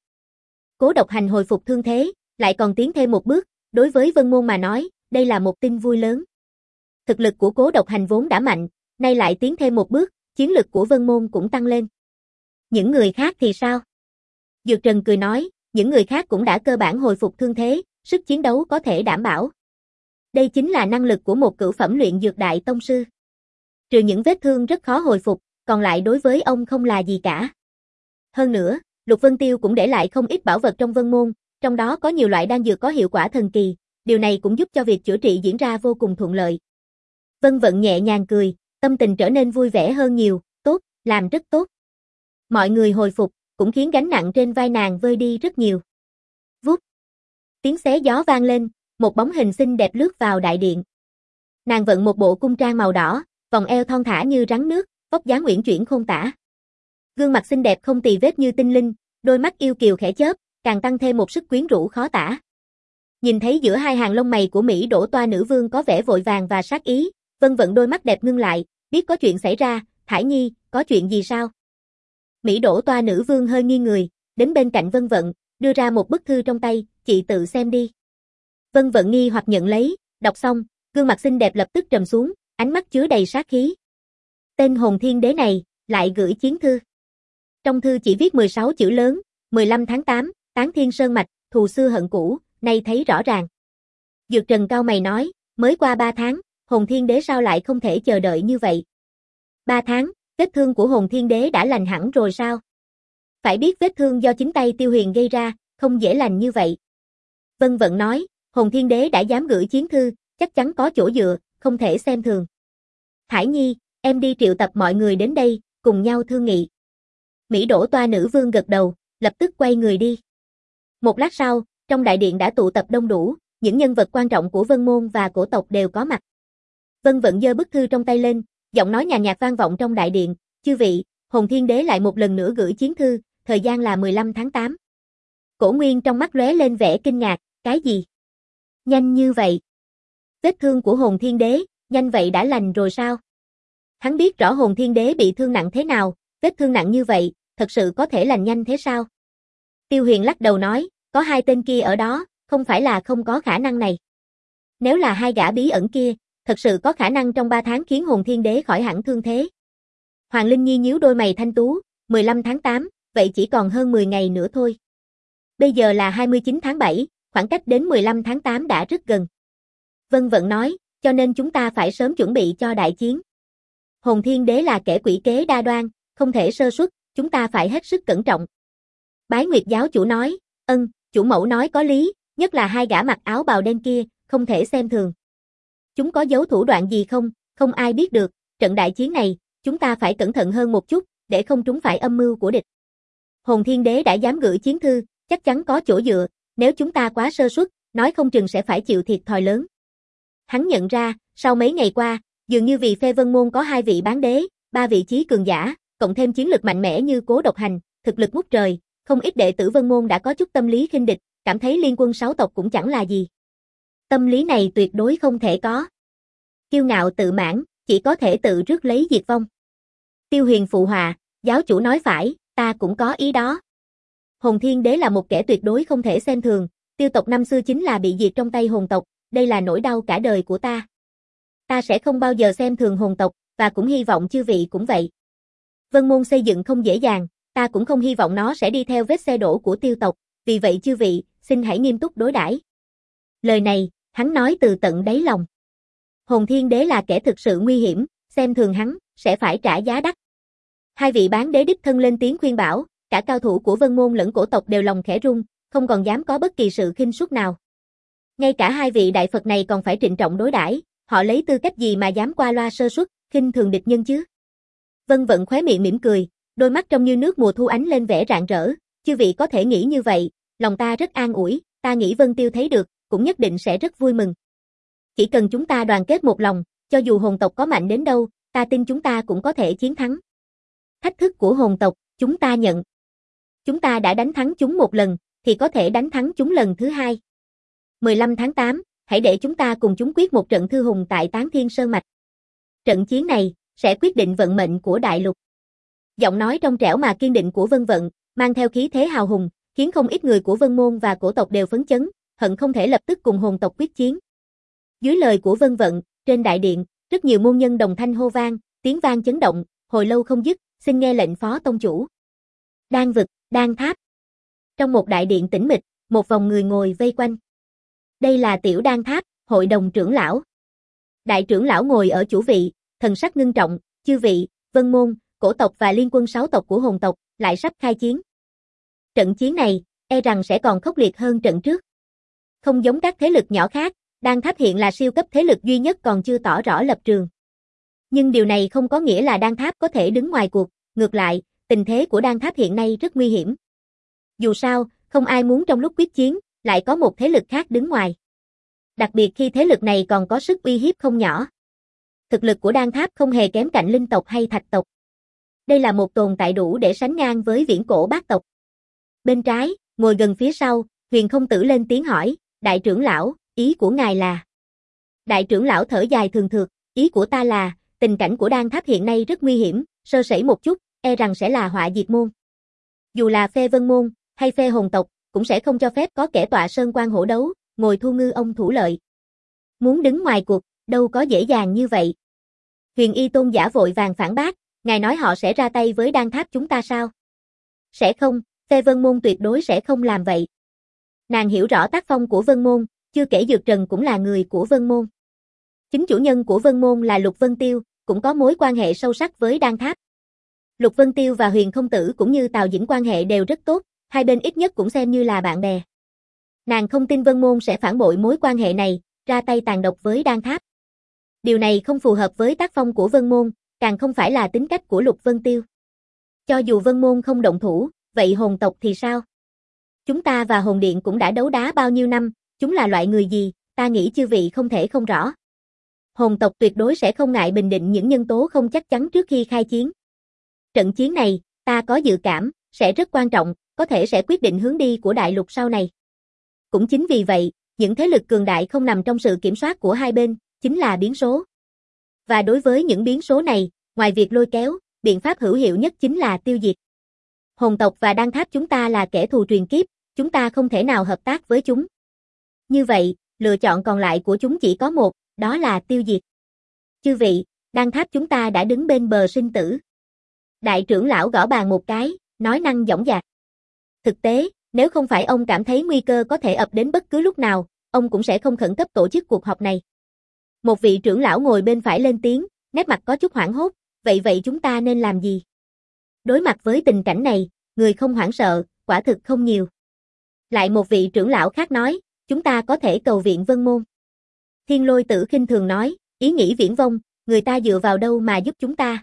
Cố độc hành hồi phục thương thế, lại còn tiến thêm một bước, đối với Vân Môn mà nói, đây là một tin vui lớn. Thực lực của Cố độc hành vốn đã mạnh, nay lại tiến thêm một bước, chiến lực của Vân Môn cũng tăng lên. Những người khác thì sao? Dược Trần cười nói, những người khác cũng đã cơ bản hồi phục thương thế, sức chiến đấu có thể đảm bảo. Đây chính là năng lực của một cửu phẩm luyện dược đại tông sư. Trừ những vết thương rất khó hồi phục, còn lại đối với ông không là gì cả. Hơn nữa, Lục Vân Tiêu cũng để lại không ít bảo vật trong Vân Môn, trong đó có nhiều loại đan dược có hiệu quả thần kỳ, điều này cũng giúp cho việc chữa trị diễn ra vô cùng thuận lợi. Vân Vận nhẹ nhàng cười, tâm tình trở nên vui vẻ hơn nhiều, tốt, làm rất tốt. Mọi người hồi phục, cũng khiến gánh nặng trên vai nàng vơi đi rất nhiều. Vút. Tiếng xé gió vang lên, một bóng hình xinh đẹp lướt vào đại điện. Nàng vận một bộ cung trang màu đỏ, vòng eo thon thả như rắn nước, vóc dáng uyển chuyển khôn tả. Gương mặt xinh đẹp không tì vết như tinh linh, đôi mắt yêu kiều khẽ chớp, càng tăng thêm một sức quyến rũ khó tả. Nhìn thấy giữa hai hàng lông mày của Mỹ Đỗ Toa nữ vương có vẻ vội vàng và sát ý, Vân Vận đôi mắt đẹp ngưng lại, biết có chuyện xảy ra, Thải Nhi, có chuyện gì sao? Mỹ Đỗ Toa nữ vương hơi nghiêng người, đến bên cạnh Vân Vận, đưa ra một bức thư trong tay, chị tự xem đi. Vân Vận nghi hoặc nhận lấy, đọc xong, gương mặt xinh đẹp lập tức trầm xuống, ánh mắt chứa đầy sát khí. Tên hồn thiên đế này, lại gửi chiến thư. Trong thư chỉ viết mười sáu chữ lớn, mười lăm tháng tám, tán thiên sơn mạch, thù xưa hận cũ, nay thấy rõ ràng. Dược Trần cao mày nói, mới qua ba tháng, hồn thiên đế sao lại không thể chờ đợi như vậy? Ba tháng, vết thương của hồn thiên đế đã lành hẳn rồi sao? Phải biết vết thương do chính tay Tiêu Huyền gây ra, không dễ lành như vậy. Vân Vận nói, hồn thiên đế đã dám gửi chiến thư, chắc chắn có chỗ dựa, không thể xem thường. Thải Nhi, em đi triệu tập mọi người đến đây, cùng nhau thương nghị. Mỹ Đỗ Toa nữ vương gật đầu, lập tức quay người đi. Một lát sau, trong đại điện đã tụ tập đông đủ, những nhân vật quan trọng của Vân Môn và cổ tộc đều có mặt. Vân Vận giơ bức thư trong tay lên, giọng nói nhàn nhạt vang vọng trong đại điện, chư vị, hồn thiên đế lại một lần nữa gửi chiến thư, thời gian là mười lăm tháng tám. Cổ Nguyên trong mắt lóe lên vẻ kinh ngạc, cái gì? Nhanh như vậy? Vết thương của hồn thiên đế, nhanh vậy đã lành rồi sao? Hắn biết rõ hồn thiên đế bị thương nặng thế nào, vết thương nặng như vậy, thật sự có thể lành nhanh thế sao? Tiêu Huyền lắc đầu nói, có hai tên kia ở đó, không phải là không có khả năng này. Nếu là hai gã bí ẩn kia, thật sự có khả năng trong ba tháng khiến hồn thiên đế khỏi hẳn thương thế. Hoàng Linh Nhi nhíu đôi mày thanh tú, mười lăm tháng tám, vậy chỉ còn hơn mười ngày nữa thôi. Bây giờ là hai mươi chín tháng bảy, khoảng cách đến mười lăm tháng tám đã rất gần. Vân Vận nói, cho nên chúng ta phải sớm chuẩn bị cho đại chiến. Hồn thiên đế là kẻ quỷ kế đa đoan, không thể sơ suất, chúng ta phải hết sức cẩn trọng. Bái Nguyệt giáo chủ nói, ân, chủ mẫu nói có lý, nhất là hai gã mặc áo bào đen kia, không thể xem thường. Chúng có giấu thủ đoạn gì không, không ai biết được, trận đại chiến này, chúng ta phải cẩn thận hơn một chút, để không trúng phải âm mưu của địch. Hồn thiên đế đã dám gửi chiến thư, chắc chắn có chỗ dựa, nếu chúng ta quá sơ suất, nói không chừng sẽ phải chịu thiệt thòi lớn. Hắn nhận ra, sau mấy ngày qua, dường như vì phe Vân Môn có hai vị bán đế, ba vị trí cường giả, cộng thêm chiến lực mạnh mẽ như Cố Độc Hành, thực lực ngút trời, không ít đệ tử Vân Môn đã có chút tâm lý khinh địch, cảm thấy liên quân sáu tộc cũng chẳng là gì. Tâm lý này tuyệt đối không thể có. Kiêu ngạo tự mãn, chỉ có thể tự rước lấy diệt vong. Tiêu Huyền phụ họa, giáo chủ nói phải, ta cũng có ý đó. Hồn Thiên Đế là một kẻ tuyệt đối không thể xem thường, Tiêu tộc năm xưa chính là bị diệt trong tay hồn tộc, đây là nỗi đau cả đời của ta. Ta sẽ không bao giờ xem thường hồn tộc, và cũng hy vọng chư vị cũng vậy. Vân Môn xây dựng không dễ dàng, ta cũng không hy vọng nó sẽ đi theo vết xe đổ của Tiêu tộc, vì vậy chư vị, xin hãy nghiêm túc đối đãi. Lời này, hắn nói từ tận đáy lòng. Hồn Thiên Đế là kẻ thực sự nguy hiểm, xem thường hắn, sẽ phải trả giá đắt. Hai vị bán đế đích thân lên tiếng khuyên bảo, cả cao thủ của Vân Môn lẫn cổ tộc đều lòng khẽ run, không còn dám có bất kỳ sự khinh suất nào. Ngay cả hai vị đại Phật này còn phải trịnh trọng đối đãi, họ lấy tư cách gì mà dám qua loa sơ suất, khinh thường địch nhân chứ? Vân Vận khóe miệng mỉm cười, đôi mắt trong như nước mùa thu ánh lên vẻ rạng rỡ, chư vị có thể nghĩ như vậy, lòng ta rất an ủi, ta nghĩ Vân Tiêu thấy được, cũng nhất định sẽ rất vui mừng. Chỉ cần chúng ta đoàn kết một lòng, cho dù hồn tộc có mạnh đến đâu, ta tin chúng ta cũng có thể chiến thắng. Thách thức của hồn tộc, chúng ta nhận. Chúng ta đã đánh thắng chúng một lần, thì có thể đánh thắng chúng lần thứ hai. mười lăm tháng tám, hãy để chúng ta cùng chúng quyết một trận thư hùng tại Tán Thiên Sơn Mạch. Trận chiến này, sẽ quyết định vận mệnh của đại lục. Giọng nói trong trẻo mà kiên định của Vân Vận, mang theo khí thế hào hùng, khiến không ít người của Vân Môn và cổ tộc đều phấn chấn, hận không thể lập tức cùng hồn tộc quyết chiến. Dưới lời của Vân Vận, trên đại điện, rất nhiều môn nhân đồng thanh hô vang, tiếng vang chấn động, hồi lâu không dứt, xin nghe lệnh phó tông chủ. Đan vực, đan tháp. Trong một đại điện tĩnh mịch, một vòng người ngồi vây quanh. Đây là tiểu đan tháp, hội đồng trưởng lão. Đại trưởng lão ngồi ở chủ vị, thần sắc ngưng trọng, chư vị, Vân Môn, cổ tộc và liên quân sáu tộc của hồn tộc, lại sắp khai chiến. Trận chiến này, e rằng sẽ còn khốc liệt hơn trận trước. Không giống các thế lực nhỏ khác, đan tháp hiện là siêu cấp thế lực duy nhất còn chưa tỏ rõ lập trường. Nhưng điều này không có nghĩa là đan tháp có thể đứng ngoài cuộc, ngược lại, tình thế của đan tháp hiện nay rất nguy hiểm. Dù sao, không ai muốn trong lúc quyết chiến, lại có một thế lực khác đứng ngoài. Đặc biệt khi thế lực này còn có sức uy hiếp không nhỏ. Thực lực của đan tháp không hề kém cạnh linh tộc hay thạch tộc. Đây là một tồn tại đủ để sánh ngang với viễn cổ bát tộc. Bên trái, ngồi gần phía sau, Huyền Không Tử lên tiếng hỏi, đại trưởng lão, ý của ngài là? Đại trưởng lão thở dài thường thượt, ý của ta là, tình cảnh của đan tháp hiện nay rất nguy hiểm, sơ sẩy một chút, e rằng sẽ là họa diệt môn. Dù là phe Vân Môn, hay phe hồn tộc, cũng sẽ không cho phép có kẻ tọa sơn quan hổ đấu, ngồi thu ngư ông thủ lợi. Muốn đứng ngoài cuộc, đâu có dễ dàng như vậy. Huyền Y Tôn giả vội vàng phản bác, ngài nói họ sẽ ra tay với đan tháp chúng ta sao? Sẽ không, phe Vân Môn tuyệt đối sẽ không làm vậy. Nàng hiểu rõ tác phong của Vân Môn, chưa kể Dược Trần cũng là người của Vân Môn. Chính chủ nhân của Vân Môn là Lục Vân Tiêu, cũng có mối quan hệ sâu sắc với đan tháp. Lục Vân Tiêu và Huyền Không Tử cũng như Tào Dĩnh quan hệ đều rất tốt, hai bên ít nhất cũng xem như là bạn bè. Nàng không tin Vân Môn sẽ phản bội mối quan hệ này, ra tay tàn độc với đan tháp. Điều này không phù hợp với tác phong của Vân Môn, càng không phải là tính cách của Lục Vân Tiêu. Cho dù Vân Môn không động thủ, vậy hồn tộc thì sao? Chúng ta và hồn điện cũng đã đấu đá bao nhiêu năm, chúng là loại người gì, ta nghĩ chư vị không thể không rõ. Hồn tộc tuyệt đối sẽ không ngại bình định những nhân tố không chắc chắn trước khi khai chiến. Trận chiến này, ta có dự cảm, sẽ rất quan trọng, có thể sẽ quyết định hướng đi của đại lục sau này. Cũng chính vì vậy, những thế lực cường đại không nằm trong sự kiểm soát của hai bên, chính là biến số. Và đối với những biến số này, ngoài việc lôi kéo, biện pháp hữu hiệu nhất chính là tiêu diệt. Hồn tộc và đan tháp chúng ta là kẻ thù truyền kiếp, chúng ta không thể nào hợp tác với chúng. Như vậy, lựa chọn còn lại của chúng chỉ có một, đó là tiêu diệt. Chư vị, đan tháp chúng ta đã đứng bên bờ sinh tử. Đại trưởng lão gõ bàn một cái, nói năng dõng dạc. Thực tế, nếu không phải ông cảm thấy nguy cơ có thể ập đến bất cứ lúc nào, ông cũng sẽ không khẩn cấp tổ chức cuộc họp này. Một vị trưởng lão ngồi bên phải lên tiếng, nét mặt có chút hoảng hốt, vậy vậy chúng ta nên làm gì? Đối mặt với tình cảnh này, người không hoảng sợ, quả thực không nhiều. Lại một vị trưởng lão khác nói, chúng ta có thể cầu viện Vân Môn. Thiên Lôi Tử khinh thường nói, ý nghĩ viển vông, người ta dựa vào đâu mà giúp chúng ta?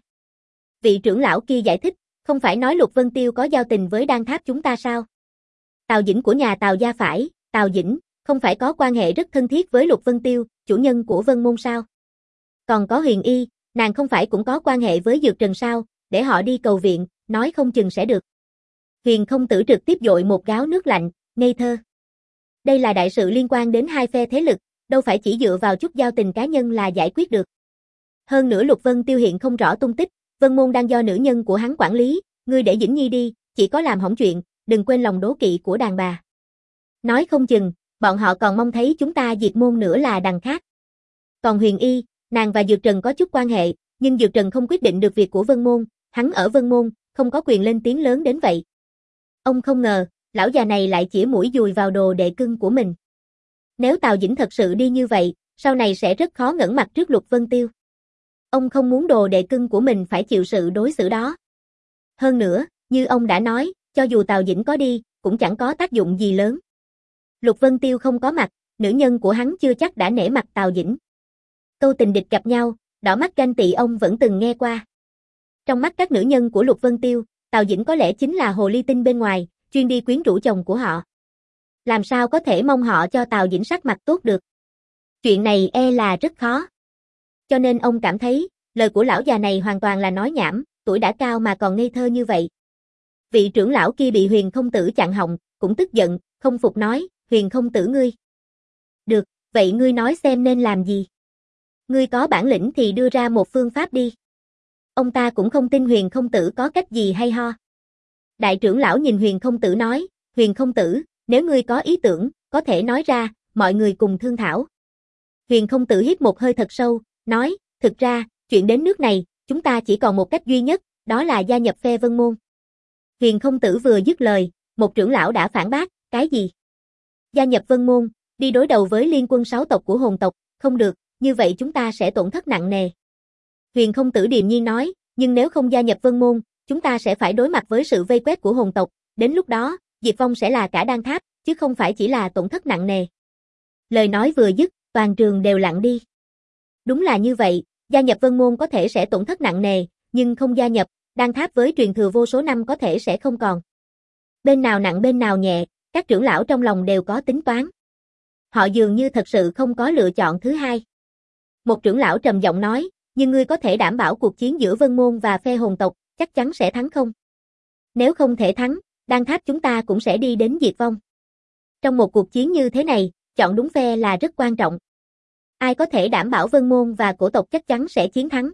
Vị trưởng lão kia giải thích, không phải nói Lục Vân Tiêu có giao tình với đan tháp chúng ta sao? Tào Dĩnh của nhà Tào gia phải, Tào Dĩnh, không phải có quan hệ rất thân thiết với Lục Vân Tiêu, chủ nhân của Vân Môn sao? Còn có Huyền Y, Nàng không phải cũng có quan hệ với Dược Trần sao, để họ đi cầu viện, nói không chừng sẽ được. Huyền không tử trực tiếp dội một gáo nước lạnh, ngây thơ. Đây là đại sự liên quan đến hai phe thế lực, đâu phải chỉ dựa vào chút giao tình cá nhân là giải quyết được. Hơn nữa Lục Vân Tiêu hiện không rõ tung tích, Vân Môn đang do nữ nhân của hắn quản lý, ngươi để Dĩnh Nhi đi, chỉ có làm hỏng chuyện, đừng quên lòng đố kỵ của đàn bà. Nói không chừng, bọn họ còn mong thấy chúng ta diệt môn nữa là đằng khác. Còn Huyền Y, nàng và Dược Trần có chút quan hệ, nhưng Dược Trần không quyết định được việc của Vân Môn, hắn ở Vân Môn, không có quyền lên tiếng lớn đến vậy. Ông không ngờ, lão già này lại chĩa mũi dùi vào đồ đệ cưng của mình. Nếu Tào Dĩnh thật sự đi như vậy, sau này sẽ rất khó ngẩng mặt trước Lục Vân Tiêu. Ông không muốn đồ đệ cưng của mình phải chịu sự đối xử đó. Hơn nữa, như ông đã nói, cho dù Tào Dĩnh có đi, cũng chẳng có tác dụng gì lớn. Lục Vân Tiêu không có mặt, nữ nhân của hắn chưa chắc đã nể mặt Tào Dĩnh. Câu tình địch gặp nhau, đỏ mắt ganh tị ông vẫn từng nghe qua. Trong mắt các nữ nhân của Lục Vân Tiêu, Tào Dĩnh có lẽ chính là hồ ly tinh bên ngoài, chuyên đi quyến rũ chồng của họ. Làm sao có thể mong họ cho Tào Dĩnh sắc mặt tốt được? Chuyện này e là rất khó. Cho nên ông cảm thấy, lời của lão già này hoàn toàn là nói nhảm, tuổi đã cao mà còn ngây thơ như vậy. Vị trưởng lão kia bị Huyền không tử chặn họng, cũng tức giận, không phục nói, Huyền không tử ngươi. Được, vậy ngươi nói xem nên làm gì? Ngươi có bản lĩnh thì đưa ra một phương pháp đi. Ông ta cũng không tin Huyền không tử có cách gì hay ho. Đại trưởng lão nhìn Huyền không tử nói, Huyền không tử, nếu ngươi có ý tưởng, có thể nói ra, mọi người cùng thương thảo. Huyền không tử hít một hơi thật sâu, nói, thực ra, chuyện đến nước này, chúng ta chỉ còn một cách duy nhất, đó là gia nhập phe Vân Môn. Huyền không tử vừa dứt lời, một trưởng lão đã phản bác, cái gì? Gia nhập Vân Môn, đi đối đầu với liên quân sáu tộc của hồn tộc, không được, như vậy chúng ta sẽ tổn thất nặng nề. Huyền không tử điềm nhiên nói, nhưng nếu không gia nhập Vân Môn, chúng ta sẽ phải đối mặt với sự vây quét của hồn tộc, đến lúc đó, diệt vong sẽ là cả Đan Tháp, chứ không phải chỉ là tổn thất nặng nề. Lời nói vừa dứt, toàn trường đều lặng đi. Đúng là như vậy, gia nhập Vân Môn có thể sẽ tổn thất nặng nề, nhưng không gia nhập, Đan Tháp với truyền thừa vô số năm có thể sẽ không còn. Bên nào nặng bên nào nhẹ, các trưởng lão trong lòng đều có tính toán. Họ dường như thật sự không có lựa chọn thứ hai. Một trưởng lão trầm giọng nói, nhưng ngươi có thể đảm bảo cuộc chiến giữa Vân Môn và phe hồn tộc, chắc chắn sẽ thắng không? Nếu không thể thắng, Đan Tháp chúng ta cũng sẽ đi đến diệt vong. Trong một cuộc chiến như thế này, chọn đúng phe là rất quan trọng. Ai có thể đảm bảo Vân Môn và cổ tộc chắc chắn sẽ chiến thắng?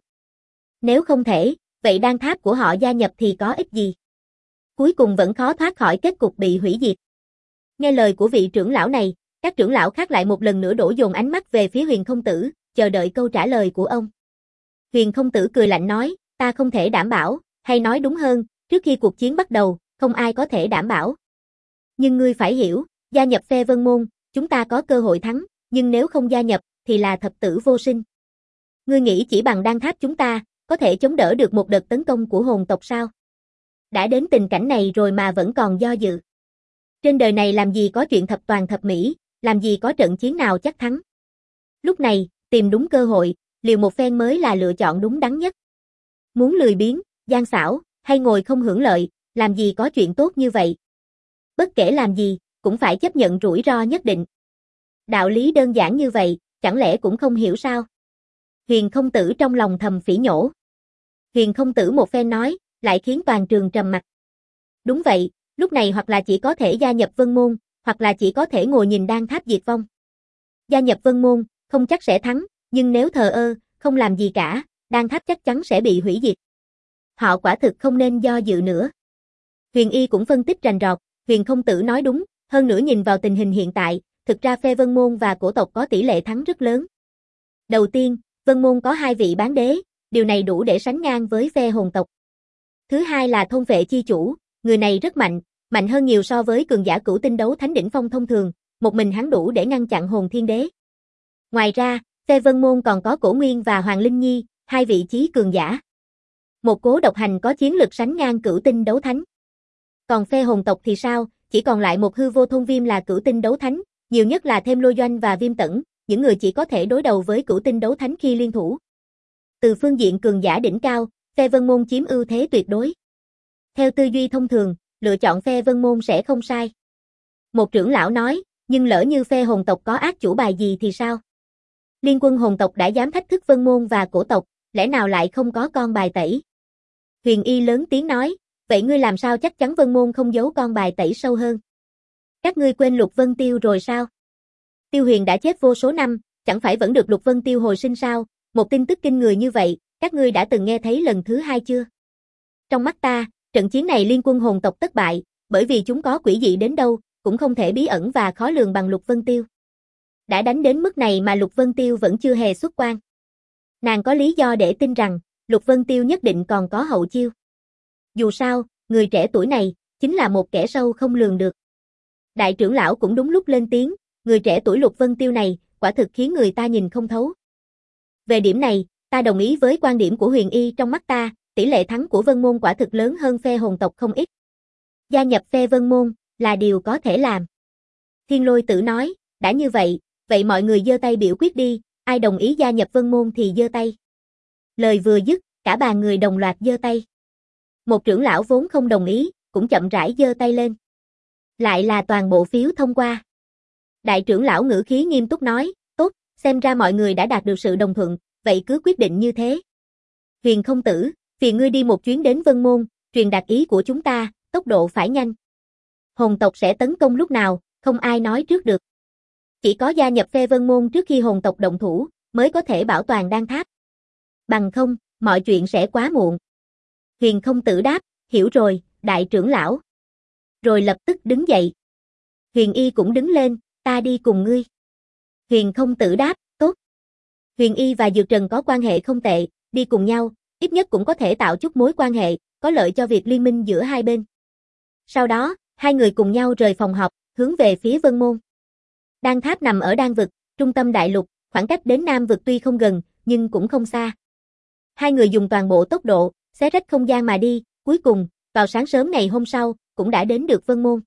Nếu không thể, vậy Đan Tháp của họ gia nhập thì có ích gì? Cuối cùng vẫn khó thoát khỏi kết cục bị hủy diệt. Nghe lời của vị trưởng lão này, các trưởng lão khác lại một lần nữa đổ dồn ánh mắt về phía Huyền không tử, chờ đợi câu trả lời của ông. Huyền không tử cười lạnh nói, ta không thể đảm bảo, hay nói đúng hơn, trước khi cuộc chiến bắt đầu, không ai có thể đảm bảo. Nhưng ngươi phải hiểu, gia nhập phe Vân Môn, chúng ta có cơ hội thắng, nhưng nếu không gia nhập, thì là thập tử vô sinh. Ngươi nghĩ chỉ bằng Đan Tháp chúng ta, có thể chống đỡ được một đợt tấn công của hồn tộc sao? Đã đến tình cảnh này rồi mà vẫn còn do dự. Trên đời này làm gì có chuyện thập toàn thập mỹ, làm gì có trận chiến nào chắc thắng. Lúc này, tìm đúng cơ hội, liều một phen mới là lựa chọn đúng đắn nhất. Muốn lười biếng, gian xảo, hay ngồi không hưởng lợi, làm gì có chuyện tốt như vậy. Bất kể làm gì, cũng phải chấp nhận rủi ro nhất định. Đạo lý đơn giản như vậy, chẳng lẽ cũng không hiểu sao? Huyền không tử trong lòng thầm phỉ nhổ. Huyền không tử một phen nói, lại khiến toàn trường trầm mặc. Đúng vậy, lúc này hoặc là chỉ có thể gia nhập Vân Môn, hoặc là chỉ có thể ngồi nhìn Đan Tháp diệt vong. Gia nhập Vân Môn, không chắc sẽ thắng, nhưng nếu thờ ơ, không làm gì cả, Đan Tháp chắc chắn sẽ bị hủy diệt. Họ quả thực không nên do dự nữa. Huyền Y cũng phân tích rành rọt, Huyền không tử nói đúng, hơn nữa nhìn vào tình hình hiện tại, thực ra phe Vân Môn và cổ tộc có tỷ lệ thắng rất lớn. Đầu tiên, Vân Môn có hai vị bán đế, điều này đủ để sánh ngang với phe hồn tộc. Thứ hai là thôn vệ chi chủ, người này rất mạnh, mạnh hơn nhiều so với cường giả cửu tinh đấu thánh đỉnh phong thông thường, một mình hắn đủ để ngăn chặn hồn thiên đế. Ngoài ra, phe Vân Môn còn có Cổ Nguyên và Hoàng Linh Nhi, hai vị chí cường giả. Một cố độc hành có chiến lực sánh ngang cửu tinh đấu thánh. Còn phe hồn tộc thì sao, chỉ còn lại một hư vô thôn viêm là cửu tinh đấu thánh, nhiều nhất là thêm Lô Doanh và Viêm Tẩn, những người chỉ có thể đối đầu với cửu tinh đấu thánh khi liên thủ. Từ phương diện cường giả đỉnh cao, phe Vân Môn chiếm ưu thế tuyệt đối. Theo tư duy thông thường, lựa chọn phe Vân Môn sẽ không sai. Một trưởng lão nói, nhưng lỡ như phe hồn tộc có ác chủ bài gì thì sao? Liên quân hồn tộc đã dám thách thức Vân Môn và cổ tộc, lẽ nào lại không có con bài tẩy? Huyền Y lớn tiếng nói, vậy ngươi làm sao chắc chắn Vân Môn không giấu con bài tẩy sâu hơn? Các ngươi quên Lục Vân Tiêu rồi sao? Tiêu Huyền đã chết vô số năm, chẳng phải vẫn được Lục Vân Tiêu hồi sinh sao? Một tin tức kinh người như vậy, các ngươi đã từng nghe thấy lần thứ hai chưa? Trong mắt ta, trận chiến này liên quân hồn tộc thất bại, bởi vì chúng có quỷ dị đến đâu, cũng không thể bí ẩn và khó lường bằng Lục Vân Tiêu. Đã đánh đến mức này mà Lục Vân Tiêu vẫn chưa hề xuất quan. Nàng có lý do để tin rằng, Lục Vân Tiêu nhất định còn có hậu chiêu. Dù sao, người trẻ tuổi này, chính là một kẻ sâu không lường được. Đại trưởng lão cũng đúng lúc lên tiếng, người trẻ tuổi Lục Vân Tiêu này, quả thực khiến người ta nhìn không thấu. Về điểm này, ta đồng ý với quan điểm của Huyền Y, trong mắt ta, tỷ lệ thắng của Vân Môn quả thực lớn hơn phe hồn tộc không ít. Gia nhập phe Vân Môn, là điều có thể làm. Thiên Lôi Tử nói, đã như vậy, vậy mọi người giơ tay biểu quyết đi, ai đồng ý gia nhập Vân Môn thì giơ tay. Lời vừa dứt, cả bàn người đồng loạt giơ tay. Một trưởng lão vốn không đồng ý, cũng chậm rãi giơ tay lên. Lại là toàn bộ phiếu thông qua. Đại trưởng lão ngữ khí nghiêm túc nói, tốt, xem ra mọi người đã đạt được sự đồng thuận, vậy cứ quyết định như thế. Huyền Không Tử, phiền ngươi đi một chuyến đến Vân Môn, truyền đạt ý của chúng ta, tốc độ phải nhanh. Hồn tộc sẽ tấn công lúc nào, không ai nói trước được. Chỉ có gia nhập phe Vân Môn trước khi hồn tộc động thủ, mới có thể bảo toàn đan tháp. Bằng không, mọi chuyện sẽ quá muộn. Huyền Không Tử đáp, hiểu rồi, đại trưởng lão. Rồi lập tức đứng dậy. Huyền Y cũng đứng lên, ta đi cùng ngươi. Huyền Không Tử đáp, tốt. Huyền Y và Dược Trần có quan hệ không tệ, đi cùng nhau, ít nhất cũng có thể tạo chút mối quan hệ, có lợi cho việc liên minh giữa hai bên. Sau đó, hai người cùng nhau rời phòng họp, hướng về phía Vân Môn. Đan tháp nằm ở Đan vực, trung tâm đại lục, khoảng cách đến Nam vực tuy không gần, nhưng cũng không xa. Hai người dùng toàn bộ tốc độ, xé rách không gian mà đi, cuối cùng, vào sáng sớm ngày hôm sau, cũng đã đến được Vân Môn.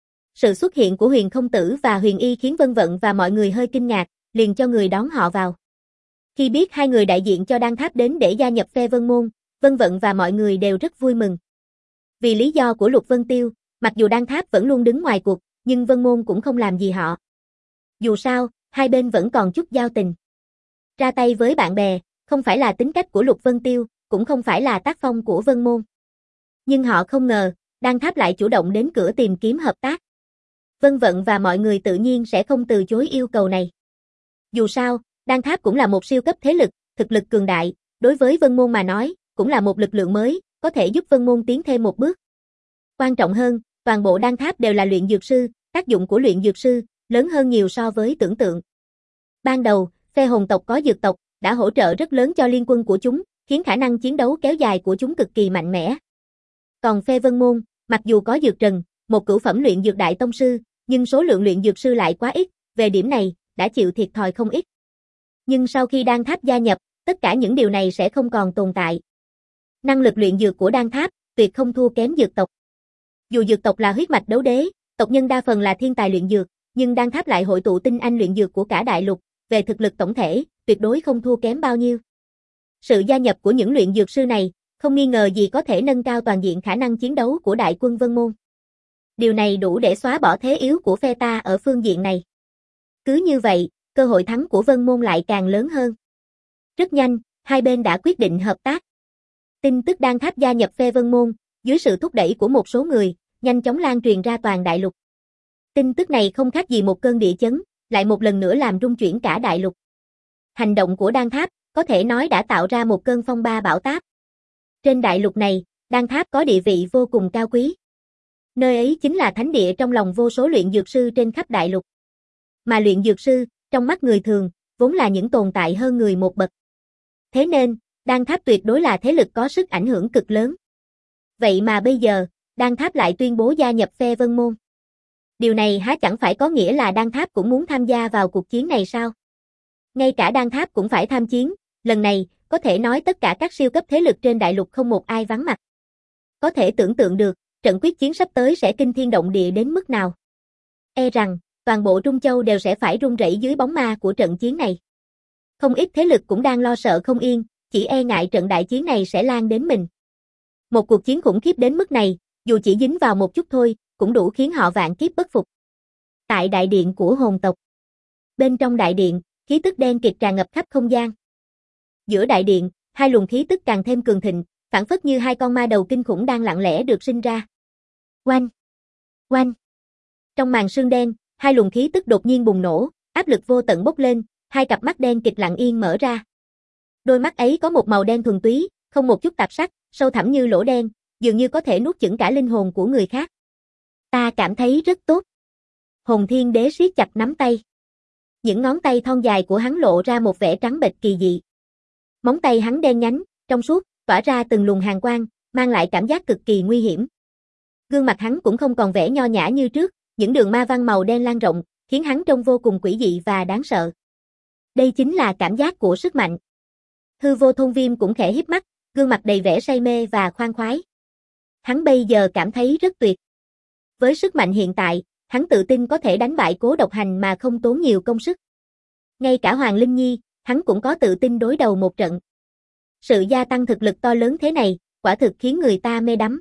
Sự xuất hiện của Huyền Không Tử và Huyền Y khiến Vân Vận và mọi người hơi kinh ngạc, liền cho người đón họ vào. Khi biết hai người đại diện cho Đan tháp đến để gia nhập phe Vân Môn, Vân Vận và mọi người đều rất vui mừng. Vì lý do của Lục Vân Tiêu, mặc dù Đan tháp vẫn luôn đứng ngoài cuộc, nhưng Vân Môn cũng không làm gì họ. Dù sao, hai bên vẫn còn chút giao tình. Ra tay với bạn bè, không phải là tính cách của Lục Vân Tiêu, cũng không phải là tác phong của Vân Môn. Nhưng họ không ngờ, Đan tháp lại chủ động đến cửa tìm kiếm hợp tác. Vân Vận và mọi người tự nhiên sẽ không từ chối yêu cầu này. Dù sao, Đan tháp cũng là một siêu cấp thế lực, thực lực cường đại, đối với Vân Môn mà nói, cũng là một lực lượng mới, có thể giúp Vân Môn tiến thêm một bước. Quan trọng hơn, toàn bộ Đan tháp đều là luyện dược sư, tác dụng của luyện dược sư lớn hơn nhiều so với tưởng tượng. Ban đầu, phe hồn tộc có dược tộc đã hỗ trợ rất lớn cho liên quân của chúng, khiến khả năng chiến đấu kéo dài của chúng cực kỳ mạnh mẽ. Còn phe Vân Môn, mặc dù có Dược Trần, một cửu phẩm luyện dược đại tông sư, nhưng số lượng luyện dược sư lại quá ít, về điểm này, đã chịu thiệt thòi không ít. Nhưng sau khi Đan tháp gia nhập, tất cả những điều này sẽ không còn tồn tại. Năng lực luyện dược của Đan tháp, tuyệt không thua kém dược tộc. Dù dược tộc là huyết mạch đấu đế, tộc nhân đa phần là thiên tài luyện dược, nhưng Đan tháp lại hội tụ tinh anh luyện dược của cả đại lục, về thực lực tổng thể, tuyệt đối không thua kém bao nhiêu. Sự gia nhập của những luyện dược sư này, không nghi ngờ gì có thể nâng cao toàn diện khả năng chiến đấu của đại quân Vân Môn. Điều này đủ để xóa bỏ thế yếu của phe ta ở phương diện này. Cứ như vậy, cơ hội thắng của Vân Môn lại càng lớn hơn. Rất nhanh, hai bên đã quyết định hợp tác. Tin tức Đan tháp gia nhập phe Vân Môn, dưới sự thúc đẩy của một số người, nhanh chóng lan truyền ra toàn đại lục. Tin tức này không khác gì một cơn địa chấn, lại một lần nữa làm rung chuyển cả đại lục. Hành động của Đan tháp, có thể nói đã tạo ra một cơn phong ba bão táp. Trên đại lục này, Đan tháp có địa vị vô cùng cao quý. Nơi ấy chính là thánh địa trong lòng vô số luyện dược sư trên khắp đại lục. Mà luyện dược sư, trong mắt người thường, vốn là những tồn tại hơn người một bậc. Thế nên, Đan tháp tuyệt đối là thế lực có sức ảnh hưởng cực lớn. Vậy mà bây giờ, Đan tháp lại tuyên bố gia nhập phe Vân Môn. Điều này há chẳng phải có nghĩa là Đan tháp cũng muốn tham gia vào cuộc chiến này sao? Ngay cả Đan tháp cũng phải tham chiến, lần này, có thể nói tất cả các siêu cấp thế lực trên đại lục không một ai vắng mặt. Có thể tưởng tượng được, trận quyết chiến sắp tới sẽ kinh thiên động địa đến mức nào. E rằng, toàn bộ Trung Châu đều sẽ phải run rẩy dưới bóng ma của trận chiến này. Không ít thế lực cũng đang lo sợ không yên, chỉ e ngại trận đại chiến này sẽ lan đến mình. Một cuộc chiến khủng khiếp đến mức này, dù chỉ dính vào một chút thôi, cũng đủ khiến họ vạn kiếp bất phục. Tại đại điện của hồn tộc. Bên trong đại điện, khí tức đen kịt tràn ngập khắp không gian. Giữa đại điện, hai luồng khí tức càng thêm cường thịnh, phảng phất như hai con ma đầu kinh khủng đang lặng lẽ được sinh ra. Oanh! Oanh! Trong màn sương đen, hai luồng khí tức đột nhiên bùng nổ, áp lực vô tận bốc lên, hai cặp mắt đen kịch lặng yên mở ra. Đôi mắt ấy có một màu đen thuần túy, không một chút tạp sắc, sâu thẳm như lỗ đen, dường như có thể nuốt chửng cả linh hồn của người khác. Ta cảm thấy rất tốt. Hồn Thiên Đế siết chặt nắm tay. Những ngón tay thon dài của hắn lộ ra một vẻ trắng bệch kỳ dị. Móng tay hắn đen nhánh, trong suốt, tỏa ra từng luồng hàn quang, mang lại cảm giác cực kỳ nguy hiểm. Gương mặt hắn cũng không còn vẻ nho nhã như trước, những đường ma văn màu đen lan rộng, khiến hắn trông vô cùng quỷ dị và đáng sợ. Đây chính là cảm giác của sức mạnh. Hư Vô Thôn Viêm cũng khẽ híp mắt, gương mặt đầy vẻ say mê và khoan khoái. Hắn bây giờ cảm thấy rất tuyệt. Với sức mạnh hiện tại, hắn tự tin có thể đánh bại Cố Độc Hành mà không tốn nhiều công sức. Ngay cả Hoàng Linh Nhi, hắn cũng có tự tin đối đầu một trận. Sự gia tăng thực lực to lớn thế này, quả thực khiến người ta mê đắm.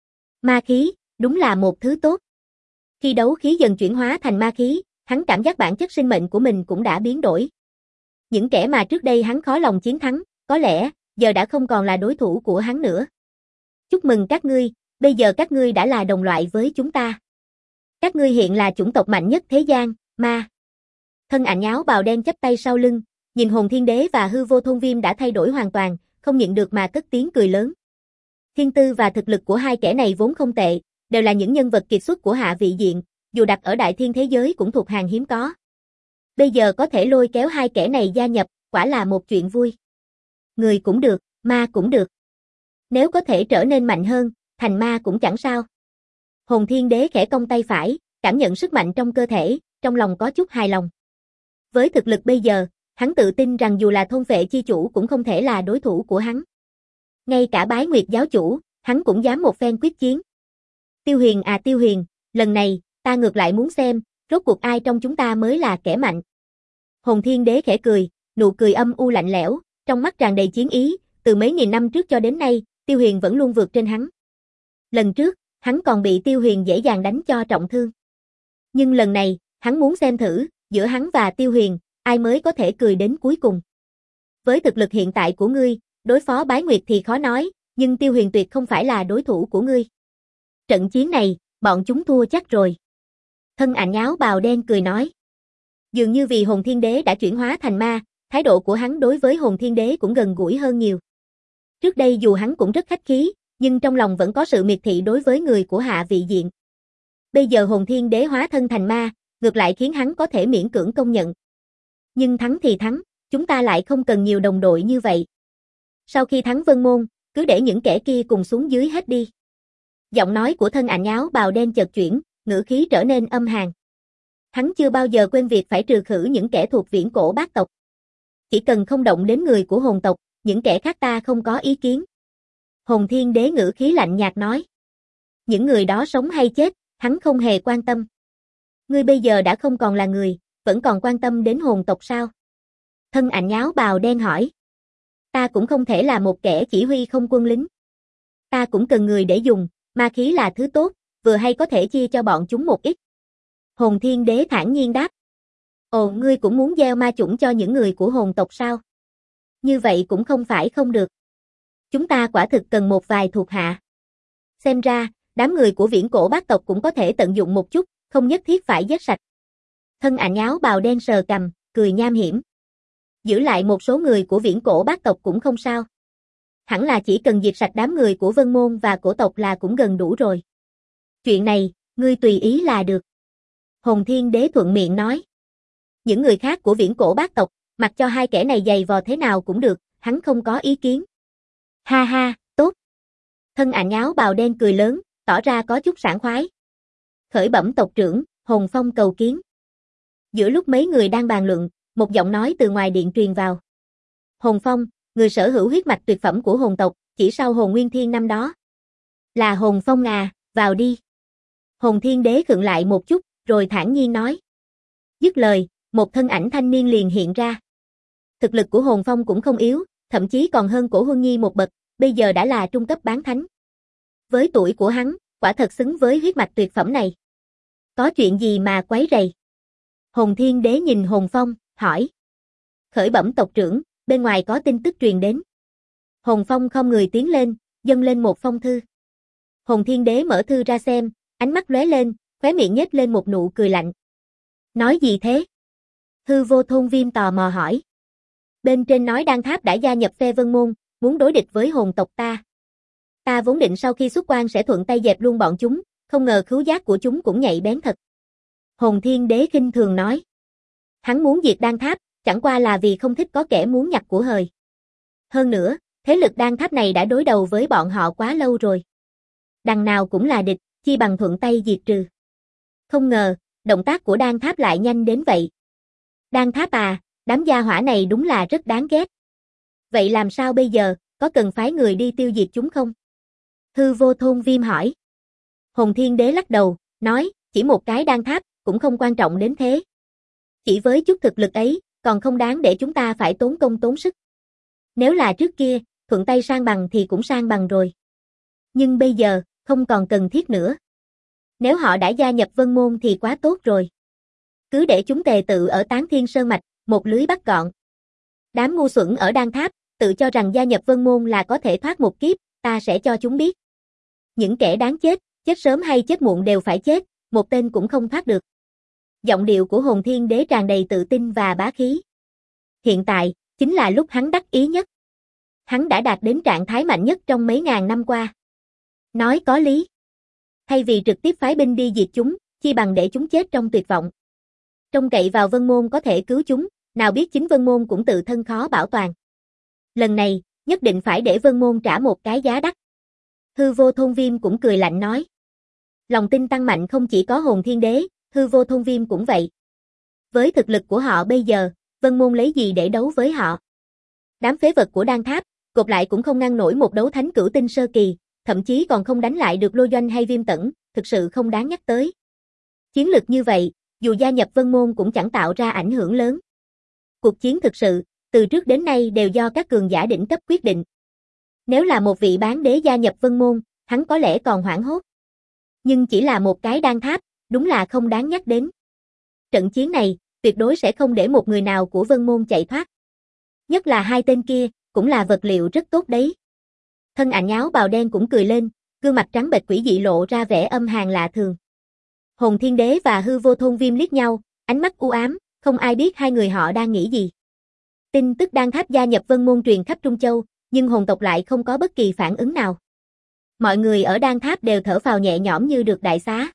Ma khí, đúng là một thứ tốt. Khi đấu khí dần chuyển hóa thành ma khí, hắn cảm giác bản chất sinh mệnh của mình cũng đã biến đổi. Những kẻ mà trước đây hắn khó lòng chiến thắng, có lẽ, giờ đã không còn là đối thủ của hắn nữa. Chúc mừng các ngươi, bây giờ các ngươi đã là đồng loại với chúng ta. Các ngươi hiện là chủng tộc mạnh nhất thế gian, ma. Thân ảnh áo bào đen chắp tay sau lưng, nhìn Hồn Thiên Đế và Hư Vô Thôn Viêm đã thay đổi hoàn toàn, không nhịn được mà cất tiếng cười lớn. Thiên tư và thực lực của hai kẻ này vốn không tệ, đều là những nhân vật kiệt xuất của Hạ Vị Diện, dù đặt ở đại thiên thế giới cũng thuộc hàng hiếm có. Bây giờ có thể lôi kéo hai kẻ này gia nhập, quả là một chuyện vui. Người cũng được, ma cũng được. Nếu có thể trở nên mạnh hơn, thành ma cũng chẳng sao. Hồn Thiên Đế khẽ cong tay phải, cảm nhận sức mạnh trong cơ thể, trong lòng có chút hài lòng. Với thực lực bây giờ, hắn tự tin rằng dù là thôn vệ chi chủ cũng không thể là đối thủ của hắn. Ngay cả Bái Nguyệt giáo chủ, hắn cũng dám một phen quyết chiến. Tiêu Huyền à Tiêu Huyền, lần này, ta ngược lại muốn xem, rốt cuộc ai trong chúng ta mới là kẻ mạnh. Hồn Thiên Đế khẽ cười, nụ cười âm u lạnh lẽo, trong mắt tràn đầy chiến ý, từ mấy nghìn năm trước cho đến nay, Tiêu Huyền vẫn luôn vượt trên hắn. Lần trước, hắn còn bị Tiêu Huyền dễ dàng đánh cho trọng thương. Nhưng lần này, hắn muốn xem thử, giữa hắn và Tiêu Huyền, ai mới có thể cười đến cuối cùng. Với thực lực hiện tại của ngươi, đối phó Bái Nguyệt thì khó nói, nhưng Tiêu Huyền tuyệt không phải là đối thủ của ngươi. Trận chiến này, bọn chúng thua chắc rồi. Thân ảnh áo bào đen cười nói. Dường như vì Hồn Thiên Đế đã chuyển hóa thành ma, thái độ của hắn đối với Hồn Thiên Đế cũng gần gũi hơn nhiều. Trước đây dù hắn cũng rất khách khí, nhưng trong lòng vẫn có sự miệt thị đối với người của Hạ Vị Diện. Bây giờ Hồn Thiên Đế hóa thân thành ma, ngược lại khiến hắn có thể miễn cưỡng công nhận. Nhưng thắng thì thắng, chúng ta lại không cần nhiều đồng đội như vậy. Sau khi thắng Vân Môn, cứ để những kẻ kia cùng xuống dưới hết đi. Giọng nói của thân ảnh áo bào đen chợt chuyển, ngữ khí trở nên âm hàn. Hắn chưa bao giờ quên việc phải trừ khử những kẻ thuộc viễn cổ bát tộc. Chỉ cần không động đến người của hồn tộc, những kẻ khác ta không có ý kiến. Hồn Thiên Đế ngữ khí lạnh nhạt nói. Những người đó sống hay chết, hắn không hề quan tâm. Ngươi bây giờ đã không còn là người, vẫn còn quan tâm đến hồn tộc sao? Thân ảnh áo bào đen hỏi. Ta cũng không thể là một kẻ chỉ huy không quân lính. Ta cũng cần người để dùng, ma khí là thứ tốt, vừa hay có thể chia cho bọn chúng một ít. Hồn Thiên Đế thản nhiên đáp. Ồ, ngươi cũng muốn gieo ma chủng cho những người của hồn tộc sao? Như vậy cũng không phải không được. Chúng ta quả thực cần một vài thuộc hạ. Xem ra, đám người của viễn cổ bát tộc cũng có thể tận dụng một chút, không nhất thiết phải giết sạch. Thân ảnh áo bào đen sờ cằm, cười nham hiểm. Giữ lại một số người của viễn cổ bát tộc cũng không sao. Hẳn là chỉ cần diệt sạch đám người của Vân Môn và cổ tộc là cũng gần đủ rồi. Chuyện này, ngươi tùy ý là được. Hồn Thiên Đế thuận miệng nói. Những người khác của viễn cổ bát tộc, mặc cho hai kẻ này giày vò thế nào cũng được, hắn không có ý kiến. Ha ha, tốt. Thân ảnh áo bào đen cười lớn, tỏ ra có chút sảng khoái. Khởi bẩm tộc trưởng, Hồn Phong cầu kiến. Giữa lúc mấy người đang bàn luận, một giọng nói từ ngoài điện truyền vào. Hồn Phong, người sở hữu huyết mạch tuyệt phẩm của hồn tộc, chỉ sau Hồn Nguyên Thiên năm đó. Là Hồn Phong à, vào đi. Hồn Thiên Đế khựng lại một chút, rồi thản nhiên nói. Dứt lời, một thân ảnh thanh niên liền hiện ra. Thực lực của Hồn Phong cũng không yếu, thậm chí còn hơn Cổ Huân Nhi một bậc, bây giờ đã là trung cấp bán thánh. Với tuổi của hắn, quả thật xứng với huyết mạch tuyệt phẩm này. Có chuyện gì mà quấy rầy? Hồn Thiên Đế nhìn Hồn Phong, hỏi. Khởi bẩm tộc trưởng, bên ngoài có tin tức truyền đến. Hồn Phong không người tiến lên, dâng lên một phong thư. Hồn Thiên Đế mở thư ra xem, ánh mắt lóe lên, khóe miệng nhếch lên một nụ cười lạnh. Nói gì thế? Hư Vô Thôn Viêm tò mò hỏi. Bên trên nói Đan Tháp đã gia nhập phe Vân Môn, muốn đối địch với hồn tộc ta. Ta vốn định sau khi xuất quan sẽ thuận tay dẹp luôn bọn chúng, không ngờ khứu giác của chúng cũng nhạy bén thật. Hồn Thiên Đế khinh thường nói. Hắn muốn diệt Đan Tháp, chẳng qua là vì không thích có kẻ muốn nhặt của hời. Hơn nữa, thế lực Đan Tháp này đã đối đầu với bọn họ quá lâu rồi. Đằng nào cũng là địch, chi bằng thuận tay diệt trừ. Không ngờ, động tác của Đan Tháp lại nhanh đến vậy. Đan Tháp à, đám gia hỏa này đúng là rất đáng ghét. Vậy làm sao bây giờ, có cần phái người đi tiêu diệt chúng không? Hư Vô Thôn Viêm hỏi. Hồn Thiên Đế lắc đầu, nói, chỉ một cái Đan Tháp, cũng không quan trọng đến thế. Chỉ với chút thực lực ấy, còn không đáng để chúng ta phải tốn công tốn sức. Nếu là trước kia, thuận tay sang bằng thì cũng sang bằng rồi. Nhưng bây giờ, không còn cần thiết nữa. Nếu họ đã gia nhập Vân Môn thì quá tốt rồi. Cứ để chúng tề tự ở Tán Thiên Sơn Mạch, một lưới bắt gọn. Đám ngu xuẩn ở Đan Tháp, tự cho rằng gia nhập Vân Môn là có thể thoát một kiếp, ta sẽ cho chúng biết. Những kẻ đáng chết, chết sớm hay chết muộn đều phải chết, một tên cũng không thoát được. Giọng điệu của Hồn Thiên Đế tràn đầy tự tin và bá khí. Hiện tại, chính là lúc hắn đắc ý nhất. Hắn đã đạt đến trạng thái mạnh nhất trong mấy ngàn năm qua. Nói có lý. Thay vì trực tiếp phái binh đi diệt chúng, chi bằng để chúng chết trong tuyệt vọng. Trông cậy vào Vân Môn có thể cứu chúng, nào biết chính Vân Môn cũng tự thân khó bảo toàn. Lần này, nhất định phải để Vân Môn trả một cái giá đắt. Hư Vô Thôn Viêm cũng cười lạnh nói. Lòng tin tăng mạnh không chỉ có Hồn Thiên Đế, Hư Vô Thôn Viêm cũng vậy. Với thực lực của họ bây giờ, Vân Môn lấy gì để đấu với họ? Đám phế vật của Đan Tháp, gộp lại cũng không ngăn nổi một đấu thánh cửu tinh sơ kỳ, thậm chí còn không đánh lại được Lô Doanh hay Viêm Tẩn, thực sự không đáng nhắc tới. Chiến lực như vậy, dù gia nhập Vân Môn cũng chẳng tạo ra ảnh hưởng lớn. Cuộc chiến thực sự, từ trước đến nay đều do các cường giả đỉnh cấp quyết định. Nếu là một vị bán đế gia nhập Vân Môn, hắn có lẽ còn hoảng hốt. Nhưng chỉ là một cái Đan Tháp, đúng là không đáng nhắc đến. Trận chiến này, tuyệt đối sẽ không để một người nào của Vân Môn chạy thoát. Nhất là hai tên kia, cũng là vật liệu rất tốt đấy. Thân ảnh áo bào đen cũng cười lên, gương mặt trắng bệch quỷ dị lộ ra vẻ âm hàn lạ thường. Hồn Thiên Đế và Hư Vô Thôn Viêm liếc nhau, ánh mắt u ám, không ai biết hai người họ đang nghĩ gì. Tin tức Đan Tháp gia nhập Vân Môn truyền khắp Trung Châu, nhưng hồn tộc lại không có bất kỳ phản ứng nào. Mọi người ở Đan Tháp đều thở phào nhẹ nhõm như được đại xá.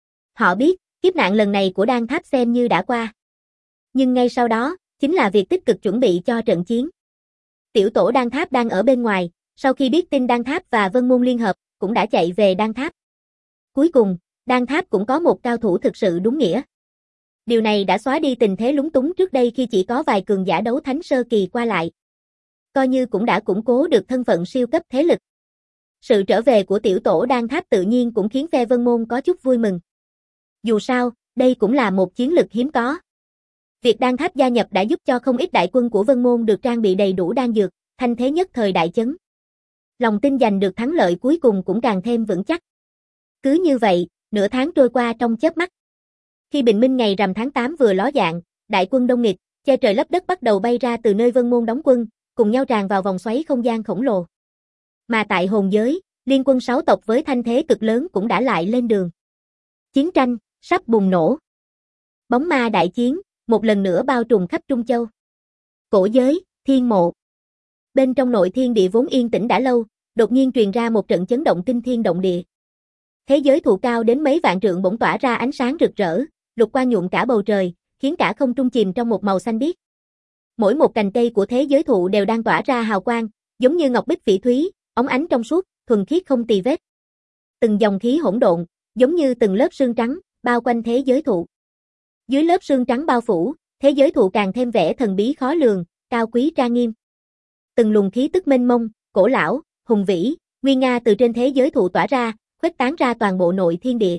Họ biết, kiếp nạn lần này của Đan Tháp xem như đã qua. Nhưng ngay sau đó, chính là việc tích cực chuẩn bị cho trận chiến. Tiểu tổ Đan Tháp đang ở bên ngoài, sau khi biết tin Đan Tháp và Vân Môn liên hợp, cũng đã chạy về Đan Tháp. Cuối cùng, Đan Tháp cũng có một cao thủ thực sự đúng nghĩa. Điều này đã xóa đi tình thế lúng túng trước đây khi chỉ có vài cường giả đấu thánh sơ kỳ qua lại. Coi như cũng đã củng cố được thân phận siêu cấp thế lực. Sự trở về của tiểu tổ Đan Tháp tự nhiên cũng khiến phe Vân Môn có chút vui mừng. Dù sao, đây cũng là một chiến lực hiếm có. Việc Đan Tháp gia nhập đã giúp cho không ít đại quân của Vân Môn được trang bị đầy đủ đan dược, thanh thế nhất thời đại chấn. Lòng tin giành được thắng lợi cuối cùng cũng càng thêm vững chắc. Cứ như vậy, nửa tháng trôi qua trong chớp mắt. Khi bình minh ngày rằm tháng tám vừa ló dạng, đại quân đông nghịt, che trời lấp đất bắt đầu bay ra từ nơi Vân Môn đóng quân, cùng nhau tràn vào vòng xoáy không gian khổng lồ. Mà tại hồn giới, liên quân sáu tộc với thanh thế cực lớn cũng đã lại lên đường. Chiến tranh sắp bùng nổ. Bóng ma đại chiến một lần nữa bao trùm khắp Trung Châu. Cổ giới, thiên mộ. Bên trong nội thiên địa vốn yên tĩnh đã lâu, đột nhiên truyền ra một trận chấn động kinh thiên động địa. Thế giới thụ cao đến mấy vạn trượng bỗng tỏa ra ánh sáng rực rỡ, lục quang nhuộm cả bầu trời, khiến cả không trung chìm trong một màu xanh biếc. Mỗi một cành cây của thế giới thụ đều đang tỏa ra hào quang, giống như ngọc bích phỉ thúy, óng ánh trong suốt, thuần khiết không tì vết. Từng dòng khí hỗn độn, giống như từng lớp sương trắng, bao quanh thế giới thụ. Dưới lớp sương trắng bao phủ, thế giới thụ càng thêm vẻ thần bí khó lường, cao quý trang nghiêm. Từng luồng khí tức mênh mông, cổ lão, hùng vĩ, nguy nga từ trên thế giới thụ tỏa ra, khuếch tán ra toàn bộ nội thiên địa.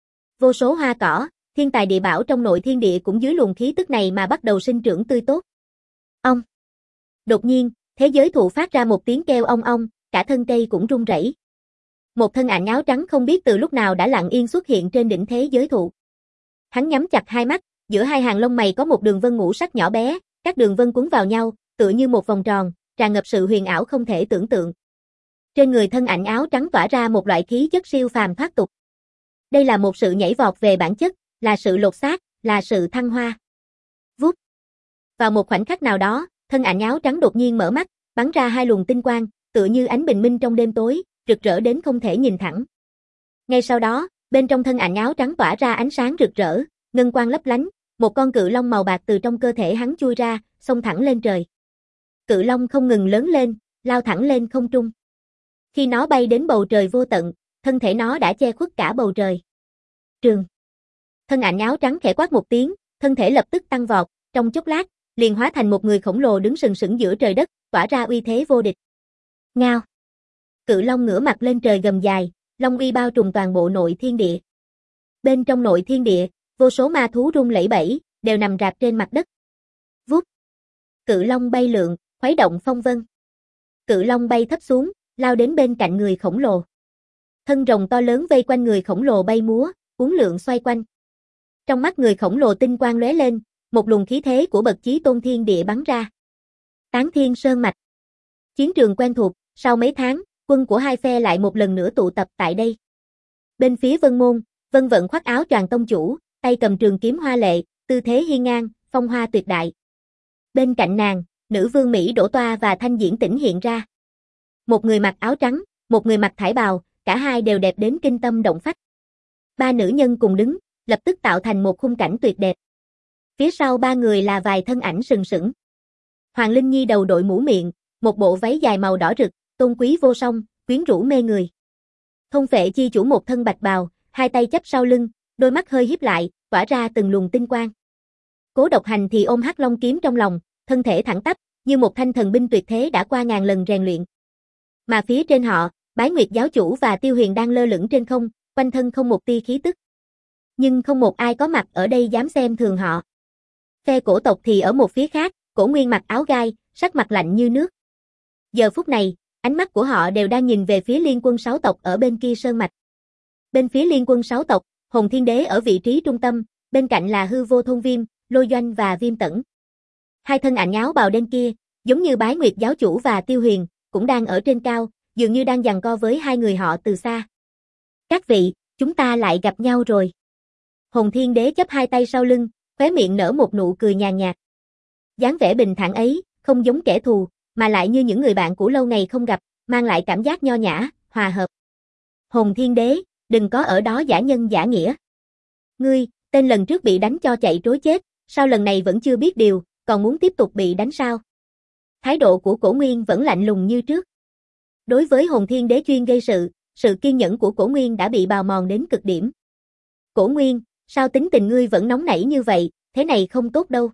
Vô số hoa cỏ, thiên tài địa bảo trong nội thiên địa cũng dưới luồng khí tức này mà bắt đầu sinh trưởng tươi tốt. Ong. Đột nhiên, thế giới thụ phát ra một tiếng kêu ong ong, cả thân cây cũng rung rẩy. Một thân ảnh áo trắng không biết từ lúc nào đã lặng yên xuất hiện trên đỉnh thế giới thụ. Hắn nhắm chặt hai mắt, giữa hai hàng lông mày có một đường vân ngũ sắc nhỏ bé, các đường vân cuốn vào nhau, tựa như một vòng tròn, tràn ngập sự huyền ảo không thể tưởng tượng. Trên người thân ảnh áo trắng tỏa ra một loại khí chất siêu phàm thoát tục. Đây là một sự nhảy vọt về bản chất, là sự lột xác, là sự thăng hoa. Vút. Vào một khoảnh khắc nào đó, thân ảnh áo trắng đột nhiên mở mắt, bắn ra hai luồng tinh quang, tựa như ánh bình minh trong đêm tối, rực rỡ đến không thể nhìn thẳng. Ngay sau đó, bên trong thân ảnh áo trắng tỏa ra ánh sáng rực rỡ, ngân quang lấp lánh, một con cự long màu bạc từ trong cơ thể hắn chui ra, xông thẳng lên trời. Cự long không ngừng lớn lên, lao thẳng lên không trung. Khi nó bay đến bầu trời vô tận, thân thể nó đã che khuất cả bầu trời. Trường. Thân ảnh áo trắng khẽ quát một tiếng, thân thể lập tức tăng vọt, trong chốc lát, liền hóa thành một người khổng lồ đứng sừng sững giữa trời đất, tỏa ra uy thế vô địch. Ngao. Cự long ngửa mặt lên trời gầm dài, long uy bao trùm toàn bộ nội thiên địa. Bên trong nội thiên địa, vô số ma thú rung lẩy bẩy, đều nằm rạp trên mặt đất. Vút. Cự long bay lượn, khuấy động phong vân. Cự long bay thấp xuống, lao đến bên cạnh người khổng lồ. Thân rồng to lớn vây quanh người khổng lồ bay múa, uốn lượn xoay quanh. Trong mắt người khổng lồ tinh quang lóe lên, một luồng khí thế của bậc chí tôn thiên địa bắn ra. Táng Thiên Sơn Mạch. Chiến trường quen thuộc, sau mấy tháng, quân của hai phe lại một lần nữa tụ tập tại đây. Bên phía Vân Môn, Vân Vận khoác áo choàng tông chủ, tay cầm trường kiếm hoa lệ, tư thế hiên ngang, phong hoa tuyệt đại. Bên cạnh nàng, nữ vương Mỹ Đỗ Toa và Thanh Diễn Tĩnh hiện ra. Một người mặc áo trắng, một người mặc thải bào, cả hai đều đẹp đến kinh tâm động phách. Ba nữ nhân cùng đứng, lập tức tạo thành một khung cảnh tuyệt đẹp. Phía sau ba người là vài thân ảnh sừng sững. Hoàng Linh Nhi đầu đội mũ miệng, một bộ váy dài màu đỏ rực, tôn quý vô song, quyến rũ mê người. Thôn Phệ Chi chủ một thân bạch bào, hai tay chắp sau lưng, đôi mắt hơi híp lại, tỏa ra từng luồng tinh quang. Cố Độc Hành thì ôm Hắc Long kiếm trong lòng, thân thể thẳng tắp, như một thanh thần binh tuyệt thế đã qua ngàn lần rèn luyện. Mà phía trên họ, Bái Nguyệt giáo chủ và Tiêu Huyền đang lơ lửng trên không, quanh thân không một tia khí tức. Nhưng không một ai có mặt ở đây dám xem thường họ. Phe cổ tộc thì ở một phía khác, Cổ Nguyên mặc áo gai, sắc mặt lạnh như nước. Giờ phút này, ánh mắt của họ đều đang nhìn về phía liên quân sáu tộc ở bên kia sơn mạch. Bên phía liên quân sáu tộc, Hồn Thiên Đế ở vị trí trung tâm, bên cạnh là Hư Vô Thôn Viêm, Lôi Doanh và Viêm Tẩn. Hai thân ảnh áo bào đen kia, giống như Bái Nguyệt giáo chủ và Tiêu Huyền, cũng đang ở trên cao, dường như đang giằng co với hai người họ từ xa. Các vị, chúng ta lại gặp nhau rồi. Hồn Thiên Đế chắp hai tay sau lưng, khóe miệng nở một nụ cười nhàn nhạt. Dáng vẻ bình thản ấy, không giống kẻ thù, mà lại như những người bạn cũ lâu ngày không gặp, mang lại cảm giác nho nhã, hòa hợp. Hồn Thiên Đế, đừng có ở đó giả nhân giả nghĩa. Ngươi, tên lần trước bị đánh cho chạy trối chết, sao lần này vẫn chưa biết điều, còn muốn tiếp tục bị đánh sao? Thái độ của Cổ Nguyên vẫn lạnh lùng như trước. Đối với Hồn Thiên Đế chuyên gây sự, sự kiên nhẫn của Cổ Nguyên đã bị bào mòn đến cực điểm. Cổ Nguyên, sao tính tình ngươi vẫn nóng nảy như vậy, thế này không tốt đâu.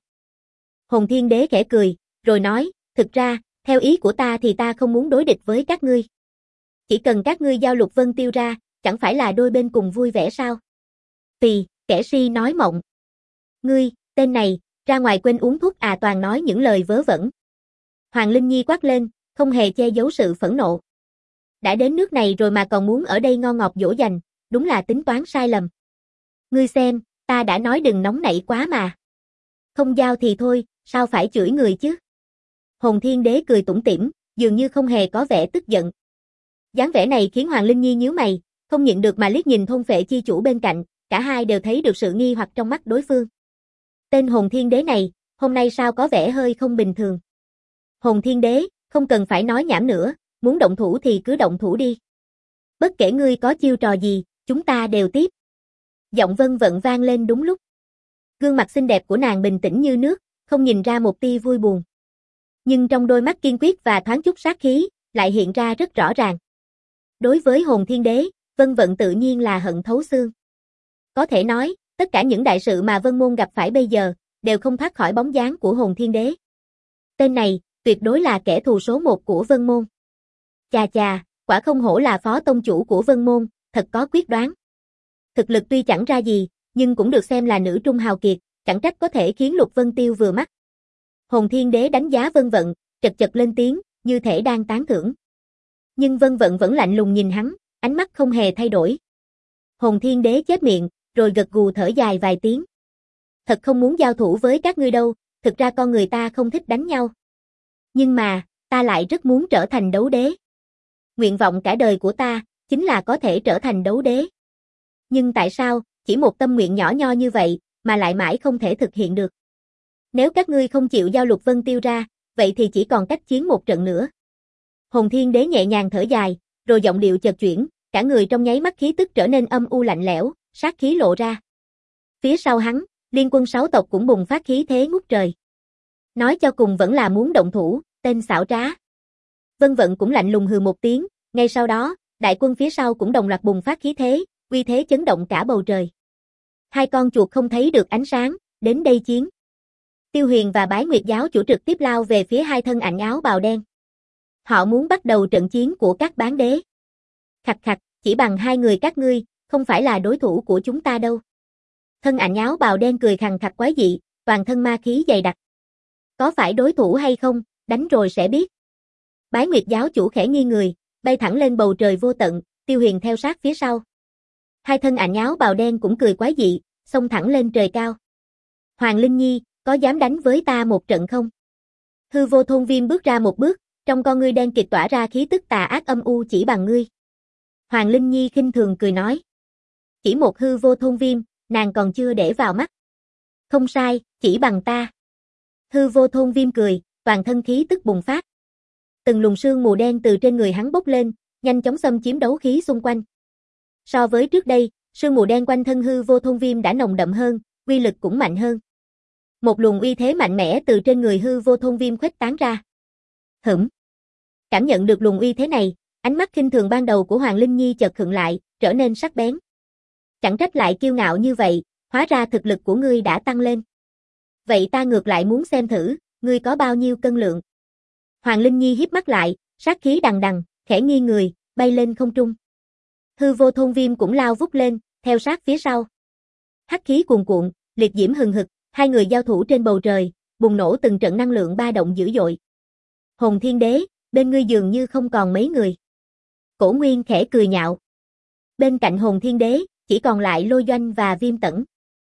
Hồn Thiên Đế khẽ cười, rồi nói, thực ra, theo ý của ta thì ta không muốn đối địch với các ngươi. Chỉ cần các ngươi giao Lục Vân Tiêu ra, chẳng phải là đôi bên cùng vui vẻ sao? Phì, kẻ si nói mộng. Ngươi, tên này, ra ngoài quên uống thuốc à, toàn nói những lời vớ vẩn. Hoàng Linh Nhi quát lên, không hề che giấu sự phẫn nộ. Đã đến nước này rồi mà còn muốn ở đây ngon ngọt dỗ dành, đúng là tính toán sai lầm. Ngươi xem, ta đã nói đừng nóng nảy quá mà. Không giao thì thôi, sao phải chửi người chứ? Hồn Thiên Đế cười tủm tỉm, dường như không hề có vẻ tức giận. Dáng vẻ này khiến Hoàng Linh Nhi nhíu mày, không nhịn được mà liếc nhìn Thôn Phệ Chi chủ bên cạnh, cả hai đều thấy được sự nghi hoặc trong mắt đối phương. Tên Hồn Thiên Đế này, hôm nay sao có vẻ hơi không bình thường. Hồn Thiên Đế, không cần phải nói nhảm nữa, muốn động thủ thì cứ động thủ đi. Bất kể ngươi có chiêu trò gì, chúng ta đều tiếp. Giọng Vân Vận vang lên đúng lúc. Gương mặt xinh đẹp của nàng bình tĩnh như nước, không nhìn ra một tia vui buồn. Nhưng trong đôi mắt kiên quyết và thoáng chút sát khí, lại hiện ra rất rõ ràng. Đối với Hồn Thiên Đế, Vân Vận tự nhiên là hận thấu xương. Có thể nói, tất cả những đại sự mà Vân Môn gặp phải bây giờ, đều không thoát khỏi bóng dáng của Hồn Thiên Đế. Tên này, tuyệt đối là kẻ thù số một của Vân Môn. Chà chà, quả không hổ là phó tông chủ của Vân Môn, thật có quyết đoán. Thực lực tuy chẳng ra gì, nhưng cũng được xem là nữ trung hào kiệt, chẳng trách có thể khiến Lục Vân Tiêu vừa mắt. Hồn Thiên Đế đánh giá Vân Vận, chật chật lên tiếng, như thể đang tán thưởng. Nhưng Vân Vận vẫn lạnh lùng nhìn hắn, ánh mắt không hề thay đổi. Hồn Thiên Đế chép miệng, rồi gật gù thở dài vài tiếng. Thật không muốn giao thủ với các ngươi đâu, thực ra con người ta không thích đánh nhau. Nhưng mà, Ta lại rất muốn trở thành đấu đế. Nguyện vọng cả đời của ta, chính là có thể trở thành đấu đế. Nhưng tại sao, chỉ một tâm nguyện nhỏ nho như vậy, mà lại mãi không thể thực hiện được? Nếu các ngươi không chịu giao Lục Vân Tiêu ra, vậy thì chỉ còn cách chiến một trận nữa. Hồn Thiên Đế nhẹ nhàng thở dài, rồi giọng điệu chợt chuyển, cả người trong nháy mắt khí tức trở nên âm u lạnh lẽo, sát khí lộ ra. Phía sau hắn, liên quân sáu tộc cũng bùng phát khí thế ngút trời. Nói cho cùng vẫn là muốn động thủ, tên xảo trá. Vân Vận cũng lạnh lùng hừ một tiếng, ngay sau đó, đại quân phía sau cũng đồng loạt bùng phát khí thế, uy thế chấn động cả bầu trời. Hai con chuột không thấy được ánh sáng, đến đây chiến. Tiêu Huyền và Bái Nguyệt giáo chủ trực tiếp lao về phía hai thân ảnh áo bào đen. Họ muốn bắt đầu trận chiến của các bán đế. Khặt khặt, chỉ bằng hai người các ngươi, không phải là đối thủ của chúng ta đâu. Thân ảnh áo bào đen cười khằng khặc quái dị, toàn thân ma khí dày đặc. Có phải đối thủ hay không, đánh rồi sẽ biết. Bái Nguyệt giáo chủ khẽ nghiêng người, bay thẳng lên bầu trời vô tận, Tiêu Huyền theo sát phía sau. Hai thân ảnh áo bào đen cũng cười quái dị, xông thẳng lên trời cao. Hoàng Linh Nhi, có dám đánh với ta một trận không? Hư Vô Thôn Viêm bước ra một bước, trong con ngươi đen kịt tỏa ra khí tức tà ác âm u chỉ bằng ngươi. Hoàng Linh Nhi khinh thường cười nói. Chỉ một Hư Vô Thôn Viêm, nàng còn chưa để vào mắt. Không sai, chỉ bằng ta. Hư Vô Thôn Viêm cười, toàn thân khí tức bùng phát. Từng luồng sương mù đen từ trên người hắn bốc lên, nhanh chóng xâm chiếm đấu khí xung quanh. So với trước đây, sương mù đen quanh thân Hư Vô Thôn Viêm đã nồng đậm hơn, uy lực cũng mạnh hơn. Một luồng uy thế mạnh mẽ từ trên người Hư Vô Thôn Viêm khuếch tán ra. Hửm. Cảm nhận được luồng uy thế này, ánh mắt khinh thường ban đầu của Hoàng Linh Nhi chợt khựng lại, trở nên sắc bén. Chẳng trách lại kiêu ngạo như vậy, hóa ra thực lực của ngươi đã tăng lên. Vậy ta ngược lại muốn xem thử, ngươi có bao nhiêu cân lượng. Hoàng Linh Nhi híp mắt lại, sát khí đằng đằng, khẽ nghiêng người, bay lên không trung. Hư Vô Thôn Viêm cũng lao vút lên, theo sát phía sau. Hắc khí cuồn cuộn, liệt diễm hừng hực, hai người giao thủ trên bầu trời, bùng nổ từng trận năng lượng ba động dữ dội. Hồn Thiên Đế, bên ngươi dường như không còn mấy người. Cổ Nguyên khẽ cười nhạo. Bên cạnh Hồn Thiên Đế, chỉ còn lại Lôi Doanh và Viêm Tẩn.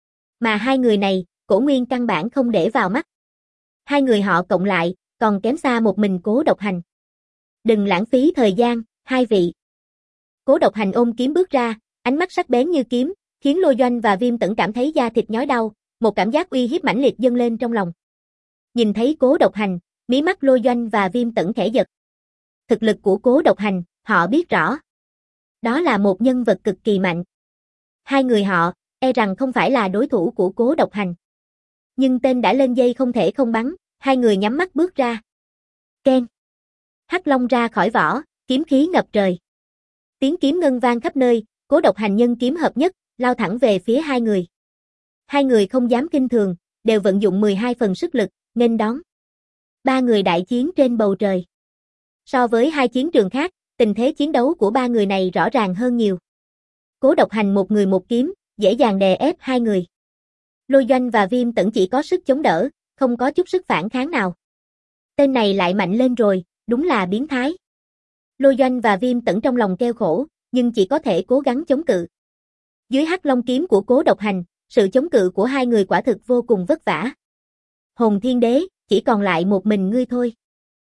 Mà hai người này, Cổ Nguyên căn bản không để vào mắt. Hai người họ cộng lại, còn kém xa một mình Cố Độc Hành. Đừng lãng phí thời gian, hai vị. Cố Độc Hành ôm kiếm bước ra, ánh mắt sắc bén như kiếm, khiến Lôi Doanh và Viêm Tẩn cảm thấy da thịt nhói đau, một cảm giác uy hiếp mãnh liệt dâng lên trong lòng. Nhìn thấy Cố Độc Hành, mí mắt Lôi Doanh và Viêm Tẩn khẽ giật. Thực lực của Cố Độc Hành, họ biết rõ. Đó là một nhân vật cực kỳ mạnh. Hai người họ, e rằng không phải là đối thủ của Cố Độc Hành. Nhưng tên đã lên dây không thể không bắn, hai người nhắm mắt bước ra. Keng. Hắc Long ra khỏi vỏ, kiếm khí ngập trời. Tiếng kiếm ngân vang khắp nơi, Cố Độc Hành nhân kiếm hợp nhất, lao thẳng về phía hai người. Hai người không dám kinh thường, đều vận dụng mười hai phần sức lực, nghênh đón. Ba người đại chiến trên bầu trời. So với hai chiến trường khác, tình thế chiến đấu của ba người này rõ ràng hơn nhiều. Cố Độc Hành một người một kiếm, dễ dàng đè ép hai người. Lôi Doanh và Viêm Tẩn chỉ có sức chống đỡ, không có chút sức phản kháng nào. Tên này lại mạnh lên rồi, đúng là biến thái. Lôi Doanh và Viêm Tẩn trong lòng kêu khổ, nhưng chỉ có thể cố gắng chống cự. Dưới Hắc Long kiếm của Cố Độc Hành, sự chống cự của hai người quả thực vô cùng vất vả. Hồn Thiên Đế, chỉ còn lại một mình ngươi thôi.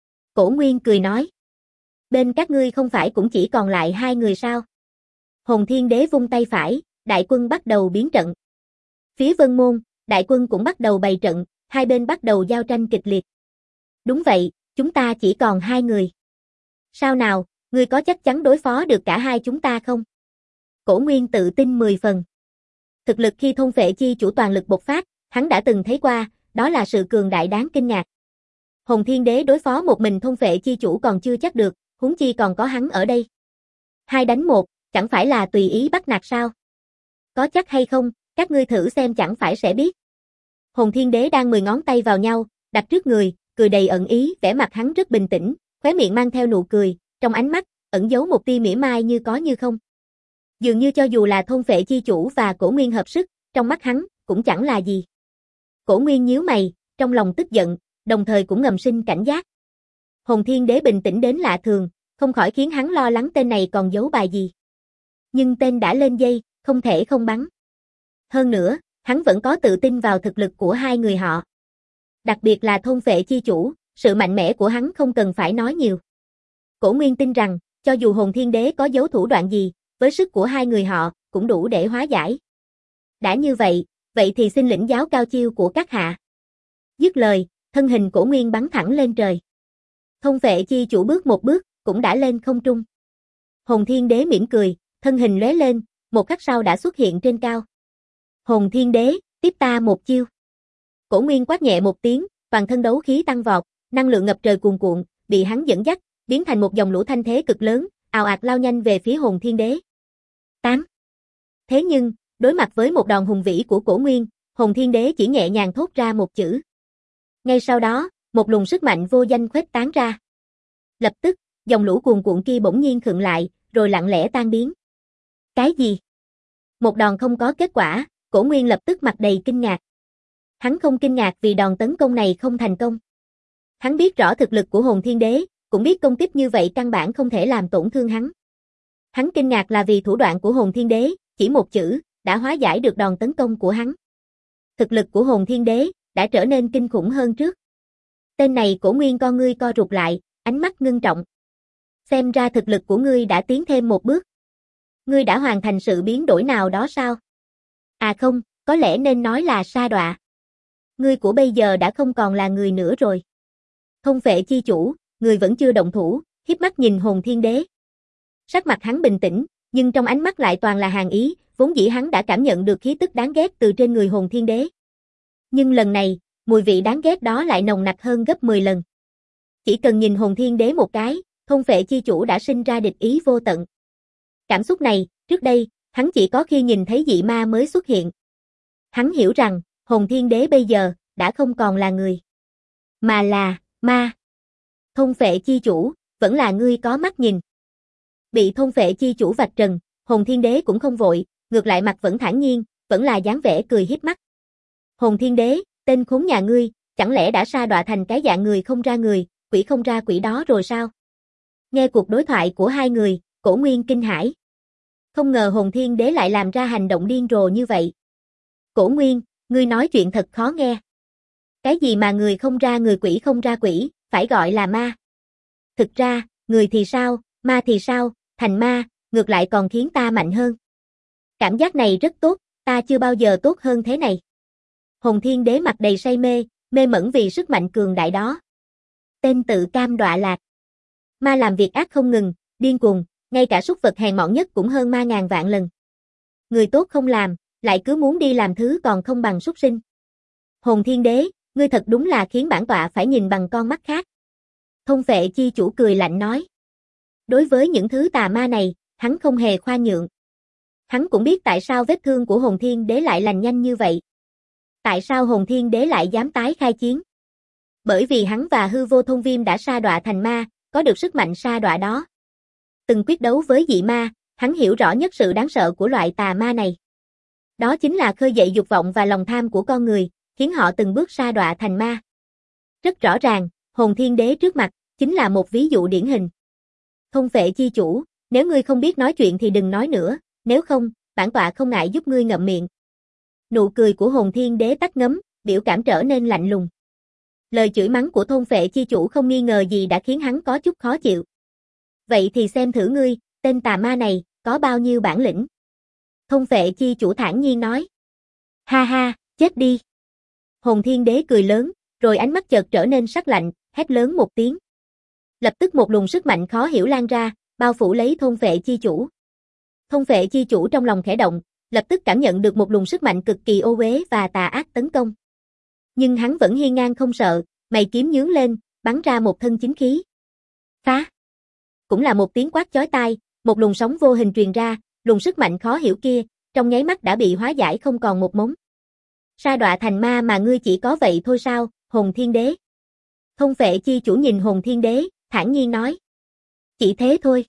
Cổ Nguyên cười nói. Bên các ngươi không phải cũng chỉ còn lại hai người sao? Hồn Thiên Đế vung tay phải, đại quân bắt đầu biến trận. Phía Vân Môn, đại quân cũng bắt đầu bày trận, hai bên bắt đầu giao tranh kịch liệt. Đúng vậy, chúng ta chỉ còn hai người. Sao nào, ngươi có chắc chắn đối phó được cả hai chúng ta không? Cổ Nguyên tự tin mười phần. Thực lực khi thôn phệ chi chủ toàn lực bộc phát, hắn đã từng thấy qua, đó là sự cường đại đáng kinh ngạc. Hồn Thiên Đế đối phó một mình thôn phệ chi chủ còn chưa chắc được, huống chi còn có hắn ở đây. Hai đánh một, chẳng phải là tùy ý bắt nạt sao? Có chắc hay không, các ngươi thử xem chẳng phải sẽ biết. Hồn Thiên Đế đang mười ngón tay vào nhau, đặt trước người, cười đầy ẩn ý, vẻ mặt hắn rất bình tĩnh, khóe miệng mang theo nụ cười, trong ánh mắt ẩn giấu một tia mỉa mai như có như không. Dường như cho dù là thôn phệ chi chủ và Cổ Nguyên hợp sức, trong mắt hắn cũng chẳng là gì. Cổ Nguyên nhíu mày, trong lòng tức giận, đồng thời cũng ngầm sinh cảnh giác. Hồn Thiên Đế bình tĩnh đến lạ thường, không khỏi khiến hắn lo lắng tên này còn giấu bài gì. Nhưng tên đã lên dây, không thể không bắn. Hơn nữa, hắn vẫn có tự tin vào thực lực của hai người họ. Đặc biệt là thôn phệ chi chủ, sự mạnh mẽ của hắn không cần phải nói nhiều. Cổ Nguyên tin rằng, cho dù Hồn Thiên Đế có giấu thủ đoạn gì, với sức của hai người họ, cũng đủ để hóa giải. Đã như vậy, vậy thì xin lĩnh giáo cao chiêu của các hạ. Dứt lời, thân hình Cổ Nguyên bắn thẳng lên trời. Thôn Phệ Chi Chủ bước một bước, cũng đã lên không trung. Hồn Thiên Đế mỉm cười, thân hình lóe lên, một khắc sau đã xuất hiện trên cao. Hồn Thiên Đế, tiếp ta một chiêu. Cổ Nguyên quát nhẹ một tiếng, toàn thân đấu khí tăng vọt, năng lượng ngập trời cuồn cuộn, bị hắn dẫn dắt, biến thành một dòng lũ thanh thế cực lớn, ào ạt lao nhanh về phía Hồn Thiên Đế. Tám. Thế nhưng, đối mặt với một đòn hùng vĩ của Cổ Nguyên, Hồn Thiên Đế chỉ nhẹ nhàng thốt ra một chữ. Ngay sau đó, một luồng sức mạnh vô danh khuếch tán ra. Lập tức, dòng lũ cuồn cuộn kia bỗng nhiên khựng lại, rồi lặng lẽ tan biến. Cái gì? Một đòn không có kết quả, Cổ Nguyên lập tức mặt đầy kinh ngạc. Hắn không kinh ngạc vì đòn tấn công này không thành công. Hắn biết rõ thực lực của Hồn Thiên Đế, cũng biết công kích như vậy căn bản không thể làm tổn thương hắn. Hắn kinh ngạc là vì thủ đoạn của Hồn Thiên Đế, chỉ một chữ, đã hóa giải được đòn tấn công của hắn. Thực lực của Hồn Thiên Đế, đã trở nên kinh khủng hơn trước. Tên này Cổ Nguyên con ngươi co rụt lại, ánh mắt ngưng trọng. Xem ra thực lực của ngươi đã tiến thêm một bước. Ngươi đã hoàn thành sự biến đổi nào đó sao? À không, có lẽ nên nói là sa đọa. Ngươi của bây giờ đã không còn là người nữa rồi. Thôn Phệ Chi Chủ, người vẫn chưa động thủ, híp mắt nhìn Hồn Thiên Đế. Sắc mặt hắn bình tĩnh, nhưng trong ánh mắt lại toàn là hàn ý, vốn dĩ hắn đã cảm nhận được khí tức đáng ghét từ trên người Hồn Thiên Đế. Nhưng lần này, mùi vị đáng ghét đó lại nồng nặc hơn gấp mười lần. Chỉ cần nhìn Hồn Thiên Đế một cái, Thôn Phệ Chi Chủ đã sinh ra địch ý vô tận. Cảm xúc này, trước đây, hắn chỉ có khi nhìn thấy dị ma mới xuất hiện. Hắn hiểu rằng, Hồn Thiên Đế bây giờ, đã không còn là người, mà là, ma. Thôn Phệ Chi Chủ, vẫn là ngươi có mắt nhìn. Bị Thôn Phệ Chi Chủ vạch trần, Hồn Thiên Đế cũng không vội, ngược lại mặt vẫn thản nhiên, vẫn là dáng vẻ cười hiếp mắt. Hồn Thiên Đế, tên khốn nhà ngươi, chẳng lẽ đã sa đọa thành cái dạng người không ra người, quỷ không ra quỷ đó rồi sao? Nghe cuộc đối thoại của hai người, Cổ Nguyên kinh hãi. Không ngờ Hồn Thiên Đế lại làm ra hành động điên rồ như vậy. Cổ Nguyên, ngươi nói chuyện thật khó nghe. Cái gì mà người không ra người quỷ không ra quỷ, phải gọi là ma. Thực ra, người thì sao, ma thì sao, thành ma, ngược lại còn khiến ta mạnh hơn. Cảm giác này rất tốt, ta chưa bao giờ tốt hơn thế này. Hồn Thiên Đế mặt đầy say mê, mê mẩn vì sức mạnh cường đại đó. Tên tự cam đọa lạc. Ma làm việc ác không ngừng, điên cuồng, ngay cả súc vật hèn mọn nhất cũng hơn ma ngàn vạn lần. Người tốt không làm, lại cứ muốn đi làm thứ còn không bằng súc sinh. Hồn Thiên Đế, ngươi thật đúng là khiến bản tọa phải nhìn bằng con mắt khác. Thôn Phệ Chi Chủ cười lạnh nói. Đối với những thứ tà ma này, hắn không hề khoan nhượng. Hắn cũng biết tại sao vết thương của Hồn Thiên Đế lại lành nhanh như vậy. Tại sao Hồn Thiên Đế lại dám tái khai chiến? Bởi vì hắn và Hư Vô Thôn Viêm đã sa đọa thành ma, có được sức mạnh sa đọa đó. Từng quyết đấu với dị ma, hắn hiểu rõ nhất sự đáng sợ của loại tà ma này. Đó chính là khơi dậy dục vọng và lòng tham của con người, khiến họ từng bước sa đọa thành ma. Rất rõ ràng, Hồn Thiên Đế trước mặt, chính là một ví dụ điển hình. Thôn Phệ Chi Chủ, nếu ngươi không biết nói chuyện thì đừng nói nữa, nếu không, bản tọa không ngại giúp ngươi ngậm miệng. Nụ cười của Hồn Thiên Đế tắt ngấm, biểu cảm trở nên lạnh lùng. Lời chửi mắng của Thôn Phệ Chi Chủ không nghi ngờ gì đã khiến hắn có chút khó chịu. Vậy thì xem thử ngươi, tên tà ma này, có bao nhiêu bản lĩnh. Thôn Phệ Chi Chủ thản nhiên nói. Ha ha, chết đi. Hồn Thiên Đế cười lớn, rồi ánh mắt chợt trở nên sắc lạnh, hét lớn một tiếng. Lập tức một luồng sức mạnh khó hiểu lan ra, bao phủ lấy Thôn Phệ Chi Chủ. Thôn Phệ Chi Chủ trong lòng khẽ động, lập tức cảm nhận được một luồng sức mạnh cực kỳ ô uế và tà ác tấn công. Nhưng hắn vẫn hiên ngang không sợ, mày kiếm nhướng lên, bắn ra một thân chính khí. Phá! Cũng là một tiếng quát chói tai, một luồng sóng vô hình truyền ra, luồng sức mạnh khó hiểu kia, trong nháy mắt đã bị hóa giải không còn một mống. Sa đọa thành ma mà ngươi chỉ có vậy thôi sao, Hồn Thiên Đế? Thôn Phệ Chi Chủ nhìn Hồn Thiên Đế, thản nhiên nói. Chỉ thế thôi.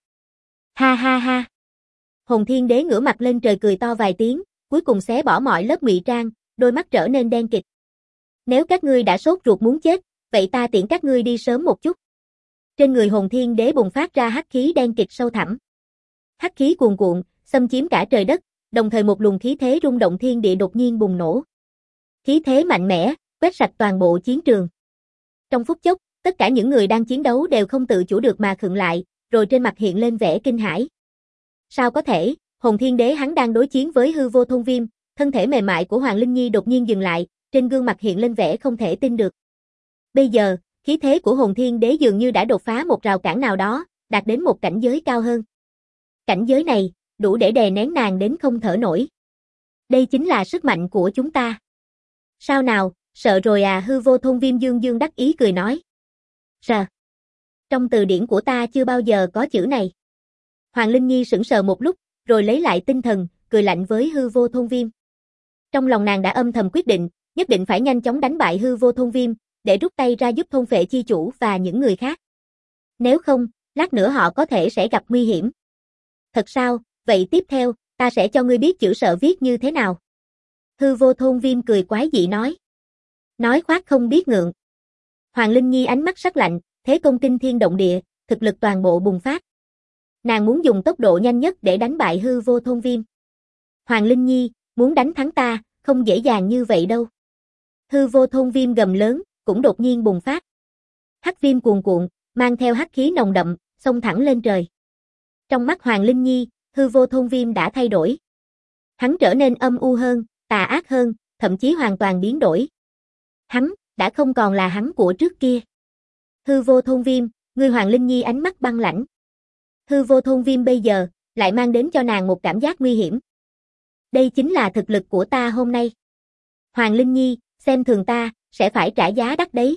Ha ha ha. Hồn Thiên Đế ngửa mặt lên trời cười to vài tiếng, cuối cùng xé bỏ mọi lớp ngụy trang, đôi mắt trở nên đen kịt. Nếu các ngươi đã sốt ruột muốn chết, vậy ta tiễn các ngươi đi sớm một chút. Trên người Hồn Thiên Đế bùng phát ra hắc khí đen kịt sâu thẳm. Hắc khí cuồn cuộn, xâm chiếm cả trời đất, đồng thời một luồng khí thế rung động thiên địa đột nhiên bùng nổ. Khí thế mạnh mẽ, quét sạch toàn bộ chiến trường. Trong phút chốc, Tất cả những người đang chiến đấu đều không tự chủ được mà khựng lại, rồi trên mặt hiện lên vẻ kinh hãi. Sao có thể, Hồn Thiên Đế hắn đang đối chiến với hư vô thôn viêm, thân thể mềm mại của Hoàng Linh Nhi đột nhiên dừng lại, trên gương mặt hiện lên vẻ không thể tin được. Bây giờ, khí thế của Hồn Thiên Đế dường như đã đột phá một rào cản nào đó, đạt đến một cảnh giới cao hơn. Cảnh giới này, đủ để đè nén nàng đến không thở nổi. Đây chính là sức mạnh của chúng ta. Sao nào, sợ rồi à, hư vô thôn viêm dương dương đắc ý cười nói. Sợ. Trong từ điển của ta chưa bao giờ có chữ này. Hoàng Linh Nhi sững sờ một lúc, rồi lấy lại tinh thần, cười lạnh với hư vô thôn viêm. Trong lòng nàng đã âm thầm quyết định, nhất định phải nhanh chóng đánh bại hư vô thôn viêm, để rút tay ra giúp thôn phệ chi chủ và những người khác. Nếu không, lát nữa họ có thể sẽ gặp nguy hiểm. Thật sao, vậy tiếp theo, ta sẽ cho ngươi biết chữ sợ viết như thế nào. Hư vô thôn viêm cười quái dị nói. Nói khoác không biết ngượng. Hoàng Linh Nhi ánh mắt sắc lạnh, thế công kinh thiên động địa, thực lực toàn bộ bùng phát. Nàng muốn dùng tốc độ nhanh nhất để đánh bại hư vô thôn viêm. Hoàng Linh Nhi, muốn đánh thắng ta, không dễ dàng như vậy đâu. Hư vô thôn viêm gầm lớn, cũng đột nhiên bùng phát. Hắc viêm cuồn cuộn, mang theo hắc khí nồng đậm, xông thẳng lên trời. Trong mắt Hoàng Linh Nhi, hư vô thôn viêm đã thay đổi. Hắn trở nên âm u hơn, tà ác hơn, thậm chí hoàn toàn biến đổi. Hắn, đã không còn là hắn của trước kia. Hư vô thôn viêm, ngươi Hoàng Linh Nhi ánh mắt băng lãnh. Hư vô thôn viêm bây giờ, lại mang đến cho nàng một cảm giác nguy hiểm. Đây chính là thực lực của ta hôm nay. Hoàng Linh Nhi, xem thường ta, sẽ phải trả giá đắt đấy.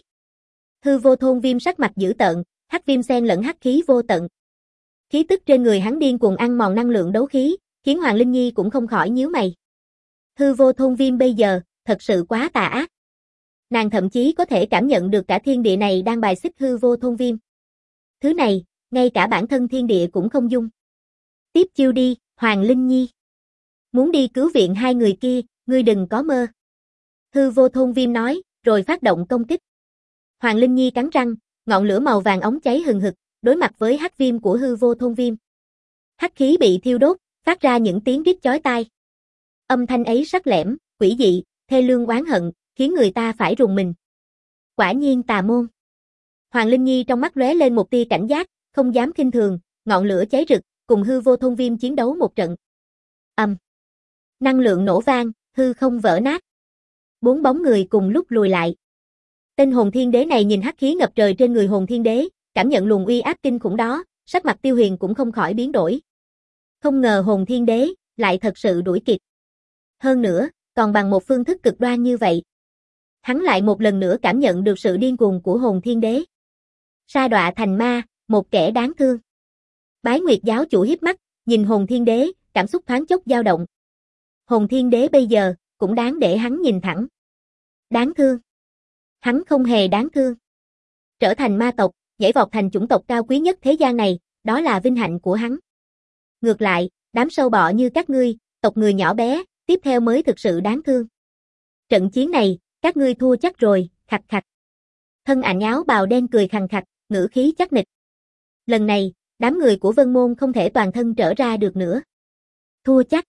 Hư vô thôn viêm sắc mặt dữ tợn, hắc viêm xen lẫn hắc khí vô tận. Khí tức trên người hắn điên cuồng ăn mòn năng lượng đấu khí, khiến Hoàng Linh Nhi cũng không khỏi nhíu mày. Hư vô thôn viêm bây giờ, thật sự quá tà ác. Nàng thậm chí có thể cảm nhận được cả thiên địa này đang bài xích hư vô thôn viêm. Thứ này, ngay cả bản thân thiên địa cũng không dung. Tiếp chiêu đi, Hoàng Linh Nhi. Muốn đi cứu viện hai người kia, ngươi đừng có mơ. Hư vô thôn viêm nói, rồi phát động công kích. Hoàng Linh Nhi cắn răng, ngọn lửa màu vàng ống cháy hừng hực, đối mặt với hắc viêm của hư vô thôn viêm. Hắc khí bị thiêu đốt, phát ra những tiếng rít chói tai. Âm thanh ấy sắc lẻm, quỷ dị, thê lương oán hận, khiến người ta phải rùng mình. Quả nhiên tà môn. Hoàng Linh Nhi trong mắt lóe lên một tia cảnh giác, không dám khinh thường, ngọn lửa cháy rực, cùng hư vô thôn viêm chiến đấu một trận. Âm. Năng lượng nổ vang, hư không vỡ nát. Bốn bóng người cùng lúc lùi lại. Tên Hồn Thiên Đế này nhìn hắc khí ngập trời trên người Hồn Thiên Đế, cảm nhận luồng uy áp kinh khủng đó, sắc mặt Tiêu Huyền cũng không khỏi biến đổi. Không ngờ Hồn Thiên Đế lại thật sự đuổi kịp. Hơn nữa, còn bằng một phương thức cực đoan như vậy. Hắn lại một lần nữa cảm nhận được sự điên cuồng của Hồn Thiên Đế. Sa đọa thành ma, một kẻ đáng thương. Bái Nguyệt giáo chủ híp mắt, nhìn Hồn Thiên Đế, cảm xúc thoáng chốc dao động. Hồn Thiên Đế bây giờ, cũng đáng để hắn nhìn thẳng. Đáng thương. Hắn không hề đáng thương. Trở thành ma tộc, nhảy vọt thành chủng tộc cao quý nhất thế gian này, đó là vinh hạnh của hắn. Ngược lại, đám sâu bọ như các ngươi, tộc người nhỏ bé, tiếp theo mới thực sự đáng thương. Trận chiến này, các ngươi thua chắc rồi, khạch khạch. Thân ảnh áo bào đen cười khằng khạch, ngữ khí chắc nịch. Lần này, đám người của Vân Môn không thể toàn thân trở ra được nữa. Thua chắc.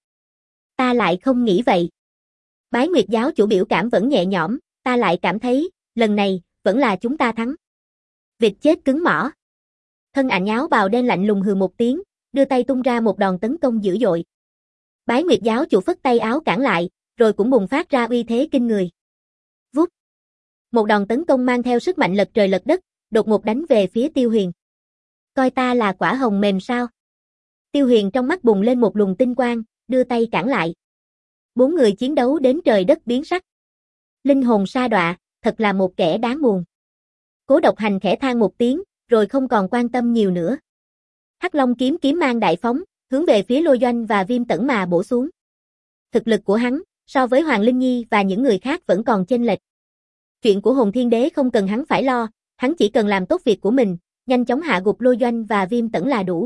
Ta lại không nghĩ vậy. Bái Nguyệt giáo chủ biểu cảm vẫn nhẹ nhõm, ta lại cảm thấy, lần này, vẫn là chúng ta thắng. Vịt chết cứng mỏ. Thân ảnh áo bào đen lạnh lùng hừ một tiếng, đưa tay tung ra một đòn tấn công dữ dội. Bái Nguyệt giáo chủ phất tay áo cản lại, rồi cũng bùng phát ra uy thế kinh người. Vút. Một đòn tấn công mang theo sức mạnh lật trời lật đất, đột ngột đánh về phía Tiêu Huyền. Coi ta là quả hồng mềm sao? Tiêu Huyền trong mắt bùng lên một luồng tinh quang, đưa tay cản lại. Bốn người chiến đấu đến trời đất biến sắc. Linh hồn sa đọa, thật là một kẻ đáng buồn. Cố Độc Hành khẽ than một tiếng, rồi không còn quan tâm nhiều nữa. Hắc Long kiếm kiếm mang đại phóng, hướng về phía Lôi Doanh và Viêm Tẩn mà bổ xuống. Thực lực của hắn, so với Hoàng Linh Nhi và những người khác vẫn còn chênh lệch. Chuyện của Hồn Thiên Đế không cần hắn phải lo, hắn chỉ cần làm tốt việc của mình, nhanh chóng hạ gục Lôi Doanh và Viêm Tẩn là đủ.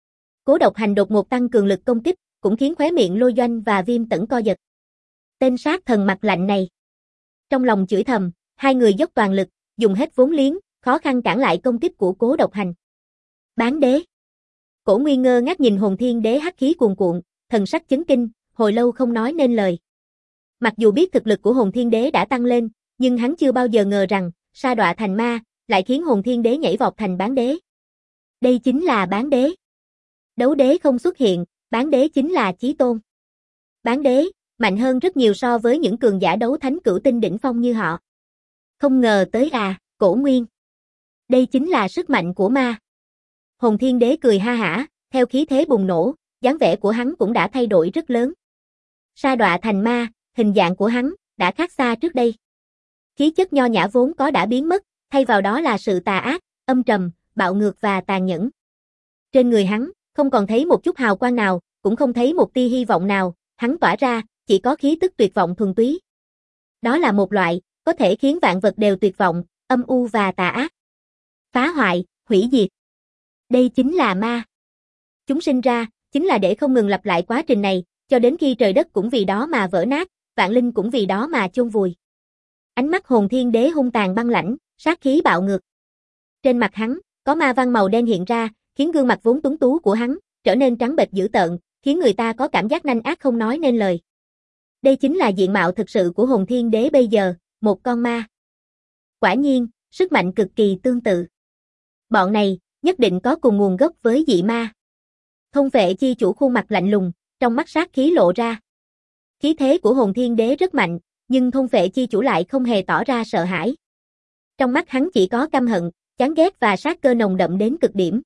Cố Độc Hành đột ngột tăng cường lực công kích, cũng khiến khóe miệng Lôi Doanh và Viêm Tẩn co giật. Tên sát thần mặt lạnh này. Trong lòng chửi thầm, hai người dốc toàn lực, dùng hết vốn liếng, khó khăn cản lại công kích của Cố Độc Hành. Bán đế. Cổ Nguyên ngơ ngác nhìn Hồn Thiên Đế hắc khí cuồn cuộn, thần sắc chấn kinh, hồi lâu không nói nên lời. Mặc dù biết thực lực của Hồn Thiên Đế đã tăng lên, nhưng hắn chưa bao giờ ngờ rằng, sa đọa thành ma, lại khiến hồn thiên đế nhảy vọt thành bán đế. Đây chính là bán đế. Đấu đế không xuất hiện, bán đế chính là chí tôn. Bán đế, mạnh hơn rất nhiều so với những cường giả đấu thánh cửu tinh đỉnh phong như họ. Không ngờ tới à, Cổ Nguyên. Đây chính là sức mạnh của ma. Hồn thiên đế cười ha hả, theo khí thế bùng nổ, dáng vẻ của hắn cũng đã thay đổi rất lớn. Sa đọa thành ma, hình dạng của hắn đã khác xa trước đây. Khí chất nho nhã vốn có đã biến mất, thay vào đó là sự tà ác, âm trầm, bạo ngược và tàn nhẫn. Trên người hắn, không còn thấy một chút hào quang nào, cũng không thấy một tia hy vọng nào, hắn tỏa ra, chỉ có khí tức tuyệt vọng thuần túy. Đó là một loại, có thể khiến vạn vật đều tuyệt vọng, âm u và tà ác. Phá hoại, hủy diệt. Đây chính là ma. Chúng sinh ra, chính là để không ngừng lặp lại quá trình này, cho đến khi trời đất cũng vì đó mà vỡ nát, vạn linh cũng vì đó mà chôn vùi. Ánh mắt hồn thiên đế hung tàn băng lãnh, sát khí bạo ngược. Trên mặt hắn, có ma văn màu đen hiện ra, khiến gương mặt vốn tuấn tú của hắn trở nên trắng bệch dữ tợn, khiến người ta có cảm giác nanh ác không nói nên lời. Đây chính là diện mạo thực sự của hồn thiên đế bây giờ, một con ma. Quả nhiên, sức mạnh cực kỳ tương tự. Bọn này, nhất định có cùng nguồn gốc với dị ma. Thôn Vệ chi chủ khuôn mặt lạnh lùng, trong mắt sát khí lộ ra. Khí thế của hồn thiên đế rất mạnh, nhưng Thôn Vệ chi chủ lại không hề tỏ ra sợ hãi. Trong mắt hắn chỉ có căm hận, chán ghét và sát cơ nồng đậm đến cực điểm.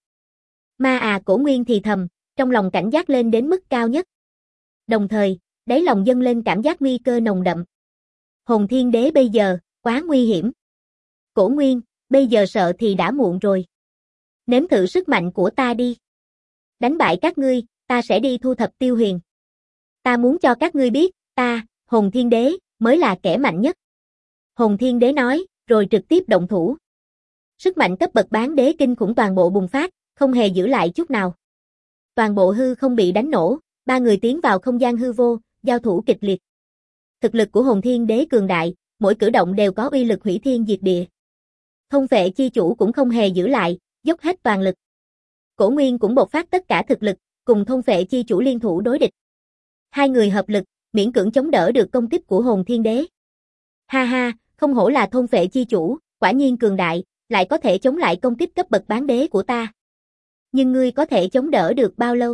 Ma à, Cổ Nguyên thì thầm, trong lòng cảnh giác lên đến mức cao nhất. Đồng thời, đáy lòng dâng lên cảm giác nguy cơ nồng đậm. Hồn thiên đế bây giờ, quá nguy hiểm. Cổ Nguyên, bây giờ sợ thì đã muộn rồi. Nếm thử sức mạnh của ta đi. Đánh bại các ngươi, ta sẽ đi thu thập Tiêu Huyền. Ta muốn cho các ngươi biết, ta, Hồn Thiên Đế, mới là kẻ mạnh nhất. Hồn Thiên Đế nói, rồi trực tiếp động thủ. Sức mạnh cấp bậc bán đế kinh khủng toàn bộ bùng phát, không hề giữ lại chút nào. Toàn bộ hư không bị đánh nổ, ba người tiến vào không gian hư vô, giao thủ kịch liệt. Thực lực của Hồn Thiên Đế cường đại, mỗi cử động đều có uy lực hủy thiên diệt địa. Thôn Vệ chi chủ cũng không hề giữ lại, dốc hết toàn lực. Cổ Nguyên cũng bộc phát tất cả thực lực, cùng Thôn Vệ chi chủ liên thủ đối địch. Hai người hợp lực, miễn cưỡng chống đỡ được công kích của Hồn Thiên Đế. Ha ha, không hổ là Thôn Vệ chi chủ, quả nhiên cường đại, lại có thể chống lại công kích cấp bậc bán đế của ta. Nhưng ngươi có thể chống đỡ được bao lâu?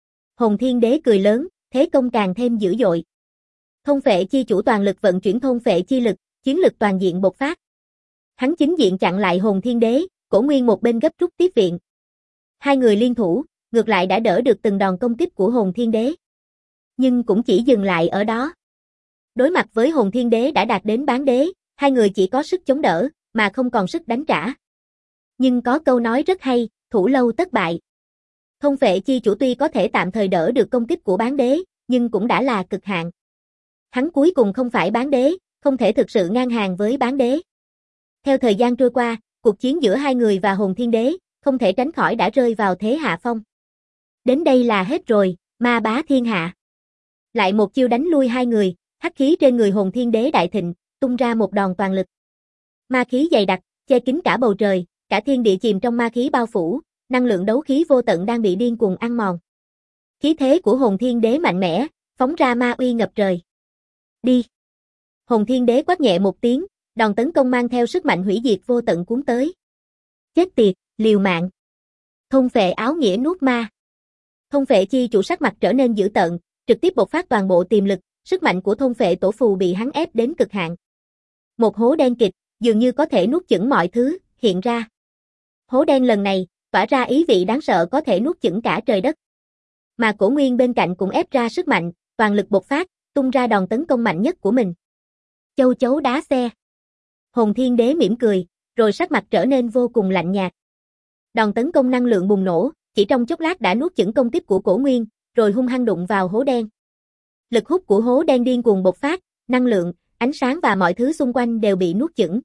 Hồn Thiên Đế cười lớn, thế công càng thêm dữ dội. Thôn Vệ chi chủ toàn lực vận chuyển thôn vệ chi lực, chiến lực toàn diện bộc phát. Hắn chính diện chặn lại Hồn Thiên Đế, Cổ Nguyên một bên gấp rút tiếp viện. Hai người liên thủ, ngược lại đã đỡ được từng đòn công kích của Hồn Thiên Đế. Nhưng cũng chỉ dừng lại ở đó. Đối mặt với Hồn Thiên Đế đã đạt đến bán đế, hai người chỉ có sức chống đỡ, mà không còn sức đánh trả. Nhưng có câu nói rất hay, thủ lâu tất bại. Thôn Vệ chi chủ tuy có thể tạm thời đỡ được công kích của bán đế, nhưng cũng đã là cực hạn. Hắn cuối cùng không phải bán đế, không thể thực sự ngang hàng với bán đế. Theo thời gian trôi qua, cuộc chiến giữa hai người và Hồn Thiên Đế, không thể tránh khỏi đã rơi vào thế hạ phong. Đến đây là hết rồi, ma bá thiên hạ. Lại một chiêu đánh lui hai người, hắc khí trên người Hồn Thiên Đế đại thịnh, tung ra một đòn toàn lực. Ma khí dày đặc, che kín cả bầu trời, cả thiên địa chìm trong ma khí bao phủ, năng lượng đấu khí vô tận đang bị điên cuồng ăn mòn. Khí thế của Hồn Thiên Đế mạnh mẽ, phóng ra ma uy ngập trời. Đi! Hồn Thiên Đế quát nhẹ một tiếng, đòn tấn công mang theo sức mạnh hủy diệt vô tận cuốn tới. Chết tiệt, liều mạng! Thôn Vệ áo nghĩa nuốt ma. Thôn Vệ chi chủ sắc mặt trở nên dữ tợn, trực tiếp bộc phát toàn bộ tiềm lực, sức mạnh của Thôn Vệ tổ phù bị hắn ép đến cực hạn. Một hố đen kịch, dường như có thể nuốt chửng mọi thứ, hiện ra. Hố đen lần này, tỏa ra ý vị đáng sợ có thể nuốt chửng cả trời đất. Mà Cổ Nguyên bên cạnh cũng ép ra sức mạnh, toàn lực bộc phát, tung ra đòn tấn công mạnh nhất của mình. Châu chấu đá xe. Hồn Thiên Đế mỉm cười, rồi sắc mặt trở nên vô cùng lạnh nhạt. Đòn tấn công năng lượng bùng nổ, chỉ trong chốc lát đã nuốt chửng công kích của Cổ Nguyên, rồi hung hăng đụng vào hố đen. Lực hút của hố đen điên cuồng bộc phát, năng lượng, ánh sáng và mọi thứ xung quanh đều bị nuốt chửng.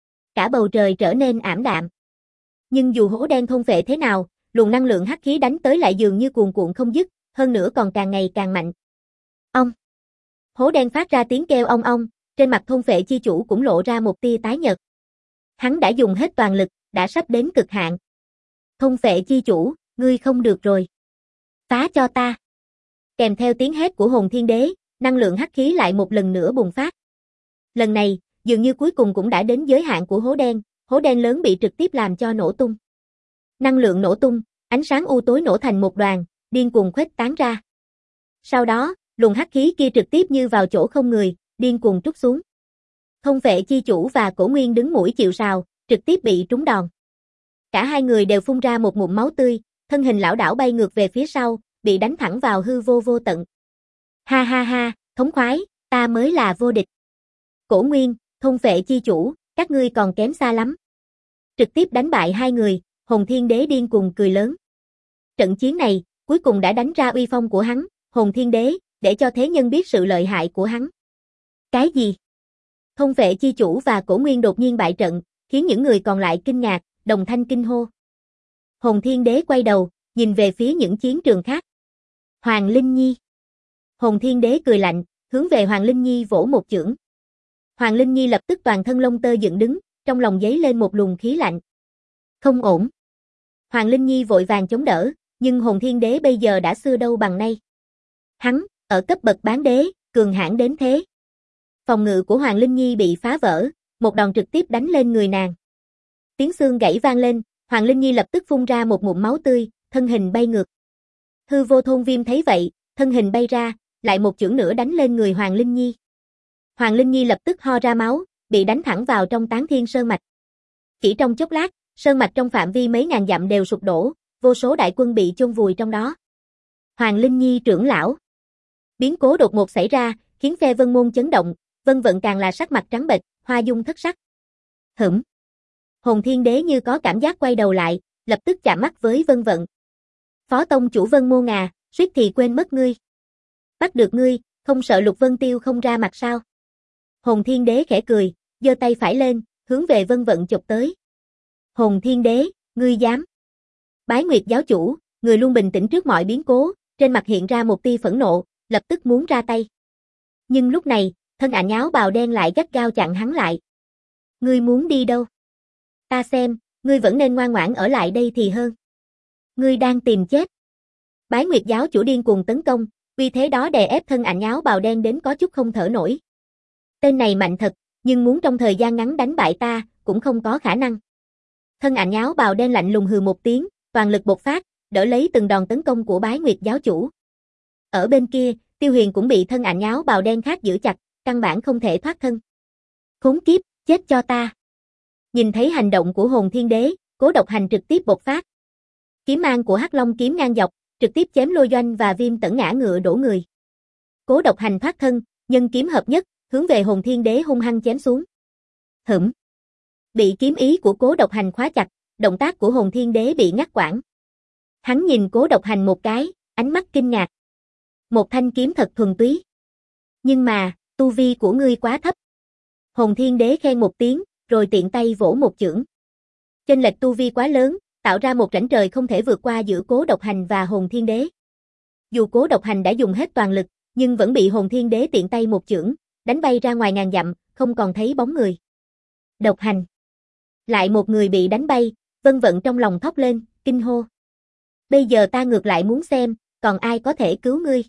Cả bầu trời trở nên ảm đạm. Nhưng dù hố đen thôn vệ thế nào, luồng năng lượng hắc khí đánh tới lại dường như cuồn cuộn không dứt, hơn nữa còn càng ngày càng mạnh. Ong! Hố đen phát ra tiếng kêu ong ong, trên mặt thôn vệ chi chủ cũng lộ ra một tia tái nhợt. Hắn đã dùng hết toàn lực, đã sắp đến cực hạn. Thôn vệ chi chủ, ngươi không được rồi. Phá cho ta! Kèm theo tiếng hét của Hồn Thiên Đế, năng lượng hắc khí lại một lần nữa bùng phát. Lần này, dường như cuối cùng cũng đã đến giới hạn của hố đen, hố đen lớn bị trực tiếp làm cho nổ tung. Năng lượng nổ tung, ánh sáng u tối nổ thành một đoàn, điên cuồng khuếch tán ra. Sau đó, luồng hắc khí kia trực tiếp như vào chỗ không người, điên cuồng trút xuống. Thôn Vệ chi chủ và Cổ Nguyên đứng mũi chịu sào, trực tiếp bị trúng đòn. Cả hai người đều phun ra một ngụm máu tươi, thân hình lảo đảo bay ngược về phía sau, bị đánh thẳng vào hư vô vô tận. Ha ha ha, thống khoái, ta mới là vô địch. Cổ Nguyên, Thôn Vệ chi chủ, các ngươi còn kém xa lắm. Trực tiếp đánh bại hai người, Hồn Thiên Đế điên cuồng cười lớn. Trận chiến này, cuối cùng đã đánh ra uy phong của hắn, Hồn Thiên Đế, để cho thế nhân biết sự lợi hại của hắn. Cái gì? Thôn Vệ chi chủ và Cổ Nguyên đột nhiên bại trận, khiến những người còn lại kinh ngạc, đồng thanh kinh hô. Hồn Thiên Đế quay đầu, nhìn về phía những chiến trường khác. Hoàng Linh Nhi. Hồn Thiên Đế cười lạnh, hướng về Hoàng Linh Nhi vỗ một chưởng. Hoàng Linh Nhi lập tức toàn thân lông tơ dựng đứng, trong lòng dấy lên một luồng khí lạnh. Không ổn. Hoàng Linh Nhi vội vàng chống đỡ, nhưng Hồn Thiên Đế bây giờ đã xưa đâu bằng nay. Hắn, ở cấp bậc bán đế, cường hãn đến thế. Phòng ngự của Hoàng Linh Nhi bị phá vỡ, một đòn trực tiếp đánh lên người nàng. Tiếng xương gãy vang lên, Hoàng Linh Nhi lập tức phun ra một ngụm máu tươi, thân hình bay ngược. Hư Vô Thôn Viêm thấy vậy, thân hình bay ra, lại một chưởng nữa đánh lên người Hoàng Linh Nhi. Hoàng Linh Nhi lập tức ho ra máu, bị đánh thẳng vào trong Tán Thiên Sơn Mạch. Chỉ trong chốc lát, sơn mạch trong phạm vi mấy ngàn dặm đều sụp đổ, vô số đại quân bị chôn vùi trong đó. Hoàng Linh Nhi trưởng lão. Biến cố đột ngột xảy ra, khiến phe Vân Môn chấn động, Vân Vận càng là sắc mặt trắng bệch, hoa dung thất sắc. Hửm. Hồn Thiên Đế như có cảm giác quay đầu lại, lập tức chạm mắt với Vân Vận. Phó tông chủ Vân Môn à, suýt thì quên mất ngươi. Bắt được ngươi, không sợ Lục Vân Tiêu không ra mặt sao? Hồn Thiên Đế khẽ cười, giơ tay phải lên, hướng về Vân Vận chụp tới. Hồn Thiên Đế, ngươi dám? Bái Nguyệt giáo chủ, người luôn bình tĩnh trước mọi biến cố, trên mặt hiện ra một tia phẫn nộ, lập tức muốn ra tay. Nhưng lúc này, thân ảnh áo bào đen lại gắt gao chặn hắn lại. Ngươi muốn đi đâu? Ta xem, ngươi vẫn nên ngoan ngoãn ở lại đây thì hơn. Ngươi đang tìm chết. Bái Nguyệt giáo chủ điên cuồng tấn công, vì thế đó đè ép thân ảnh áo bào đen đến có chút không thở nổi. Tên này mạnh thật, nhưng muốn trong thời gian ngắn đánh bại ta, cũng không có khả năng. Thân ảnh áo bào đen lạnh lùng hừ một tiếng, toàn lực bộc phát, đỡ lấy từng đòn tấn công của Bái Nguyệt giáo chủ. Ở bên kia, Tiêu Huyền cũng bị thân ảnh áo bào đen khác giữ chặt, căn bản không thể thoát thân. Khốn kiếp, chết cho ta. Nhìn thấy hành động của Hồn Thiên Đế, Cố Độc Hành trực tiếp bộc phát. Kiếm mang của Hắc Long kiếm ngang dọc, trực tiếp chém Lôi Doanh và Viêm Tẩn ngã ngựa đổ người. Cố Độc Hành thoát thân, nhân kiếm hợp nhất, hướng về Hồn Thiên Đế hung hăng chém xuống. Hửm. Bị kiếm ý của Cố Độc Hành khóa chặt, động tác của Hồn Thiên Đế bị ngắt quãng. Hắn nhìn Cố Độc Hành một cái, ánh mắt kinh ngạc. Một thanh kiếm thật thuần túy. Nhưng mà, tu vi của ngươi quá thấp. Hồn Thiên Đế khen một tiếng, rồi tiện tay vỗ một chưởng. Chênh lệch tu vi quá lớn, tạo ra một rãnh trời không thể vượt qua giữa Cố Độc Hành và Hồn Thiên Đế. Dù Cố Độc Hành đã dùng hết toàn lực, nhưng vẫn bị Hồn Thiên Đế tiện tay một chưởng, đánh bay ra ngoài ngàn dặm, không còn thấy bóng người. Độc Hành. Lại một người bị đánh bay, Vân Vận trong lòng thốc lên, kinh hô. Bây giờ ta ngược lại muốn xem, còn ai có thể cứu ngươi.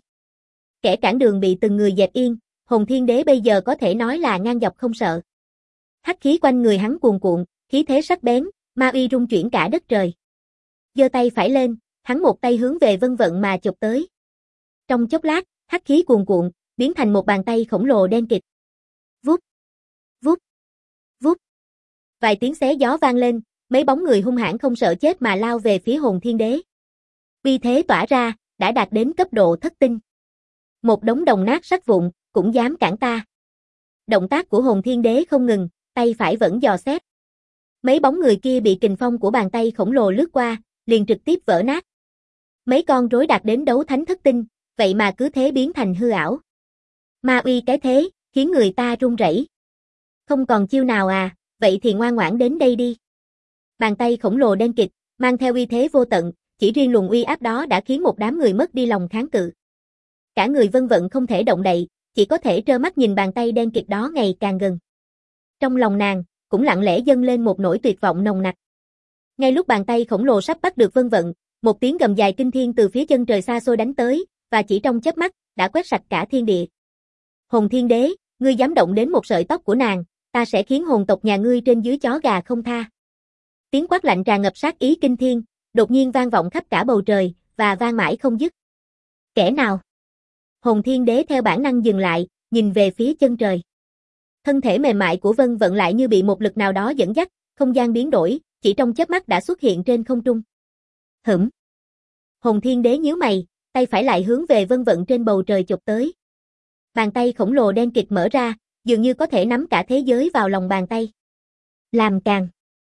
Kẻ cản đường bị từng người dẹp yên, Hồn Thiên Đế bây giờ có thể nói là ngang dọc không sợ. Hắc khí quanh người hắn cuồn cuộn, khí thế sắc bén, ma uy rung chuyển cả đất trời. Giơ tay phải lên, hắn một tay hướng về Vân Vận mà chụp tới. Trong chốc lát, hắc khí cuồn cuộn, biến thành một bàn tay khổng lồ đen kịt. Vút, vút, vút. Vài tiếng xé gió vang lên, mấy bóng người hung hãn không sợ chết mà lao về phía Hồn Thiên Đế. Uy thế tỏa ra, đã đạt đến cấp độ thất tinh. Một đống đồng nát sắt vụn, cũng dám cản ta. Động tác của Hồn Thiên Đế không ngừng, tay phải vẫn dò xét. Mấy bóng người kia bị kình phong của bàn tay khổng lồ lướt qua, liền trực tiếp vỡ nát. Mấy con rối đạt đến đấu thánh thất tinh, vậy mà cứ thế biến thành hư ảo. Ma uy cái thế, khiến người ta run rẩy. Không còn chiêu nào à, vậy thì ngoan ngoãn đến đây đi. Bàn tay khổng lồ đen kịt, mang theo uy thế vô tận, chỉ riêng luồng uy áp đó đã khiến một đám người mất đi lòng kháng cự. Cả người Vân Vận không thể động đậy, chỉ có thể trơ mắt nhìn bàn tay đen kịt đó ngày càng gần. Trong lòng nàng, cũng lặng lẽ dâng lên một nỗi tuyệt vọng nồng nặc. Ngay lúc bàn tay khổng lồ sắp bắt được Vân Vận, một tiếng gầm dài kinh thiên từ phía chân trời xa xôi đánh tới, và chỉ trong chớp mắt, đã quét sạch cả thiên địa. Hồn Thiên Đế, ngươi dám động đến một sợi tóc của nàng, ta sẽ khiến hồn tộc nhà ngươi trên dưới chó gà không tha. Tiếng quát lạnh tràn ngập sát ý kinh thiên, đột nhiên vang vọng khắp cả bầu trời, và vang mãi không dứt. Kẻ nào? Hồn Thiên Đế theo bản năng dừng lại, nhìn về phía chân trời. Thân thể mềm mại của Vân Vận lại như bị một lực nào đó dẫn dắt, không gian biến đổi, chỉ trong chớp mắt đã xuất hiện trên không trung. Hửm. Hồn Thiên Đế nhíu mày, tay phải lại hướng về Vân Vận trên bầu trời chụp tới. Bàn tay khổng lồ đen kịt mở ra, dường như có thể nắm cả thế giới vào lòng bàn tay. Làm càng.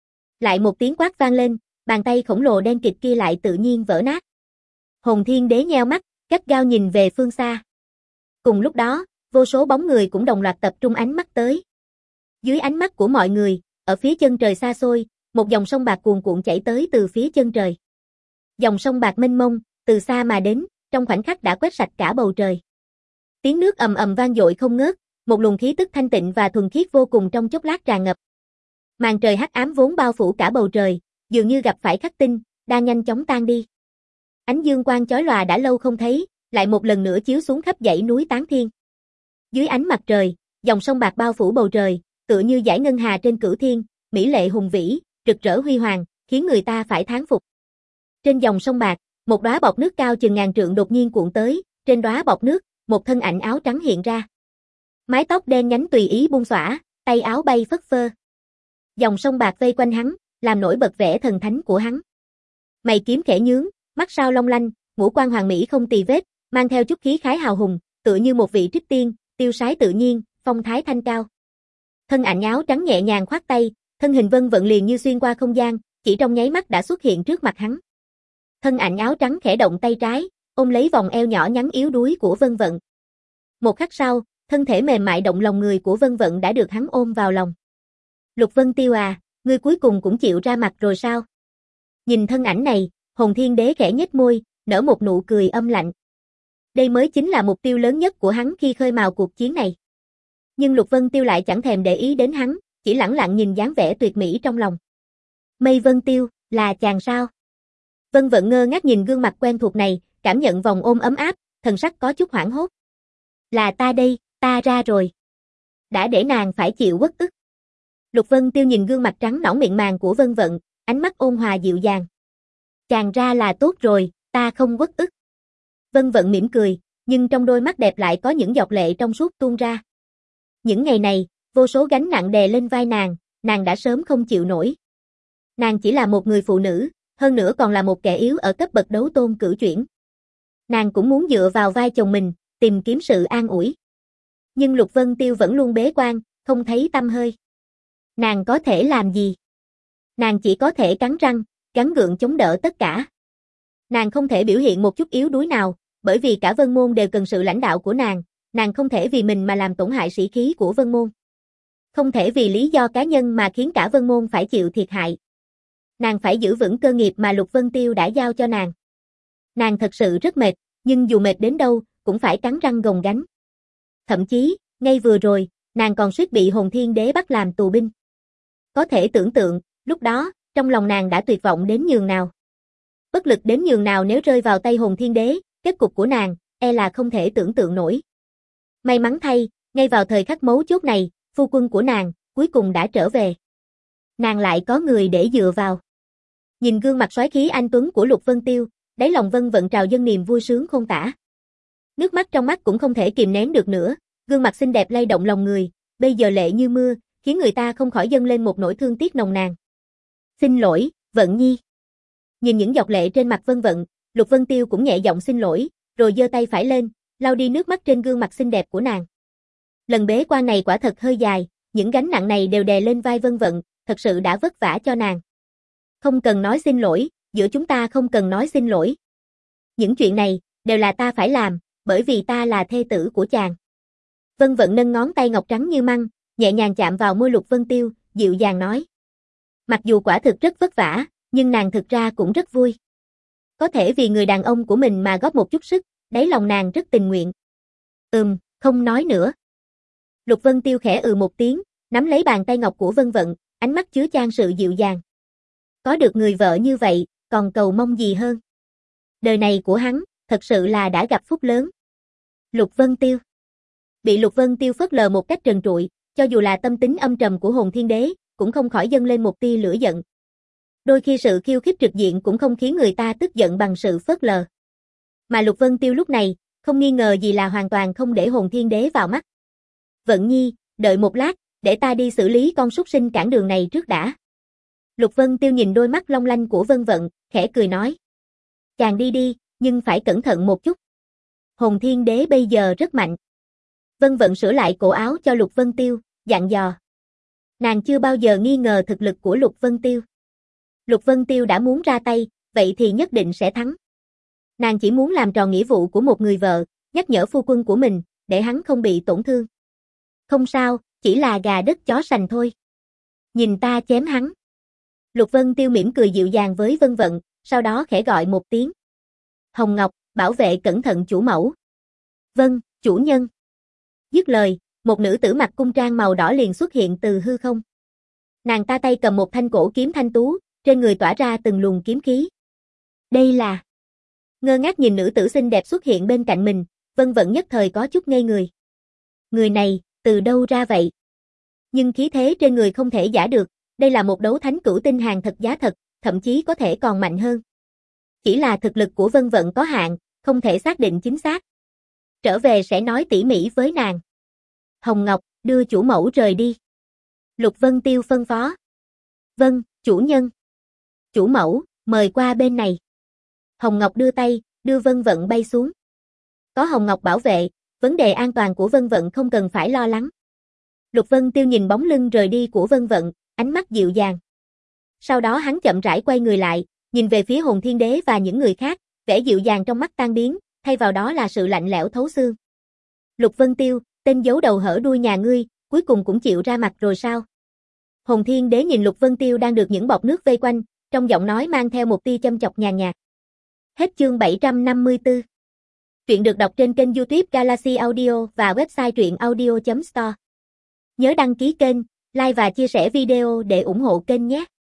Lại một tiếng quát vang lên, bàn tay khổng lồ đen kịt kia lại tự nhiên vỡ nát. Hồn Thiên Đế nheo mắt, gắt gao nhìn về phương xa. Cùng lúc đó, vô số bóng người cũng đồng loạt tập trung ánh mắt tới. Dưới ánh mắt của mọi người, ở phía chân trời xa xôi, một dòng sông bạc cuồn cuộn chảy tới từ phía chân trời. Dòng sông bạc mênh mông, từ xa mà đến, trong khoảnh khắc đã quét sạch cả bầu trời. Tiếng nước ầm ầm vang dội không ngớt, một luồng khí tức thanh tịnh và thuần khiết vô cùng trong chốc lát tràn ngập. Màn trời hắc ám vốn bao phủ cả bầu trời, dường như gặp phải khắc tinh, đang nhanh chóng tan đi. Ánh dương quang chói lòa đã lâu không thấy, lại một lần nữa chiếu xuống khắp dãy núi Tán Thiên. Dưới ánh mặt trời, dòng sông bạc bao phủ bầu trời, tựa như dải ngân hà trên cửu thiên, mỹ lệ hùng vĩ, rực rỡ huy hoàng, khiến người ta phải thán phục. Trên dòng sông bạc, một đóa bọt nước cao chừng ngàn trượng đột nhiên cuộn tới, trên đóa bọt nước, một thân ảnh áo trắng hiện ra. Mái tóc đen nhánh tùy ý buông xõa, tay áo bay phất phơ. Dòng sông bạc vây quanh hắn, làm nổi bật vẻ thần thánh của hắn. Mày kiếm khẽ nhướng, mắt sao long lanh, ngũ quan hoàng mỹ không tì vết, mang theo chút khí khái hào hùng, tựa như một vị trích tiên, tiêu sái tự nhiên, phong thái thanh cao. Thân ảnh áo trắng nhẹ nhàng khoát tay, thân hình Vân Vận liền như xuyên qua không gian, chỉ trong nháy mắt đã xuất hiện trước mặt hắn. Thân ảnh áo trắng khẽ động tay trái, ôm lấy vòng eo nhỏ nhắn yếu đuối của Vân Vận. Một khắc sau, thân thể mềm mại động lòng người của Vân Vận đã được hắn ôm vào lòng. Lục Vân Tiêu à, ngươi cuối cùng cũng chịu ra mặt rồi sao? Nhìn thân ảnh này, Hồn Thiên Đế khẽ nhếch môi, nở một nụ cười âm lạnh. Đây mới chính là mục tiêu lớn nhất của hắn khi khơi mào cuộc chiến này. Nhưng Lục Vân Tiêu lại chẳng thèm để ý đến hắn, chỉ lẳng lặng nhìn dáng vẻ tuyệt mỹ trong lòng. Mây Vân Tiêu, là chàng sao? Vân Vận ngơ ngác nhìn gương mặt quen thuộc này, cảm nhận vòng ôm ấm áp, thần sắc có chút hoảng hốt. Là ta đây, ta ra rồi. Đã để nàng phải chịu uất ức. Lục Vân Tiêu nhìn gương mặt trắng nõn mịn màng của Vân Vận, ánh mắt ôn hòa dịu dàng. Chàng ra là tốt rồi, ta không uất ức. Vân Vận mỉm cười, nhưng trong đôi mắt đẹp lại có những giọt lệ trong suốt tuôn ra. Những ngày này, vô số gánh nặng đè lên vai nàng, nàng đã sớm không chịu nổi. Nàng chỉ là một người phụ nữ, hơn nữa còn là một kẻ yếu ở cấp bậc đấu tôn cửu chuyển. Nàng cũng muốn dựa vào vai chồng mình, tìm kiếm sự an ủi. Nhưng Lục Vân Tiêu vẫn luôn bế quan, không thấy tăm hơi. Nàng có thể làm gì? Nàng chỉ có thể cắn răng, gắng gượng chống đỡ tất cả. Nàng không thể biểu hiện một chút yếu đuối nào, bởi vì cả Vân Môn đều cần sự lãnh đạo của nàng, nàng không thể vì mình mà làm tổn hại sĩ khí của Vân Môn. Không thể vì lý do cá nhân mà khiến cả Vân Môn phải chịu thiệt hại. Nàng phải giữ vững cơ nghiệp mà Lục Vân Tiêu đã giao cho nàng. Nàng thật sự rất mệt, nhưng dù mệt đến đâu, cũng phải cắn răng gồng gánh. Thậm chí, ngay vừa rồi, nàng còn suýt bị Hồn Thiên Đế bắt làm tù binh. Có thể tưởng tượng, lúc đó, trong lòng nàng đã tuyệt vọng đến nhường nào. Bất lực đến nhường nào nếu rơi vào tay Hồn Thiên Đế, kết cục của nàng, e là không thể tưởng tượng nổi. May mắn thay, ngay vào thời khắc mấu chốt này, phu quân của nàng, cuối cùng đã trở về. Nàng lại có người để dựa vào. Nhìn gương mặt soái khí anh tuấn của Lục Vân Tiêu, đáy lòng Vân Vận trào dâng niềm vui sướng không tả. Nước mắt trong mắt cũng không thể kìm nén được nữa, gương mặt xinh đẹp lay động lòng người, bây giờ lệ như mưa, khiến người ta không khỏi dâng lên một nỗi thương tiếc nồng nàn. Xin lỗi, Vận Nhi. Nhìn những giọt lệ trên mặt Vân Vận, Lục Vân Tiêu cũng nhẹ giọng xin lỗi, rồi giơ tay phải lên, lau đi nước mắt trên gương mặt xinh đẹp của nàng. Lần bế quan này quả thật hơi dài, những gánh nặng này đều đè lên vai Vân Vận, thật sự đã vất vả cho nàng. Không cần nói xin lỗi, giữa chúng ta không cần nói xin lỗi. Những chuyện này, đều là ta phải làm, bởi vì ta là thê tử của chàng. Vân Vận nâng ngón tay ngọc trắng như măng, nhẹ nhàng chạm vào môi Lục Vân Tiêu, dịu dàng nói. Mặc dù quả thực rất vất vả, nhưng nàng thực ra cũng rất vui. Có thể vì người đàn ông của mình mà góp một chút sức, đáy lòng nàng rất tình nguyện. Ừm, không nói nữa. Lục Vân Tiêu khẽ ừ một tiếng, nắm lấy bàn tay ngọc của Vân Vận, ánh mắt chứa chan sự dịu dàng. Có được người vợ như vậy, còn cầu mong gì hơn. Đời này của hắn, thật sự là đã gặp phúc lớn. Lục Vân Tiêu. Bị Lục Vân Tiêu phớt lờ một cách trần trụi, cho dù là tâm tính âm trầm của hồn thiên đế, cũng không khỏi dâng lên một tia lửa giận. Đôi khi sự khiêu khích trực diện cũng không khiến người ta tức giận bằng sự phớt lờ. Mà Lục Vân Tiêu lúc này, không nghi ngờ gì là hoàn toàn không để hồn thiên đế vào mắt. Vận Nhi, đợi một lát, để ta đi xử lý con súc sinh cản đường này trước đã. Lục Vân Tiêu nhìn đôi mắt long lanh của Vân Vận, khẽ cười nói. Chàng đi đi, nhưng phải cẩn thận một chút. Hồn thiên đế bây giờ rất mạnh. Vân Vận sửa lại cổ áo cho Lục Vân Tiêu, dặn dò. Nàng chưa bao giờ nghi ngờ thực lực của Lục Vân Tiêu. Lục Vân Tiêu đã muốn ra tay, vậy thì nhất định sẽ thắng. Nàng chỉ muốn làm tròn nghĩa vụ của một người vợ, nhắc nhở phu quân của mình, để hắn không bị tổn thương. Không sao, chỉ là gà đất chó sành thôi. Nhìn ta chém hắn. Lục Vân Tiêu mỉm cười dịu dàng với Vân Vận, sau đó khẽ gọi một tiếng. Hồng Ngọc, bảo vệ cẩn thận chủ mẫu. Vâng, chủ nhân. Dứt lời, một nữ tử mặc cung trang màu đỏ liền xuất hiện từ hư không. Nàng ta tay cầm một thanh cổ kiếm thanh tú, trên người tỏa ra từng luồng kiếm khí. Đây là... Ngơ ngác nhìn nữ tử xinh đẹp xuất hiện bên cạnh mình, Vân Vận nhất thời có chút ngây người. Người này, từ đâu ra vậy? Nhưng khí thế trên người không thể giả được, đây là một đấu thánh cửu tinh hàng thật giá thật, thậm chí có thể còn mạnh hơn. Chỉ là thực lực của Vân Vận có hạn, không thể xác định chính xác. Trở về sẽ nói tỉ mỉ với nàng. Hồng Ngọc, đưa chủ mẫu rời đi. Lục Vân Tiêu phân phó. Vâng, chủ nhân. Chủ mẫu, mời qua bên này. Hồng Ngọc đưa tay, đưa Vân Vận bay xuống. Có Hồng Ngọc bảo vệ, vấn đề an toàn của Vân Vận không cần phải lo lắng. Lục Vân Tiêu nhìn bóng lưng rời đi của Vân Vận, ánh mắt dịu dàng. Sau đó hắn chậm rãi quay người lại, nhìn về phía Hồn Thiên Đế và những người khác, vẻ dịu dàng trong mắt tan biến, thay vào đó là sự lạnh lẽo thấu xương. Lục Vân Tiêu, tên giấu đầu hở đuôi nhà ngươi, cuối cùng cũng chịu ra mặt rồi sao? Hồn Thiên Đế nhìn Lục Vân Tiêu đang được những bọt nước vây quanh, trong giọng nói mang theo một tia châm chọc nhàn nhạt. Hết chương bảy trăm năm mươi tư. Truyện được đọc trên kênh YouTube Galaxy Audio và website truyện audio chấm store. Nhớ đăng ký kênh, like và chia sẻ video để ủng hộ kênh nhé.